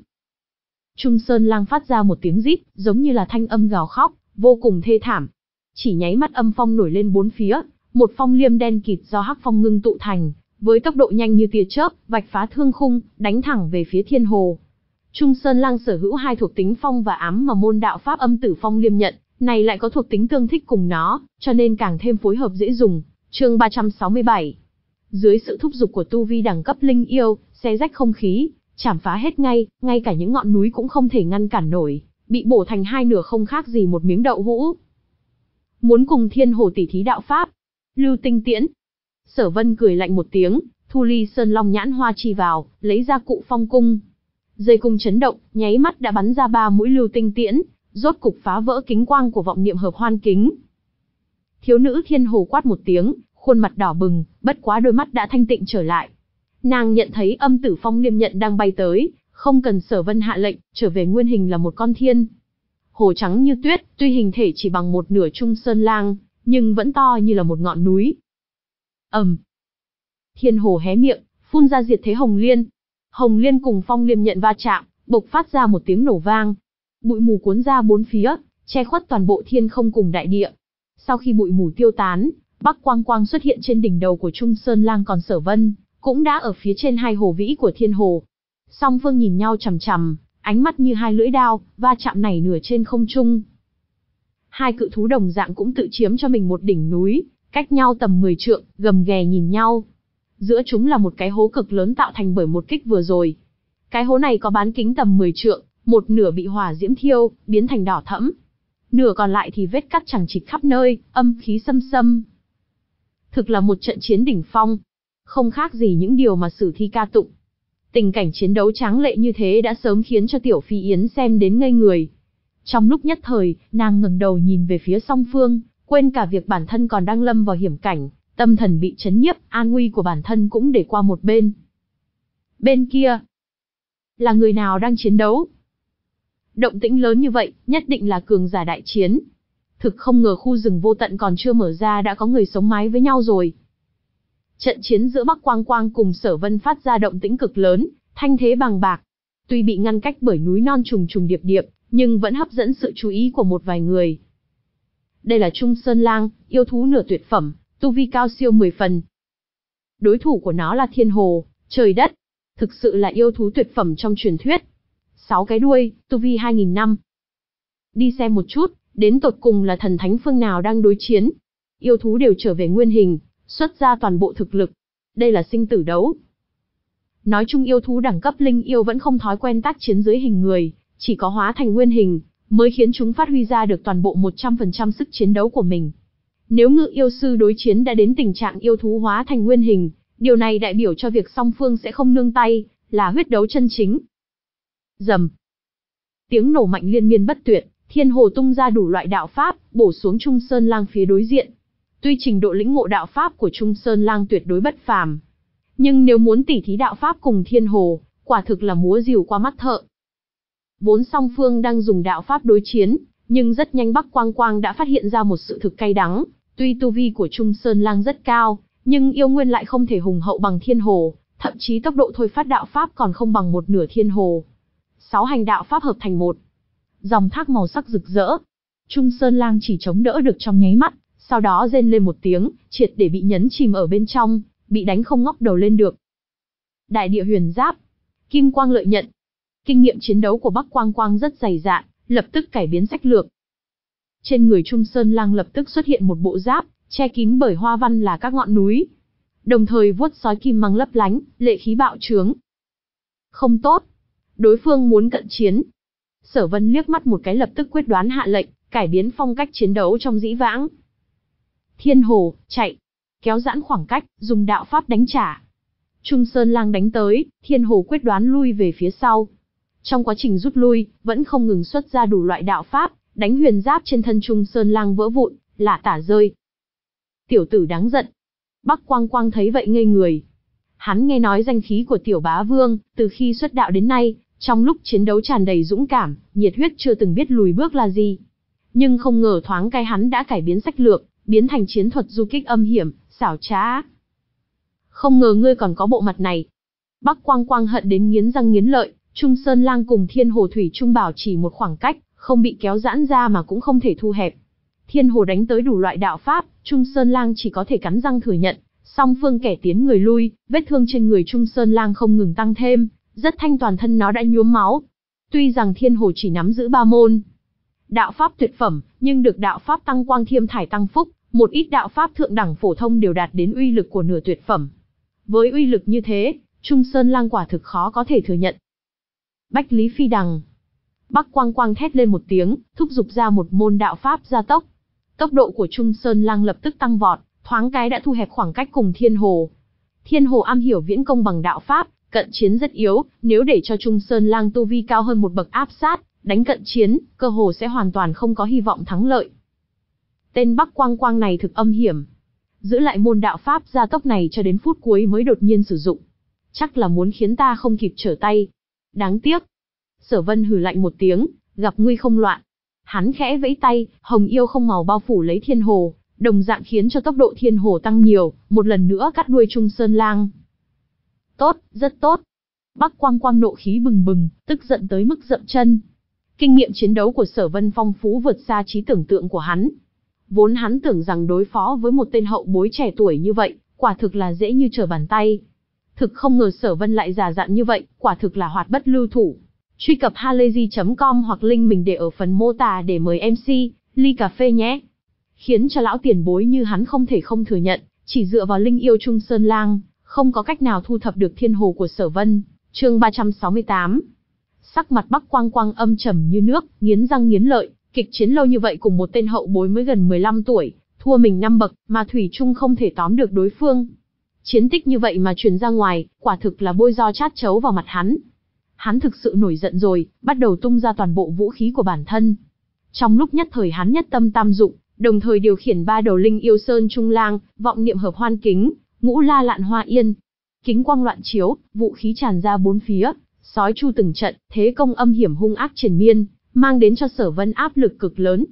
Trung Sơn Lang phát ra một tiếng rít, giống như là thanh âm gào khóc, vô cùng thê thảm. Chỉ nháy mắt âm phong nổi lên bốn phía, một phong liêm đen kịt do hắc phong ngưng tụ thành, với tốc độ nhanh như tia chớp, vạch phá thương khung, đánh thẳng về phía Thiên Hồ. Trung Sơn Lang sở hữu hai thuộc tính phong và ám mà môn đạo pháp âm tử phong liêm nhận, này lại có thuộc tính tương thích cùng nó, cho nên càng thêm phối hợp dễ dùng. Chương ba trăm sáu mươi bảy. Dưới sự thúc giục của tu vi đẳng cấp linh yêu, xé rách không khí, chảm phá hết ngay, ngay cả những ngọn núi cũng không thể ngăn cản nổi, bị bổ thành hai nửa không khác gì một miếng đậu hũ. Muốn cùng Thiên Hồ tỉ thí đạo pháp? Lưu Tinh Tiễn. Sở Vân cười lạnh một tiếng, thu Ly Sơn Long Nhãn Hoa Chi vào, lấy ra cụ phong cung. Dây cung chấn động, nháy mắt đã bắn ra ba mũi lưu tinh tiễn, rốt cục phá vỡ kính quang của vọng niệm hợp hoan kính. Thiếu nữ Thiên Hồ quát một tiếng, khuôn mặt đỏ bừng, bất quá đôi mắt đã thanh tịnh trở lại. Nàng nhận thấy âm tử phong liêm nhận đang bay tới, không cần Sở Vân hạ lệnh, trở về nguyên hình là một con thiên hồ trắng như tuyết, tuy hình thể chỉ bằng một nửa Trung Sơn Lang, nhưng vẫn to như là một ngọn núi. Ầm. Um. Thiên hồ hé miệng, phun ra diệt thế hồng liên. Hồng liên cùng phong liêm nhận va chạm, bộc phát ra một tiếng nổ vang. Bụi mù cuốn ra bốn phía, che khuất toàn bộ thiên không cùng đại địa. Sau khi bụi mù tiêu tán, Bắc Quang Quang xuất hiện trên đỉnh đầu của Trung Sơn Lang, còn Sở Vân cũng đã ở phía trên hai hồ vĩ của Thiên Hồ. Song phương nhìn nhau chằm chằm, ánh mắt như hai lưỡi đao, va chạm nảy nửa trên không trung. Hai cự thú đồng dạng cũng tự chiếm cho mình một đỉnh núi, cách nhau tầm mười trượng, gầm ghè nhìn nhau. Giữa chúng là một cái hố cực lớn tạo thành bởi một kích vừa rồi. Cái hố này có bán kính tầm mười trượng, một nửa bị hỏa diễm thiêu, biến thành đỏ thẫm. Nửa còn lại thì vết cắt chằng chịt khắp nơi, âm khí xâm xâm. Thực là một trận chiến đỉnh phong. Không khác gì những điều mà sử thi ca tụng. Tình cảnh chiến đấu tráng lệ như thế đã sớm khiến cho Tiểu Phi Yến xem đến ngây người. Trong lúc nhất thời, nàng ngẩng đầu nhìn về phía song phương, quên cả việc bản thân còn đang lâm vào hiểm cảnh, tâm thần bị chấn nhiếp, an nguy của bản thân cũng để qua một bên. Bên kia, là người nào đang chiến đấu? Động tĩnh lớn như vậy, nhất định là cường giả đại chiến. Thực không ngờ khu rừng vô tận còn chưa mở ra đã có người sống mái với nhau rồi. Trận chiến giữa Bắc Quang Quang cùng Sở Vân phát ra động tĩnh cực lớn, thanh thế bằng bạc. Tuy bị ngăn cách bởi núi non trùng trùng điệp điệp, nhưng vẫn hấp dẫn sự chú ý của một vài người. Đây là Trung Sơn Lang, yêu thú nửa tuyệt phẩm, tu vi cao siêu mười phần. Đối thủ của nó là Thiên Hồ, trời đất, thực sự là yêu thú tuyệt phẩm trong truyền thuyết. Sáu cái đuôi, tu vi hai nghìn năm. Đi xem một chút, đến tột cùng là thần thánh phương nào đang đối chiến. Yêu thú đều trở về nguyên hình, xuất ra toàn bộ thực lực. Đây là sinh tử đấu. Nói chung yêu thú đẳng cấp linh yêu vẫn không thói quen tác chiến dưới hình người, chỉ có hóa thành nguyên hình, mới khiến chúng phát huy ra được toàn bộ một trăm phần trăm sức chiến đấu của mình. Nếu ngự yêu sư đối chiến đã đến tình trạng yêu thú hóa thành nguyên hình, điều này đại biểu cho việc song phương sẽ không nương tay, là huyết đấu chân chính. Rầm. Tiếng nổ mạnh liên miên bất tuyệt, Thiên Hồ tung ra đủ loại đạo pháp, bổ xuống Trung Sơn Lang phía đối diện. Tuy trình độ lĩnh ngộ đạo pháp của Trung Sơn Lang tuyệt đối bất phàm, nhưng nếu muốn tỉ thí đạo pháp cùng Thiên Hồ, quả thực là múa rìu qua mắt thợ. Vốn song phương đang dùng đạo pháp đối chiến, nhưng rất nhanh Bắc Quang Quang đã phát hiện ra một sự thực cay đắng. Tuy tu vi của Trung Sơn Lang rất cao, nhưng yêu nguyên lại không thể hùng hậu bằng Thiên Hồ, thậm chí tốc độ thôi phát đạo pháp còn không bằng một nửa Thiên Hồ. Sáu hành đạo pháp hợp thành một dòng thác màu sắc rực rỡ. Trung Sơn Lang chỉ chống đỡ được trong nháy mắt, sau đó rên lên một tiếng, triệt để bị nhấn chìm ở bên trong, bị đánh không ngóc đầu lên được. Đại địa huyền giáp, kim quang lợi nhận. Kinh nghiệm chiến đấu của Bắc Quang Quang rất dày dạn, lập tức cải biến sách lược. Trên người Trung Sơn Lang lập tức xuất hiện một bộ giáp, che kín bởi hoa văn là các ngọn núi. Đồng thời vuốt sói kim mang lấp lánh, lệ khí bạo trướng. Không tốt. Đối phương muốn cận chiến. Sở Vân liếc mắt một cái lập tức quyết đoán hạ lệnh, cải biến phong cách chiến đấu trong dĩ vãng. Thiên Hồ, chạy. Kéo giãn khoảng cách, dùng đạo pháp đánh trả. Trung Sơn Lang đánh tới, Thiên Hồ quyết đoán lui về phía sau. Trong quá trình rút lui, vẫn không ngừng xuất ra đủ loại đạo pháp, đánh huyền giáp trên thân Trung Sơn Lang vỡ vụn, lả tả rơi. Tiểu tử đáng giận. Bắc Quang Quang thấy vậy ngây người. Hắn nghe nói danh khí của Tiểu Bá Vương, từ khi xuất đạo đến nay, trong lúc chiến đấu tràn đầy dũng cảm, nhiệt huyết chưa từng biết lùi bước là gì. Nhưng không ngờ thoáng cái hắn đã cải biến sách lược, biến thành chiến thuật du kích âm hiểm, xảo trá. Không ngờ ngươi còn có bộ mặt này. Bắc Quang Quang hận đến nghiến răng nghiến lợi, Trung Sơn Lang cùng Thiên Hồ thủy chung bảo chỉ một khoảng cách, không bị kéo giãn ra mà cũng không thể thu hẹp. Thiên Hồ đánh tới đủ loại đạo pháp, Trung Sơn Lang chỉ có thể cắn răng thừa nhận, song phương kẻ tiến người lui, vết thương trên người Trung Sơn Lang không ngừng tăng thêm, rất thanh toàn thân nó đã nhuốm máu. Tuy rằng Thiên Hồ chỉ nắm giữ ba môn đạo pháp tuyệt phẩm, nhưng được đạo pháp tăng quang thiêm thải tăng phúc, một ít đạo pháp thượng đẳng phổ thông đều đạt đến uy lực của nửa tuyệt phẩm. Với uy lực như thế, Trung Sơn Lang quả thực khó có thể thừa nhận. Bách Lý Phi Đằng. Bắc Quang Quang thét lên một tiếng, thúc giục ra một môn đạo pháp gia tốc. Tốc độ của Trung Sơn Lang lập tức tăng vọt, thoáng cái đã thu hẹp khoảng cách cùng Thiên Hồ. Thiên Hồ am hiểu viễn công bằng đạo pháp, cận chiến rất yếu, nếu để cho Trung Sơn Lang tu vi cao hơn một bậc áp sát, đánh cận chiến, cơ hồ sẽ hoàn toàn không có hy vọng thắng lợi. Tên Bắc Quang Quang này thực âm hiểm. Giữ lại môn đạo pháp gia tốc này cho đến phút cuối mới đột nhiên sử dụng. Chắc là muốn khiến ta không kịp trở tay. Đáng tiếc. Sở Vân hừ lạnh một tiếng, gặp nguy không loạn. Hắn khẽ vẫy tay, hồng yêu không màu bao phủ lấy Thiên Hồ, đồng dạng khiến cho tốc độ Thiên Hồ tăng nhiều, một lần nữa cắt đuôi Trung Sơn Lang. Tốt, rất tốt. Bắc Quang Quang nộ khí bừng bừng, tức giận tới mức dậm chân. Kinh nghiệm chiến đấu của Sở Vân phong phú vượt xa trí tưởng tượng của hắn. Vốn hắn tưởng rằng đối phó với một tên hậu bối trẻ tuổi như vậy, quả thực là dễ như trở bàn tay. Thực không ngờ Sở Vân lại già dặn như vậy, quả thực là hoạt bất lưu thủ. Truy cập halayzi chấm com hoặc link mình để ở phần mô tả để mời em xê, ly cà phê nhé. Khiến cho lão tiền bối như hắn không thể không thừa nhận, chỉ dựa vào linh yêu Trung Sơn Lang, không có cách nào thu thập được thiên hồ của Sở Vân. Chương ba trăm sáu mươi tám. Sắc mặt Bắc Quang Quang âm trầm như nước, nghiến răng nghiến lợi, kịch chiến lâu như vậy cùng một tên hậu bối mới gần mười lăm tuổi, thua mình năm bậc, mà thủy chung không thể tóm được đối phương. Chiến tích như vậy mà truyền ra ngoài, quả thực là bôi do chát chấu vào mặt hắn. Hắn thực sự nổi giận rồi, bắt đầu tung ra toàn bộ vũ khí của bản thân. Trong lúc nhất thời hắn nhất tâm tam dụng, đồng thời điều khiển ba đầu linh yêu sơn trung lang, vọng niệm hợp hoan kính, ngũ la lạn hoa yên. Kính quang loạn chiếu, vũ khí tràn ra bốn phía, sói chu từng trận, thế công âm hiểm hung ác triền miên, mang đến cho Sở Vân áp lực cực lớn.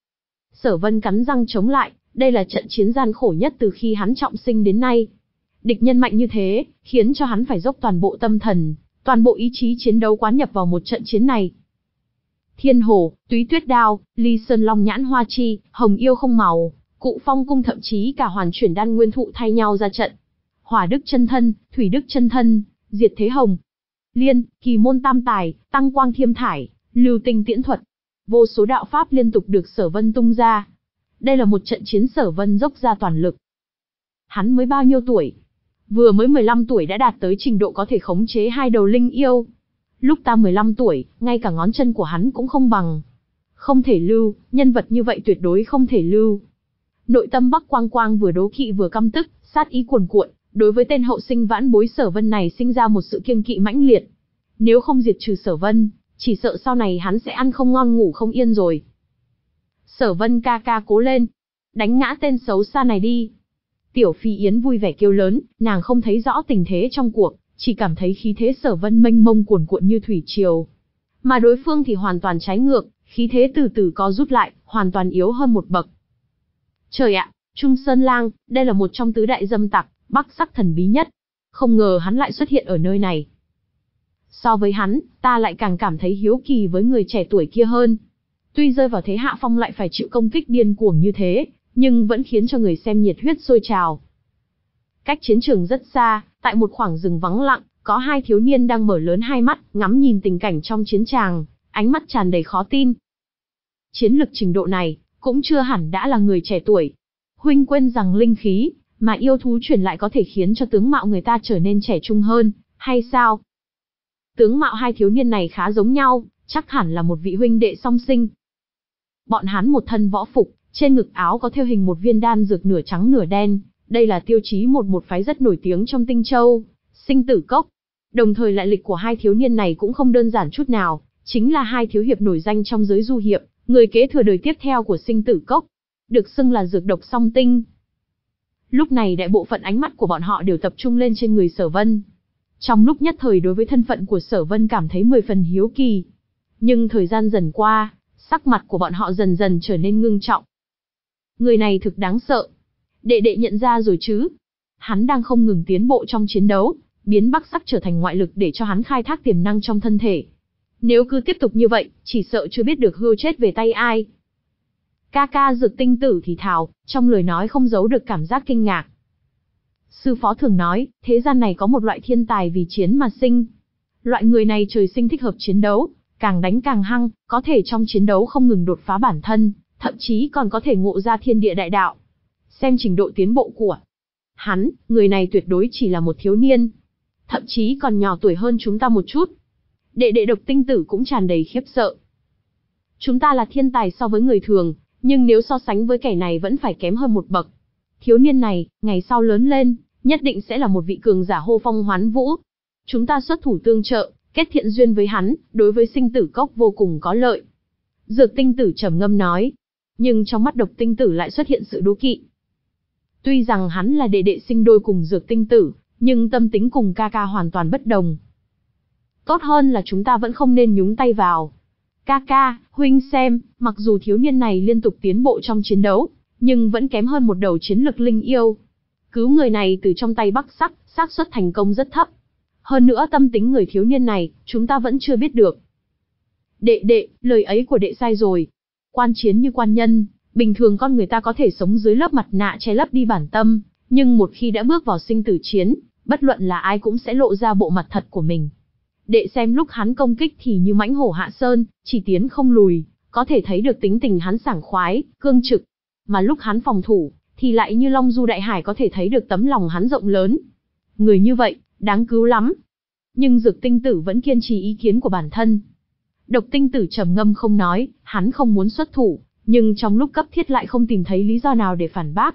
Sở Vân cắn răng chống lại, đây là trận chiến gian khổ nhất từ khi hắn trọng sinh đến nay. Địch nhân mạnh như thế, khiến cho hắn phải dốc toàn bộ tâm thần, toàn bộ ý chí chiến đấu quán nhập vào một trận chiến này. Thiên hồ, túy tuyết đao, ly sơn long nhãn hoa chi, hồng yêu không màu, cụ phong cung thậm chí cả hoàn chuyển đan nguyên thụ thay nhau ra trận. Hỏa đức chân thân, thủy đức chân thân, diệt thế hồng, liên, kỳ môn tam tài, tăng quang thiêm thải, lưu tinh tiễn thuật. Vô số đạo pháp liên tục được Sở Vân tung ra. Đây là một trận chiến Sở Vân dốc ra toàn lực. Hắn mới bao nhiêu tuổi? Vừa mới mười lăm tuổi đã đạt tới trình độ có thể khống chế hai đầu linh yêu. Lúc ta mười lăm tuổi, ngay cả ngón chân của hắn cũng không bằng. Không thể lưu, nhân vật như vậy tuyệt đối không thể lưu. Nội tâm Bắc Quang Quang vừa đố kỵ vừa căm tức, sát ý cuồn cuộn, đối với tên hậu sinh vãn bối Sở Vân này sinh ra một sự kiêng kỵ mãnh liệt. Nếu không diệt trừ Sở Vân, chỉ sợ sau này hắn sẽ ăn không ngon ngủ không yên rồi. Sở Vân ca ca cố lên, đánh ngã tên xấu xa này đi. Tiểu Phi Yến vui vẻ kêu lớn, nàng không thấy rõ tình thế trong cuộc, chỉ cảm thấy khí thế Sở Vân mênh mông cuồn cuộn như thủy triều. Mà đối phương thì hoàn toàn trái ngược, khí thế từ từ co rút lại, hoàn toàn yếu hơn một bậc. Trời ạ, Trung Sơn Lang, đây là một trong tứ đại dâm tặc, Bắc sắc thần bí nhất. Không ngờ hắn lại xuất hiện ở nơi này. So với hắn, ta lại càng cảm thấy hiếu kỳ với người trẻ tuổi kia hơn. Tuy rơi vào thế hạ phong lại phải chịu công kích điên cuồng như thế, nhưng vẫn khiến cho người xem nhiệt huyết sôi trào. Cách chiến trường rất xa, tại một khoảng rừng vắng lặng, có hai thiếu niên đang mở lớn hai mắt, ngắm nhìn tình cảnh trong chiến tràng, ánh mắt tràn đầy khó tin. Chiến lực trình độ này, cũng chưa hẳn đã là người trẻ tuổi. Huynh quên rằng linh khí, mà yêu thú truyền lại có thể khiến cho tướng mạo người ta trở nên trẻ trung hơn, hay sao? Tướng mạo hai thiếu niên này khá giống nhau, chắc hẳn là một vị huynh đệ song sinh. Bọn hắn một thân võ phục, trên ngực áo có thêu hình một viên đan dược nửa trắng nửa đen, đây là tiêu chí một một phái rất nổi tiếng trong Tinh Châu, Sinh Tử Cốc. Đồng thời lại lịch của hai thiếu niên này cũng không đơn giản chút nào, chính là hai thiếu hiệp nổi danh trong giới du hiệp, người kế thừa đời tiếp theo của Sinh Tử Cốc, được xưng là dược độc song tinh. Lúc này đại bộ phận ánh mắt của bọn họ đều tập trung lên trên người Sở Vân. Trong lúc nhất thời đối với thân phận của Sở Vân cảm thấy mười phần hiếu kỳ. Nhưng thời gian dần qua, sắc mặt của bọn họ dần dần trở nên ngưng trọng. Người này thực đáng sợ. Đệ đệ nhận ra rồi chứ? Hắn đang không ngừng tiến bộ trong chiến đấu, biến Bắc sắc trở thành ngoại lực để cho hắn khai thác tiềm năng trong thân thể. Nếu cứ tiếp tục như vậy, chỉ sợ chưa biết được hưu chết về tay ai. Ca ca Dược Tinh Tử thì thào, trong lời nói không giấu được cảm giác kinh ngạc. Sư phó thường nói, thế gian này có một loại thiên tài vì chiến mà sinh. Loại người này trời sinh thích hợp chiến đấu, càng đánh càng hăng, có thể trong chiến đấu không ngừng đột phá bản thân, thậm chí còn có thể ngộ ra thiên địa đại đạo. Xem trình độ tiến bộ của hắn, người này tuyệt đối chỉ là một thiếu niên, thậm chí còn nhỏ tuổi hơn chúng ta một chút. Đệ đệ Độc Tinh Tử cũng tràn đầy khiếp sợ. Chúng ta là thiên tài so với người thường, nhưng nếu so sánh với kẻ này vẫn phải kém hơn một bậc. Thiếu niên này, ngày sau lớn lên, nhất định sẽ là một vị cường giả hô phong hoán vũ. Chúng ta xuất thủ tương trợ, kết thiện duyên với hắn, đối với Sinh Tử Cốc vô cùng có lợi. Dược Tinh Tử trầm ngâm nói, nhưng trong mắt Độc Tinh Tử lại xuất hiện sự đố kỵ. Tuy rằng hắn là đệ đệ sinh đôi cùng Dược Tinh Tử, nhưng tâm tính cùng ca ca hoàn toàn bất đồng. Tốt hơn là chúng ta vẫn không nên nhúng tay vào. Ca ca, huynh xem, mặc dù thiếu niên này liên tục tiến bộ trong chiến đấu, nhưng vẫn kém hơn một đầu chiến lực linh yêu. Cứu người này từ trong tay Bắc sắc, xác suất thành công rất thấp. Hơn nữa tâm tính người thiếu niên này, chúng ta vẫn chưa biết được. Đệ đệ, lời ấy của đệ sai rồi. Quan chiến như quan nhân, bình thường con người ta có thể sống dưới lớp mặt nạ che lấp đi bản tâm, nhưng một khi đã bước vào sinh tử chiến, bất luận là ai cũng sẽ lộ ra bộ mặt thật của mình. Đệ xem lúc hắn công kích thì như mãnh hổ hạ sơn, chỉ tiến không lùi, có thể thấy được tính tình hắn sảng khoái, cương trực. Mà lúc hắn phòng thủ, thì lại như long du đại hải, có thể thấy được tấm lòng hắn rộng lớn. Người như vậy, đáng cứu lắm. Nhưng Dược Tinh Tử vẫn kiên trì ý kiến của bản thân. Độc Tinh Tử trầm ngâm không nói, hắn không muốn xuất thủ, nhưng trong lúc cấp thiết lại không tìm thấy lý do nào để phản bác.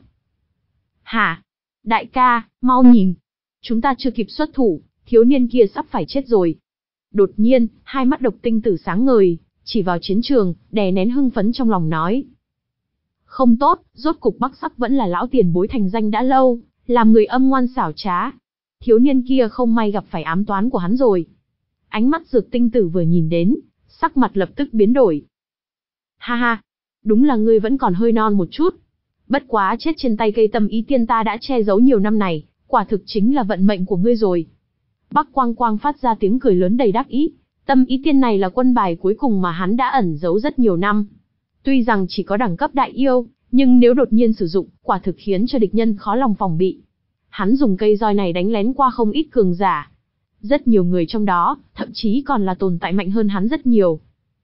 Hả? Đại ca, mau nhìn. Chúng ta chưa kịp xuất thủ, thiếu niên kia sắp phải chết rồi. Đột nhiên, hai mắt Độc Tinh Tử sáng ngời, chỉ vào chiến trường, đè nén hưng phấn trong lòng nói. Không tốt, rốt cục Bắc Sắc vẫn là lão tiền bối thành danh đã lâu, làm người âm ngoan xảo trá. Thiếu niên kia không may gặp phải ám toán của hắn rồi. Ánh mắt Dược Tinh Tử vừa nhìn đến, sắc mặt lập tức biến đổi. Ha ha, đúng là ngươi vẫn còn hơi non một chút. Bất quá chết trên tay cây Tâm Ý Tiên ta đã che giấu nhiều năm này, quả thực chính là vận mệnh của ngươi rồi. Bắc Quang Quang phát ra tiếng cười lớn đầy đắc ý. Tâm Ý Tiên này là quân bài cuối cùng mà hắn đã ẩn giấu rất nhiều năm. Tuy rằng chỉ có đẳng cấp đại yêu, nhưng nếu đột nhiên sử dụng, quả thực khiến cho địch nhân khó lòng phòng bị. Hắn dùng cây roi này đánh lén qua không ít cường giả. Rất nhiều người trong đó, thậm chí còn là tồn tại mạnh hơn hắn rất nhiều.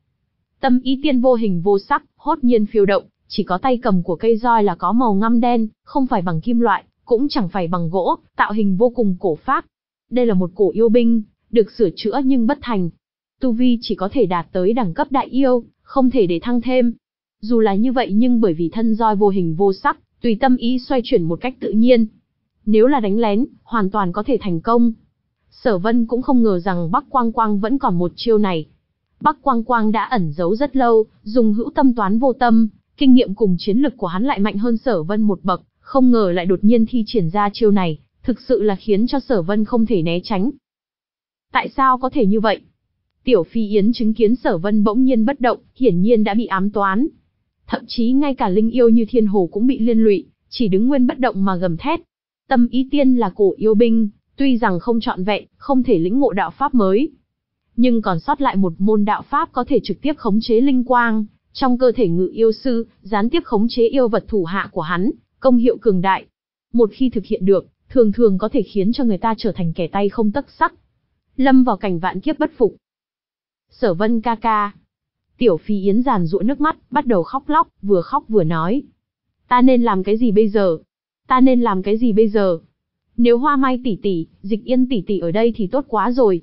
Tâm Ý Tiên vô hình vô sắc, hốt nhiên phiêu động, chỉ có tay cầm của cây roi là có màu ngăm đen, không phải bằng kim loại, cũng chẳng phải bằng gỗ, tạo hình vô cùng cổ phác. Đây là một cổ yêu binh, được sửa chữa nhưng bất thành. Tu vi chỉ có thể đạt tới đẳng cấp đại yêu, không thể để thăng thêm. Dù là như vậy nhưng bởi vì thân roi vô hình vô sắc, tùy tâm ý xoay chuyển một cách tự nhiên. Nếu là đánh lén, hoàn toàn có thể thành công. Sở Vân cũng không ngờ rằng Bắc Quang Quang vẫn còn một chiêu này. Bắc Quang Quang đã ẩn giấu rất lâu, dùng hữu tâm toán vô tâm, kinh nghiệm cùng chiến lực của hắn lại mạnh hơn Sở Vân một bậc, không ngờ lại đột nhiên thi triển ra chiêu này, thực sự là khiến cho Sở Vân không thể né tránh. Tại sao có thể như vậy? Tiểu Phi Yến chứng kiến Sở Vân bỗng nhiên bất động, hiển nhiên đã bị ám toán. Thậm chí ngay cả linh yêu như Thiên Hồ cũng bị liên lụy, chỉ đứng nguyên bất động mà gầm thét. Tâm Ý Tiên là cổ yêu binh, tuy rằng không trọn vẹn, không thể lĩnh ngộ đạo pháp mới, nhưng còn sót lại một môn đạo pháp có thể trực tiếp khống chế linh quang trong cơ thể ngự yêu sư, gián tiếp khống chế yêu vật thủ hạ của hắn, công hiệu cường đại. Một khi thực hiện được, thường thường có thể khiến cho người ta trở thành kẻ tay không tấc sắc, lâm vào cảnh vạn kiếp bất phục. Sở Vân ca ca. Tiểu Phi Yến giàn giụa nước mắt, bắt đầu khóc lóc, vừa khóc vừa nói. Ta nên làm cái gì bây giờ? Ta nên làm cái gì bây giờ? Nếu Hoa Mai tỷ tỷ, Dịch Yên tỷ tỷ ở đây thì tốt quá rồi.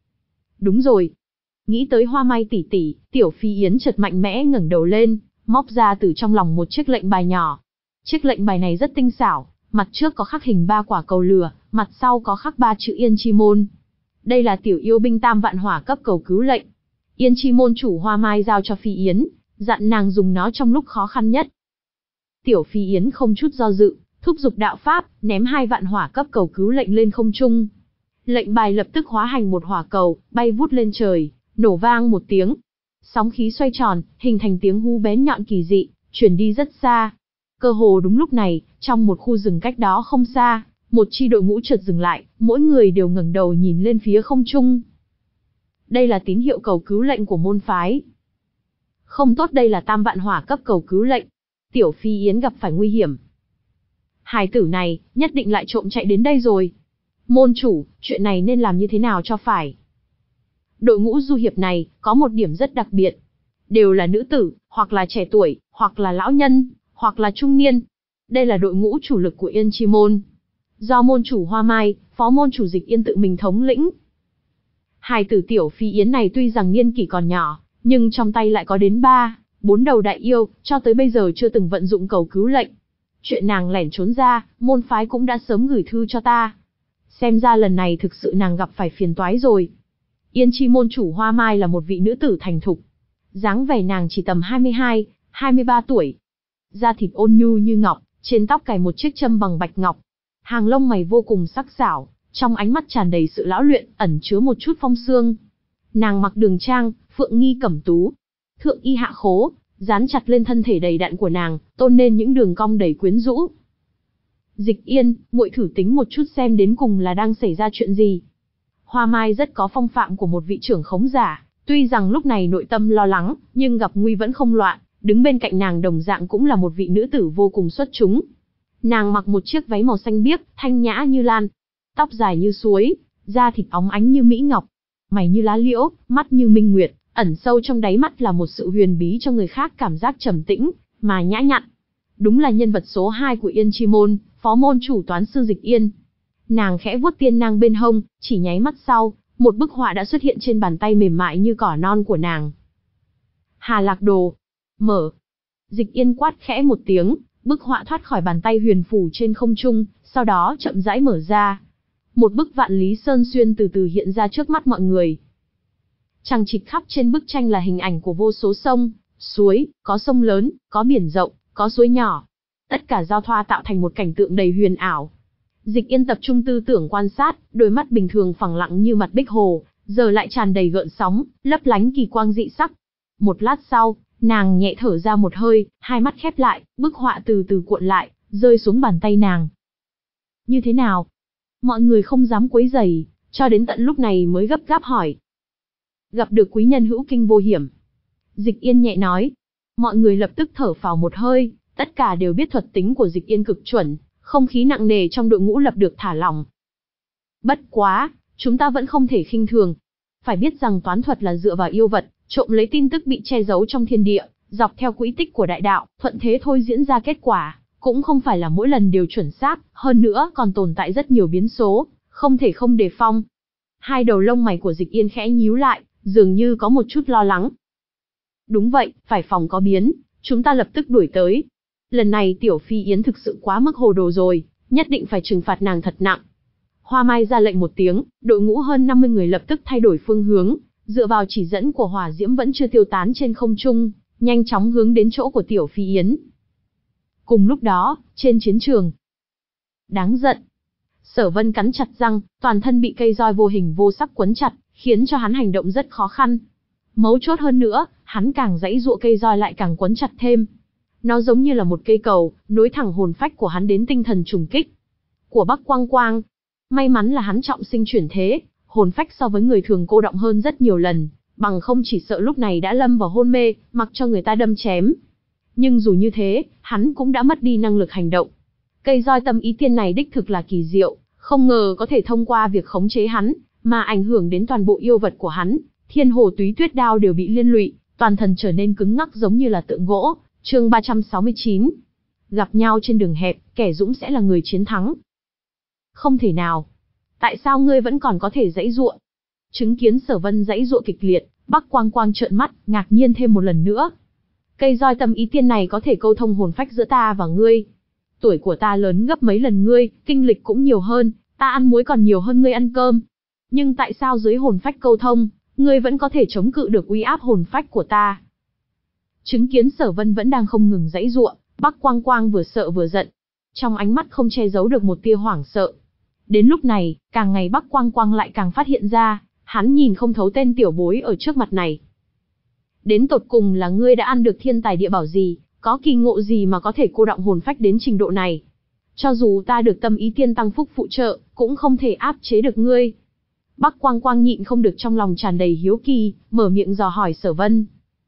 Đúng rồi. Nghĩ tới Hoa Mai tỷ tỷ, Tiểu Phi Yến chợt mạnh mẽ ngẩng đầu lên, móc ra từ trong lòng một chiếc lệnh bài nhỏ. Chiếc lệnh bài này rất tinh xảo, mặt trước có khắc hình ba quả cầu lửa, mặt sau có khắc ba chữ Yên Chi Môn. Đây là tiểu yêu binh tam vạn hỏa cấp cầu cứu lệnh. Yên Chi Môn chủ Hoa Mai giao cho Phi Yến, dặn nàng dùng nó trong lúc khó khăn nhất. Tiểu Phi Yến không chút do dự, thúc giục đạo pháp, ném hai vạn hỏa cấp cầu cứu lệnh lên không trung. Lệnh bài lập tức hóa thành một hỏa cầu, bay vút lên trời, nổ vang một tiếng. Sóng khí xoay tròn, hình thành tiếng hú bén nhọn kỳ dị, truyền đi rất xa. Cơ hồ đúng lúc này, trong một khu rừng cách đó không xa, một chi đội ngũ chợt dừng lại, mỗi người đều ngẩng đầu nhìn lên phía không trung. Đây là tín hiệu cầu cứu lệnh của môn phái. Không tốt, đây là tam vạn hỏa cấp cầu cứu lệnh. Tiểu Phi Yến gặp phải nguy hiểm. Hài tử này, nhất định lại trộm chạy đến đây rồi. Môn chủ, chuyện này nên làm như thế nào cho phải? Đội ngũ du hiệp này, có một điểm rất đặc biệt. Đều là nữ tử, hoặc là trẻ tuổi, hoặc là lão nhân, hoặc là trung niên. Đây là đội ngũ chủ lực của Yên Chi Môn. Do môn chủ Hoa Mai, phó môn chủ Dịch Yên tự mình thống lĩnh. Hài tử Tiểu Phi Yến này tuy rằng niên kỷ còn nhỏ, nhưng trong tay lại có đến ba, bốn đầu đại yêu, cho tới bây giờ chưa từng vận dụng cầu cứu lệnh. Chuyện nàng lẻn trốn ra, môn phái cũng đã sớm gửi thư cho ta. Xem ra lần này thực sự nàng gặp phải phiền toái rồi. Yên Chi Môn chủ Hoa Mai là một vị nữ tử thành thục. Dáng vẻ nàng chỉ tầm hai mươi hai, hai mươi ba tuổi. Da thịt ôn nhu như ngọc, trên tóc cài một chiếc châm bằng bạch ngọc. Hàng lông mày vô cùng sắc sảo, trong ánh mắt tràn đầy sự lão luyện, ẩn chứa một chút phong sương. Nàng mặc đường trang, phượng nghi cẩm tú, thượng y hạ khố, dán chặt lên thân thể đầy đặn của nàng, tôn nên những đường cong đầy quyến rũ. Dịch Yên, muội thử tính một chút xem đến cùng là đang xảy ra chuyện gì. Hoa Mai rất có phong phạm của một vị trưởng khống giả, tuy rằng lúc này nội tâm lo lắng, nhưng gặp nguy vẫn không loạn, đứng bên cạnh nàng đồng dạng cũng là một vị nữ tử vô cùng xuất chúng. Nàng mặc một chiếc váy màu xanh biếc, thanh nhã như lan, tóc dài như suối, da thịt óng ánh như mỹ ngọc, mày như lá liễu, mắt như minh nguyệt, ẩn sâu trong đáy mắt là một sự huyền bí cho người khác cảm giác trầm tĩnh, mà nhã nhặn. Đúng là nhân vật số hai của Yên Chi Môn, phó môn chủ Toán sư Dịch Yên. Nàng khẽ vuốt tiên nang bên hông, chỉ nháy mắt sau, một bức họa đã xuất hiện trên bàn tay mềm mại như cỏ non của nàng. Hà Lạc Đồ. Mở. Dịch Yên quát khẽ một tiếng, bức họa thoát khỏi bàn tay huyền phù trên không trung, sau đó chậm rãi mở ra. Một bức vạn lý sơn xuyên từ từ hiện ra trước mắt mọi người. Chằng chịt khắp trên bức tranh là hình ảnh của vô số sông, suối, có sông lớn, có biển rộng, có suối nhỏ. Tất cả giao thoa tạo thành một cảnh tượng đầy huyền ảo. Dịch Yên tập trung tư tưởng quan sát, đôi mắt bình thường phẳng lặng như mặt bích hồ, giờ lại tràn đầy gợn sóng, lấp lánh kỳ quang dị sắc. Một lát sau, nàng nhẹ thở ra một hơi, hai mắt khép lại, bức họa từ từ cuộn lại, rơi xuống bàn tay nàng. Như thế nào? Mọi người không dám quấy rầy, cho đến tận lúc này mới gấp gáp hỏi. Gặp được quý nhân hữu kinh vô hiểm. Dịch Yên nhẹ nói. Mọi người lập tức thở phào một hơi, tất cả đều biết thuật tính của Dịch Yên cực chuẩn, không khí nặng nề trong đội ngũ lập được thả lỏng. Bất quá, chúng ta vẫn không thể khinh thường. Phải biết rằng toán thuật là dựa vào yêu vật, trộm lấy tin tức bị che giấu trong thiên địa, dọc theo quỹ tích của đại đạo, thuận thế thôi diễn ra kết quả, cũng không phải là mỗi lần đều chuẩn xác, hơn nữa còn tồn tại rất nhiều biến số, không thể không đề phòng. Hai đầu lông mày của Dịch Yên khẽ nhíu lại, dường như có một chút lo lắng. Đúng vậy, phải phòng có biến, chúng ta lập tức đuổi tới. Lần này Tiểu Phi Yến thực sự quá mức hồ đồ rồi, nhất định phải trừng phạt nàng thật nặng. Hoa Mai ra lệnh một tiếng, đội ngũ hơn năm mươi người lập tức thay đổi phương hướng, dựa vào chỉ dẫn của hỏa diễm vẫn chưa tiêu tán trên không trung, nhanh chóng hướng đến chỗ của Tiểu Phi Yến. Cùng lúc đó, trên chiến trường. Đáng giận. Sở Vân cắn chặt răng, toàn thân bị cây roi vô hình vô sắc quấn chặt, khiến cho hắn hành động rất khó khăn. Mấu chốt hơn nữa, hắn càng giãy giụa cây roi lại càng quấn chặt thêm. Nó giống như là một cây cầu, nối thẳng hồn phách của hắn đến tinh thần trùng kích của Bắc Quang Quang. May mắn là hắn trọng sinh chuyển thế, hồn phách so với người thường cô đọng hơn rất nhiều lần, bằng không chỉ sợ lúc này đã lâm vào hôn mê, mặc cho người ta đâm chém. Nhưng dù như thế, hắn cũng đã mất đi năng lực hành động. Cây roi tâm ý tiên này đích thực là kỳ diệu, không ngờ có thể thông qua việc khống chế hắn, mà ảnh hưởng đến toàn bộ yêu vật của hắn. Thiên Hồ Túy Tuyết Đao đều bị liên lụy, toàn thân trở nên cứng ngắc giống như là tượng gỗ. Chương ba trăm sáu mươi chín. Gặp nhau trên đường hẹp, kẻ dũng sẽ là người chiến thắng. Không thể nào. Tại sao ngươi vẫn còn có thể giãy giụa? Chứng kiến Sở Vân giãy giụa kịch liệt, Bắc Quang Quang trợn mắt, ngạc nhiên thêm một lần nữa. Cây roi tâm ý tiên này có thể câu thông hồn phách giữa ta và ngươi. Tuổi của ta lớn gấp mấy lần ngươi, kinh lịch cũng nhiều hơn, ta ăn muối còn nhiều hơn ngươi ăn cơm. Nhưng tại sao dưới hồn phách câu thông, ngươi vẫn có thể chống cự được uy áp hồn phách của ta? Chứng kiến Sở Vân vẫn đang không ngừng giãy giụa, Bắc Quang Quang vừa sợ vừa giận. Trong ánh mắt không che giấu được một tia hoảng sợ. Đến lúc này, càng ngày Bắc Quang Quang lại càng phát hiện ra, hắn nhìn không thấu tên tiểu bối ở trước mặt này. Đến tột cùng là ngươi đã ăn được thiên tài địa bảo gì, có kỳ ngộ gì mà có thể cô đọng hồn phách đến trình độ này? Cho dù ta được tâm ý tiên tăng phúc phụ trợ, cũng không thể áp chế được ngươi. Bắc Quang Quang nhịn không được trong lòng tràn đầy hiếu kỳ, mở miệng dò hỏi Sở Vân.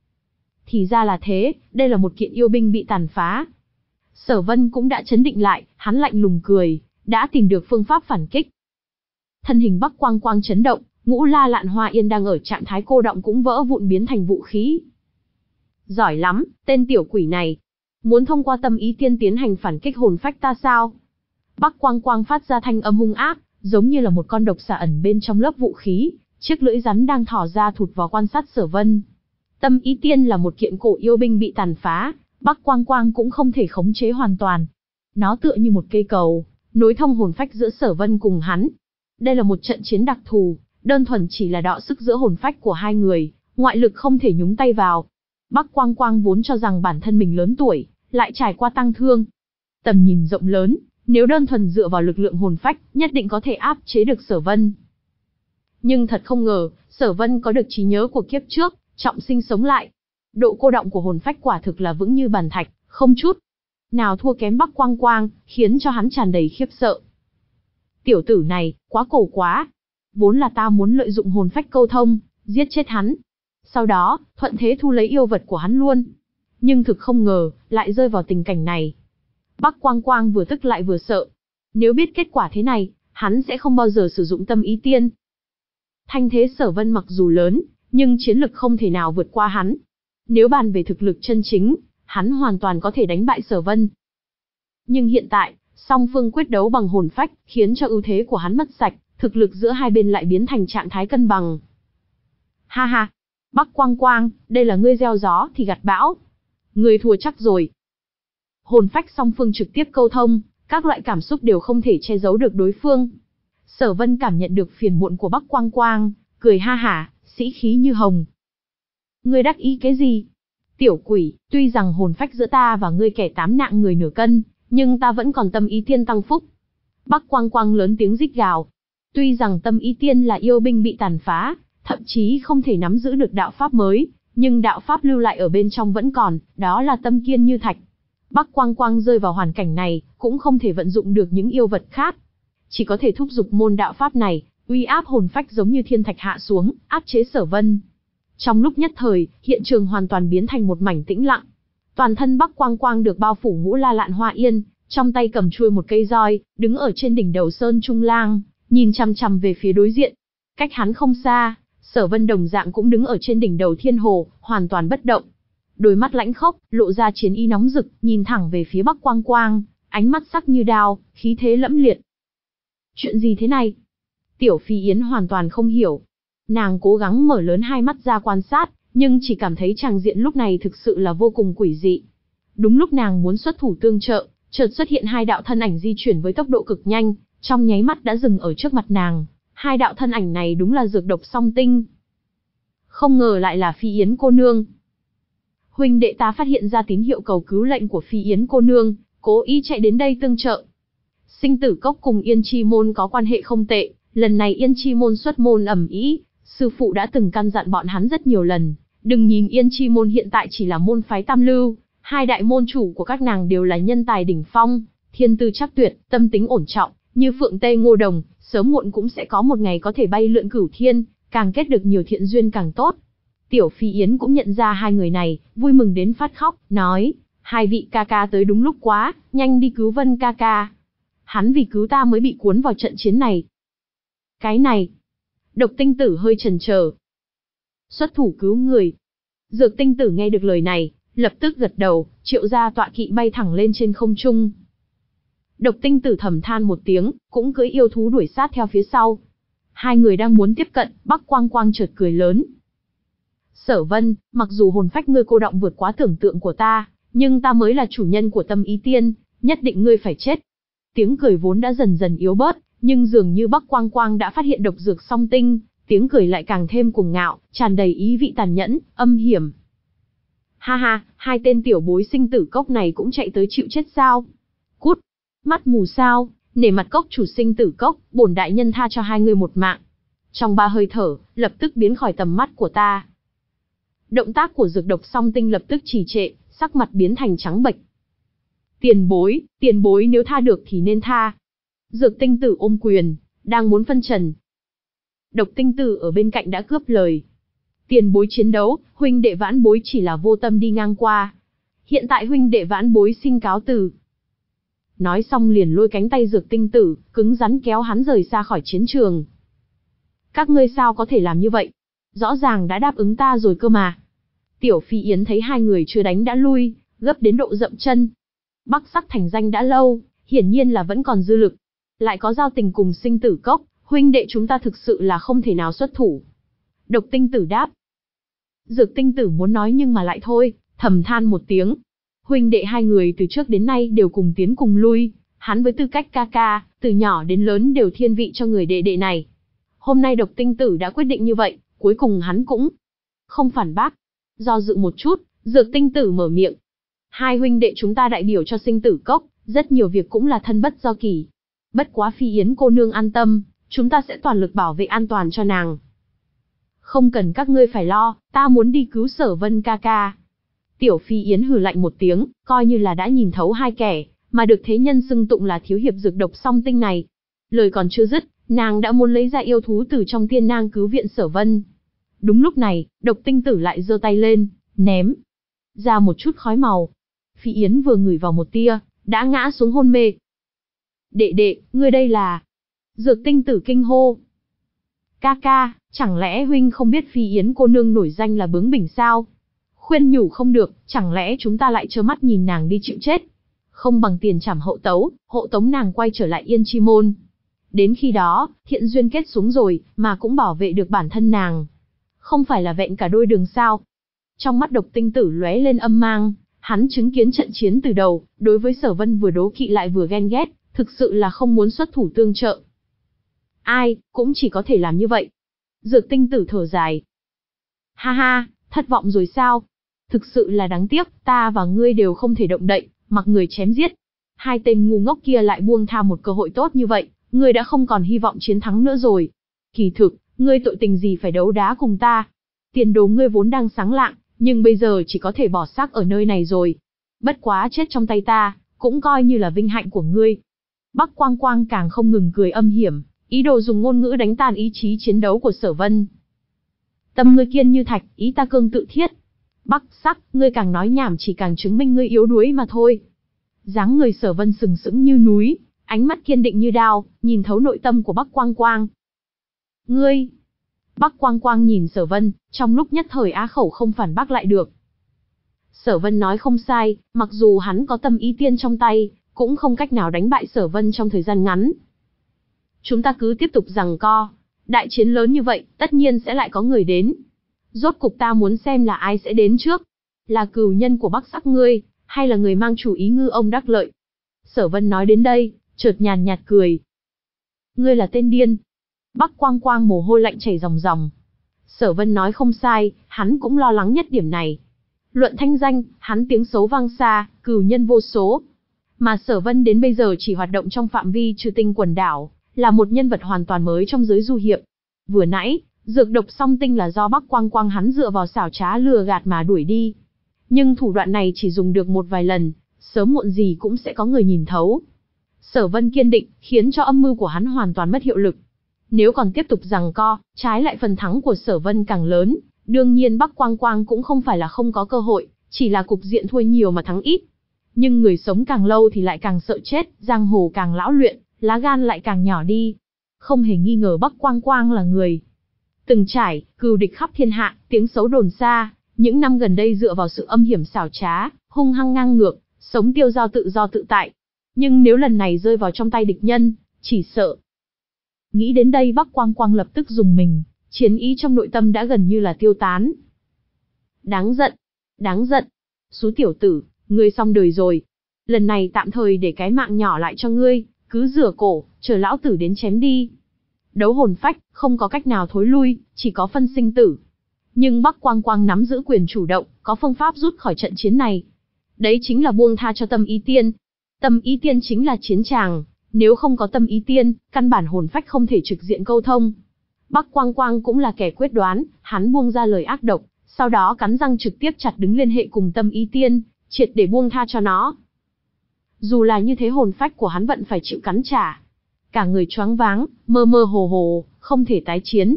Thì ra là thế, đây là một kiện yêu binh bị tàn phá. Sở Vân cũng đã chấn định lại, hắn lạnh lùng cười, đã tìm được phương pháp phản kích. Thân hình Bắc Quang Quang chấn động, Ngũ La Lạn Hoa Yên đang ở trạng thái cô động cũng vỡ vụn biến thành vũ khí. Giỏi lắm, tên tiểu quỷ này. Muốn thông qua tâm ý tiên tiến hành phản kích hồn phách ta sao? Bắc Quang Quang phát ra thanh âm hung ác, giống như là một con độc xà ẩn bên trong lớp vũ khí, chiếc lưỡi rắn đang thò ra thụt vào quan sát Sở Vân. Tâm ý tiên là một kiện cổ yêu binh bị tàn phá, Bắc Quang Quang cũng không thể khống chế hoàn toàn. Nó tựa như một cây cầu, nối thông hồn phách giữa Sở Vân cùng hắn. Đây là một trận chiến đặc thù, đơn thuần chỉ là đọ sức giữa hồn phách của hai người, ngoại lực không thể nhúng tay vào. Bắc Quang Quang vốn cho rằng bản thân mình lớn tuổi, lại trải qua tăng thương. Tầm nhìn rộng lớn, nếu đơn thuần dựa vào lực lượng hồn phách, nhất định có thể áp chế được Sở Vân. Nhưng thật không ngờ, Sở Vân có được trí nhớ của kiếp trước, trọng sinh sống lại. Độ cô động của hồn phách quả thực là vững như bàn thạch, không chút nào thua kém Bắc Quang Quang, khiến cho hắn tràn đầy khiếp sợ. Tiểu tử này, quá cổ quá. Vốn là ta muốn lợi dụng hồn phách câu thông, giết chết hắn. Sau đó, thuận thế thu lấy yêu vật của hắn luôn. Nhưng thực không ngờ, lại rơi vào tình cảnh này. Bắc Quang Quang vừa tức lại vừa sợ. Nếu biết kết quả thế này, hắn sẽ không bao giờ sử dụng tâm ý tiên. Thanh thế Sở Vân mặc dù lớn, nhưng chiến lực không thể nào vượt qua hắn. Nếu bàn về thực lực chân chính, hắn hoàn toàn có thể đánh bại Sở Vân. Nhưng hiện tại, Song phương quyết đấu bằng hồn phách, khiến cho ưu thế của hắn mất sạch, thực lực giữa hai bên lại biến thành trạng thái cân bằng. Ha ha, Bắc Quang Quang, đây là ngươi gieo gió thì gặt bão. Ngươi thua chắc rồi. Hồn phách song phương trực tiếp câu thông, các loại cảm xúc đều không thể che giấu được đối phương. Sở Vân cảm nhận được phiền muộn của Bắc Quang Quang, cười ha hả, sĩ khí như hồng. Ngươi đắc ý cái gì? Tiểu quỷ, tuy rằng hồn phách giữa ta và ngươi kẻ tám nạng người nửa cân, nhưng ta vẫn còn tâm ý tiên tăng phúc. Bắc Quang Quang lớn tiếng rít gào. Tuy rằng tâm ý tiên là yêu binh bị tàn phá, thậm chí không thể nắm giữ được đạo pháp mới, nhưng đạo pháp lưu lại ở bên trong vẫn còn, đó là tâm kiên như thạch. Bắc Quang Quang rơi vào hoàn cảnh này, cũng không thể vận dụng được những yêu vật khác. Chỉ có thể thúc giục môn đạo pháp này, uy áp hồn phách giống như thiên thạch hạ xuống, áp chế Sở Vân. Trong lúc nhất thời, hiện trường hoàn toàn biến thành một mảnh tĩnh lặng. Toàn thân Bắc Quang Quang được bao phủ ngũ la lạn hoa yên, trong tay cầm chuôi một cây roi, đứng ở trên đỉnh đầu Sơn Trung Lang, nhìn chằm chằm về phía đối diện. Cách hắn không xa, Sở Vân đồng dạng cũng đứng ở trên đỉnh đầu Thiên Hồ, hoàn toàn bất động. Đôi mắt lãnh khốc, lộ ra chiến ý nóng rực, nhìn thẳng về phía Bắc Quang Quang, ánh mắt sắc như đao, khí thế lẫm liệt. Chuyện gì thế này? Tiểu Phi Yến hoàn toàn không hiểu. Nàng cố gắng mở lớn hai mắt ra quan sát, nhưng chỉ cảm thấy tràng diện lúc này thực sự là vô cùng quỷ dị. Đúng lúc nàng muốn xuất thủ tương trợ, chợt xuất hiện hai đạo thân ảnh di chuyển với tốc độ cực nhanh, trong nháy mắt đã dừng ở trước mặt nàng. Hai đạo thân ảnh này đúng là dược độc song tinh. Không ngờ lại là Phi Yến cô nương. Huynh đệ ta phát hiện ra tín hiệu cầu cứu lệnh của Phi Yến cô nương, cố ý chạy đến đây tương trợ. Sinh tử cốc cùng Yên Chi môn có quan hệ không tệ, lần này Yên Chi môn xuất môn ầm ĩ, sư phụ đã từng căn dặn bọn hắn rất nhiều lần, đừng nhìn Yên Chi môn hiện tại chỉ là môn phái tam lưu, hai đại môn chủ của các nàng đều là nhân tài đỉnh phong, thiên tư chắc tuyệt, tâm tính ổn trọng, như Phượng Tê Ngô Đồng, sớm muộn cũng sẽ có một ngày có thể bay lượn cửu thiên, càng kết được nhiều thiện duyên càng tốt. Tiểu Phi Yến cũng nhận ra hai người này, vui mừng đến phát khóc, nói, hai vị ca ca tới đúng lúc quá, nhanh đi cứu Vân ca ca. Hắn vì cứu ta mới bị cuốn vào trận chiến này. Cái này, Độc Tinh Tử hơi chần chờ. Xuất thủ cứu người. Dược Tinh Tử nghe được lời này, lập tức gật đầu, triệu ra tọa kỵ bay thẳng lên trên không trung. Độc Tinh Tử thầm than một tiếng, cũng cưỡi yêu thú đuổi sát theo phía sau. Hai người đang muốn tiếp cận, Bắc Quang Quang chợt cười lớn. Sở Vân, mặc dù hồn phách ngươi cô động vượt quá tưởng tượng của ta, nhưng ta mới là chủ nhân của tâm ý tiên, nhất định ngươi phải chết. Tiếng cười vốn đã dần dần yếu bớt, nhưng dường như Bắc Quang Quang đã phát hiện độc dược song tinh, tiếng cười lại càng thêm cuồng ngạo, tràn đầy ý vị tàn nhẫn, âm hiểm. Ha ha, hai tên tiểu bối sinh tử cốc này cũng chạy tới chịu chết sao? Cút, mắt mù sao, nể mặt cốc chủ sinh tử cốc, bổn đại nhân tha cho hai người một mạng. Trong ba hơi thở, lập tức biến khỏi tầm mắt của ta. Động tác của dược độc song tinh lập tức trì trệ, sắc mặt biến thành trắng bệch. Tiền bối, tiền bối nếu tha được thì nên tha. Dược Tinh Tử ôm quyền, đang muốn phân trần. Độc Tinh Tử ở bên cạnh đã cướp lời. Tiền bối chiến đấu, huynh đệ vãn bối chỉ là vô tâm đi ngang qua. Hiện tại huynh đệ vãn bối xin cáo từ. Nói xong liền lôi cánh tay Dược Tinh Tử, cứng rắn kéo hắn rời xa khỏi chiến trường. Các ngươi sao có thể làm như vậy? Rõ ràng đã đáp ứng ta rồi cơ mà. Tiểu Phi Yến thấy hai người chưa đánh đã lui, gấp đến độ dậm chân. Bắc Sắc thành danh đã lâu, hiển nhiên là vẫn còn dư lực. Lại có giao tình cùng sinh tử cốc, huynh đệ chúng ta thực sự là không thể nào xuất thủ. Độc Tinh Tử đáp. Dược Tinh Tử muốn nói nhưng mà lại thôi, thầm than một tiếng. Huynh đệ hai người từ trước đến nay đều cùng tiến cùng lui, hắn với tư cách ca ca, từ nhỏ đến lớn đều thiên vị cho người đệ đệ này. Hôm nay Độc Tinh Tử đã quyết định như vậy, cuối cùng hắn cũng không phản bác. Do dự một chút, Dược Tinh Tử mở miệng. Hai huynh đệ chúng ta đại biểu cho sinh tử cốc, rất nhiều việc cũng là thân bất do kỳ. Bất quá Phi Yến cô nương an tâm, chúng ta sẽ toàn lực bảo vệ an toàn cho nàng. Không cần các ngươi phải lo, ta muốn đi cứu Sở Vân ca ca. Tiểu Phi Yến hừ lạnh một tiếng, coi như là đã nhìn thấu hai kẻ, mà được thế nhân xưng tụng là thiếu hiệp dược độc song tinh này. Lời còn chưa dứt, nàng đã muốn lấy ra yêu thú từ trong tiên nang cứu viện Sở Vân. Đúng lúc này, Độc Tinh Tử lại giơ tay lên, ném ra một chút khói màu. Phi Yến vừa ngửi vào một tia, đã ngã xuống hôn mê. Đệ đệ, ngươi đây là... Dược Tinh Tử kinh hô. Ca ca, chẳng lẽ huynh không biết Phi Yến cô nương nổi danh là bướng bỉnh sao? Khuyên nhủ không được, chẳng lẽ chúng ta lại trơ mắt nhìn nàng đi chịu chết? không bằng tiền trảm hậu tấu, hộ tống nàng quay trở lại Yên Chi Môn. Đến khi đó, thiện duyên kết xuống rồi, mà cũng bảo vệ được bản thân nàng. Không phải là vẹn cả đôi đường sao? Trong mắt Độc Tinh Tử lóe lên âm mang, hắn chứng kiến trận chiến từ đầu, đối với Sở Vân vừa đố kỵ lại vừa ghen ghét, thực sự là không muốn xuất thủ tương trợ. Ai, cũng chỉ có thể làm như vậy. Dược Tinh Tử thở dài. Ha ha, thất vọng rồi sao? Thực sự là đáng tiếc, ta và ngươi đều không thể động đậy, mặc người chém giết. Hai tên ngu ngốc kia lại buông tha một cơ hội tốt như vậy, ngươi đã không còn hy vọng chiến thắng nữa rồi. Kỳ thực, ngươi tội tình gì phải đấu đá cùng ta? Tiền đồ ngươi vốn đang sáng lạng, nhưng bây giờ chỉ có thể bỏ xác ở nơi này rồi. Bất quá chết trong tay ta, cũng coi như là vinh hạnh của ngươi. Bắc Quang Quang càng không ngừng cười âm hiểm, ý đồ dùng ngôn ngữ đánh tan ý chí chiến đấu của Sở Vân. Tâm ngươi kiên như thạch, ý ta cương tự thiết. Bắc Sắc, ngươi càng nói nhảm chỉ càng chứng minh ngươi yếu đuối mà thôi. Dáng người Sở Vân sừng sững như núi, ánh mắt kiên định như đao, nhìn thấu nội tâm của Bắc Quang Quang. Ngươi! Bắc Quang Quang nhìn Sở Vân, trong lúc nhất thời á khẩu không phản bác lại được. Sở Vân nói không sai, mặc dù hắn có tâm ý tiên trong tay, cũng không cách nào đánh bại Sở Vân trong thời gian ngắn. Chúng ta cứ tiếp tục giằng co. Đại chiến lớn như vậy, tất nhiên sẽ lại có người đến. Rốt cục ta muốn xem là ai sẽ đến trước. Là cừu nhân của Bắc Sắc ngươi, hay là người mang chủ ý ngư ông đắc lợi. Sở Vân nói đến đây, chợt nhàn nhạt cười. Ngươi là tên điên. Bắc Quang Quang mồ hôi lạnh chảy ròng ròng. Sở Vân nói không sai, hắn cũng lo lắng nhất điểm này. Luận thanh danh, hắn tiếng xấu vang xa, cừu nhân vô số. Mà Sở Vân đến bây giờ chỉ hoạt động trong phạm vi Trừ Tinh quần đảo, là một nhân vật hoàn toàn mới trong giới du hiệp. Vừa nãy, dược độc song tinh là do Bắc Quang Quang hắn dựa vào xảo trá lừa gạt mà đuổi đi. Nhưng thủ đoạn này chỉ dùng được một vài lần, sớm muộn gì cũng sẽ có người nhìn thấu. Sở Vân kiên định, khiến cho âm mưu của hắn hoàn toàn mất hiệu lực. Nếu còn tiếp tục giằng co, trái lại phần thắng của Sở Vân càng lớn, đương nhiên Bắc Quang Quang cũng không phải là không có cơ hội, chỉ là cục diện thua nhiều mà thắng ít. Nhưng người sống càng lâu thì lại càng sợ chết, giang hồ càng lão luyện, lá gan lại càng nhỏ đi. Không hề nghi ngờ Bắc Quang Quang là người từng trải, cừu địch khắp thiên hạ, tiếng xấu đồn xa, những năm gần đây dựa vào sự âm hiểm xảo trá, hung hăng ngang ngược, sống tiêu dao tự do tự tại. Nhưng nếu lần này rơi vào trong tay địch nhân, chỉ sợ. Nghĩ đến đây Bắc Quang Quang lập tức dùng mình, chiến ý trong nội tâm đã gần như là tiêu tán. Đáng giận, đáng giận. Xú tiểu tử, ngươi xong đời rồi. Lần này tạm thời để cái mạng nhỏ lại cho ngươi, cứ rửa cổ, chờ lão tử đến chém đi. Đấu hồn phách, không có cách nào thối lui, chỉ có phân sinh tử. Nhưng Bắc Quang Quang nắm giữ quyền chủ động, có phương pháp rút khỏi trận chiến này. Đấy chính là buông tha cho tâm ý tiên. Tâm ý tiên chính là chiến tràng, nếu không có tâm ý tiên, căn bản hồn phách không thể trực diện câu thông. Bắc Quang Quang cũng là kẻ quyết đoán, hắn buông ra lời ác độc, sau đó cắn răng trực tiếp chặt đứng liên hệ cùng tâm ý tiên, triệt để buông tha cho nó. Dù là như thế hồn phách của hắn vẫn phải chịu cắn trả. Cả người choáng váng, mơ mơ hồ hồ, không thể tái chiến.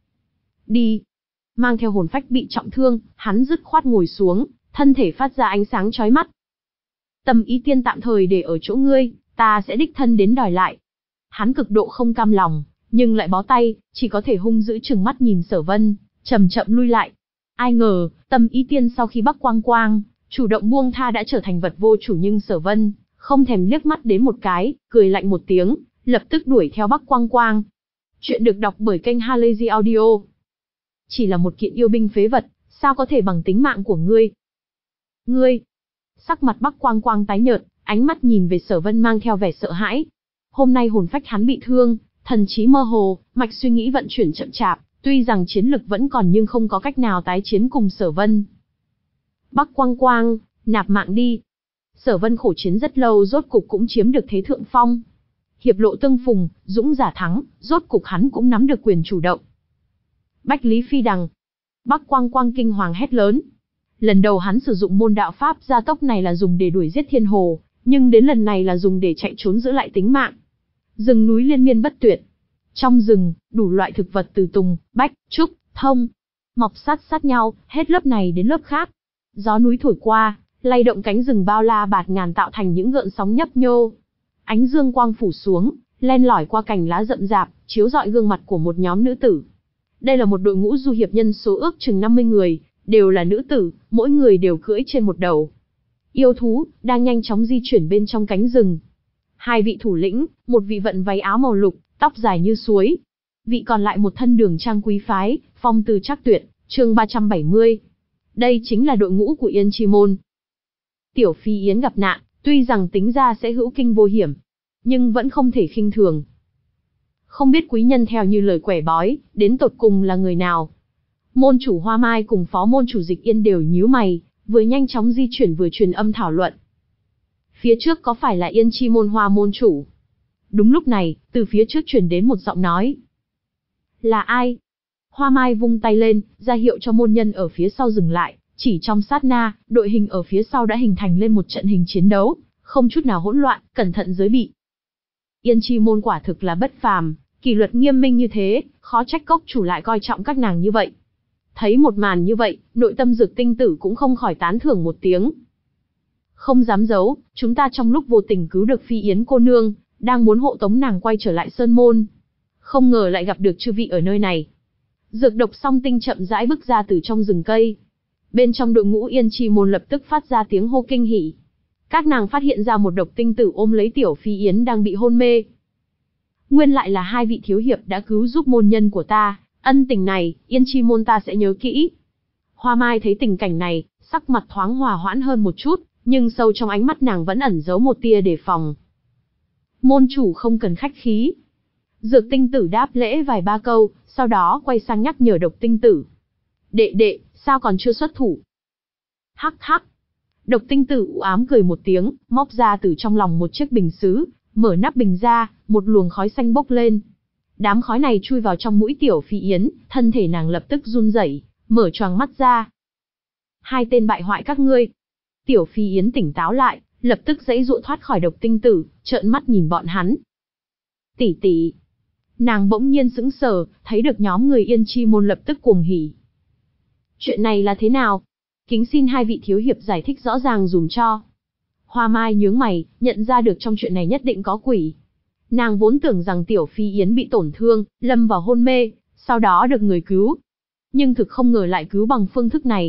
Đi. Mang theo hồn phách bị trọng thương, hắn dứt khoát ngồi xuống, thân thể phát ra ánh sáng chói mắt. Tâm ý tiên tạm thời để ở chỗ ngươi, ta sẽ đích thân đến đòi lại. Hắn cực độ không cam lòng, nhưng lại bó tay, chỉ có thể hung dữ trừng mắt nhìn Sở Vân, chậm chậm lui lại. Ai ngờ, tâm ý tiên sau khi Bắc Quang Quang chủ động buông tha đã trở thành vật vô chủ, nhưng Sở Vân không thèm liếc mắt đến một cái, cười lạnh một tiếng, lập tức đuổi theo Bắc Quang Quang. Chuyện được đọc bởi kênh Halazy Audio. Chỉ là một kiện yêu binh phế vật, sao có thể bằng tính mạng của ngươi? Ngươi! Sắc mặt Bắc Quang Quang tái nhợt, ánh mắt nhìn về Sở Vân mang theo vẻ sợ hãi. Hôm nay hồn phách hắn bị thương, thần trí mơ hồ, mạch suy nghĩ vận chuyển chậm chạp, tuy rằng chiến lực vẫn còn nhưng không có cách nào tái chiến cùng Sở Vân. Bắc Quang Quang, nạp mạng đi. Sở Vân khổ chiến rất lâu rốt cục cũng chiếm được thế thượng phong. Hiệp lộ tương phùng, dũng giả thắng, rốt cục hắn cũng nắm được quyền chủ động. Bách Lý Phi Đằng. Bắc Quang Quang kinh hoàng hét lớn. Lần đầu hắn sử dụng môn đạo pháp gia tốc này là dùng để đuổi giết Thiên Hồ, nhưng đến lần này là dùng để chạy trốn giữ lại tính mạng. Rừng núi liên miên bất tuyệt. Trong rừng, đủ loại thực vật từ tùng, bách, trúc, thông, mọc sát sát nhau, hết lớp này đến lớp khác. Gió núi thổi qua, lay động cánh rừng bao la bạt ngàn tạo thành những gợn sóng nhấp nhô. Ánh dương quang phủ xuống, len lỏi qua cành lá rậm rạp, chiếu rọi gương mặt của một nhóm nữ tử. Đây là một đội ngũ du hiệp nhân số ước chừng năm mươi người, đều là nữ tử, mỗi người đều cưỡi trên một đầu yêu thú, đang nhanh chóng di chuyển bên trong cánh rừng. Hai vị thủ lĩnh, một vị vận váy áo màu lục, tóc dài như suối. Vị còn lại một thân đường trang quý phái, phong tư trắc tuyệt, chương ba trăm bảy mươi. Đây chính là đội ngũ của Yên Chi Môn. Tiểu Phi Yến gặp nạn, tuy rằng tính ra sẽ hữu kinh vô hiểm, nhưng vẫn không thể khinh thường. Không biết quý nhân theo như lời quẻ bói, đến tột cùng là người nào? Môn chủ Hoa Mai cùng phó môn chủ Dịch Yên đều nhíu mày, vừa nhanh chóng di chuyển vừa truyền âm thảo luận. Phía trước có phải là Yên Chi Môn Hoa môn chủ? Đúng lúc này, từ phía trước truyền đến một giọng nói. Là ai? Hoa Mai vung tay lên, ra hiệu cho môn nhân ở phía sau dừng lại, chỉ trong sát na, đội hình ở phía sau đã hình thành lên một trận hình chiến đấu, không chút nào hỗn loạn, cẩn thận giới bị. Yên Chi Môn quả thực là bất phàm, kỷ luật nghiêm minh như thế, khó trách cốc chủ lại coi trọng các nàng như vậy. Thấy một màn như vậy, nội tâm Dược Tinh Tử cũng không khỏi tán thưởng một tiếng. Không dám giấu, chúng ta trong lúc vô tình cứu được Phi Yến cô nương, đang muốn hộ tống nàng quay trở lại Sơn Môn. Không ngờ lại gặp được chư vị ở nơi này. Dược Độc Song Tinh chậm rãi bước ra từ trong rừng cây. Bên trong đội ngũ Yên Chi Môn lập tức phát ra tiếng hô kinh hỉ. Các nàng phát hiện ra một độc tinh tử ôm lấy Tiểu Phi Yến đang bị hôn mê. Nguyên lại là hai vị thiếu hiệp đã cứu giúp môn nhân của ta, ân tình này, Yên Chi Môn ta sẽ nhớ kỹ. Hoa Mai thấy tình cảnh này, sắc mặt thoáng hòa hoãn hơn một chút, nhưng sâu trong ánh mắt nàng vẫn ẩn giấu một tia đề phòng. Môn chủ không cần khách khí. Dược Tinh Tử đáp lễ vài ba câu, sau đó quay sang nhắc nhở Độc Tinh Tử. Đệ đệ, sao còn chưa xuất thủ? Hắc hắc. Độc Tinh Tử u ám cười một tiếng, móc ra từ trong lòng một chiếc bình sứ, mở nắp bình ra, một luồng khói xanh bốc lên. Đám khói này chui vào trong mũi Tiểu Phi Yến, thân thể nàng lập tức run rẩy, mở choàng mắt ra. Hai tên bại hoại các ngươi. Tiểu Phi Yến tỉnh táo lại, lập tức giãy giụa thoát khỏi Độc Tinh Tử, trợn mắt nhìn bọn hắn. Tỷ tỷ. Nàng bỗng nhiên sững sờ, thấy được nhóm người Yên Chi Môn lập tức cuồng hỉ. Chuyện này là thế nào? Kính xin hai vị thiếu hiệp giải thích rõ ràng dùm cho. Hoa Mai nhướng mày, nhận ra được trong chuyện này nhất định có quỷ. Nàng vốn tưởng rằng Tiểu Phi Yến bị tổn thương, lâm vào hôn mê, sau đó được người cứu. Nhưng thực không ngờ lại cứu bằng phương thức này.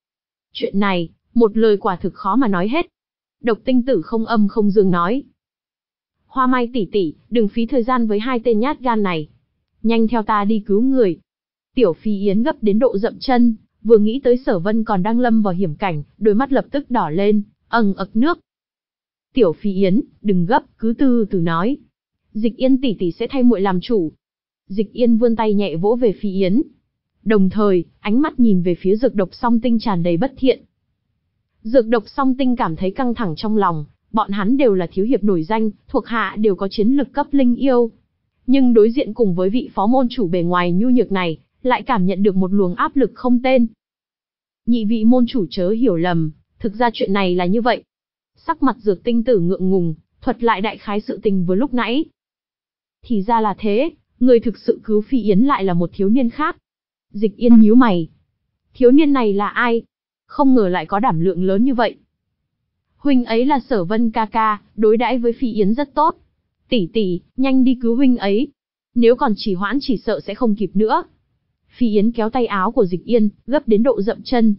Chuyện này, một lời quả thực khó mà nói hết. Độc Tinh Tử không âm không dương nói. Hoa Mai tỷ tỷ, đừng phí thời gian với hai tên nhát gan này. Nhanh theo ta đi cứu người. Tiểu Phi Yến gấp đến độ dậm chân, vừa nghĩ tới Sở Vân còn đang lâm vào hiểm cảnh, đôi mắt lập tức đỏ lên, ầng ực nước. Tiểu Phi Yến, đừng gấp, cứ từ từ nói. Dịch Yên tỷ tỷ sẽ thay muội làm chủ. Dịch Yên vươn tay nhẹ vỗ về Phi Yến. Đồng thời, ánh mắt nhìn về phía Dược Độc Song Tinh tràn đầy bất thiện. Dược Độc Song Tinh cảm thấy căng thẳng trong lòng, bọn hắn đều là thiếu hiệp nổi danh, thuộc hạ đều có chiến lực cấp linh yêu. Nhưng đối diện cùng với vị phó môn chủ bề ngoài nhu nhược này, lại cảm nhận được một luồng áp lực không tên. Nhị vị môn chủ chớ hiểu lầm, thực ra chuyện này là như vậy. Sắc mặt Dược Tinh Tử ngượng ngùng, thuật lại đại khái sự tình vừa lúc nãy. Thì ra là thế, người thực sự cứu Phi Yến lại là một thiếu niên khác. Dịch Yên nhíu mày. Thiếu niên này là ai? Không ngờ lại có đảm lượng lớn như vậy. Huynh ấy là Sở Vân ca ca, đối đãi với Phi Yến rất tốt. Tỷ tỷ, nhanh đi cứu huynh ấy. Nếu còn trì hoãn chỉ sợ sẽ không kịp nữa. Phi Yến kéo tay áo của Dịch Yên, gấp đến độ dậm chân.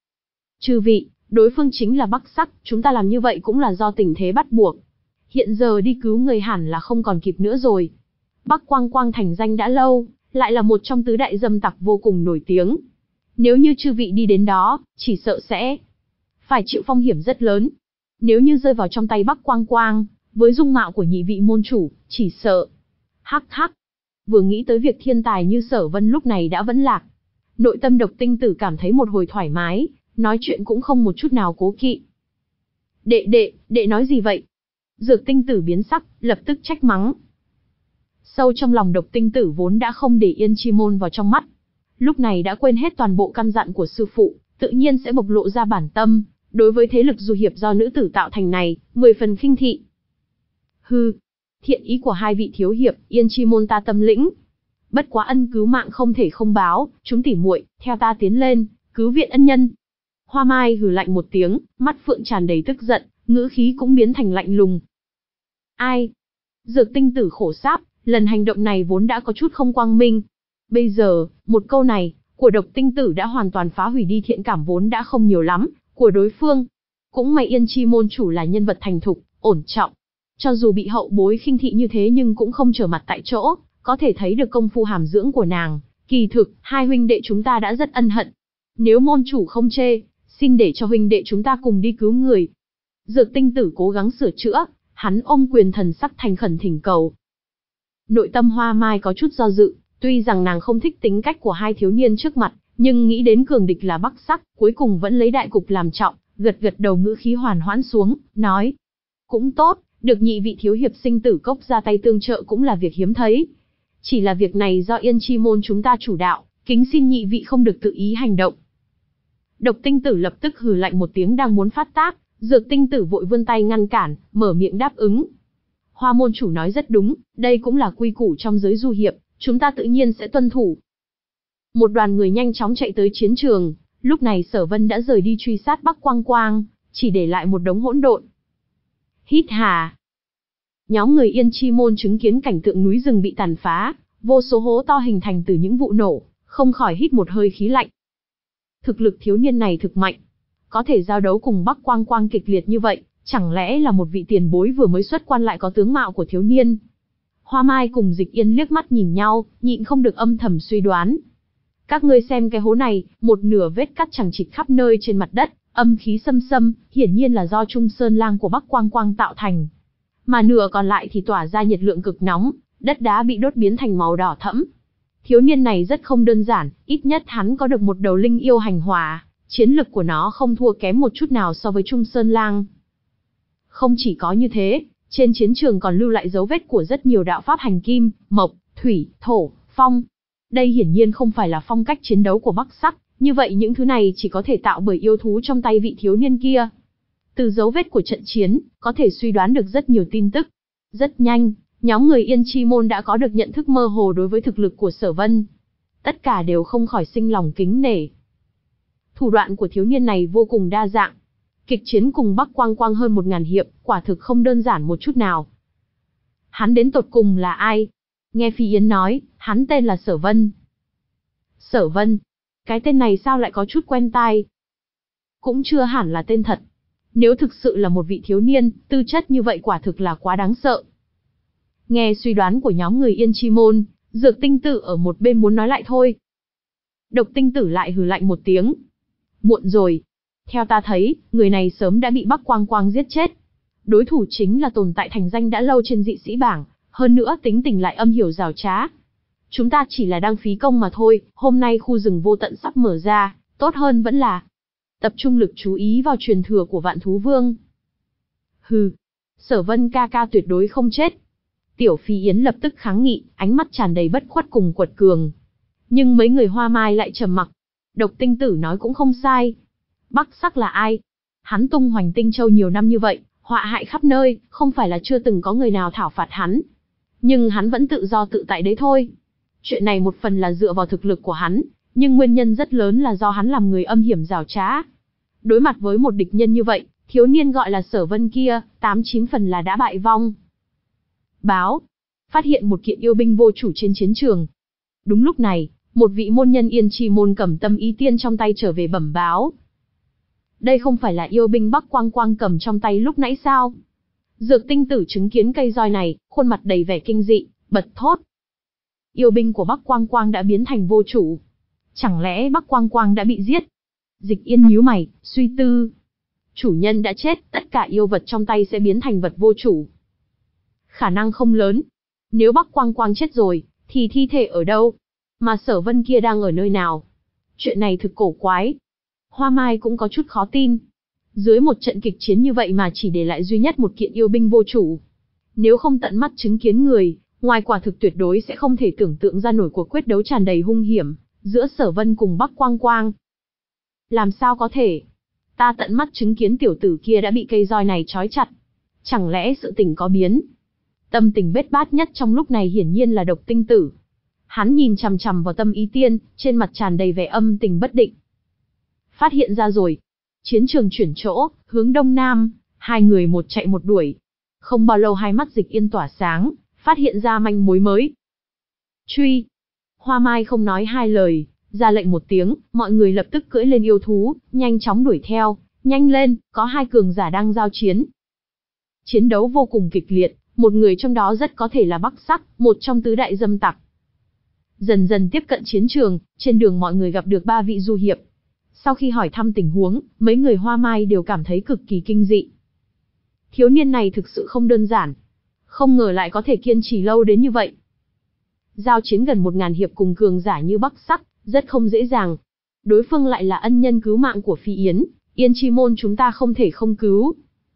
Chư vị, đối phương chính là Bắc Sắc, chúng ta làm như vậy cũng là do tình thế bắt buộc. Hiện giờ đi cứu người hẳn là không còn kịp nữa rồi. Bắc Quang Quang thành danh đã lâu, lại là một trong tứ đại dâm tặc vô cùng nổi tiếng. Nếu như chư vị đi đến đó, chỉ sợ sẽ phải chịu phong hiểm rất lớn. Nếu như rơi vào trong tay Bắc Quang Quang, với dung mạo của nhị vị môn chủ, chỉ sợ. Hắc hắc. Vừa nghĩ tới việc thiên tài như Sở Vân lúc này đã vẫn lạc. Nội tâm Độc Tinh Tử cảm thấy một hồi thoải mái, nói chuyện cũng không một chút nào cố kỵ. Đệ đệ, đệ nói gì vậy? Dược Tinh Tử biến sắc, lập tức trách mắng. Sâu trong lòng Độc Tinh Tử vốn đã không để Yên Chi Môn vào trong mắt. Lúc này đã quên hết toàn bộ căn dặn của sư phụ, tự nhiên sẽ bộc lộ ra bản tâm. Đối với thế lực du hiệp do nữ tử tạo thành này, mười phần khinh thị. Hừ, thiện ý của hai vị thiếu hiệp, Yên Chi Môn ta tâm lĩnh. Bất quá ân cứu mạng không thể không báo, chúng tỉ muội, theo ta tiến lên, cứu viện ân nhân. Hoa Mai hừ lạnh một tiếng, mắt phượng tràn đầy tức giận, ngữ khí cũng biến thành lạnh lùng. Ai? Dược Tinh Tử khổ sáp, lần hành động này vốn đã có chút không quang minh. Bây giờ, một câu này, của Độc Tinh Tử đã hoàn toàn phá hủy đi thiện cảm vốn đã không nhiều lắm, của đối phương. Cũng may Yên Chi môn chủ là nhân vật thành thục, ổn trọng. Cho dù bị hậu bối khinh thị như thế nhưng cũng không trở mặt tại chỗ, có thể thấy được công phu hàm dưỡng của nàng. Kỳ thực, hai huynh đệ chúng ta đã rất ân hận. Nếu môn chủ không chê, xin để cho huynh đệ chúng ta cùng đi cứu người. Dược Tinh Tử cố gắng sửa chữa, hắn ôm quyền thần sắc thành khẩn thỉnh cầu. Nội tâm Hoa Mai có chút do dự, tuy rằng nàng không thích tính cách của hai thiếu niên trước mặt, nhưng nghĩ đến cường địch là Bắc Sắc, cuối cùng vẫn lấy đại cục làm trọng, gật gật đầu ngữ khí hoàn hoãn xuống, nói. Cũng tốt, được nhị vị thiếu hiệp sinh tử cốc ra tay tương trợ cũng là việc hiếm thấy. Chỉ là việc này do Yên Chi môn chúng ta chủ đạo, kính xin nhị vị không được tự ý hành động. Độc Tinh Tử lập tức hừ lạnh một tiếng đang muốn phát tác, Dược Tinh Tử vội vươn tay ngăn cản, mở miệng đáp ứng. Hoa môn chủ nói rất đúng, đây cũng là quy củ trong giới du hiệp, chúng ta tự nhiên sẽ tuân thủ. Một đoàn người nhanh chóng chạy tới chiến trường, lúc này Sở Vân đã rời đi truy sát Bắc Quang Quang, chỉ để lại một đống hỗn độn. Hít hà. Nhóm người Yên Chi môn chứng kiến cảnh tượng núi rừng bị tàn phá, vô số hố to hình thành từ những vụ nổ, không khỏi hít một hơi khí lạnh. Thực lực thiếu niên này thực mạnh, có thể giao đấu cùng Bắc Quang Quang kịch liệt như vậy, chẳng lẽ là một vị tiền bối vừa mới xuất quan lại có tướng mạo của thiếu niên? Hoa Mai cùng Dịch Yên liếc mắt nhìn nhau, nhịn không được âm thầm suy đoán. Các ngươi xem cái hố này, một nửa vết cắt chẳng chịt khắp nơi trên mặt đất, âm khí xâm xâm, hiển nhiên là do Trung Sơn Lang của Bắc Quang Quang tạo thành. Mà nửa còn lại thì tỏa ra nhiệt lượng cực nóng, đất đá bị đốt biến thành màu đỏ thẫm. Thiếu niên này rất không đơn giản, ít nhất hắn có được một đầu linh yêu hành hỏa, chiến lực của nó không thua kém một chút nào so với Trung Sơn Lang. Không chỉ có như thế, trên chiến trường còn lưu lại dấu vết của rất nhiều đạo pháp hành kim, mộc, thủy, thổ, phong. Đây hiển nhiên không phải là phong cách chiến đấu của Bắc Sắc, như vậy những thứ này chỉ có thể tạo bởi yêu thú trong tay vị thiếu niên kia. Từ dấu vết của trận chiến, có thể suy đoán được rất nhiều tin tức. Rất nhanh, nhóm người Yên Chi môn đã có được nhận thức mơ hồ đối với thực lực của Sở Vân. Tất cả đều không khỏi sinh lòng kính nể. Thủ đoạn của thiếu niên này vô cùng đa dạng. Kịch chiến cùng Bắc Quang Quang hơn một ngàn hiệp, quả thực không đơn giản một chút nào. Hắn đến tột cùng là ai? Nghe Phi Yến nói, hắn tên là Sở Vân. Sở Vân? Cái tên này sao lại có chút quen tai? Cũng chưa hẳn là tên thật. Nếu thực sự là một vị thiếu niên, tư chất như vậy quả thực là quá đáng sợ. Nghe suy đoán của nhóm người Yên Chi môn, Dược Tinh Tử ở một bên muốn nói lại thôi. Độc Tinh Tử lại hừ lạnh một tiếng. Muộn rồi. Theo ta thấy, người này sớm đã bị Bắc Quang Quang giết chết. Đối thủ chính là tồn tại thành danh đã lâu trên dị sĩ bảng, hơn nữa tính tình lại âm hiểm giảo trá. Chúng ta chỉ là đang phí công mà thôi, hôm nay khu rừng vô tận sắp mở ra, tốt hơn vẫn là tập trung lực chú ý vào truyền thừa của Vạn Thú Vương. Hừ, Sở Vân ca ca tuyệt đối không chết. Tiểu Phi Yến lập tức kháng nghị, ánh mắt tràn đầy bất khuất cùng quật cường. Nhưng mấy người Hoa Mai lại trầm mặc. Độc Tinh Tử nói cũng không sai. Bắc Sắc là ai? Hắn tung hoành Tinh Châu nhiều năm như vậy, họa hại khắp nơi, không phải là chưa từng có người nào thảo phạt hắn. Nhưng hắn vẫn tự do tự tại đấy thôi. Chuyện này một phần là dựa vào thực lực của hắn, nhưng nguyên nhân rất lớn là do hắn làm người âm hiểm giảo trá. Đối mặt với một địch nhân như vậy, thiếu niên gọi là Sở Vân kia, tám chín phần là đã bại vong. Báo, phát hiện một kiện yêu binh vô chủ trên chiến trường. Đúng lúc này, một vị môn nhân Yên Chi môn cầm tâm ý tiên trong tay trở về bẩm báo. Đây không phải là yêu binh Bắc Quang Quang cầm trong tay lúc nãy sao? Dược Tinh Tử chứng kiến cây roi này, khuôn mặt đầy vẻ kinh dị, bật thốt. Yêu binh của Bắc Quang Quang đã biến thành vô chủ. Chẳng lẽ Bắc Quang Quang đã bị giết? Dịch Yên nhíu mày, suy tư. Chủ nhân đã chết, tất cả yêu vật trong tay sẽ biến thành vật vô chủ. Khả năng không lớn. Nếu Bắc Quang Quang chết rồi, thì thi thể ở đâu? Mà Sở Vân kia đang ở nơi nào? Chuyện này thực cổ quái. Hoa Mai cũng có chút khó tin. Dưới một trận kịch chiến như vậy mà chỉ để lại duy nhất một kiện yêu binh vô chủ. Nếu không tận mắt chứng kiến người, ngoài quả thực tuyệt đối sẽ không thể tưởng tượng ra nổi cuộc quyết đấu tràn đầy hung hiểm giữa Sở Vân cùng Bắc Quang Quang. Làm sao có thể? Ta tận mắt chứng kiến tiểu tử kia đã bị cây roi này trói chặt. Chẳng lẽ sự tình có biến? Tâm tình bết bát nhất trong lúc này hiển nhiên là Độc Tinh Tử. Hắn nhìn chằm chằm vào tâm ý tiên, trên mặt tràn đầy vẻ âm tình bất định. Phát hiện ra rồi. Chiến trường chuyển chỗ, hướng đông nam, hai người một chạy một đuổi. Không bao lâu hai mắt Dịch Yên tỏa sáng, phát hiện ra manh mối mới. Truy! Hoa Mai không nói hai lời, ra lệnh một tiếng, mọi người lập tức cưỡi lên yêu thú, nhanh chóng đuổi theo, Nhanh lên, có hai cường giả đang giao chiến. Chiến đấu vô cùng kịch liệt, một người trong đó rất có thể là Bắc Sắc, một trong tứ đại dâm tặc. Dần dần tiếp cận chiến trường, trên đường mọi người gặp được ba vị du hiệp. Sau khi hỏi thăm tình huống, mấy người Hoa Mai đều cảm thấy cực kỳ kinh dị. Thiếu niên này thực sự không đơn giản. Không ngờ lại có thể kiên trì lâu đến như vậy. Giao chiến gần một ngàn hiệp cùng cường giả như Bắc Sắc, rất không dễ dàng. Đối phương lại là ân nhân cứu mạng của Phi Yến, Yên Chi môn chúng ta không thể không cứu.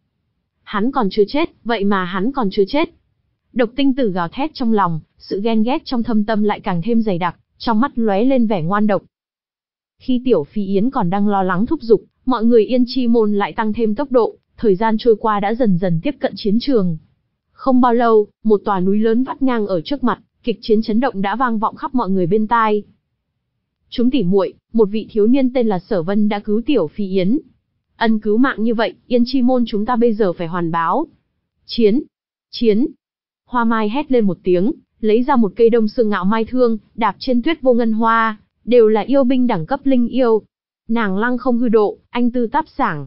Hắn còn chưa chết, vậy mà hắn còn chưa chết. Độc Tinh Tử gào thét trong lòng, sự ghen ghét trong thâm tâm lại càng thêm dày đặc, trong mắt lóe lên vẻ ngoan độc. Khi Tiểu Phi Yến còn đang lo lắng thúc giục, mọi người Yên Chi môn lại tăng thêm tốc độ, thời gian trôi qua đã dần dần tiếp cận chiến trường. Không bao lâu, một tòa núi lớn vắt ngang ở trước mặt, kịch chiến chấn động đã vang vọng khắp mọi người bên tai. Chúng tỉ muội, một vị thiếu niên tên là Sở Vân đã cứu Tiểu Phi Yến. Ân cứu mạng như vậy, Yên Chi môn chúng ta bây giờ phải hoàn báo. Chiến! Chiến! Hoa Mai hét lên một tiếng, lấy ra một cây đông xương ngạo mai thương, đạp trên tuyết vô ngân hoa, đều là yêu binh đẳng cấp linh yêu. Nàng lăng không hư độ, anh tư táp sảng.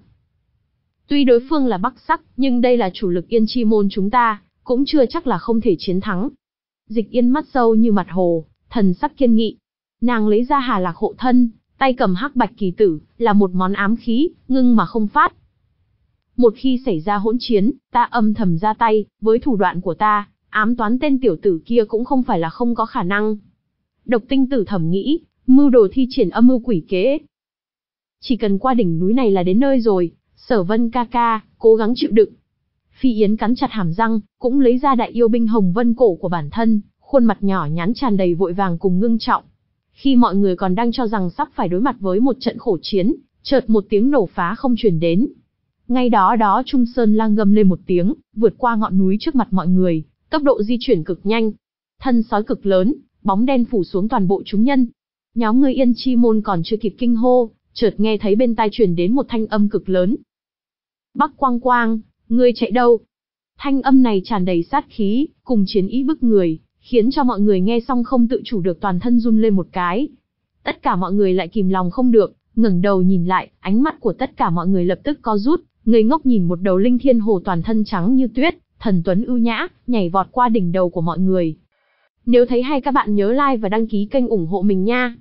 Tuy đối phương là Bắc Sắc, nhưng đây là chủ lực Yên Chi môn chúng ta, cũng chưa chắc là không thể chiến thắng. Dịch Yên mắt sâu như mặt hồ, thần sắc kiên nghị. Nàng lấy ra Hà Lạc hộ thân, tay cầm hắc bạch kỳ tử, là một món ám khí, ngưng mà không phát. Một khi xảy ra hỗn chiến, ta âm thầm ra tay, với thủ đoạn của ta, ám toán tên tiểu tử kia cũng không phải là không có khả năng. Độc Tinh Tử thầm nghĩ, mưu đồ thi triển âm mưu quỷ kế. Chỉ cần qua đỉnh núi này là đến nơi rồi, Sở Vân ca ca, cố gắng chịu đựng. Phi Yến cắn chặt hàm răng, cũng lấy ra đại yêu binh hồng vân cổ của bản thân, khuôn mặt nhỏ nhắn tràn đầy vội vàng cùng ngưng trọng. Khi mọi người còn đang cho rằng sắp phải đối mặt với một trận khổ chiến, chợt một tiếng nổ phá không truyền đến. Ngay đó đó Trung Sơn Lang gầm lên một tiếng, vượt qua ngọn núi trước mặt mọi người, tốc độ di chuyển cực nhanh. Thân sói cực lớn, bóng đen phủ xuống toàn bộ chúng nhân. Nhóm người Yên Chi môn còn chưa kịp kinh hô, chợt nghe thấy bên tai truyền đến một thanh âm cực lớn. Bắc Quang Quang, ngươi chạy đâu? Thanh âm này tràn đầy sát khí, cùng chiến ý bức người, khiến cho mọi người nghe xong không tự chủ được toàn thân run lên một cái. Tất cả mọi người lại kìm lòng không được, ngẩng đầu nhìn lại, ánh mắt của tất cả mọi người lập tức co rút, ngây ngốc nhìn một đầu linh thiên hồ toàn thân trắng như tuyết, thần tuấn ưu nhã, nhảy vọt qua đỉnh đầu của mọi người. Nếu thấy hay các bạn nhớ like và đăng ký kênh ủng hộ mình nha.